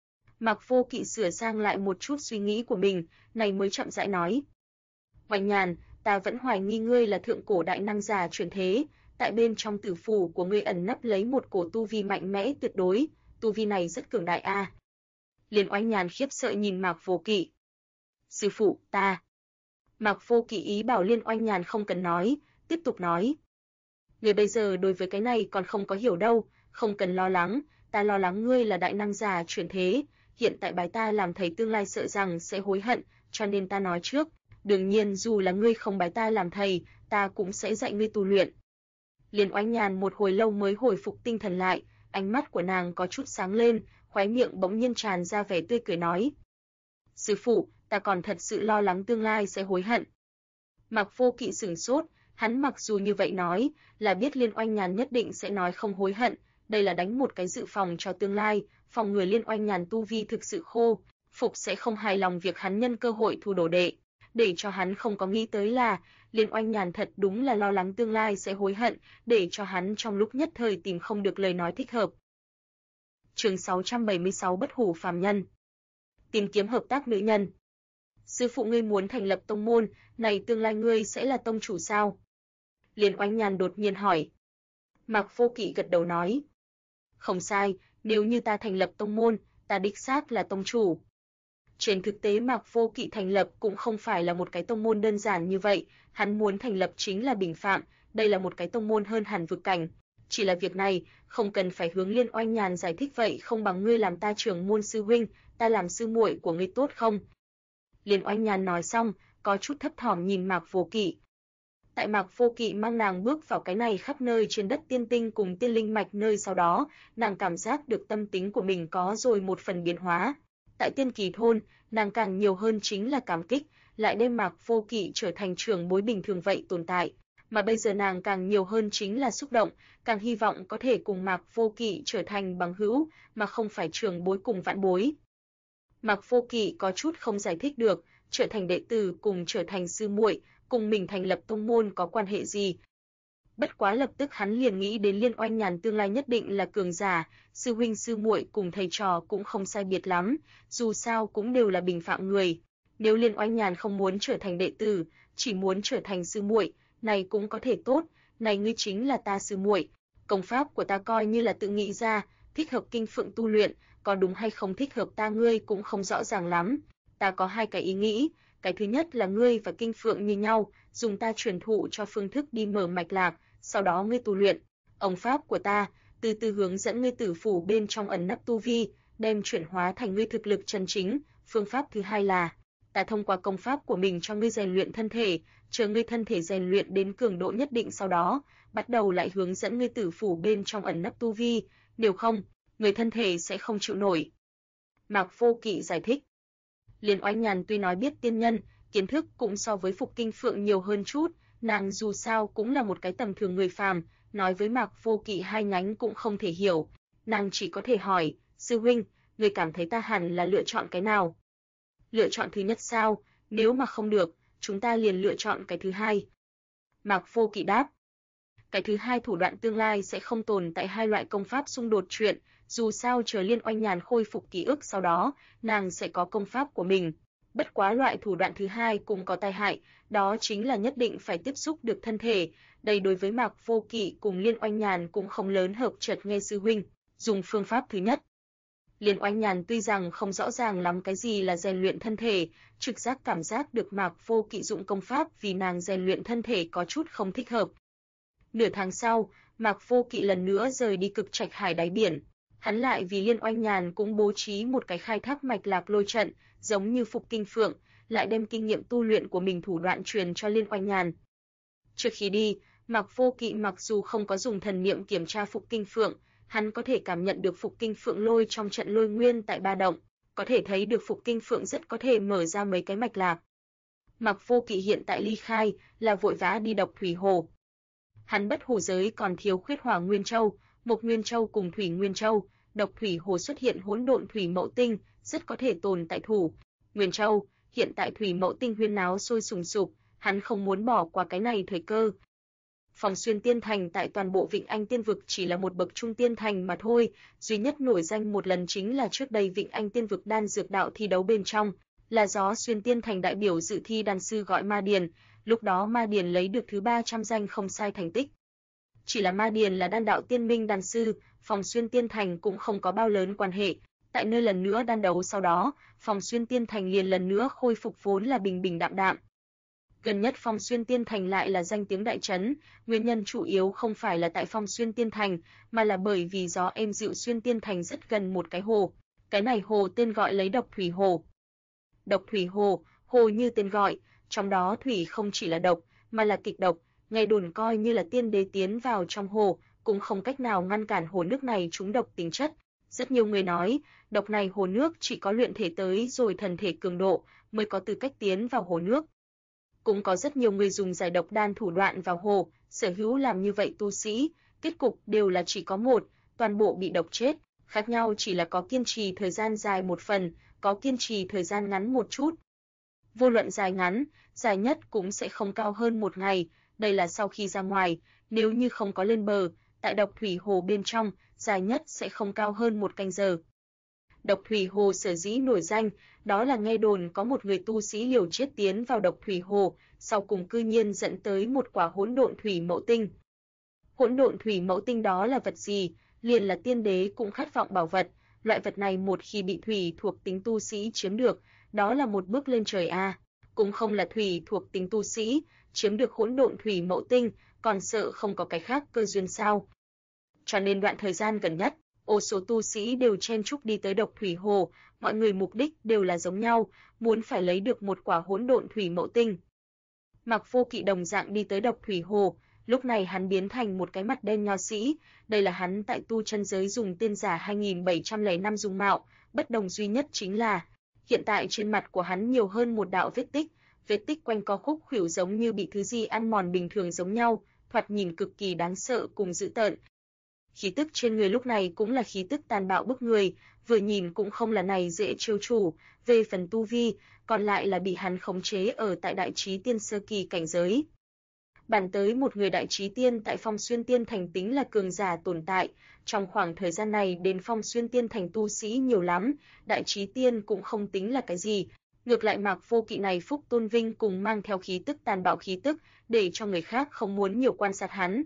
Mạc Vô Kỵ sửa sang lại một chút suy nghĩ của mình, này mới chậm rãi nói. Oanh Nhàn, ta vẫn hoài nghi ngươi là thượng cổ đại năng giả chuyển thế, tại bên trong tử phủ của ngươi ẩn nấp lấy một cổ tu vi mạnh mẽ tuyệt đối, tu vi này rất cường đại a. Liên Oanh Nhàn khiếp sợ nhìn Mạc Vô Kỵ. Sư phụ, ta. Mạc Vô Kỵ ý bảo Liên Oanh Nhàn không cần nói, tiếp tục nói. Ngươi bây giờ đối với cái này còn không có hiểu đâu, không cần lo lắng, ta lo lắng ngươi là đại năng giả chuyển thế, hiện tại bái ta làm thầy tương lai sợ rằng sẽ hối hận, cho nên ta nói trước. Đương nhiên dù là ngươi không bái ta làm thầy, ta cũng sẽ dạy ngươi tu luyện. Liên Oanh Nhàn một hồi lâu mới hồi phục tinh thần lại, ánh mắt của nàng có chút sáng lên, khóe miệng bỗng nhiên tràn ra vẻ tươi cười nói. Sư phụ, ta còn thật sự lo lắng tương lai sẽ hối hận. Mạc Vô Kỵ sửng sốt, hắn mặc dù như vậy nói, là biết Liên Oanh Nhàn nhất định sẽ nói không hối hận, đây là đánh một cái dự phòng cho tương lai, phòng người Liên Oanh Nhàn tu vi thực sự khô, Phục sẽ không hài lòng việc hắn nhân cơ hội thu đồ đệ. Để cho hắn không có nghĩ tới là Liên Oanh Nhàn thật đúng là lo lắng tương lai sẽ hối hận, để cho hắn trong lúc nhất thời tìm không được lời nói thích hợp. Chương 676 Bất hủ phàm nhân. Tìm kiếm hợp tác nữ nhân. Sư phụ ngươi muốn thành lập tông môn, này tương lai ngươi sẽ là tông chủ sao? Liên Oanh Nhàn đột nhiên hỏi. Mạc Vô Kỵ gật đầu nói. Không sai, nếu như ta thành lập tông môn, ta đích xác là tông chủ. Trên thực tế Mạc Vô Kỵ thành lập cũng không phải là một cái tông môn đơn giản như vậy, hắn muốn thành lập chính là Bình Phạm, đây là một cái tông môn hơn hẳn vực cảnh. Chỉ là việc này, không cần phải hướng Liên Oanh Nhàn giải thích vậy, không bằng ngươi làm ta trưởng môn sư huynh, ta làm sư muội của ngươi tốt không? Liên Oanh Nhàn nói xong, có chút thấp thỏm nhìn Mạc Vô Kỵ. Tại Mạc Vô Kỵ mang nàng bước vào cái này khắp nơi trên đất tiên tinh cùng tiên linh mạch nơi sau đó, nàng cảm giác được tâm tính của mình có rồi một phần biến hóa. Tại Tiên Kỳ thôn, nàng càng nhiều hơn chính là cảm kích, lại đem Mạc Vô Kỵ trở thành trưởng bối bình thường vậy tồn tại, mà bây giờ nàng càng nhiều hơn chính là xúc động, càng hy vọng có thể cùng Mạc Vô Kỵ trở thành bằng hữu, mà không phải trưởng bối cùng vãn bối. Mạc Vô Kỵ có chút không giải thích được, trở thành đệ tử cùng trở thành sư muội, cùng mình thành lập tông môn có quan hệ gì? Bất quá lập tức hắn liền nghĩ đến Liên Oanh Nhàn tương lai nhất định là cường giả, sư huynh sư muội cùng thầy trò cũng không sai biệt lắm, dù sao cũng đều là Bình Phạm người. Nếu Liên Oanh Nhàn không muốn trở thành đệ tử, chỉ muốn trở thành sư muội, này cũng có thể tốt, này ngươi chính là ta sư muội, công pháp của ta coi như là tự nghĩ ra, thích hợp kinh phượng tu luyện, có đúng hay không thích hợp ta ngươi cũng không rõ ràng lắm. Ta có hai cái ý nghĩ, cái thứ nhất là ngươi và kinh phượng như nhau, dùng ta truyền thụ cho phương thức đi mở mạch lạc, sau đó ngươi tu luyện ống pháp của ta, từ từ hướng dẫn ngươi tử phủ bên trong ẩn nấp tu vi, đem chuyển hóa thành ngươi thực lực chân chính. Phương pháp thứ hai là ta thông qua công pháp của mình cho ngươi rèn luyện thân thể, chờ ngươi thân thể rèn luyện đến cường độ nhất định sau đó, bắt đầu lại hướng dẫn ngươi tử phủ bên trong ẩn nấp tu vi, nếu không, người thân thể sẽ không chịu nổi. Mạc Vô Kỵ giải thích. Liên Oanh Nhàn tuy nói biết tiên nhân, kiến thức cũng so với Phục Kinh Phượng nhiều hơn chút, nàng dù sao cũng là một cái tầm thường người phàm, nói với Mạc Vô Kỵ hai nhánh cũng không thể hiểu, nàng chỉ có thể hỏi, sư huynh, người cảm thấy ta hẳn là lựa chọn cái nào? Lựa chọn thứ nhất sao, nếu mà không được, chúng ta liền lựa chọn cái thứ hai. Mạc Vô Kỵ đáp. Cái thứ hai thủ đoạn tương lai sẽ không tồn tại hai loại công pháp xung đột chuyện, dù sao chờ Liên Oanh Nhàn khôi phục ký ức sau đó, nàng sẽ có công pháp của mình. Bất quá loại thủ đoạn thứ hai cũng có tai hại, đó chính là nhất định phải tiếp xúc được thân thể, đây đối với Mạc Vô Kỵ cùng Liên Oanh Nhàn cũng không lớn hợp. Chợt nghe sư huynh dùng phương pháp thứ nhất. Liên Oanh Nhàn tuy rằng không rõ ràng lắm cái gì là rèn luyện thân thể, trực giác cảm giác được Mạc Vô Kỵ dụng công pháp vì nàng rèn luyện thân thể có chút không thích hợp. Nửa tháng sau, Mạc Vô Kỵ lần nữa rời đi Cực Trạch Hải đáy biển. Hắn lại vì Liên Oanh Nhàn cũng bố trí một cái khai thác mạch lạc lôi trận, giống như Phục Kinh Phượng, lại đem kinh nghiệm tu luyện của mình thủ đoạn truyền cho Liên Oanh Nhàn. Trước khi đi, Mạc Vô Kỵ mặc dù không có dùng thần niệm kiểm tra Phục Kinh Phượng, hắn có thể cảm nhận được Phục Kinh Phượng lôi trong trận lôi nguyên tại ba động, có thể thấy được Phục Kinh Phượng rất có thể mở ra mấy cái mạch lạc. Mạc Vô Kỵ hiện tại ly khai là vội vã đi Độc Thủy Hồ. Hắn bất hủ giới còn thiếu khuyết Hỏa Nguyên Châu, Mộc Nguyên Châu cùng Thủy Nguyên Châu, Độc Thủy Hồ xuất hiện hỗn độn thủy mậu tinh, rất có thể tồn tại Thủ Nguyên Châu, hiện tại thủy mậu tinh huyên náo sôi sùng sục, hắn không muốn bỏ qua cái này thời cơ. Phòng Xuyên Tiên Thành tại toàn bộ Vịnh Anh Tiên Vực chỉ là một bậc trung tiên thành mà thôi, duy nhất nổi danh một lần chính là trước đây Vịnh Anh Tiên Vực đan dược đạo thi đấu bên trong, là do Xuyên Tiên Thành đại biểu dự thi đan sư gọi Ma Điền, lúc đó Ma Điền lấy được thứ 300 danh không sai thành tích. Chỉ là Ma Điền là đan đạo tiên minh đan sư, Phòng Xuyên Tiên Thành cũng không có bao lớn quan hệ. Tại nơi lần nữa đan đấu sau đó, Phòng Xuyên Tiên Thành liền lần nữa khôi phục vốn là bình bình đạm đạm. Gần nhất Phòng Xuyên Tiên Thành lại là danh tiếng đại trấn, nguyên nhân chủ yếu không phải là tại Phòng Xuyên Tiên Thành, mà là bởi vì gió êm dịu Xuyên Tiên Thành rất gần một cái hồ. Cái này hồ tên gọi lấy Độc Thủy Hồ. Độc Thủy Hồ, hồ như tên gọi, trong đó thủy không chỉ là độc, mà là kịch độc, nghe đồn coi như là tiên đế tiến vào trong hồ, cũng không cách nào ngăn cản hồ nước này trúng độc tính chất. Rất nhiều người nói, độc này hồ nước chỉ có luyện thể tới rồi thần thể cường độ mới có tư cách tiến vào hồ nước. Cũng có rất nhiều người dùng giải độc đan thủ đoạn vào hồ, sở hữu làm như vậy tu sĩ, kết cục đều là chỉ có một, toàn bộ bị độc chết, khác nhau chỉ là có kiên trì thời gian dài một phần, có kiên trì thời gian ngắn một chút. Vô luận dài ngắn, dài nhất cũng sẽ không cao hơn 1 ngày, đây là sau khi ra ngoài, nếu như không có lên bờ, tại độc thủy hồ bên trong, dài nhất sẽ không cao hơn 1 canh giờ. Độc thủy hồ sở dĩ nổi danh, đó là nghe đồn có một người tu sĩ liều chết tiến vào độc thủy hồ, sau cùng cư nhiên dẫn tới một quả hỗn độn thủy mẫu tinh. Hỗn độn thủy mẫu tinh đó là vật gì? Liền là tiên đế cũng khát vọng bảo vật, loại vật này một khi bị thủy thuộc tính tu sĩ chiếm được, đó là một bước lên trời a. Cũng không là thủy thuộc tính tu sĩ, chiếm được hỗn độn thủy mẫu tinh, còn sợ không có cái khác cơ duyên sao? Cho nên đoạn thời gian gần nhất, vô số tu sĩ đều chen chúc đi tới độc thủy hồ, mọi người mục đích đều là giống nhau, muốn phải lấy được một quả hỗn độn thủy mẫu tinh. Mạc Vô Kỵ đồng dạng đi tới độc thủy hồ, lúc này hắn biến thành một cái mặt đen nho sĩ, đây là hắn tại tu chân giới dùng tên giả 2705 dung mạo, bất đồng duy nhất chính là hiện tại trên mặt của hắn nhiều hơn một đạo vết tích quanh co khúc khuỷu giống như bị thứ gì ăn mòn bình thường giống nhau, thoạt nhìn cực kỳ đáng sợ cùng dữ tợn. Khí tức trên người lúc này cũng là khí tức tàn bạo bức người, vừa nhìn cũng không là này dễ chiêu chủ, về phần tu vi, còn lại là bị hắn khống chế ở tại đại trí tiên sơ kỳ cảnh giới. Bản tới một người đại trí tiên tại Phong Xuyên Tiên Thành tính là cường giả tồn tại, trong khoảng thời gian này đến Phong Xuyên Tiên Thành tu sĩ nhiều lắm, đại trí tiên cũng không tính là cái gì. Ngược lại Mạc Vô Kỵ này phúc tôn vinh cùng mang theo khí tức tàn bạo khí tức, để cho người khác không muốn nhiều quan sát hắn.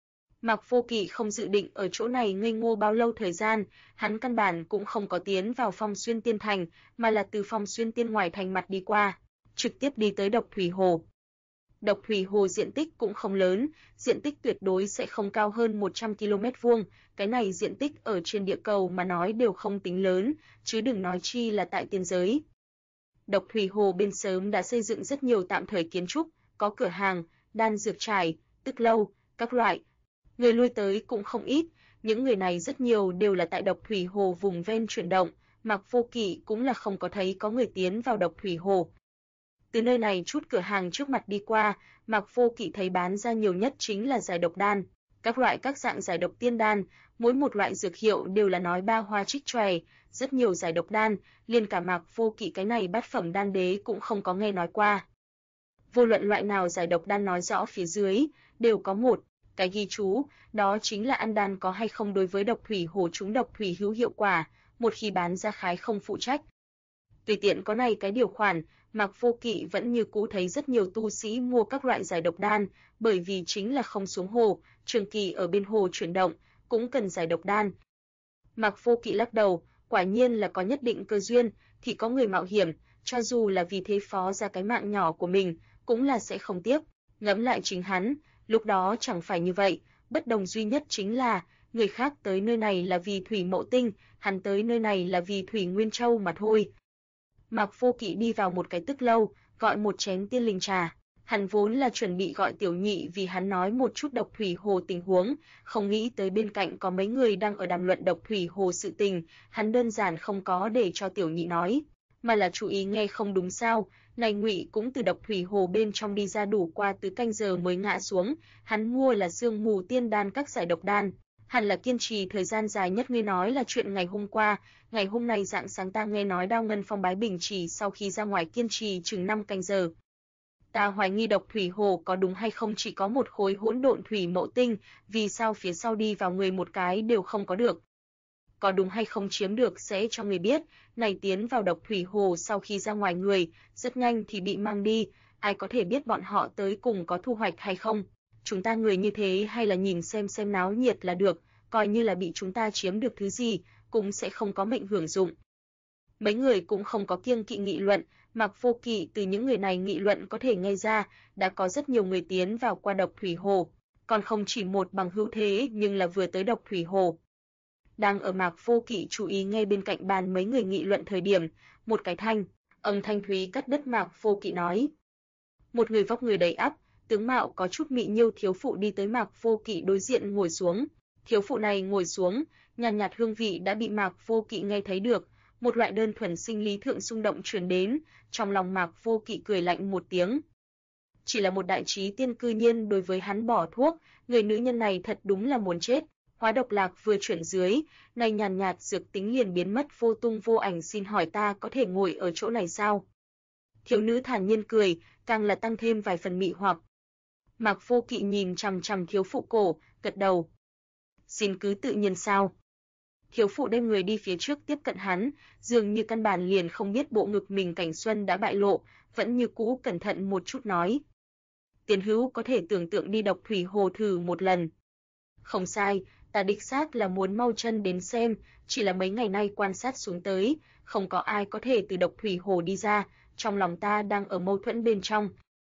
Mạc Vô Kỵ không dự định ở chỗ này ngây ngô bao lâu thời gian, hắn căn bản cũng không có tiến vào Phong Xuyên Tiên Thành, mà là từ Phong Xuyên Tiên ngoài thành mặt đi qua, trực tiếp đi tới Độc Thủy Hồ. Độc Thủy Hồ diện tích cũng không lớn, diện tích tuyệt đối sẽ không cao hơn 100 km vuông, cái này diện tích ở trên địa cầu mà nói đều không tính lớn, chứ đừng nói chi là tại tiên giới. Độc Thủy Hồ bên sớm đã xây dựng rất nhiều tạm thời kiến trúc, có cửa hàng, đan dược trải, tức lâu, các loại. Người lui tới cũng không ít, những người này rất nhiều đều là tại Độc Thủy Hồ vùng ven chuyển động, Mạc Vô Kỵ cũng là không có thấy có người tiến vào Độc Thủy Hồ. Từ nơi này chút cửa hàng trước mặt đi qua, Mạc Vô Kỵ thấy bán ra nhiều nhất chính là giải độc đan, các dạng giải độc tiên đan, mỗi một loại dược hiệu đều là nói ba hoa trích chòe, rất nhiều giải độc đan, liền cả Mạc Vô Kỵ cái này bát phẩm đan đế cũng không có nghe nói qua. Vô luận loại nào giải độc đan nói rõ phía dưới, đều có một cái ghi chú, đó chính là ăn đan có hay không đối với Độc Thủy Hồ trúng độc thủy hữu hiệu quả, một khi bán ra khái không phụ trách. Tùy tiện có này cái điều khoản, Mạc Vô Kỵ vẫn như cũ thấy rất nhiều tu sĩ mua các loại giải độc đan, bởi vì chính là không xuống hồ, trường kỳ ở bên hồ chuyển động, cũng cần giải độc đan. Mạc Vô Kỵ lắc đầu, quả nhiên là có nhất định cơ duyên, thì có người mạo hiểm, cho dù là vì thế phó ra cái mạng nhỏ của mình, cũng là sẽ không tiếc. Ngẫm lại chính hắn, lúc đó chẳng phải như vậy, bất đồng duy nhất chính là, người khác tới nơi này là vì Thủy Mậu Tinh, hắn tới nơi này là vì Thủy Nguyên Châu mà thôi. Mạc Vô Kỵ đi vào một cái tức lâu, gọi một chén tiên linh trà. Hắn vốn là chuẩn bị gọi Tiểu Nhị vì hắn nói một chút Độc Thủy Hồ tình huống, không nghĩ tới bên cạnh có mấy người đang ở đàm luận Độc Thủy Hồ sự tình, hắn đơn giản không có để cho Tiểu Nhị nói, mà là chú ý nghe không đúng sao, này Ngụy cũng từ Độc Thủy Hồ bên trong đi ra đủ qua tứ canh giờ mới ngã xuống, hắn mua là sương mù tiên đan các giải độc đan. Hẳn là kiên trì thời gian dài nhất, ngươi nói là chuyện ngày hôm qua, ngày hôm nay rạng sáng ta nghe nói Đao Ngân Phong bái bình chỉ sau khi ra ngoài kiên trì chừng 5 canh giờ. Ta hoài nghi Độc Thủy Hồ có đúng hay không chỉ có một khối hỗn độn thủy mậu tinh, vì sao phía sau đi vào người một cái đều không có được. Có đúng hay không chiếm được sẽ cho người biết, này tiến vào Độc Thủy Hồ sau khi ra ngoài người, rất nhanh thì bị mang đi, ai có thể biết bọn họ tới cùng có thu hoạch hay không. Chúng ta người như thế hay là nhìn xem náo nhiệt là được, coi như là bị chúng ta chiếm được thứ gì, cũng sẽ không có mệnh hưởng dụng. Mấy người cũng không có kiêng kỵ nghị luận, Mạc Vô Kỵ từ những người này nghị luận có thể nghe ra, đã có rất nhiều người tiến vào qua Độc Thủy Hồ, còn không chỉ một bằng hữu thế nhưng là vừa tới Độc Thủy Hồ. Đang ở Mạc Vô Kỵ chú ý nghe bên cạnh bàn mấy người nghị luận thời điểm, một cái âm thanh thúy cắt đứt Mạc Vô Kỵ nói. Một người vóc người đầy ắp, tướng mạo có chút mị nhiêu thiếu phụ đi tới Mạc Vô Kỵ đối diện ngồi xuống. Thiếu phụ này ngồi xuống, nhàn nhạt hương vị đã bị Mạc Vô Kỵ nghe thấy được, một loại đơn thuần sinh lý thượng xung động truyền đến, trong lòng Mạc Vô Kỵ cười lạnh một tiếng. Chỉ là một đại trí tiên cư nhiên đối với hắn bỏ thuốc, người nữ nhân này thật đúng là muốn chết. Hóa độc lạc vừa chuyển dưới, này nhàn nhạt dược tính liền biến mất vô tung vô ảnh, xin hỏi ta có thể ngồi ở chỗ này sao? Thiếu nữ thản nhiên cười, càng là tăng thêm vài phần mị hoặc. Mạc Vô Kỵ nhìn chằm chằm thiếu phụ cổ, gật đầu. Xin cứ tự nhiên sao? Thiếu phụ đem người đi phía trước tiếp cận hắn, dường như căn bản liền không biết bộ ngực mình cảnh xuân đã bại lộ, vẫn như cũ cẩn thận một chút nói. Tiền hữu có thể tưởng tượng đi Độc Thủy Hồ thử một lần. Không sai, ta đích xác là muốn mau chân đến xem, chỉ là mấy ngày nay quan sát xuống tới, không có ai có thể từ Độc Thủy Hồ đi ra, trong lòng ta đang ở mâu thuẫn bên trong.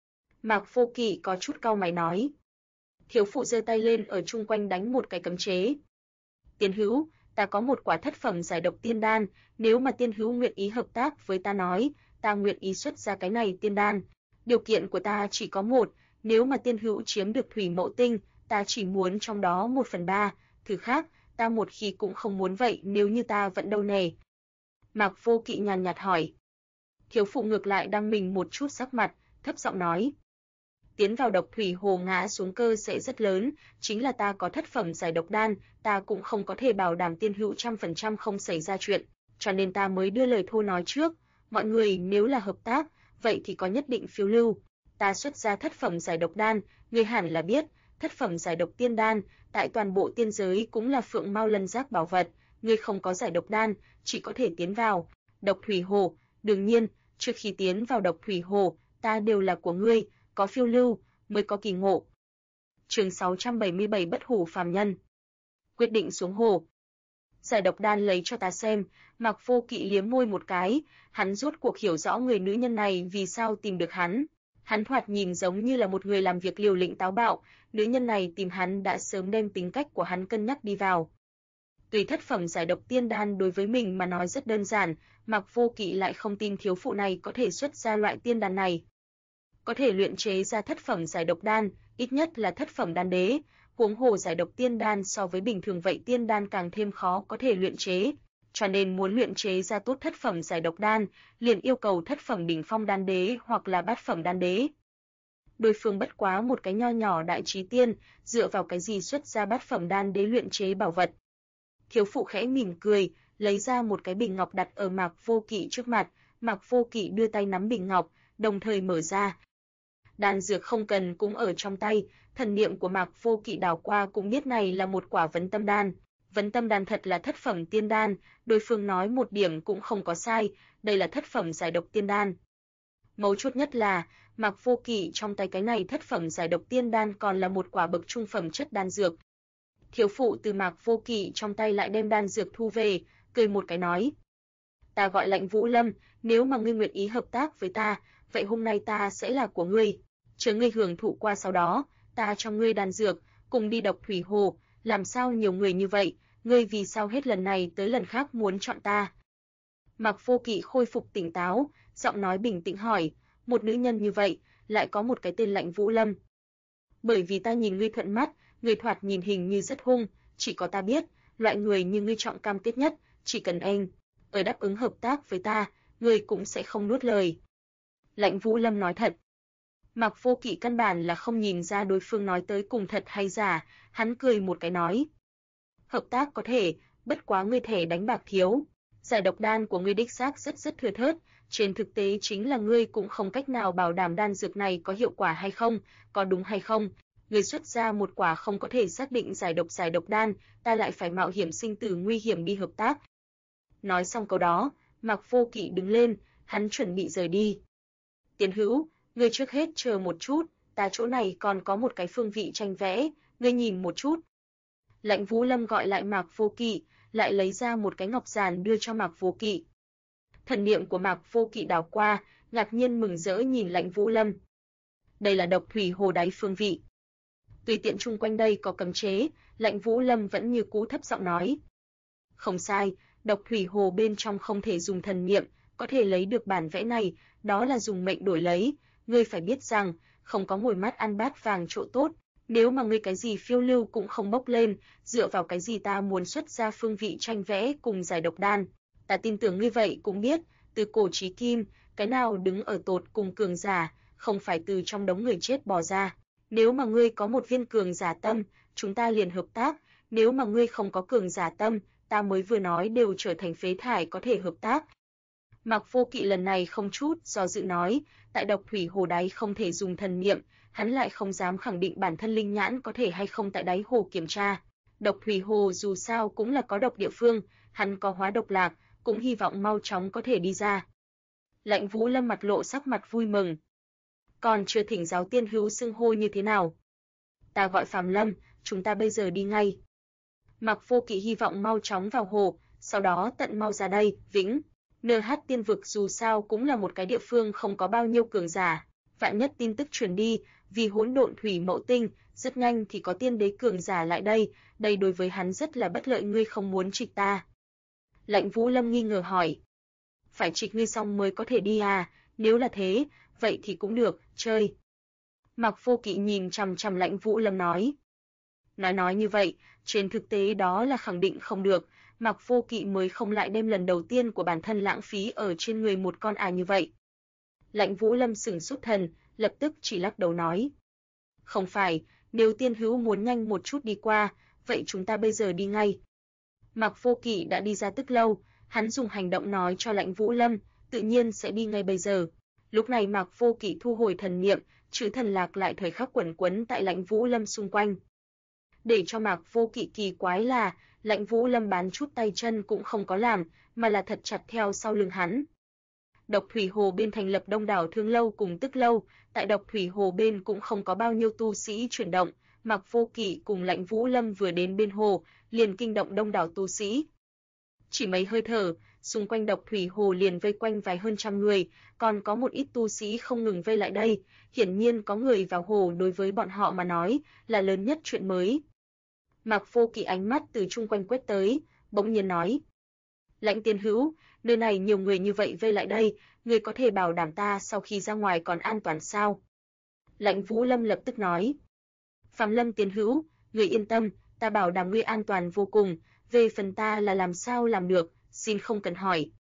Mạc Vô Kỵ có chút cau mày nói. Thiếu phụ giơ tay lên ở chung quanh đánh một cái cấm chế. Tiền hữu, ta có một quả thất phẩm giải độc tiên đan, nếu mà tiên hữu nguyện ý hợp tác với ta nói, ta nguyện ý xuất ra cái này tiên đan. Điều kiện của ta chỉ có một, nếu mà tiên hữu chiếm được thủy mẫu tinh, ta chỉ muốn trong đó 1/3, thứ khác, ta một khi cũng không muốn vậy, nếu như ta vẫn đâu nè. Mạc Vô Kỵ nhàn nhạt hỏi. Thiếu phụ ngược lại đang mình một chút sắc mặt, thấp giọng nói. Tiến vào Độc Thủy Hồ ngã xuống cơ sẽ rất lớn, chính là ta có thất phẩm giải độc đan, ta cũng không có thể bảo đảm tiên hữu 100% không xảy ra chuyện, cho nên ta mới đưa lời thô nói trước, mọi người nếu là hợp tác, vậy thì có nhất định phiếu lưu. Ta xuất ra thất phẩm giải độc đan, ngươi hẳn là biết, thất phẩm giải độc tiên đan, tại toàn bộ tiên giới cũng là phượng mao lân giác bảo vật, ngươi không có giải độc đan, chỉ có thể tiến vào Độc Thủy Hồ, đương nhiên, trước khi tiến vào Độc Thủy Hồ, ta đều là của ngươi, có phiêu lưu mới có kỳ ngộ. Chương 677 Bất hủ phàm nhân. Quyết định xuống hồ. Giải độc đan lấy cho ta xem, Mạc Vô Kỵ liếm môi một cái, hắn rốt cuộc hiểu rõ người nữ nhân này vì sao tìm được hắn. Hắn thoạt nhìn giống như là một người làm việc liều lĩnh táo bạo, nữ nhân này tìm hắn đã sớm đem tính cách của hắn cân nhắc đi vào. Tuy thất phẩm giải độc tiên đan đối với mình mà nói rất đơn giản, Mạc Vô Kỵ lại không tin thiếu phụ này có thể xuất ra loại tiên đan này. Có thể luyện chế ra thất phẩm giải độc đan, ít nhất là thất phẩm đan đế, huống hồ giải độc tiên đan so với bình thường vậy tiên đan càng thêm khó có thể luyện chế, cho nên muốn luyện chế ra tốt thất phẩm giải độc đan, liền yêu cầu thất phẩm đỉnh phong đan đế hoặc là bát phẩm đan đế. Đối phương bất quá một cái nho nhỏ đại trí tiên, dựa vào cái gì xuất ra bát phẩm đan đế luyện chế bảo vật. Thiếu phụ khẽ mỉm cười, lấy ra một cái bình ngọc đặt ở Mạc Vô Kỵ trước mặt, Mạc Vô Kỵ đưa tay nắm bình ngọc, đồng thời mở ra. Đan dược không cần cũng ở trong tay, thần niệm của Mạc Vô Kỵ đảo qua cũng biết này là một quả vấn tâm đan. Vấn tâm đan thật là thất phẩm tiên đan, đối phương nói một điểm cũng không có sai, đây là thất phẩm giải độc tiên đan. Mấu chốt nhất là, Mạc Vô Kỵ trong tay cái này thất phẩm giải độc tiên đan còn là một quả bậc trung phẩm chất đan dược. Thiếu phụ từ Mạc Vô Kỵ trong tay lại đem đan dược thu về, cười một cái nói. Ta gọi Lạnh Vũ Lâm, nếu mà ngươi nguyện ý hợp tác với ta, vậy hôm nay ta sẽ là của ngươi. Chờ ngươi hưởng thụ qua sau đó, ta cho ngươi đan dược, cùng đi Độc Thủy Hồ, làm sao nhiều người như vậy, ngươi vì sao hết lần này tới lần khác muốn chọn ta? Mạc Vô Kỵ khôi phục tỉnh táo, giọng nói bình tĩnh hỏi, một nữ nhân như vậy, lại có một cái tên Lạnh Vũ Lâm. Bởi vì ta nhìn ngươi thuận mắt, ngươi thoạt nhìn hình như rất hung, chỉ có ta biết, loại người như ngươi trọng cam kết nhất, chỉ cần anh ở đáp ứng hợp tác với ta, ngươi cũng sẽ không nuốt lời. Lạnh Vũ Lâm nói thật. Mạc Vô Kỵ căn bản là không nhìn ra đối phương nói tới cùng thật hay giả, hắn cười một cái nói. Hợp tác có thể, bất quá ngươi thẻ đánh bạc thiếu. Giải độc đan của ngươi đích xác rất thưa thớt, trên thực tế chính là ngươi cũng không cách nào bảo đảm đan dược này có hiệu quả hay không, có đúng hay không. Ngươi xuất ra một quả không có thể xác định giải độc đan, ta lại phải mạo hiểm sinh tử nguy hiểm đi hợp tác. Nói xong câu đó, Mạc Vô Kỵ đứng lên, hắn chuẩn bị rời đi. Tiền hữu, ngươi trước hết chờ một chút, ta chỗ này còn có một cái phương vị tranh vẽ, ngươi nhìn một chút. Lạnh Vũ Lâm gọi lại Mạc Vô Kỵ, lại lấy ra một cái ngọc giản đưa cho Mạc Vô Kỵ. Thần niệm của Mạc Vô Kỵ đảo qua, ngạc nhiên mừng rỡ nhìn Lạnh Vũ Lâm. Đây là Độc Thủy Hồ đáy phương vị. Tùy tiện chung quanh đây có cấm chế, Lạnh Vũ Lâm vẫn như cũ thấp giọng nói. Không sai, Độc Thủy Hồ bên trong không thể dùng thần niệm, có thể lấy được bản vẽ này, đó là dùng mệnh đổi lấy. Ngươi phải biết rằng, không có ngồi mắt ăn bát vàng chỗ tốt, nếu mà ngươi cái gì phiêu lưu cũng không bốc lên, dựa vào cái gì ta muốn xuất ra phương vị tranh vẽ cùng giải độc đan. Ta tin tưởng ngươi vậy cũng biết, từ cổ chí kim, cái nào đứng ở tột cùng cường giả, không phải từ trong đống người chết bò ra. Nếu mà ngươi có một viên cường giả tâm, chúng ta liền hợp tác, Nếu mà ngươi không có cường giả tâm, ta mới vừa nói đều trở thành phế thải có thể hợp tác. Mạc Vô Kỵ lần này không chút do dự nói, tại độc thủy hồ đáy không thể dùng thần niệm, hắn lại không dám khẳng định bản thân linh nhãn có thể hay không tại đáy hồ kiểm tra. Độc thủy hồ dù sao cũng là có độc địa phương, hắn có hóa độc lạc, cũng hy vọng mau chóng có thể đi ra. Lạnh Vũ Lâm mặt lộ sắc mặt vui mừng. Còn chưa thỉnh giáo tiên hữu xưng hô như thế nào? Ta gọi Phàm Lâm, chúng ta bây giờ đi ngay. Mạc Vô Kỵ hy vọng mau chóng vào hồ, sau đó tận mau ra đây, Vĩnh. NH tiên vực dù sao cũng là một cái địa phương không có bao nhiêu cường giả, vạn nhất tin tức truyền đi, vì hỗn độn thủy mậu tinh, rất nhanh thì có tiên đế cường giả lại đây đối với hắn rất là bất lợi, ngươi không muốn trịch ta. Lạnh Vũ Lâm nghi ngờ hỏi. Phải trịch ngươi xong mới có thể đi à, nếu là thế, vậy thì cũng được, chơi. Mạc Vô Kỵ nhìn chằm chằm Lạnh Vũ Lâm nói. Nói như vậy, trên thực tế đó là khẳng định không được, Mạc Vô Kỵ mới không lại đem lần đầu tiên của bản thân lãng phí ở trên người một con như vậy. Lạnh Vũ Lâm sửng sốt thần, lập tức chỉ lắc đầu nói. Không phải, nếu tiên hữu muốn nhanh một chút đi qua, vậy chúng ta bây giờ đi ngay. Mạc Vô Kỵ đã đi ra tức lâu, hắn dùng hành động nói cho Lạnh Vũ Lâm, tự nhiên sẽ đi ngay bây giờ. Lúc này Mạc Vô Kỵ thu hồi thần niệm, chữ thần lạc lại thời khắc quẩn quấn tại Lạnh Vũ Lâm xung quanh. Để cho Mạc Vô Kỵ kỳ quái là, Lạnh Vũ Lâm bán chút tay chân cũng không có làm, mà là thật chặt theo sau lưng hắn. Độc thủy hồ bên thành lập đông đảo thương lâu cùng tức lâu, tại độc thủy hồ bên cũng không có bao nhiêu tu sĩ chuyển động, Mạc Vô Kỵ cùng Lạnh Vũ Lâm vừa đến bên hồ, liền kinh động đông đảo tu sĩ. Chỉ mấy hơi thở, xung quanh độc thủy hồ liền vây quanh vài hơn trăm người, còn có một ít tu sĩ không ngừng vây lại đây, hiển nhiên có người vào hồ đối với bọn họ mà nói là lớn nhất chuyện mới. Mạc Vô Kỵ ánh mắt từ chung quanh quét tới, bỗng nhiên nói: Lãnh tiên hữu, nơi này nhiều người như vậy vây lại đây, ngươi có thể bảo đảm ta sau khi ra ngoài còn an toàn sao? Lãnh Vũ Lâm lập tức nói: Phàm Lâm tiên hữu, ngươi yên tâm, ta bảo đảm ngươi an toàn vô cùng, về phần ta là làm sao làm được, xin không cần hỏi.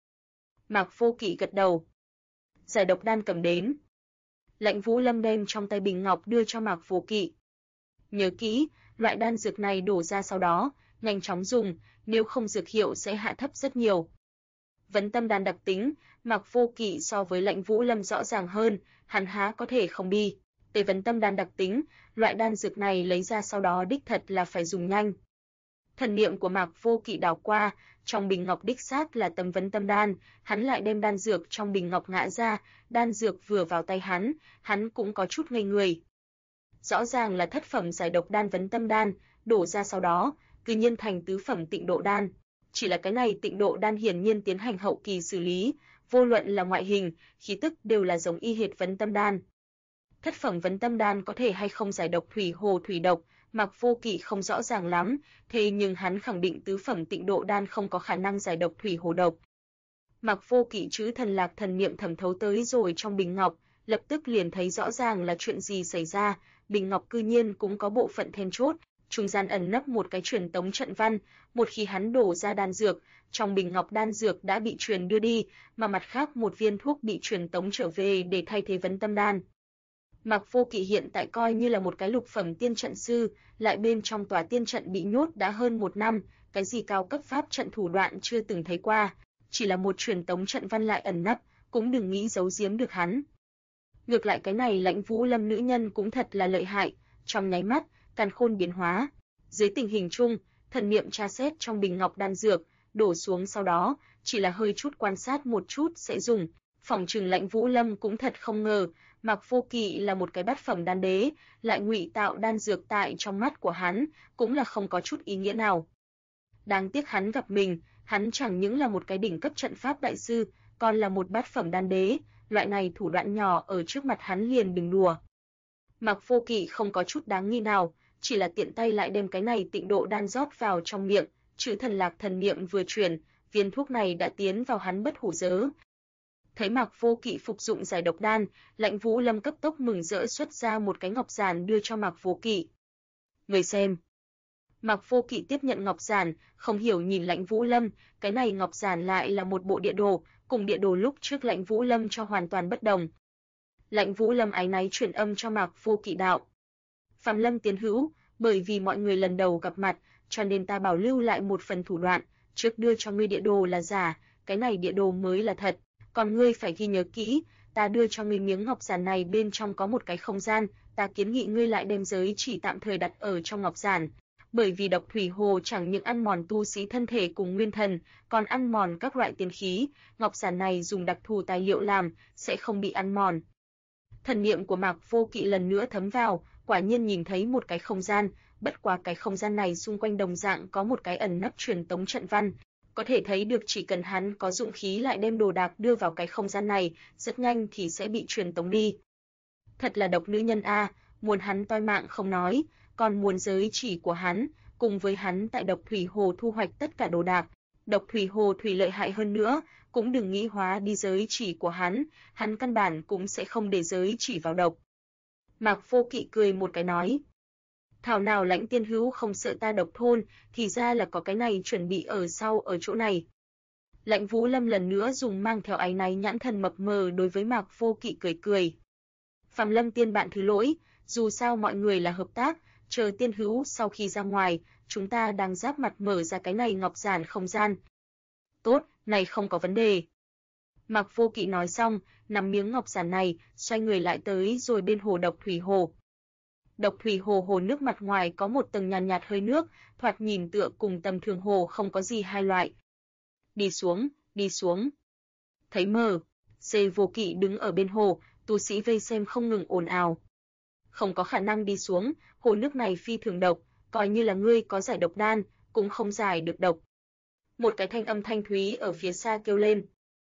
Mạc Vô Kỵ gật đầu. Giải độc đan cầm đến. Lãnh Vũ Lâm đem trong tay bình ngọc đưa cho Mạc Vô Kỵ. Nhớ kỹ, loại đan dược này đổ ra sau đó, nhanh chóng dùng, nếu không dược hiệu sẽ hạ thấp rất nhiều. Vấn tâm đan đặc tính, Mạc Vô Kỵ so với Lãnh Vũ Lâm rõ ràng hơn, hắn há có thể không đi. Về vấn tâm đan đặc tính, loại đan dược này lấy ra sau đó đích thật là phải dùng nhanh. Thần niệm của Mạc Vô Kỵ đảo qua, trong bình ngọc đích xác là tấm vấn tâm đan, hắn lại đem đan dược trong bình ngọc ngã ra, đan dược vừa vào tay hắn cũng có chút ngây người. Rõ ràng là thất phẩm giải độc đan vấn tâm đan, đổ ra sau đó, cư nhiên thành tứ phẩm tịnh độ đan. Chỉ là cái này tịnh độ đan hiển nhiên tiến hành hậu kỳ xử lý, vô luận là ngoại hình, khí tức đều là giống y hệt vấn tâm đan. Thất phẩm vấn tâm đan có thể hay không giải độc thủy hồ thủy độc, Mạc Vô Kỵ không rõ ràng lắm, thế nhưng hắn khẳng định tứ phẩm tịnh độ đan không có khả năng giải độc thủy hồ độc. Mạc Vô Kỵ chữ thần lạc thần niệm thẩm thấu tới rồi trong bình ngọc, lập tức liền thấy rõ ràng là chuyện gì xảy ra, bình ngọc cư nhiên cũng có bộ phận then chốt, trung gian ẩn nấp một cái truyền tống trận văn, một khi hắn đổ ra đan dược, trong bình ngọc đan dược đã bị truyền đưa đi, mà mặt khác một viên thuốc bị truyền tống trở về để thay thế vấn tâm đan. Mạc Vô Kỵ hiện tại coi như là một cái lục phẩm tiên trận sư, lại bên trong tòa tiên trận bị nhốt đã hơn 1 năm, cái gì cao cấp pháp trận thủ đoạn chưa từng thấy qua, chỉ là một truyền tống trận văn lại ẩn nấp, cũng đừng nghĩ giấu giếm được hắn. Ngược lại cái này Lãnh Vũ Lâm nữ nhân cũng thật là lợi hại, trong nháy mắt, càn khôn biến hóa. Dưới tình hình chung, thần niệm tra xét trong bình ngọc đan dược, đổ xuống sau đó, chỉ là hơi chút quan sát một chút sẽ dùng. Phỏng chừng Lãnh Vũ Lâm cũng thật không ngờ, Mạc Vô Kỵ là một cái bát phẩm đan đế, lại ngụy tạo đan dược tại trong mắt của hắn, cũng là không có chút ý nghĩa nào. Đáng tiếc hắn gặp mình, hắn chẳng những là một cái đỉnh cấp trận pháp đại sư, còn là một bát phẩm đan đế, loại này thủ đoạn nhỏ ở trước mặt hắn liền đừng đùa. Mạc Vô Kỵ không có chút đáng nghi nào, chỉ là tiện tay lại đem cái này tịnh độ đan rót vào trong miệng, chữ thần lạc thần niệm vừa truyền, viên thuốc này đã tiến vào hắn bất hủ giới. Thấy Mạc Vô Kỵ phục dụng giải độc đan, Lãnh Vũ Lâm cấp tốc mừng rỡ xuất ra một cái ngọc giản đưa cho Mạc Vô Kỵ. Người xem. Mạc Vô Kỵ tiếp nhận ngọc giản, không hiểu nhìn Lãnh Vũ Lâm, cái này ngọc giản lại là một bộ địa đồ, cùng địa đồ lúc trước Lãnh Vũ Lâm cho hoàn toàn bất đồng. Lãnh Vũ Lâm áy náy truyền âm cho Mạc Vô Kỵ đạo: Phàm Lâm tiến hữu, bởi vì mọi người lần đầu gặp mặt, cho nên ta bảo lưu lại một phần thủ đoạn, trước đưa cho ngươi địa đồ là giả, cái này địa đồ mới là thật, còn ngươi phải ghi nhớ kỹ, ta đưa cho ngươi miếng ngọc giản này bên trong có một cái không gian, ta kiến nghị ngươi lại đem giới chỉ tạm thời đặt ở trong ngọc giản, bởi vì độc thủy hồ chẳng những ăn mòn tu sĩ thân thể cùng nguyên thần, còn ăn mòn các loại tiên khí, ngọc giản này dùng đặc thù tài liệu làm, sẽ không bị ăn mòn. Thần niệm của Mạc Vô Kỵ lần nữa thấm vào, quả nhiên nhìn thấy một cái không gian, bất quá cái không gian này xung quanh đồng dạng có một cái ẩn nấp truyền tống trận văn, có thể thấy được chỉ cần hắn có dụng khí lại đem đồ đạc đưa vào cái không gian này, rất nhanh thì sẽ bị truyền tống đi. Thật là độc nữ nhân a, muốn hắn toi mạng không nói, còn muốn giới chỉ của hắn, cùng với hắn tại Độc Thủy Hồ thu hoạch tất cả đồ đạc. Độc Thủy Hồ thủy lợi hại hơn nữa, cũng đừng nghĩ hóa đi giới chỉ của hắn căn bản cũng sẽ không để giới chỉ vào độc. Mạc Vô Kỵ cười một cái nói, thảo nào Lãnh tiên hữu không sợ ta độc thôn, thì ra là có cái này chuẩn bị ở sau ở chỗ này. Lãnh Vũ Lâm lần nữa dùng mang theo áy náy nhãn thần mập mờ đối với Mạc Vô Kỵ cười cười. Phàm Lâm tiên bạn thứ lỗi, dù sao mọi người là hợp tác, chờ tiên hữu sau khi ra ngoài, chúng ta đang giáp mặt mở ra cái này ngọc giản không gian. Tốt, này không có vấn đề. Mạc Vô Kỵ nói xong, nắm miếng ngọc giản này, xoay người lại tới rồi bên hồ Độc Thủy Hồ. Độc Thủy Hồ hồ nước mặt ngoài có một tầng nhàn nhạt hơi nước, thoạt nhìn tựa cùng tầm thường hồ không có gì hai loại. Đi xuống, đi xuống. Thấy mờ, Dê Vô Kỵ đứng ở bên hồ, tu sĩ vây xem không ngừng ồn ào. Không có khả năng đi xuống, hồ nước này phi thường độc, coi như là ngươi có giải độc đan, cũng không giải được độc. Một cái thanh âm thanh thúy ở phía xa kêu lên.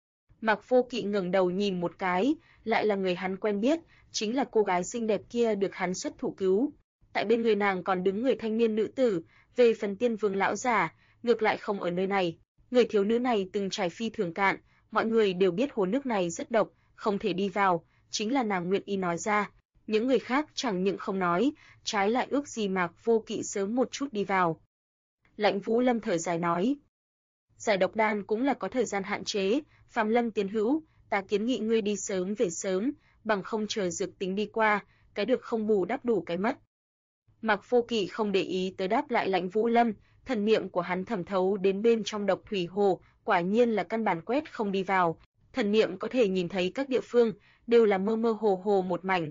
Mạc Vô Kỵ ngẩng đầu nhìn một cái, lại là người hắn quen biết, chính là cô gái xinh đẹp kia được hắn xuất thủ cứu. Tại bên người nàng còn đứng người thanh niên nữ tử, về phần Tiên Vương lão giả, ngược lại không ở nơi này. Người thiếu nữ này từng trải phi thường cạn, mọi người đều biết hồ nước này rất độc, không thể đi vào, chính là nàng nguyện ý nói ra. Những người khác chẳng những không nói, trái lại ước gì Mạc Vô Kỵ sớm một chút đi vào. Lãnh Vũ Lâm thở dài nói, giải độc đan cũng là có thời gian hạn chế, Phàm Lâm tiên hữu, ta kiến nghị ngươi đi sớm về sớm, bằng không chờ dược tính đi qua, cái được không bù đắp đủ cái mất. Mạc Vô Kỵ không để ý tới đáp lại Lãnh Vũ Lâm, thần niệm của hắn thẩm thấu đến bên trong Độc Thủy Hồ, quả nhiên là căn bản quét không đi vào, thần niệm có thể nhìn thấy các địa phương đều là mơ mơ hồ hồ một mảnh.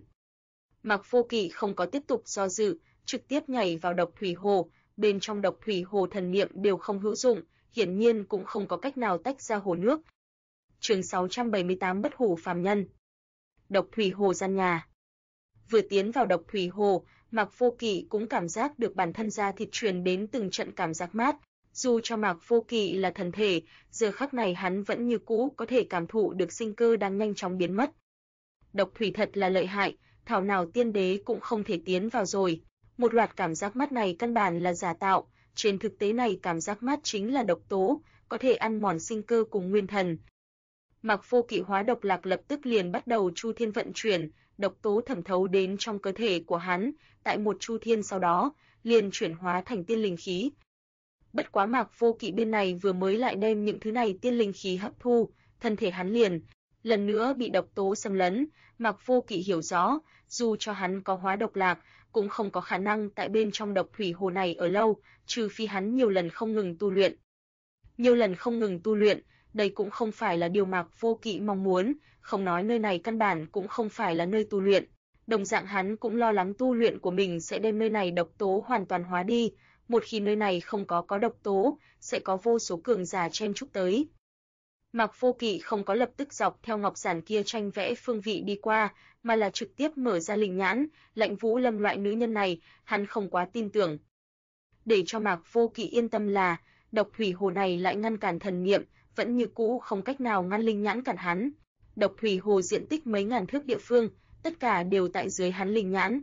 Mạc Vô Kỵ không có tiếp tục do dự, trực tiếp nhảy vào Độc Thủy Hồ, bên trong Độc Thủy Hồ thần niệm đều không hữu dụng, hiển nhiên cũng không có cách nào tách ra hồ nước. Chương 678 Bất hủ phàm nhân. Độc Thủy Hồ gian nhà. Vừa tiến vào Độc Thủy Hồ, Mạc Vô Kỵ cũng cảm giác được bản thân da thịt truyền đến từng trận cảm giác mát, dù cho Mạc Vô Kỵ là thần thể, giờ khắc này hắn vẫn như cũ có thể cảm thụ được sinh cơ đang nhanh chóng biến mất. Độc thủy thật là lợi hại, thảo nào tiên đế cũng không thể tiến vào rồi. Một loạt cảm giác mát này căn bản là giả tạo, trên thực tế này cảm giác mát chính là độc tố, có thể ăn mòn sinh cơ cùng nguyên thần. Mạc Vô Kỵ hóa độc lạc lập tức liền bắt đầu chu thiên vận chuyển, độc tố thẩm thấu đến trong cơ thể của hắn, tại một chu thiên sau đó, liền chuyển hóa thành tiên linh khí. Bất quá Mạc Vô Kỵ bên này vừa mới lại đem những thứ này tiên linh khí hấp thu, thân thể hắn liền lần nữa bị độc tố xâm lấn. Mạc Vô Kỵ hiểu rõ, dù cho hắn có hóa độc lạc, cũng không có khả năng tại bên trong Độc Thủy Hồ này ở lâu, trừ phi hắn nhiều lần không ngừng tu luyện. Nhiều lần không ngừng tu luyện, đây cũng không phải là điều Mạc Vô Kỵ mong muốn, không nói nơi này căn bản cũng không phải là nơi tu luyện. Đồng dạng hắn cũng lo lắng tu luyện của mình sẽ đem nơi này độc tố hoàn toàn hóa đi, một khi nơi này không có độc tố, sẽ có vô số cường giả chen chúc tới. Mạc Vô Kỵ không có lập tức dọc theo ngọc giản kia tranh vẽ phương vị đi qua, mà là trực tiếp mở ra linh nhãn, Lãnh Vũ Lâm loại nữ nhân này, hắn không quá tin tưởng. Để cho Mạc Vô Kỵ yên tâm là, Độc Thủy Hồ này lại ngăn cản thần niệm, vẫn như cũ không cách nào ngăn linh nhãn cản hắn. Độc Thủy Hồ diện tích mấy ngàn thước địa phương, tất cả đều tại dưới hắn linh nhãn.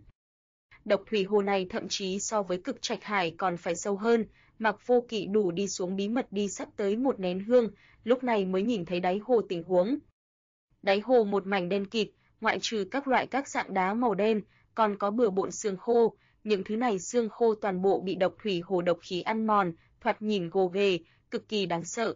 Độc Thủy Hồ này thậm chí so với Cực Trạch Hải còn phải sâu hơn, Mạc Vô Kỵ đủ đi xuống bí mật đi sắp tới một nén hương, lúc này mới nhìn thấy đáy hồ tình huống. Đáy hồ một mảnh đen kịt, ngoại trừ các dạng đá màu đen, còn có bừa bộn xương khô, những thứ này xương khô toàn bộ bị Độc Thủy Hồ độc khí ăn mòn, thoạt nhìn gồ ghề, cực kỳ đáng sợ.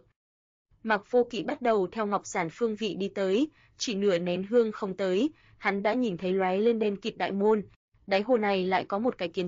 Mạc Vô Kỵ bắt đầu theo ngọc giản phương vị đi tới, chỉ nửa nén hương không tới, hắn đã nhìn thấy lóe lên đen kịt đại môn. Đáy hồ này lại có một cái kiến trúc,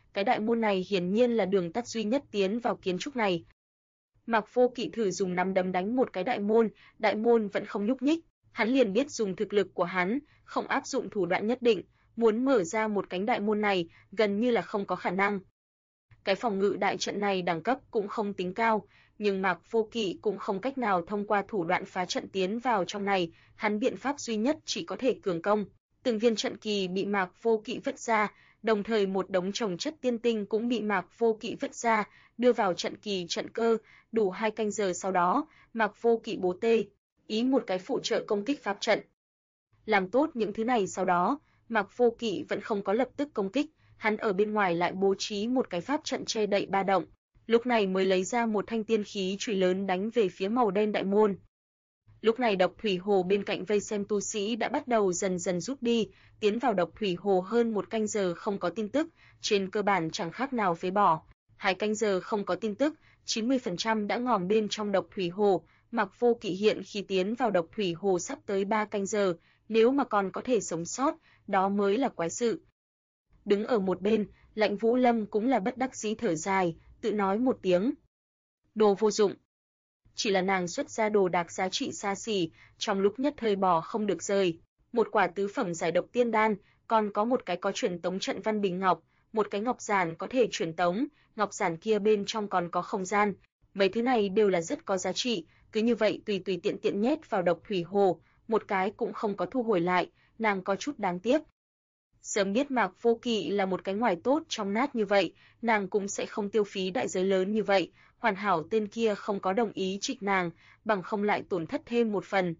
cái đại môn này hiển nhiên là đường tắt duy nhất tiến vào kiến trúc này. Mạc Vô Kỵ thử dùng nắm đấm đánh một cái đại môn vẫn không nhúc nhích, hắn liền biết dùng thực lực của hắn, không áp dụng thủ đoạn nhất định, muốn mở ra một cánh đại môn này gần như là không có khả năng. Cái phòng ngự đại trận này đẳng cấp cũng không tính cao, nhưng Mạc Vô Kỵ cũng không cách nào thông qua thủ đoạn phá trận tiến vào trong này, hắn biện pháp duy nhất chỉ có thể cường công. Từng viên trận kỳ bị Mạc Vô Kỵ vứt ra, đồng thời một đống chồng chất tiên tinh cũng bị Mạc Vô Kỵ vứt ra, đưa vào trận kỳ trận cơ, đủ 2 canh giờ sau đó, Mạc Vô Kỵ bố tê, ý một cái phụ trợ công kích pháp trận. Làm tốt những thứ này sau đó, Mạc Vô Kỵ vẫn không có lập tức công kích, hắn ở bên ngoài lại bố trí một cái pháp trận che đậy ba động, lúc này mới lấy ra một thanh tiên khí chùy lớn đánh về phía màu đen đại môn. Lúc này độc thủy hồ bên cạnh vây xem tu sĩ đã bắt đầu dần dần rút đi, tiến vào độc thủy hồ hơn 1 canh giờ không có tin tức, trên cơ bản chẳng khác nào phế bỏ. 2 canh giờ không có tin tức, 90% đã ngòm bên trong độc thủy hồ, Mạc Vô Kỵ hiện khi tiến vào độc thủy hồ sắp tới 3 canh giờ, nếu mà còn có thể sống sót, đó mới là quái sự. Đứng ở một bên, Lạnh Vũ Lâm cũng là bất đắc dĩ thở dài, tự nói một tiếng. Đồ vô dụng. Chỉ là nàng xuất ra đồ đạc giá trị xa xỉ, trong lúc nhất thời bỏ không được rời. Một quả tứ phẩm giải độc tiên đan, còn có một cái có truyền tống trận văn bình ngọc, một cái ngọc giản có thể truyền tống, ngọc giản kia bên trong còn có không gian. Mấy thứ này đều là rất có giá trị, cứ như vậy tùy tùy tiện tiện nhét vào độc thủy hồ, một cái cũng không có thu hồi lại, nàng có chút đáng tiếc. Sớm biết Mạc Vô Kỵ là một cái ngoài tốt trong nát như vậy, nàng cũng sẽ không tiêu phí đại giới lớn như vậy, hoàn hảo tên kia không có đồng ý trịch nàng, bằng không lại tổn thất thêm một phần.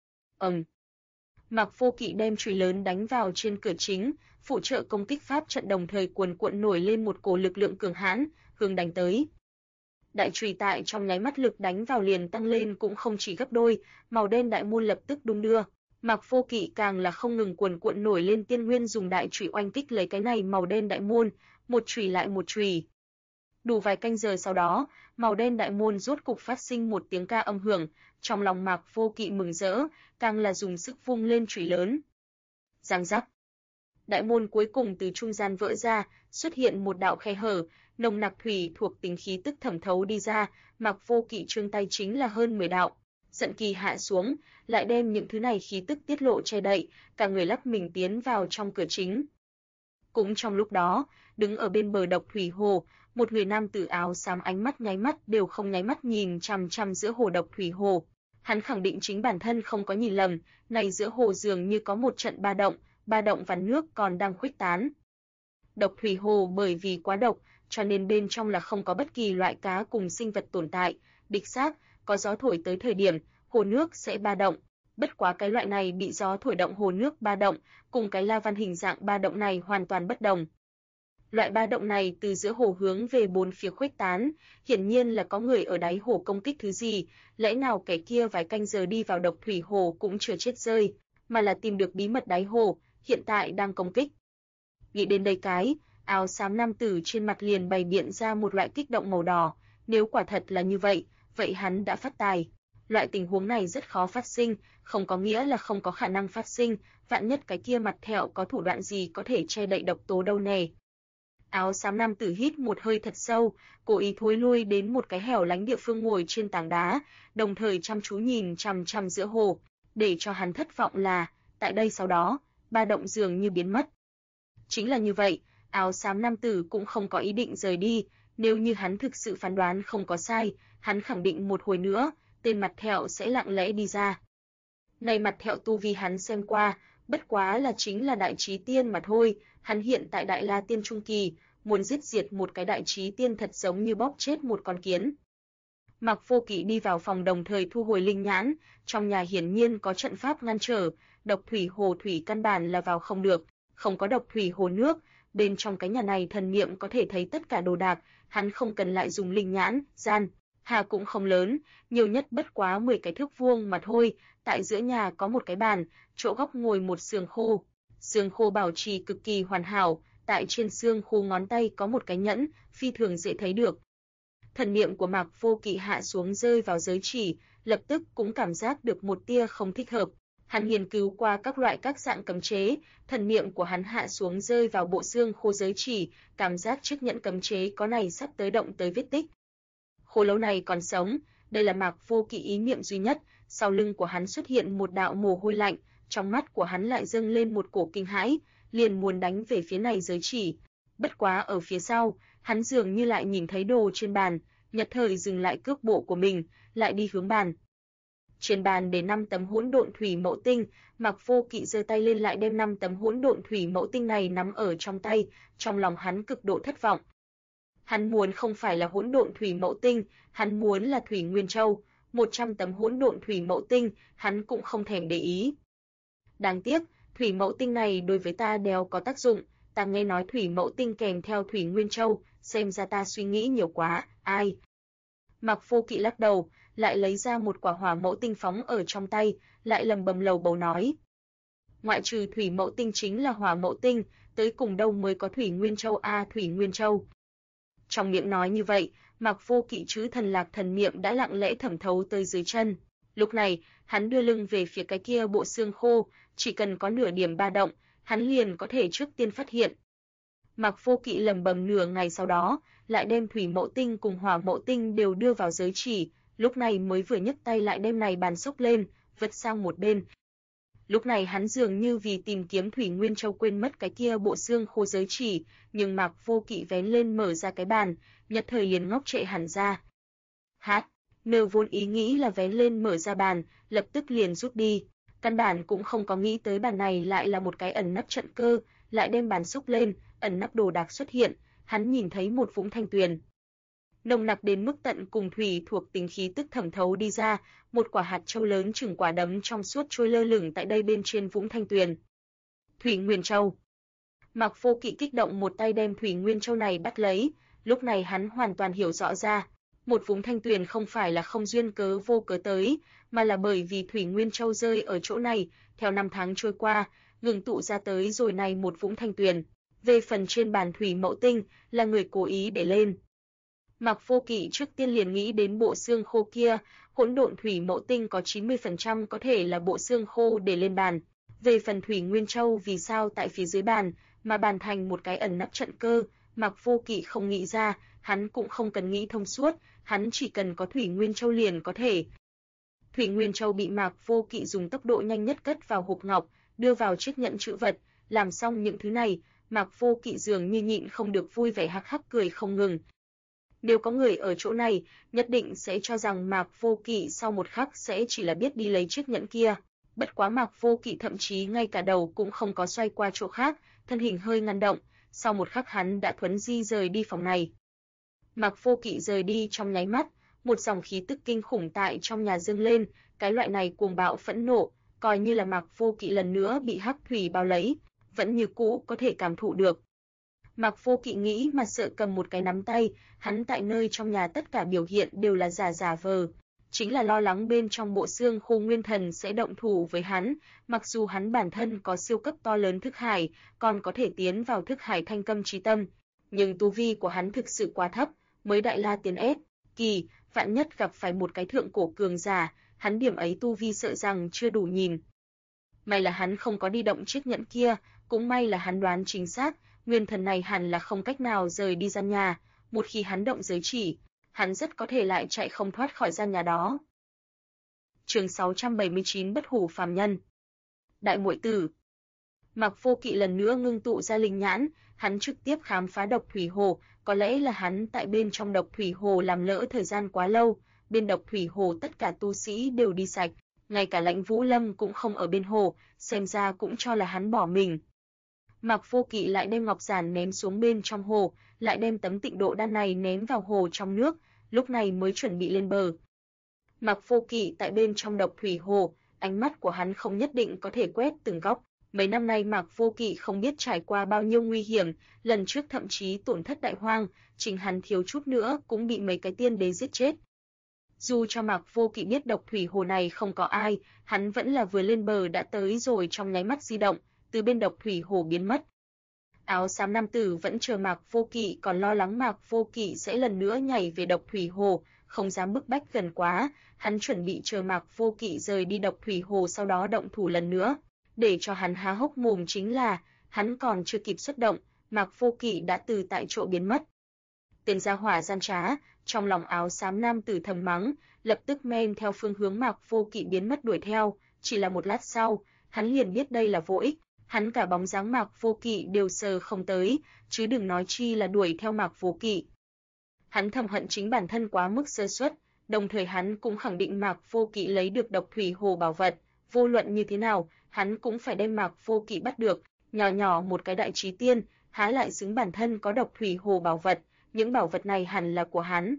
Mạc Vô Kỵ đem chùy lớn đánh vào trên cửa chính, phụ trợ công kích pháp trận đồng thời cuồn cuộn nổi lên một cổ lực lượng cường hãn, hướng đánh tới. Đại chùy tại trong nháy mắt lực đánh vào liền tăng lên cũng không chỉ gấp đôi, màu đen đại môn lập tức đung đưa. Mạc Vô Kỵ càng là không ngừng cuồn cuộn nổi lên tiên nguyên dùng đại chùy oanh kích lấy cái này màu đen đại môn, một chùy lại một chùy. Đủ vài canh giờ sau đó, màu đen đại môn rốt cục phát sinh một tiếng ca âm hưởng, trong lòng Mạc Vô Kỵ mừng rỡ, càng là dùng sức vung lên chùy lớn. Răng rắc. Đại môn cuối cùng từ trung gian vỡ ra, xuất hiện một đạo khe hở, nồng nặc thủy thuộc tính khí tức thẩm thấu đi ra, Mạc Vô Kỵ trương tay chính là hơn 10 đạo. Giận kỳ hạ xuống, lại đem những thứ này khí tức tiết lộ che đậy, cả người lắc mình tiến vào trong cửa chính. Cũng trong lúc đó, đứng ở bên bờ độc thủy hồ, một người nam tử áo xám ánh mắt nháy mắt đều không nháy mắt nhìn chằm chằm giữa hồ độc thủy hồ. Hắn khẳng định chính bản thân không có nhìn lầm, này giữa hồ dường như có một trận ba động và nước còn đang khuếch tán. Độc thủy hồ bởi vì quá độc, cho nên bên trong là không có bất kỳ loại cá cùng sinh vật tồn tại, đích xác, có gió thổi tới thời điểm, hồ nước sẽ ba động. Bất quá cái loại này bị gió thổi động hồ nước ba động, cùng cái la văn hình dạng ba động này hoàn toàn bất đồng. Loại ba động này từ giữa hồ hướng về bốn phía khuếch tán, hiển nhiên là có người ở đáy hồ công kích thứ gì, lẽ nào kẻ kia vài canh giờ đi vào độc thủy hồ cũng chưa chết rơi, mà là tìm được bí mật đáy hồ, hiện tại đang công kích. Nghĩ đến đây cái, áo xám nam tử trên mặt liền bày biện ra một loại kích động màu đỏ, nếu quả thật là như vậy, vậy hắn đã phát tài. Loại tình huống này rất khó phát sinh, không có nghĩa là không có khả năng phát sinh, vạn nhất cái kia mặt thẹo có thủ đoạn gì có thể che đậy độc tố đâu nè. Áo xám nam tử hít một hơi thật sâu, cố ý thối lui đến một cái hẻo lánh địa phương ngồi trên tảng đá, đồng thời chăm chú nhìn chằm chằm giữa hồ, để cho hắn thất vọng là, tại đây sau đó, ba động dường như biến mất. Chính là như vậy, áo xám nam tử cũng không có ý định rời đi, nếu như hắn thực sự phán đoán không có sai, hắn khẳng định một hồi nữa, tên mặt thẹo sẽ lặng lẽ đi ra. Này mặt thẹo tu vi hắn xem qua, bất quá là chính là đại trí tiên mà thôi, hắn hiện tại đại la tiên trung kỳ, muốn giết diệt một cái đại trí tiên thật giống như bóp chết một con kiến. Mạc Vô Kỵ đi vào phòng đồng thời thu hồi linh nhãn, trong nhà hiển nhiên có trận pháp ngăn trở, độc thủy hồ thủy căn bản là vào không được, không có độc thủy hồ nước, bên trong cái nhà này thần niệm có thể thấy tất cả đồ đạc, hắn không cần lại dùng linh nhãn, gian hà cũng không lớn, nhiều nhất bất quá 10 cái thước vuông mà thôi, tại giữa nhà có một cái bàn, chỗ góc ngồi một xương khô. Xương khô bảo trì cực kỳ hoàn hảo, tại trên xương khô ngón tay có một cái nhẫn, phi thường dễ thấy được. Thần niệm của Mạc Vô Kỵ hạ xuống rơi vào giới chỉ, lập tức cũng cảm giác được một tia không thích hợp. Hắn nghiên cứu qua các dạng cấm chế, thần niệm của hắn hạ xuống rơi vào bộ xương khô giới chỉ, cảm giác chiếc nhẫn cấm chế có này sắp tới động tới vết tích. Khô lâu này còn sống, đây là Mạc Vô Kỵ ý niệm duy nhất, sau lưng của hắn xuất hiện một đạo mồ hôi lạnh, trong mắt của hắn lại dâng lên một cổ kinh hãi, liền muốn đánh về phía này giới chỉ. Bất quá ở phía sau, hắn dường như lại nhìn thấy đồ trên bàn, nhất thời dừng lại cước bộ của mình, lại đi hướng bàn. Trên bàn để 5 tấm hỗn độn thủy mẫu tinh, Mạc Vô Kỵ giơ tay lên lại đem 5 tấm hỗn độn thủy mẫu tinh này nắm ở trong tay, trong lòng hắn cực độ thất vọng. Hắn muốn không phải là hỗn độn thủy mẫu tinh, hắn muốn là Thủy Nguyên Châu, 100 tấm hỗn độn thủy mẫu tinh, hắn cũng không thèm để ý. Đáng tiếc, thủy mẫu tinh này đối với ta đéo có tác dụng, ta nghe nói thủy mẫu tinh kèm theo Thủy Nguyên Châu, xem ra ta suy nghĩ nhiều quá, ai. Mạc Vô Kỵ lắc đầu, lại lấy ra một quả hỏa mẫu tinh phóng ở trong tay, lại lầm bầm lầu bầu nói. Ngoại trừ thủy mẫu tinh chính là hỏa mẫu tinh, tới cùng đâu mới có Thủy Nguyên Châu Thủy Nguyên Châu. Trong miệng nói như vậy, Mạc Vô Kỵ chứ thần lạc thần niệm đã lặng lẽ thẩm thấu tới dưới chân. Lúc này, hắn đưa lưng về phía cái kia bộ xương khô, chỉ cần có nửa điểm ba động, hắn liền có thể trước tiên phát hiện. Mạc Vô Kỵ lẩm bẩm nửa ngày sau đó, lại đem thủy mẫu tinh cùng hỏa mẫu tinh đều đưa vào giới chỉ, lúc này mới vừa nhấc tay lại đem này bàn xốc lên, vứt sang một bên. Lúc này hắn dường như vì tìm kiếm Thủy Nguyên Châu quên mất cái kia bộ xương khô giới chỉ, nhưng Mạc Vô Kỵ vén lên mở ra cái bàn, nhất thời liền ngốc trệ hẳn ra. Nơ vốn ý nghĩ là vén lên mở ra bàn, lập tức liền rút đi, căn bản cũng không có nghĩ tới bàn này lại là một cái ẩn nấp trận cơ, lại đem bàn xốc lên, ẩn nấp đồ đạc xuất hiện, hắn nhìn thấy một vũng thanh tuyền. Nồng nặc đến mức tận cùng thủy thuộc tính khí tức thẩm thấu đi ra, một quả hạt châu lớn chừng quả đấm trong suốt trôi lơ lửng tại đây bên trên vũng thanh tuyền. Thủy Nguyên Châu. Mạc Vô Kỵ kích động một tay đem Thủy Nguyên Châu này bắt lấy, lúc này hắn hoàn toàn hiểu rõ ra, một vũng thanh tuyền không phải là không duyên cớ vô cớ tới, mà là bởi vì Thủy Nguyên Châu rơi ở chỗ này, theo năm tháng trôi qua, ngừng tụ ra tới rồi này một vũng thanh tuyền. Về phần trên bàn thủy mẫu tinh, là người cố ý để lên. Mạc Vô Kỵ trước tiên liền nghĩ đến bộ xương khô kia, hỗn độn thủy mẫu tinh có 90% có thể là bộ xương khô để lên bàn. Về phần Thủy Nguyên Châu vì sao tại phía dưới bàn, mà bàn thành một cái ẩn nấp trận cơ, Mạc Vô Kỵ không nghĩ ra, hắn cũng không cần nghĩ thông suốt, hắn chỉ cần có Thủy Nguyên Châu liền có thể. Thủy Nguyên Châu bị Mạc Vô Kỵ dùng tốc độ nhanh nhất cất vào hộp ngọc, đưa vào chiếc nhẫn trữ vật, làm xong những thứ này, Mạc Vô Kỵ dường như nhịn không được vui vẻ hắc hắc cười không ngừng. Nếu có người ở chỗ này, nhất định sẽ cho rằng Mạc Vô Kỵ sau một khắc sẽ chỉ là biết đi lấy chiếc nhẫn kia. Bất quá Mạc Vô Kỵ thậm chí ngay cả đầu cũng không có xoay qua chỗ khác, thân hình hơi ngăn động, sau một khắc hắn đã thuấn di rời đi phòng này. Mạc Vô Kỵ rời đi trong nháy mắt, một dòng khí tức kinh khủng tại trong nhà dâng lên, cái loại này cuồng bạo phẫn nộ, coi như là Mạc Vô Kỵ lần nữa bị hắc thủy bao lấy, vẫn như cũ có thể cảm thụ được. Mạc Vô Kỵ nghĩ mà sợ cầm một cái nắm tay, hắn tại nơi trong nhà tất cả biểu hiện đều là giả vờ, chính là lo lắng bên trong bộ xương khô nguyên thần sẽ động thủ với hắn, mặc dù hắn bản thân có siêu cấp to lớn thức hải, còn có thể tiến vào thức hải thanh câm chí tâm, nhưng tu vi của hắn thực sự quá thấp, mới đại la tiến S kỳ, vạn nhất gặp phải một cái thượng cổ cường giả, hắn điểm ấy tu vi sợ rằng chưa đủ nhìn. May là hắn không có đi động chiếc nhẫn kia, cũng may là hắn đoán chính xác, nguyên thần này hẳn là không cách nào rời đi gian nhà, một khi hắn động giới chỉ, hắn rất có thể lại chạy không thoát khỏi gian nhà đó. Chương 679 Bất hủ phàm nhân. Đại muội tử. Mạc Vô Kỵ lần nữa ngưng tụ ra linh nhãn, hắn trực tiếp khám phá độc thủy hồ, có lẽ là hắn tại bên trong độc thủy hồ làm lỡ thời gian quá lâu, bên độc thủy hồ tất cả tu sĩ đều đi sạch, ngay cả Lãnh Vũ Lâm cũng không ở bên hồ, xem ra cũng cho là hắn bỏ mình. Mạc Vô Kỵ lại đem ngọc giản ném xuống bên trong hồ, lại đem tấm tịnh độ đan này ném vào hồ trong nước, lúc này mới chuẩn bị lên bờ. Mạc Vô Kỵ tại bên trong độc thủy hồ, ánh mắt của hắn không nhất định có thể quét từng góc. Mấy năm nay Mạc Vô Kỵ không biết trải qua bao nhiêu nguy hiểm, lần trước thậm chí tổn thất đại hoang, chính hắn thiếu chút nữa cũng bị mấy cái tiên đế giết chết. Dù cho Mạc Vô Kỵ biết độc thủy hồ này không có ai, hắn vẫn là vừa lên bờ đã tới rồi trong nháy mắt di động, từ bên độc thủy hồ biến mất. Áo xám nam tử vẫn chờ Mạc Vô Kỵ, còn lo lắng Mạc Vô Kỵ sẽ lần nữa nhảy về độc thủy hồ, không dám bức bách gần quá, hắn chuẩn bị chờ Mạc Vô Kỵ rời đi Độc Thủy Hồ sau đó động thủ lần nữa. Để cho hắn há hốc mồm chính là, hắn còn chưa kịp xuất động, Mạc Vô Kỵ đã từ tại chỗ biến mất. Tên gia hỏa gian trá, trong lòng áo xám nam tử thầm mắng, lập tức men theo phương hướng Mạc Vô Kỵ biến mất đuổi theo, chỉ là một lát sau, hắn liền biết đây là vô ích, hắn cả bóng dáng Mạc Vô Kỵ đều sờ không tới, chứ đừng nói chi là đuổi theo Mạc Vô Kỵ. Hắn thầm hận chính bản thân quá mức sơ suất, đồng thời hắn cũng khẳng định Mạc Vô Kỵ lấy được Độc Thủy Hồ bảo vật, vô luận như thế nào, hắn cũng phải đem Mạc Vô Kỵ bắt được, nhỏ nhỏ một cái đại trí tiên, há lại xứng bản thân có Độc Thủy Hồ bảo vật, những bảo vật này hẳn là của hắn.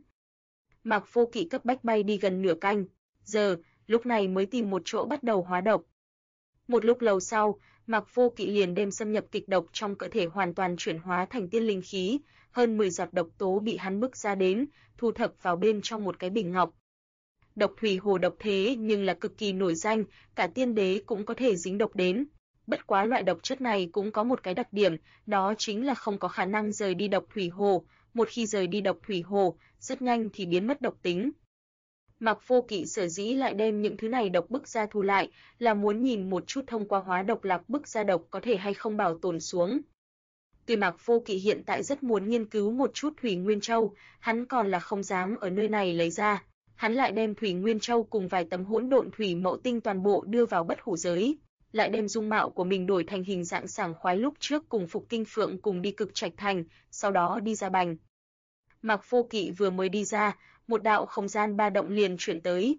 Mạc Vô Kỵ cấp bách bay đi gần nửa canh giờ, lúc này mới tìm một chỗ bắt đầu hóa độc. Một lúc lâu sau, Mạc Vô Kỵ liền đem xâm nhập kịch độc trong cơ thể hoàn toàn chuyển hóa thành tiên linh khí, hơn 10 giọt độc tố bị hắn bức ra đến, thu thập vào bên trong một cái bình ngọc. Độc Thủy Hồ độc thế nhưng là cực kỳ nổi danh, cả tiên đế cũng có thể dính độc đến. Bất quá loại độc chất này cũng có một cái đặc điểm, đó chính là không có khả năng rời đi Độc Thủy Hồ, một khi rời đi Độc Thủy Hồ, rất nhanh thì biến mất độc tính. Mạc Vô Kỵ sở dĩ lại đem những thứ này độc bức ra thu lại, là muốn nhìn một chút thông qua hóa độc lạc bức ra độc có thể hay không bảo tồn xuống. Tuy Mạc Vô Kỵ hiện tại rất muốn nghiên cứu một chút Thủy Nguyên Châu, hắn còn là không dám ở nơi này lấy ra. Hắn lại đem Thủy Nguyên Châu cùng vài tấm hỗn độn thủy mẫu tinh toàn bộ đưa vào bất hủ giới, lại đem dung mạo của mình đổi thành hình dạng sảng khoái lúc trước cùng Phục Kinh Phượng cùng đi Cực Trạch Thành, sau đó đi ra bành. Mạc Vô Kỵ vừa mới đi ra, một đạo không gian ba động liền chuyển tới.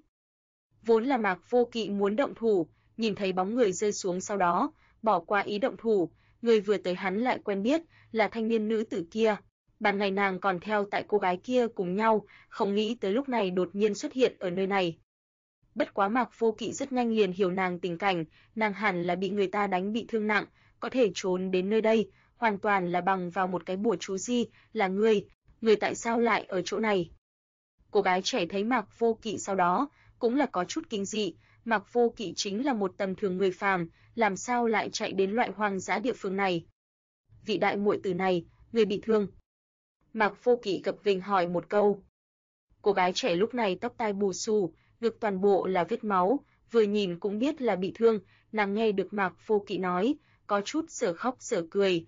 Vốn là Mạc Vô Kỵ muốn động thủ, nhìn thấy bóng người rơi xuống sau đó, bỏ qua ý động thủ, người vừa tới hắn lại quen biết, là thanh niên nữ tử kia. Ban ngày nàng còn theo tại cô gái kia cùng nhau, không nghĩ tới lúc này đột nhiên xuất hiện ở nơi này. Bất quá Mạc Vô Kỵ rất nhanh liền hiểu nàng tình cảnh, nàng hẳn là bị người ta đánh bị thương nặng, có thể trốn đến nơi đây, hoàn toàn là bằng vào một cái bùa chú di, là người tại sao lại ở chỗ này? Cô gái trẻ thấy Mạc Vô Kỵ sau đó, cũng là có chút kinh dị, Mạc Vô Kỵ chính là một tầm thường người phàm, làm sao lại chạy đến loại hoang dã địa phương này? Vị đại muội tử này, người bị thương? Mạc Vô Kỵ gập ghềnh hỏi một câu. Cô gái trẻ lúc này tóc tai bù xù, ngực toàn bộ là vết máu, vừa nhìn cũng biết là bị thương, nàng nghe được Mạc Vô Kỵ nói, có chút sở khóc sở cười.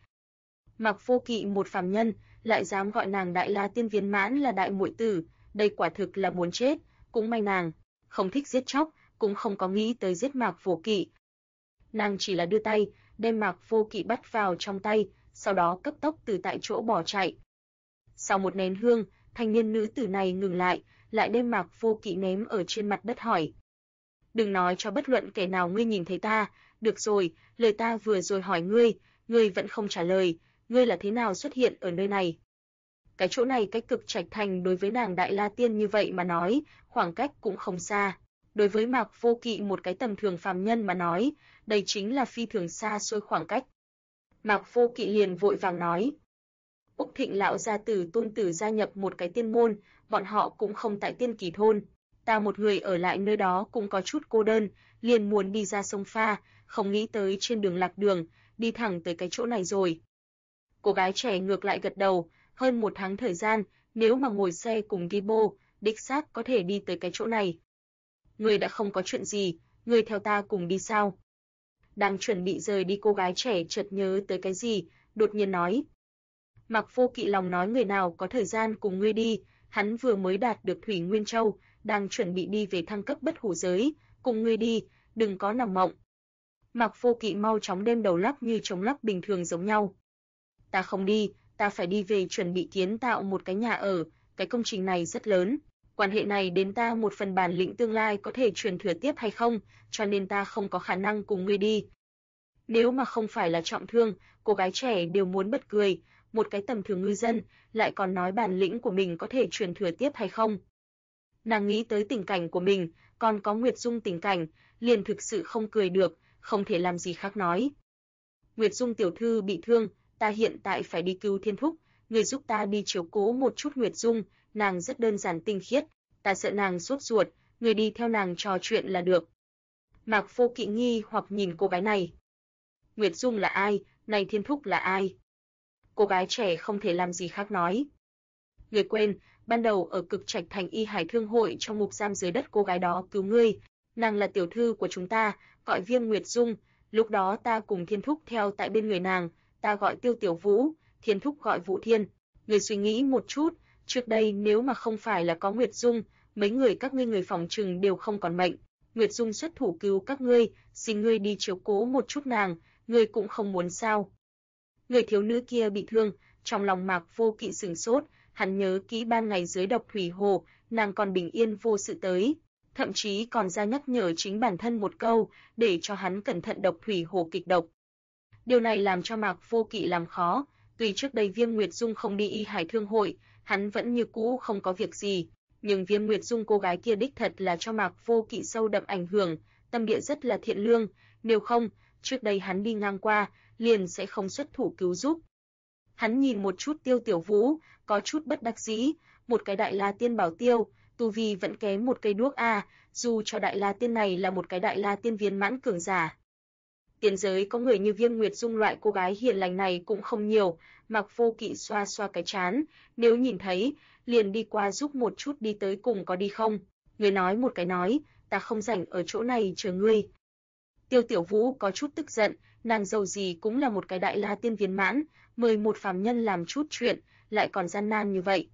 Mạc Vô Kỵ một phàm nhân, lại dám gọi nàng Đại La Tiên Viên Mãn là đại muội tử, đây quả thực là muốn chết, cũng may nàng không thích giết chóc, cũng không có nghĩ tới giết Mạc Vô Kỵ. Nàng chỉ là đưa tay, đem Mạc Vô Kỵ bắt vào trong tay, sau đó cấp tốc từ tại chỗ bỏ chạy. Sau một nén hương, thanh niên nữ tử này ngừng lại đem Mạc Vô Kỵ ném ở trên mặt đất hỏi. Đừng nói cho bất luận kẻ nào ngươi nhìn thấy ta, được rồi, lời ta vừa rồi hỏi ngươi vẫn không trả lời, ngươi là thế nào xuất hiện ở nơi này? Cái chỗ này cách Cực Trạch Thành đối với nàng Đại La Tiên như vậy mà nói, khoảng cách cũng không xa. Đối với Mạc Vô Kỵ một cái tầm thường phàm nhân mà nói, đây chính là phi thường xa xôi khoảng cách. Mạc Vô Kỵ liền vội vàng nói. Úc Thịnh lão gia tử tôn tử gia nhập một cái tiên môn, bọn họ cũng không tại Tiên Kỳ thôn. Ta một người ở lại nơi đó cũng có chút cô đơn, liền muốn đi ra sông pha, không nghĩ tới trên đường lạc đường, đi thẳng tới cái chỗ này rồi. Cô gái trẻ ngược lại gật đầu, hơn 1 tháng thời gian, nếu mà ngồi xe cùng Gibo, đích xác có thể đi tới cái chỗ này. Ngươi đã không có chuyện gì, ngươi theo ta cùng đi sao? Đang chuẩn bị rời đi cô gái trẻ chợt nhớ tới cái gì, đột nhiên nói. Mạc Vô Kỵ lòng nói người nào có thời gian cùng ngươi đi, hắn vừa mới đạt được Thủy Nguyên Châu, đang chuẩn bị đi về thăng cấp bất hủ giới, cùng ngươi đi, đừng có nằm mộng. Mạc Vô Kỵ mau chóng đem đầu lắc như trống lắc bình thường giống nhau. Ta không đi, ta phải đi về chuẩn bị kiến tạo một cái nhà ở, cái công trình này rất lớn, quan hệ này đến ta một phần bản lĩnh tương lai có thể truyền thừa tiếp hay không, cho nên ta không có khả năng cùng ngươi đi. Nếu mà không phải là trọng thương, cô gái trẻ đều muốn bật cười, một cái tầm thường ngư dân, lại còn nói bản lĩnh của mình có thể truyền thừa tiếp hay không. Nàng nghĩ tới tình cảnh của mình, còn có Nguyệt Dung tình cảnh, liền thực sự không cười được, không thể làm gì khác nói. Nguyệt Dung tiểu thư bị thương, ta hiện tại phải đi cứu Thiên Thúc, người giúp ta đi chiếu cố một chút Nguyệt Dung, nàng rất đơn giản tinh khiết, ta sợ nàng sốt ruột, người đi theo nàng trò chuyện là được. Mạc Vô Kỵ nghi hoặc nhìn cô gái này. Nguyệt Dung là ai, này Thiên Thúc là ai? Cô gái trẻ không thể làm gì khác nói. Người quên, ban đầu ở Cực Trạch Thành Y Hải Thương hội trong ngục giam dưới đất cô gái đó cứu ngươi, nàng là tiểu thư của chúng ta, gọi Viêm Nguyệt Dung, lúc đó ta cùng Thiên Thúc theo tại bên người nàng, ta gọi Tiêu Tiểu Vũ, Thiên Thúc gọi Vũ Thiên. Ngươi suy nghĩ một chút, trước đây nếu mà không phải là có Nguyệt Dung, mấy người các ngươi người phòng trừng đều không còn mệnh. Nguyệt Dung xuất thủ cứu các ngươi, xin ngươi đi chiếu cố một chút nàng, ngươi cũng không muốn sao? Người thiếu nữ kia bị thương, trong lòng Mạc Vô Kỵ sửng sốt, hắn nhớ kỹ ban ngày dưới độc thủy hồ, nàng còn bình yên vô sự tới, thậm chí còn ra nhắc nhở chính bản thân một câu, để cho hắn cẩn thận độc thủy hồ kịch độc. Điều này làm cho Mạc Vô Kỵ làm khó, tuy trước đây Viêm Nguyệt Dung không đi Y Hải Thương hội, hắn vẫn như cũ không có việc gì, nhưng Viêm Nguyệt Dung cô gái kia đích thật là cho Mạc Vô Kỵ sâu đậm ảnh hưởng, tâm địa rất là thiện lương, nếu không, trước đây hắn đi ngang qua, liền sẽ không xuất thủ cứu giúp. Hắn nhìn một chút Tiêu Tiểu Vũ, có chút bất đắc dĩ, một cái Đại La Tiên bảo Tiêu, tu vi vẫn kém một cây đuốc a, dù cho Đại La Tiên này là một cái Đại La Tiên viên mãn cường giả. Tiên giới có người như Viêm Nguyệt Dung loại cô gái hiền lành này cũng không nhiều, Mạc Vô Kỵ xoa xoa cái trán, nếu nhìn thấy, liền đi qua giúp một chút đi tới cùng có đi không? Người nói một cái nói, ta không rảnh ở chỗ này chờ ngươi. Tiêu Tiểu Vũ có chút tức giận, nàng dầu gì cũng là một cái Đại La Tiên viên mãn, mời một phàm nhân làm chút chuyện, lại còn gian nan như vậy.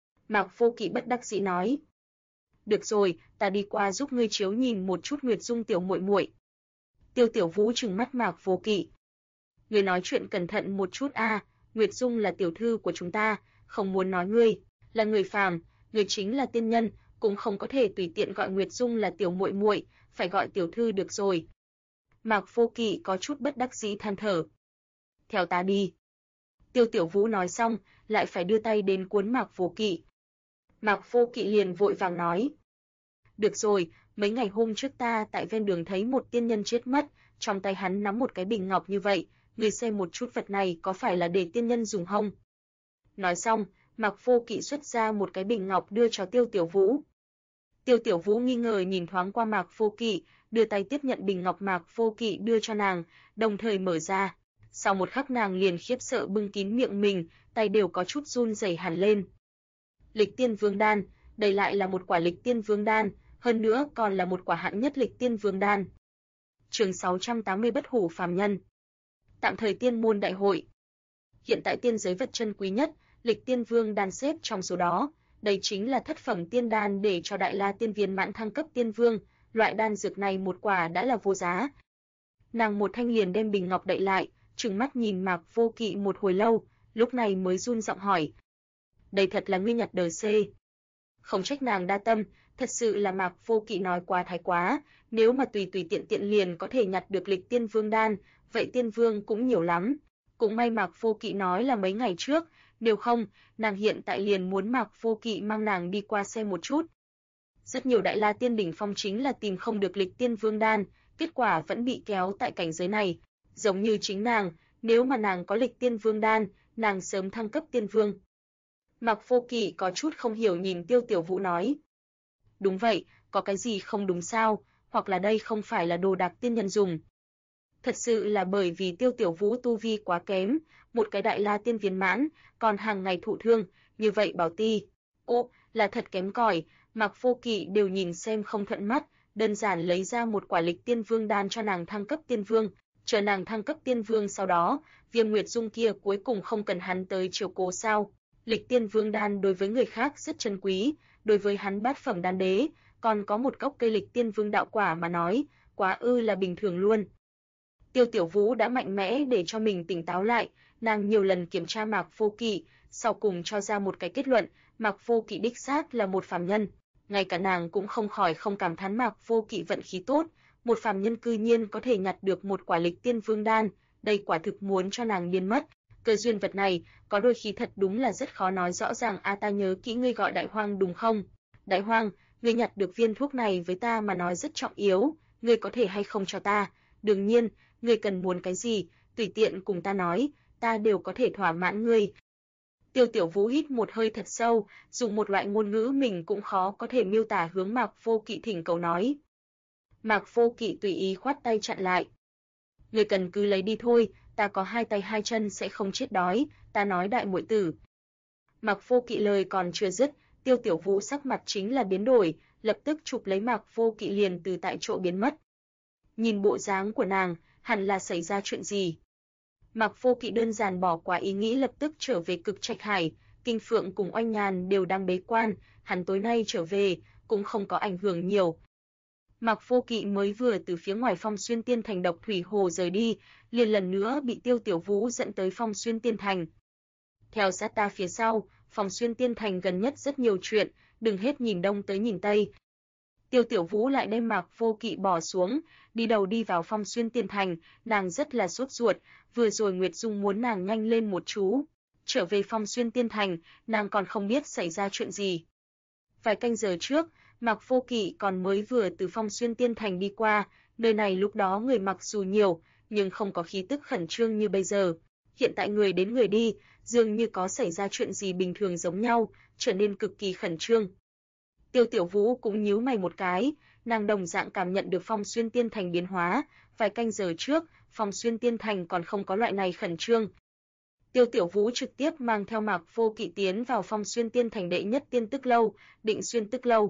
Mạc Vô Kỵ bất đắc dĩ nói, được rồi, ta đi qua giúp ngươi chiếu nhìn một chút Nguyệt Dung tiểu muội muội. Tiêu Tiểu Vũ trừng mắt Mạc Vô Kỵ, ngươi nói chuyện cẩn thận một chút a, Nguyệt Dung là tiểu thư của chúng ta, không muốn nói ngươi là người phàm, ngươi chính là tiên nhân, cũng không có thể tùy tiện gọi Nguyệt Dung là tiểu muội muội, phải gọi tiểu thư được rồi. Mạc Vô Kỵ có chút bất đắc dĩ than thở. Theo ta đi. Tiêu Tiểu Vũ nói xong, lại phải đưa tay đến cuốn Mạc Vô Kỵ. Mạc Vô Kỵ liền vội vàng nói. Được rồi, mấy ngày hôm trước ta tại ven đường thấy một tiên nhân chết mất, trong tay hắn nắm một cái bình ngọc như vậy, ngươi xem một chút vật này có phải là để tiên nhân dùng không? Nói xong, Mạc Vô Kỵ xuất ra một cái bình ngọc đưa cho Tiêu Tiểu Vũ. Tiêu Tiểu Vũ nghi ngờ nhìn thoáng qua Mạc Vô Kỵ, đưa tay tiếp nhận bình ngọc Mạc Vô Kỵ đưa cho nàng, đồng thời mở ra. Sau một khắc nàng liền khiếp sợ bưng kín miệng mình, tay đều có chút run rẩy hẳn lên. Lịch Tiên Vương Đan, đây lại là một quả Lịch Tiên Vương Đan, hơn nữa còn là một quả hạng nhất Lịch Tiên Vương Đan. Chương 680 Bất hủ phàm nhân. Tạm thời tiên môn đại hội. Hiện tại tiên giới vật chân quý nhất, Lịch Tiên Vương Đan xếp trong số đó, đây chính là thất phẩm tiên đan để cho Đại La Tiên viên mãn thăng cấp tiên vương, loại đan dược này một quả đã là vô giá. Nàng một thanh liền đem bình ngọc đậy lại, trừng mắt nhìn Mạc Vô Kỵ một hồi lâu, lúc này mới run giọng hỏi: "Đây thật là ngươi nhặt đời C?" Không trách nàng đa tâm, thật sự là Mạc Vô Kỵ nói quá thái quá, nếu mà tùy tùy tiện tiện liền có thể nhặt được Lịch Tiên Vương đan, vậy tiên vương cũng nhiều lắm. Cũng may Mạc Vô Kỵ nói là mấy ngày trước, nếu không, nàng hiện tại liền muốn Mạc Vô Kỵ mang nàng đi qua xem một chút. Rất nhiều Đại La Tiên đỉnh phong chính là tìm không được Lịch Tiên Vương đan, kết quả vẫn bị kéo tại cảnh giới này. Giống như chính nàng, nếu mà nàng có Lịch Tiên Vương đan, nàng sớm thăng cấp tiên vương. Mạc Vô Kỵ có chút không hiểu nhìn Tiêu Tiểu Vũ nói. Đúng vậy, có cái gì không đúng sao, hoặc là đây không phải là đồ đạc tiên nhân dùng. Thật sự là bởi vì Tiêu Tiểu Vũ tu vi quá kém, một cái Đại La Tiên viên mãn, còn hàng ngày thụ thương, như vậy bảo ti. Ô, là thật kém cỏi, Mạc Vô Kỵ đều nhìn xem không thuận mắt, đơn giản lấy ra một quả Lịch Tiên Vương đan cho nàng thăng cấp tiên vương, chờ nàng thăng cấp tiên vương sau đó, Viêm Nguyệt Dung kia cuối cùng không cần hắn tới chiếu cố sao? Lịch Tiên Vương đan đối với người khác rất chân quý, đối với hắn bát phẩm đan đế, còn có một gốc cây Lịch Tiên Vương đạo quả mà nói, quá ư là bình thường luôn. Tiêu Tiểu Vũ đã mạnh mẽ để cho mình tỉnh táo lại, nàng nhiều lần kiểm tra Mạc Vô Kỵ, sau cùng cho ra một cái kết luận, Mạc Vô Kỵ đích xác là một phàm nhân. Ngay cả nàng cũng không khỏi không cảm thán Mạc Vô Kỵ vận khí tốt, một phàm nhân cư nhiên có thể nhặt được một quả Lịch Tiên Vương đan, đây quả thực muốn cho nàng điên mất. Cơ duyên vật này, có đôi khi thật đúng là rất khó nói rõ ràng. Ta nhớ kỹ ngươi gọi Đại Hoang đúng không? Đại Hoang, ngươi nhặt được viên thuốc này với ta mà nói rất trọng yếu, ngươi có thể hay không cho ta? Đương nhiên, ngươi cần muốn cái gì, tùy tiện cùng ta nói, ta đều có thể thỏa mãn ngươi. Tiêu Tiểu Vũ hít một hơi thật sâu, dùng một loại ngôn ngữ mình cũng khó có thể miêu tả hướng Mạc Vô Kỵ thỉnh cầu nói. Mạc Vô Kỵ tùy ý khoát tay chặn lại. Ngươi cần cứ lấy đi thôi, ta có hai tay hai chân sẽ không chết đói, ta nói đại muội tử. Mạc Vô Kỵ lời còn chưa dứt, Tiêu Tiểu Vũ sắc mặt chính là biến đổi, lập tức chụp lấy Mạc Vô Kỵ liền từ tại chỗ biến mất. Nhìn bộ dáng của nàng, hẳn là xảy ra chuyện gì. Mạc Vô Kỵ đơn giản bỏ qua ý nghĩ lập tức trở về Cực Trạch Hải, Kinh Phượng cùng Oanh Nhàn đều đang bế quan, hắn tối nay trở về cũng không có ảnh hưởng nhiều. Mạc Vô Kỵ mới vừa từ phía ngoài Phong Xuyên Tiên Thành Độc Thủy Hồ rời đi, liền lần nữa bị Tiêu Tiểu Vũ dẫn tới Phong Xuyên Tiên Thành. Theo sát ta phía sau, Phong Xuyên Tiên Thành gần nhất rất nhiều chuyện, đừng hết nhìn đông tới nhìn tây. Tiêu Tiểu Vũ lại đem Mạc Vô Kỵ bỏ xuống, đi đầu đi vào Phong Xuyên Tiên Thành, nàng rất là sốt ruột, vừa rồi Nguyệt Dung muốn nàng nhanh lên một chú. Trở về Phong Xuyên Tiên Thành, nàng còn không biết xảy ra chuyện gì. Vài canh giờ trước, Mạc Vô Kỵ còn mới vừa từ Phong Xuyên Tiên Thành đi qua, nơi này lúc đó người mặc dù nhiều, nhưng không có khí tức khẩn trương như bây giờ. Hiện tại người đến người đi, dường như có xảy ra chuyện gì bình thường giống nhau, trở nên cực kỳ khẩn trương. Tiêu Tiểu Vũ cũng nhíu mày một cái, nàng đồng dạng cảm nhận được Phong Xuyên Tiên Thành biến hóa, vài canh giờ trước, Phong Xuyên Tiên Thành còn không có loại này khẩn trương. Tiêu Tiểu Vũ trực tiếp mang theo Mạc Vô Kỵ tiến vào Phong Xuyên Tiên Thành đệ nhất tiên tức lâu, Định Xuyên tức lâu.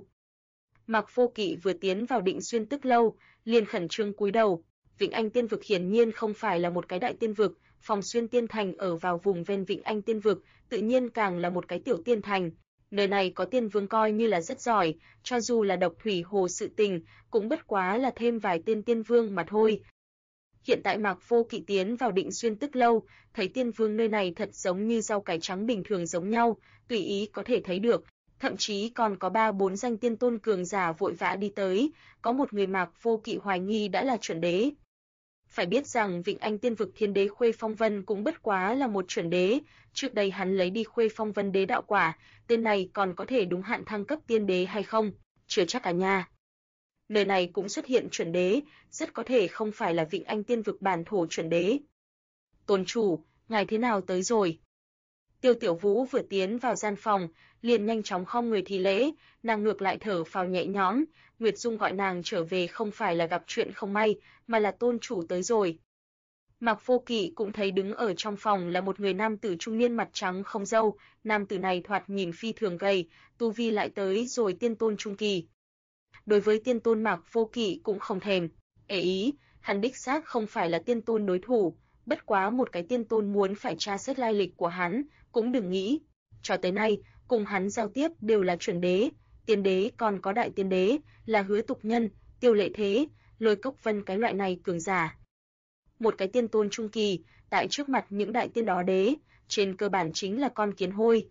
Mạc Vô Kỵ vừa tiến vào Định Xuyên tức lâu, liền khẩn trương cúi đầu. Vĩnh Anh Tiên vực hiển nhiên không phải là một cái đại tiên vực, Phong Xuyên Tiên Thành ở vào vùng ven Vĩnh Anh Tiên vực, tự nhiên càng là một cái tiểu tiên thành. Nơi này có tiên vương coi như là rất giỏi, cho dù là Độc Thủy Hồ sự tình, cũng bất quá là thêm vài tên tiên vương mà thôi. Hiện tại Mạc Vô Kỵ tiến vào Định Xuyên tức lâu, thấy tiên vương nơi này thật giống như rau cải trắng bình thường giống nhau, tùy ý có thể thấy được, thậm chí còn có 3-4 danh tiên tôn cường giả vội vã đi tới, có một người Mạc Vô Kỵ hoài nghi đã là chuẩn đế. Phải biết rằng Vĩnh Anh Tiên vực Thiên Đế Khuê Phong Vân cũng bất quá là một chuẩn đế, trước đây hắn lấy đi Khuê Phong Vân đế đạo quả, tên này còn có thể đúng hạn thăng cấp tiên đế hay không, chưa chắc cả nha. Nơi này cũng xuất hiện chuẩn đế, rất có thể không phải là Vĩnh Anh Tiên vực bản thổ chuẩn đế. Tôn chủ, ngài thế nào tới rồi? Tiêu Tiểu Vũ vừa tiến vào gian phòng, liền nhanh chóng khom người thi lễ, nàng ngược lại thở phào nhẹ nhõm, Nguyệt Dung gọi nàng trở về không phải là gặp chuyện không may, mà là tôn chủ tới rồi. Mạc Vô Kỵ cũng thấy đứng ở trong phòng là một người nam tử trung niên mặt trắng không râu, nam tử này thoạt nhìn phi thường gầy, tu vi lại tới rồi tiên tôn trung kỳ. Đối với tiên tôn Mạc Vô Kỵ cũng không thèm ý, hắn đích xác không phải là tiên tôn đối thủ, bất quá một cái tiên tôn muốn phải tra xét lai lịch của hắn, cũng đừng nghĩ. Cho tới nay, cùng hắn giao tiếp đều là chuẩn đế, tiên đế còn có đại tiên đế, là Hứa Tục Nhân, Tiêu Lệ Thế, Lôi Cốc Vân cái loại này cường giả. Một cái tiên tôn trung kỳ, tại trước mặt những đại tiên đó đế, trên cơ bản chính là con kiến hôi.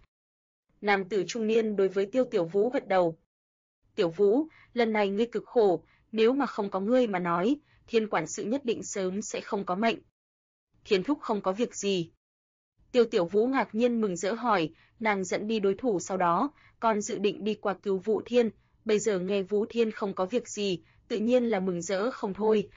Nam tử trung niên đối với Tiêu Tiểu Vũ gật đầu. Tiểu Vũ, lần này ngươi cực khổ, nếu mà không có ngươi mà nói, Thiên quản sự nhất định sớm sẽ không có mệnh. Thiên thúc không có việc gì. Tiêu Tiểu Vũ ngạc nhiên mừng rỡ hỏi, nàng dẫn đi đối thủ sau đó, còn dự định đi qua cứu Vũ Thiên, bây giờ nghe Vũ Thiên không có việc gì, tự nhiên là mừng rỡ không thôi.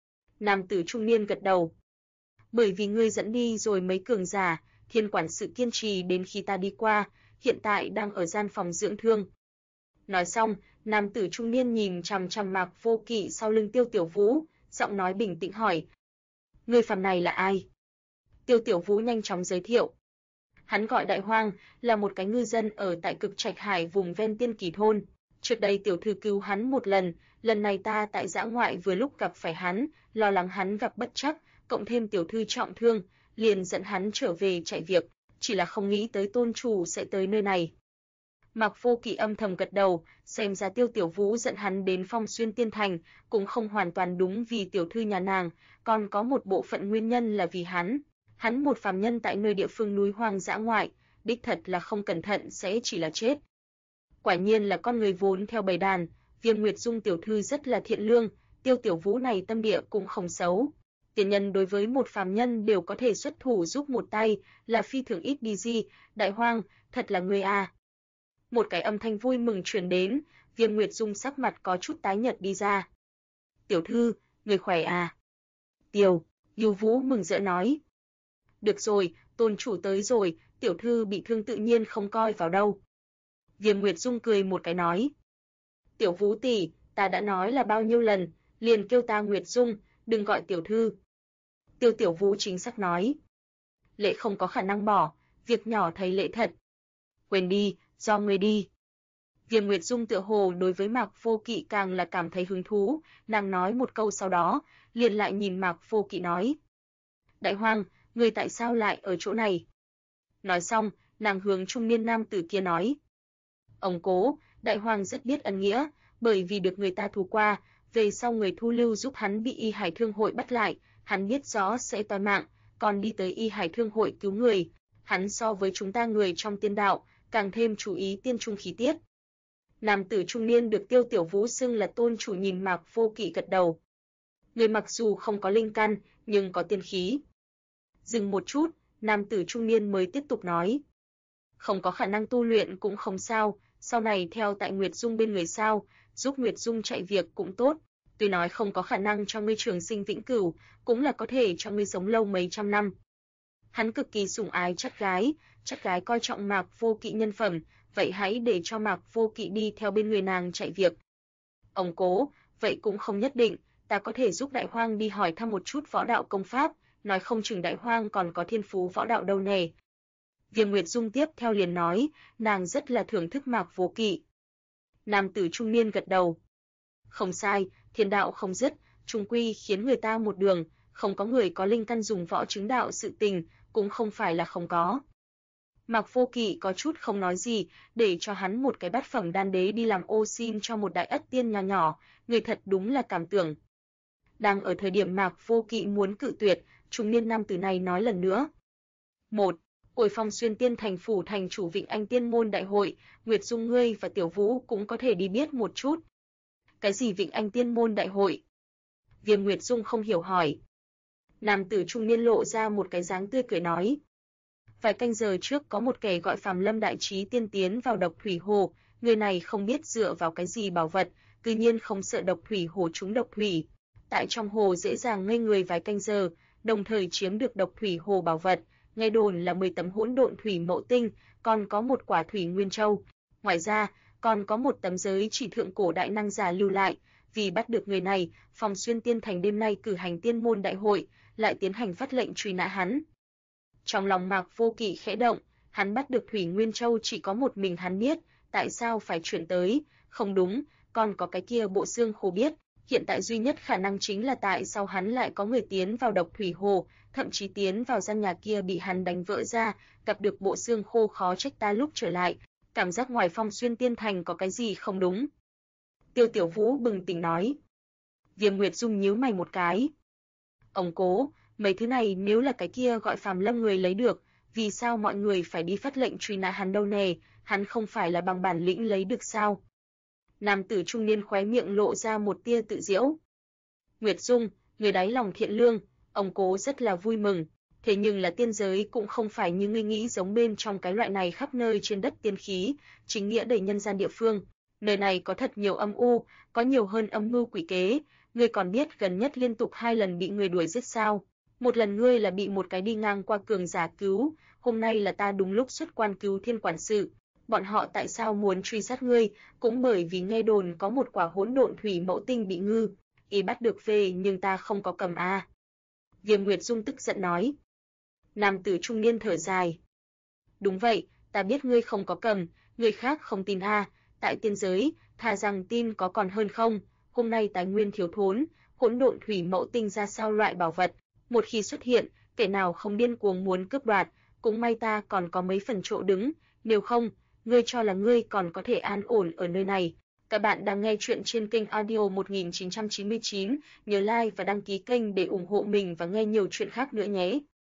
Nam tử trung niên gật đầu. Bởi vì ngươi dẫn đi rồi mấy cường giả, Thiên quản sự kiên trì đến khi ta đi qua, hiện tại đang ở gian phòng dưỡng thương. Nói xong, nam tử trung niên nhìn chằm chằm Mạc Vô Kỵ sau lưng Tiêu Tiểu Vũ, giọng nói bình tĩnh hỏi: "Người phàm này là ai?" Tiêu Tiểu Vũ nhanh chóng giới thiệu. Hắn gọi Đại Hoang, là một cái ngư dân ở tại Cực Trạch Hải vùng ven Tiên Kỳ thôn. Trước đây tiểu thư cứu hắn một lần này ta tại dã ngoại vừa lúc gặp phải hắn, lo lắng hắn gặp bất trắc, cộng thêm tiểu thư trọng thương, liền dẫn hắn trở về chạy việc, chỉ là không nghĩ tới tôn chủ sẽ tới nơi này. Mạc Vô Kỵ âm thầm gật đầu, xem ra Tiêu Tiểu Vũ dẫn hắn đến Phong Xuyên Tiên Thành, cũng không hoàn toàn đúng vì tiểu thư nhà nàng, còn có một bộ phận nguyên nhân là vì hắn. Hắn một phàm nhân tại nơi địa phương núi hoang dã ngoại, đích thật là không cẩn thận sẽ chỉ là chết. Quả nhiên là con người vốn theo bầy đàn, Viêm Nguyệt Dung tiểu thư rất là thiện lương, Tiêu Tiểu Vũ này tâm địa cũng không xấu. Tiền nhân đối với một phàm nhân đều có thể xuất thủ giúp một tay, là phi thường ít đi gì, Đại Hoang, thật là người à. Một cái âm thanh vui mừng truyền đến, Viêm Nguyệt Dung sắc mặt có chút tái nhợt đi ra. Tiểu thư, người khỏe à? Tiêu Vũ mừng rỡ nói. Được rồi, tôn chủ tới rồi, tiểu thư bị thương tự nhiên không coi vào đâu. Viêm Nguyệt Dung cười một cái nói. Tiểu Vũ tỷ, ta đã nói là bao nhiêu lần, liền kêu ta Nguyệt Dung, đừng gọi tiểu thư. Tiểu Vũ chính xác nói. Lệ không có khả năng bỏ, việc nhỏ thấy lệ thật. Quên đi, do ngươi đi. Viêm Nguyệt Dung tựa hồ đối với Mạc Vô Kỵ càng là cảm thấy hứng thú, nàng nói một câu sau đó, liền lại nhìn Mạc Vô Kỵ nói: "Đại Hoàng, ngươi tại sao lại ở chỗ này?" Nói xong, nàng hướng trung niên nam tử kia nói: "Ông cố, Đại Hoàng rất biết ân nghĩa, bởi vì được người ta thu qua, về sau người thu lưu giúp hắn bị Y Hải Thương hội bắt lại, hắn biết rõ sẽ toi mạng, còn đi tới Y Hải Thương hội cứu người, hắn so với chúng ta người trong tiên đạo, càng thêm chú ý tiên trung khí tiết." Nam tử trung niên được Tiêu Tiểu Vũ xưng là tôn chủ nhìn Mạc Vô Kỵ gật đầu. Người mặc dù không có linh căn, nhưng có tiên khí. Dừng một chút, nam tử trung niên mới tiếp tục nói: "Không có khả năng tu luyện cũng không sao, sau này theo tại Nguyệt Dung bên người sao, giúp Nguyệt Dung chạy việc cũng tốt, tuy nói không có khả năng cho ngươi trường sinh vĩnh cửu, cũng là có thể cho ngươi sống lâu mấy trăm năm." Hắn cực kỳ sủng ái chắc gái coi trọng Mạc Vô Kỵ nhân phẩm, vậy hãy để cho Mạc Vô Kỵ đi theo bên người nàng chạy việc. Ông cố, vậy cũng không nhất định, ta có thể giúp Đại Hoang đi hỏi thăm một chút võ đạo công pháp, nói không chừng Đại Hoang còn có thiên phú võ đạo đâu nè. Viêm Nguyệt Dung tiếp theo liền nói, nàng rất là thưởng thức Mạc Vô Kỵ. Nam tử trung niên gật đầu. Không sai, thiên đạo không dứt, chung quy khiến người ta một đường, không có người có linh căn dùng võ chứng đạo sự tình, cũng không phải là không có. Mạc Vô Kỵ có chút không nói gì, để cho hắn một cái bát phẩm đan đế đi làm ô xin cho một đại ất tiên nhỏ, người thật đúng là cảm tưởng. Đang ở thời điểm Mạc Vô Kỵ muốn cự tuyệt, trung niên nam tử này nói lần nữa. 1. Hồi Phong Xuyên Tiên thành phủ thành chủ Vịnh Anh Tiên môn đại hội, Nguyệt Dung ngươi và Tiểu Vũ cũng có thể đi biết một chút. Cái gì Vịnh Anh Tiên môn đại hội? Viêm Nguyệt Dung không hiểu hỏi. Nam tử trung niên lộ ra một cái dáng tươi cười nói. Vài canh giờ trước có một kẻ gọi Phàm Lâm đại trí tiên tiến vào Độc Thủy Hồ, người này không biết dựa vào cái gì bảo vật, tự nhiên không sợ Độc Thủy Hồ trúng độc thủy. Tại trong hồ dễ dàng ngây người vài canh giờ, đồng thời chiếm được Độc Thủy Hồ bảo vật, nghe đồn là 10 tấm hỗn độn thủy mậu tinh, còn có một quả thủy nguyên châu. Ngoài ra, còn có một tấm giới chỉ thượng cổ đại năng giả lưu lại, vì bắt được người này, Phong Xuyên Tiên thành đêm nay cử hành tiên môn đại hội, lại tiến hành phát lệnh truy nã hắn. Trong lòng Mạc Vô Kỵ khẽ động, hắn bắt được Thủy Nguyên Châu chỉ có một mình hắn biết, tại sao phải chuyển tới, không đúng, còn có cái kia bộ xương khô biết, hiện tại duy nhất khả năng chính là tại sao hắn lại có người tiến vào Độc Thủy Hồ, thậm chí tiến vào gian nhà kia bị hắn đánh vỡ ra, gặp được bộ xương khô khó trách ta lúc trở lại, cảm giác ngoài Phong Xuyên Tiên thành có cái gì không đúng. Tiêu Tiểu Vũ bừng tỉnh nói. Viêm Nguyệt Dung nhíu mày một cái. Ông cố, mấy thứ này nếu là cái kia gọi Phàm Lâm người lấy được, vì sao mọi người phải đi phát lệnh truy nã hắn đâu nè, hắn không phải là bằng bản lĩnh lấy được sao? Nam tử trung niên khóe miệng lộ ra một tia tự giễu. Nguyệt Dung, người đáy lòng thiện lương, ông cố rất là vui mừng, thế nhưng là tiên giới cũng không phải như ngươi nghĩ giống bên trong cái loại này khắp nơi trên đất tiên khí, chính nghĩa đầy nhân gian địa phương. Nơi này có thật nhiều âm u, có nhiều hơn âm mưu quỷ kế, ngươi còn biết gần nhất liên tục 2 lần bị người đuổi giết sao? Một lần ngươi là bị một cái đi ngang qua cường giả cứu, hôm nay là ta đúng lúc xuất quan cứu thiên quản sự. Bọn họ tại sao muốn truy sát ngươi, cũng bởi vì nghe đồn có một quả hỗn độn thủy mẫu tinh bị ngư, y bắt được về nhưng ta không có cầm a. Viêm Nguyệt Dung tức giận nói. Nam tử trung niên thở dài. Đúng vậy, ta biết ngươi không có cầm, người khác không tin a, tại tiên giới, thà rằng tin có còn hơn không, hôm nay tài nguyên thiếu thốn, hỗn độn thủy mẫu tinh ra sao loại bảo vật, một khi xuất hiện, kẻ nào không điên cuồng muốn cướp đoạt, cũng may ta còn có mấy phần chỗ đứng, nếu không, ngươi cho là ngươi còn có thể an ổn ở nơi này. Các bạn đang nghe chuyện trên kênh audio 1999, nhớ like và đăng ký kênh để ủng hộ mình và nghe nhiều chuyện khác nữa nhé.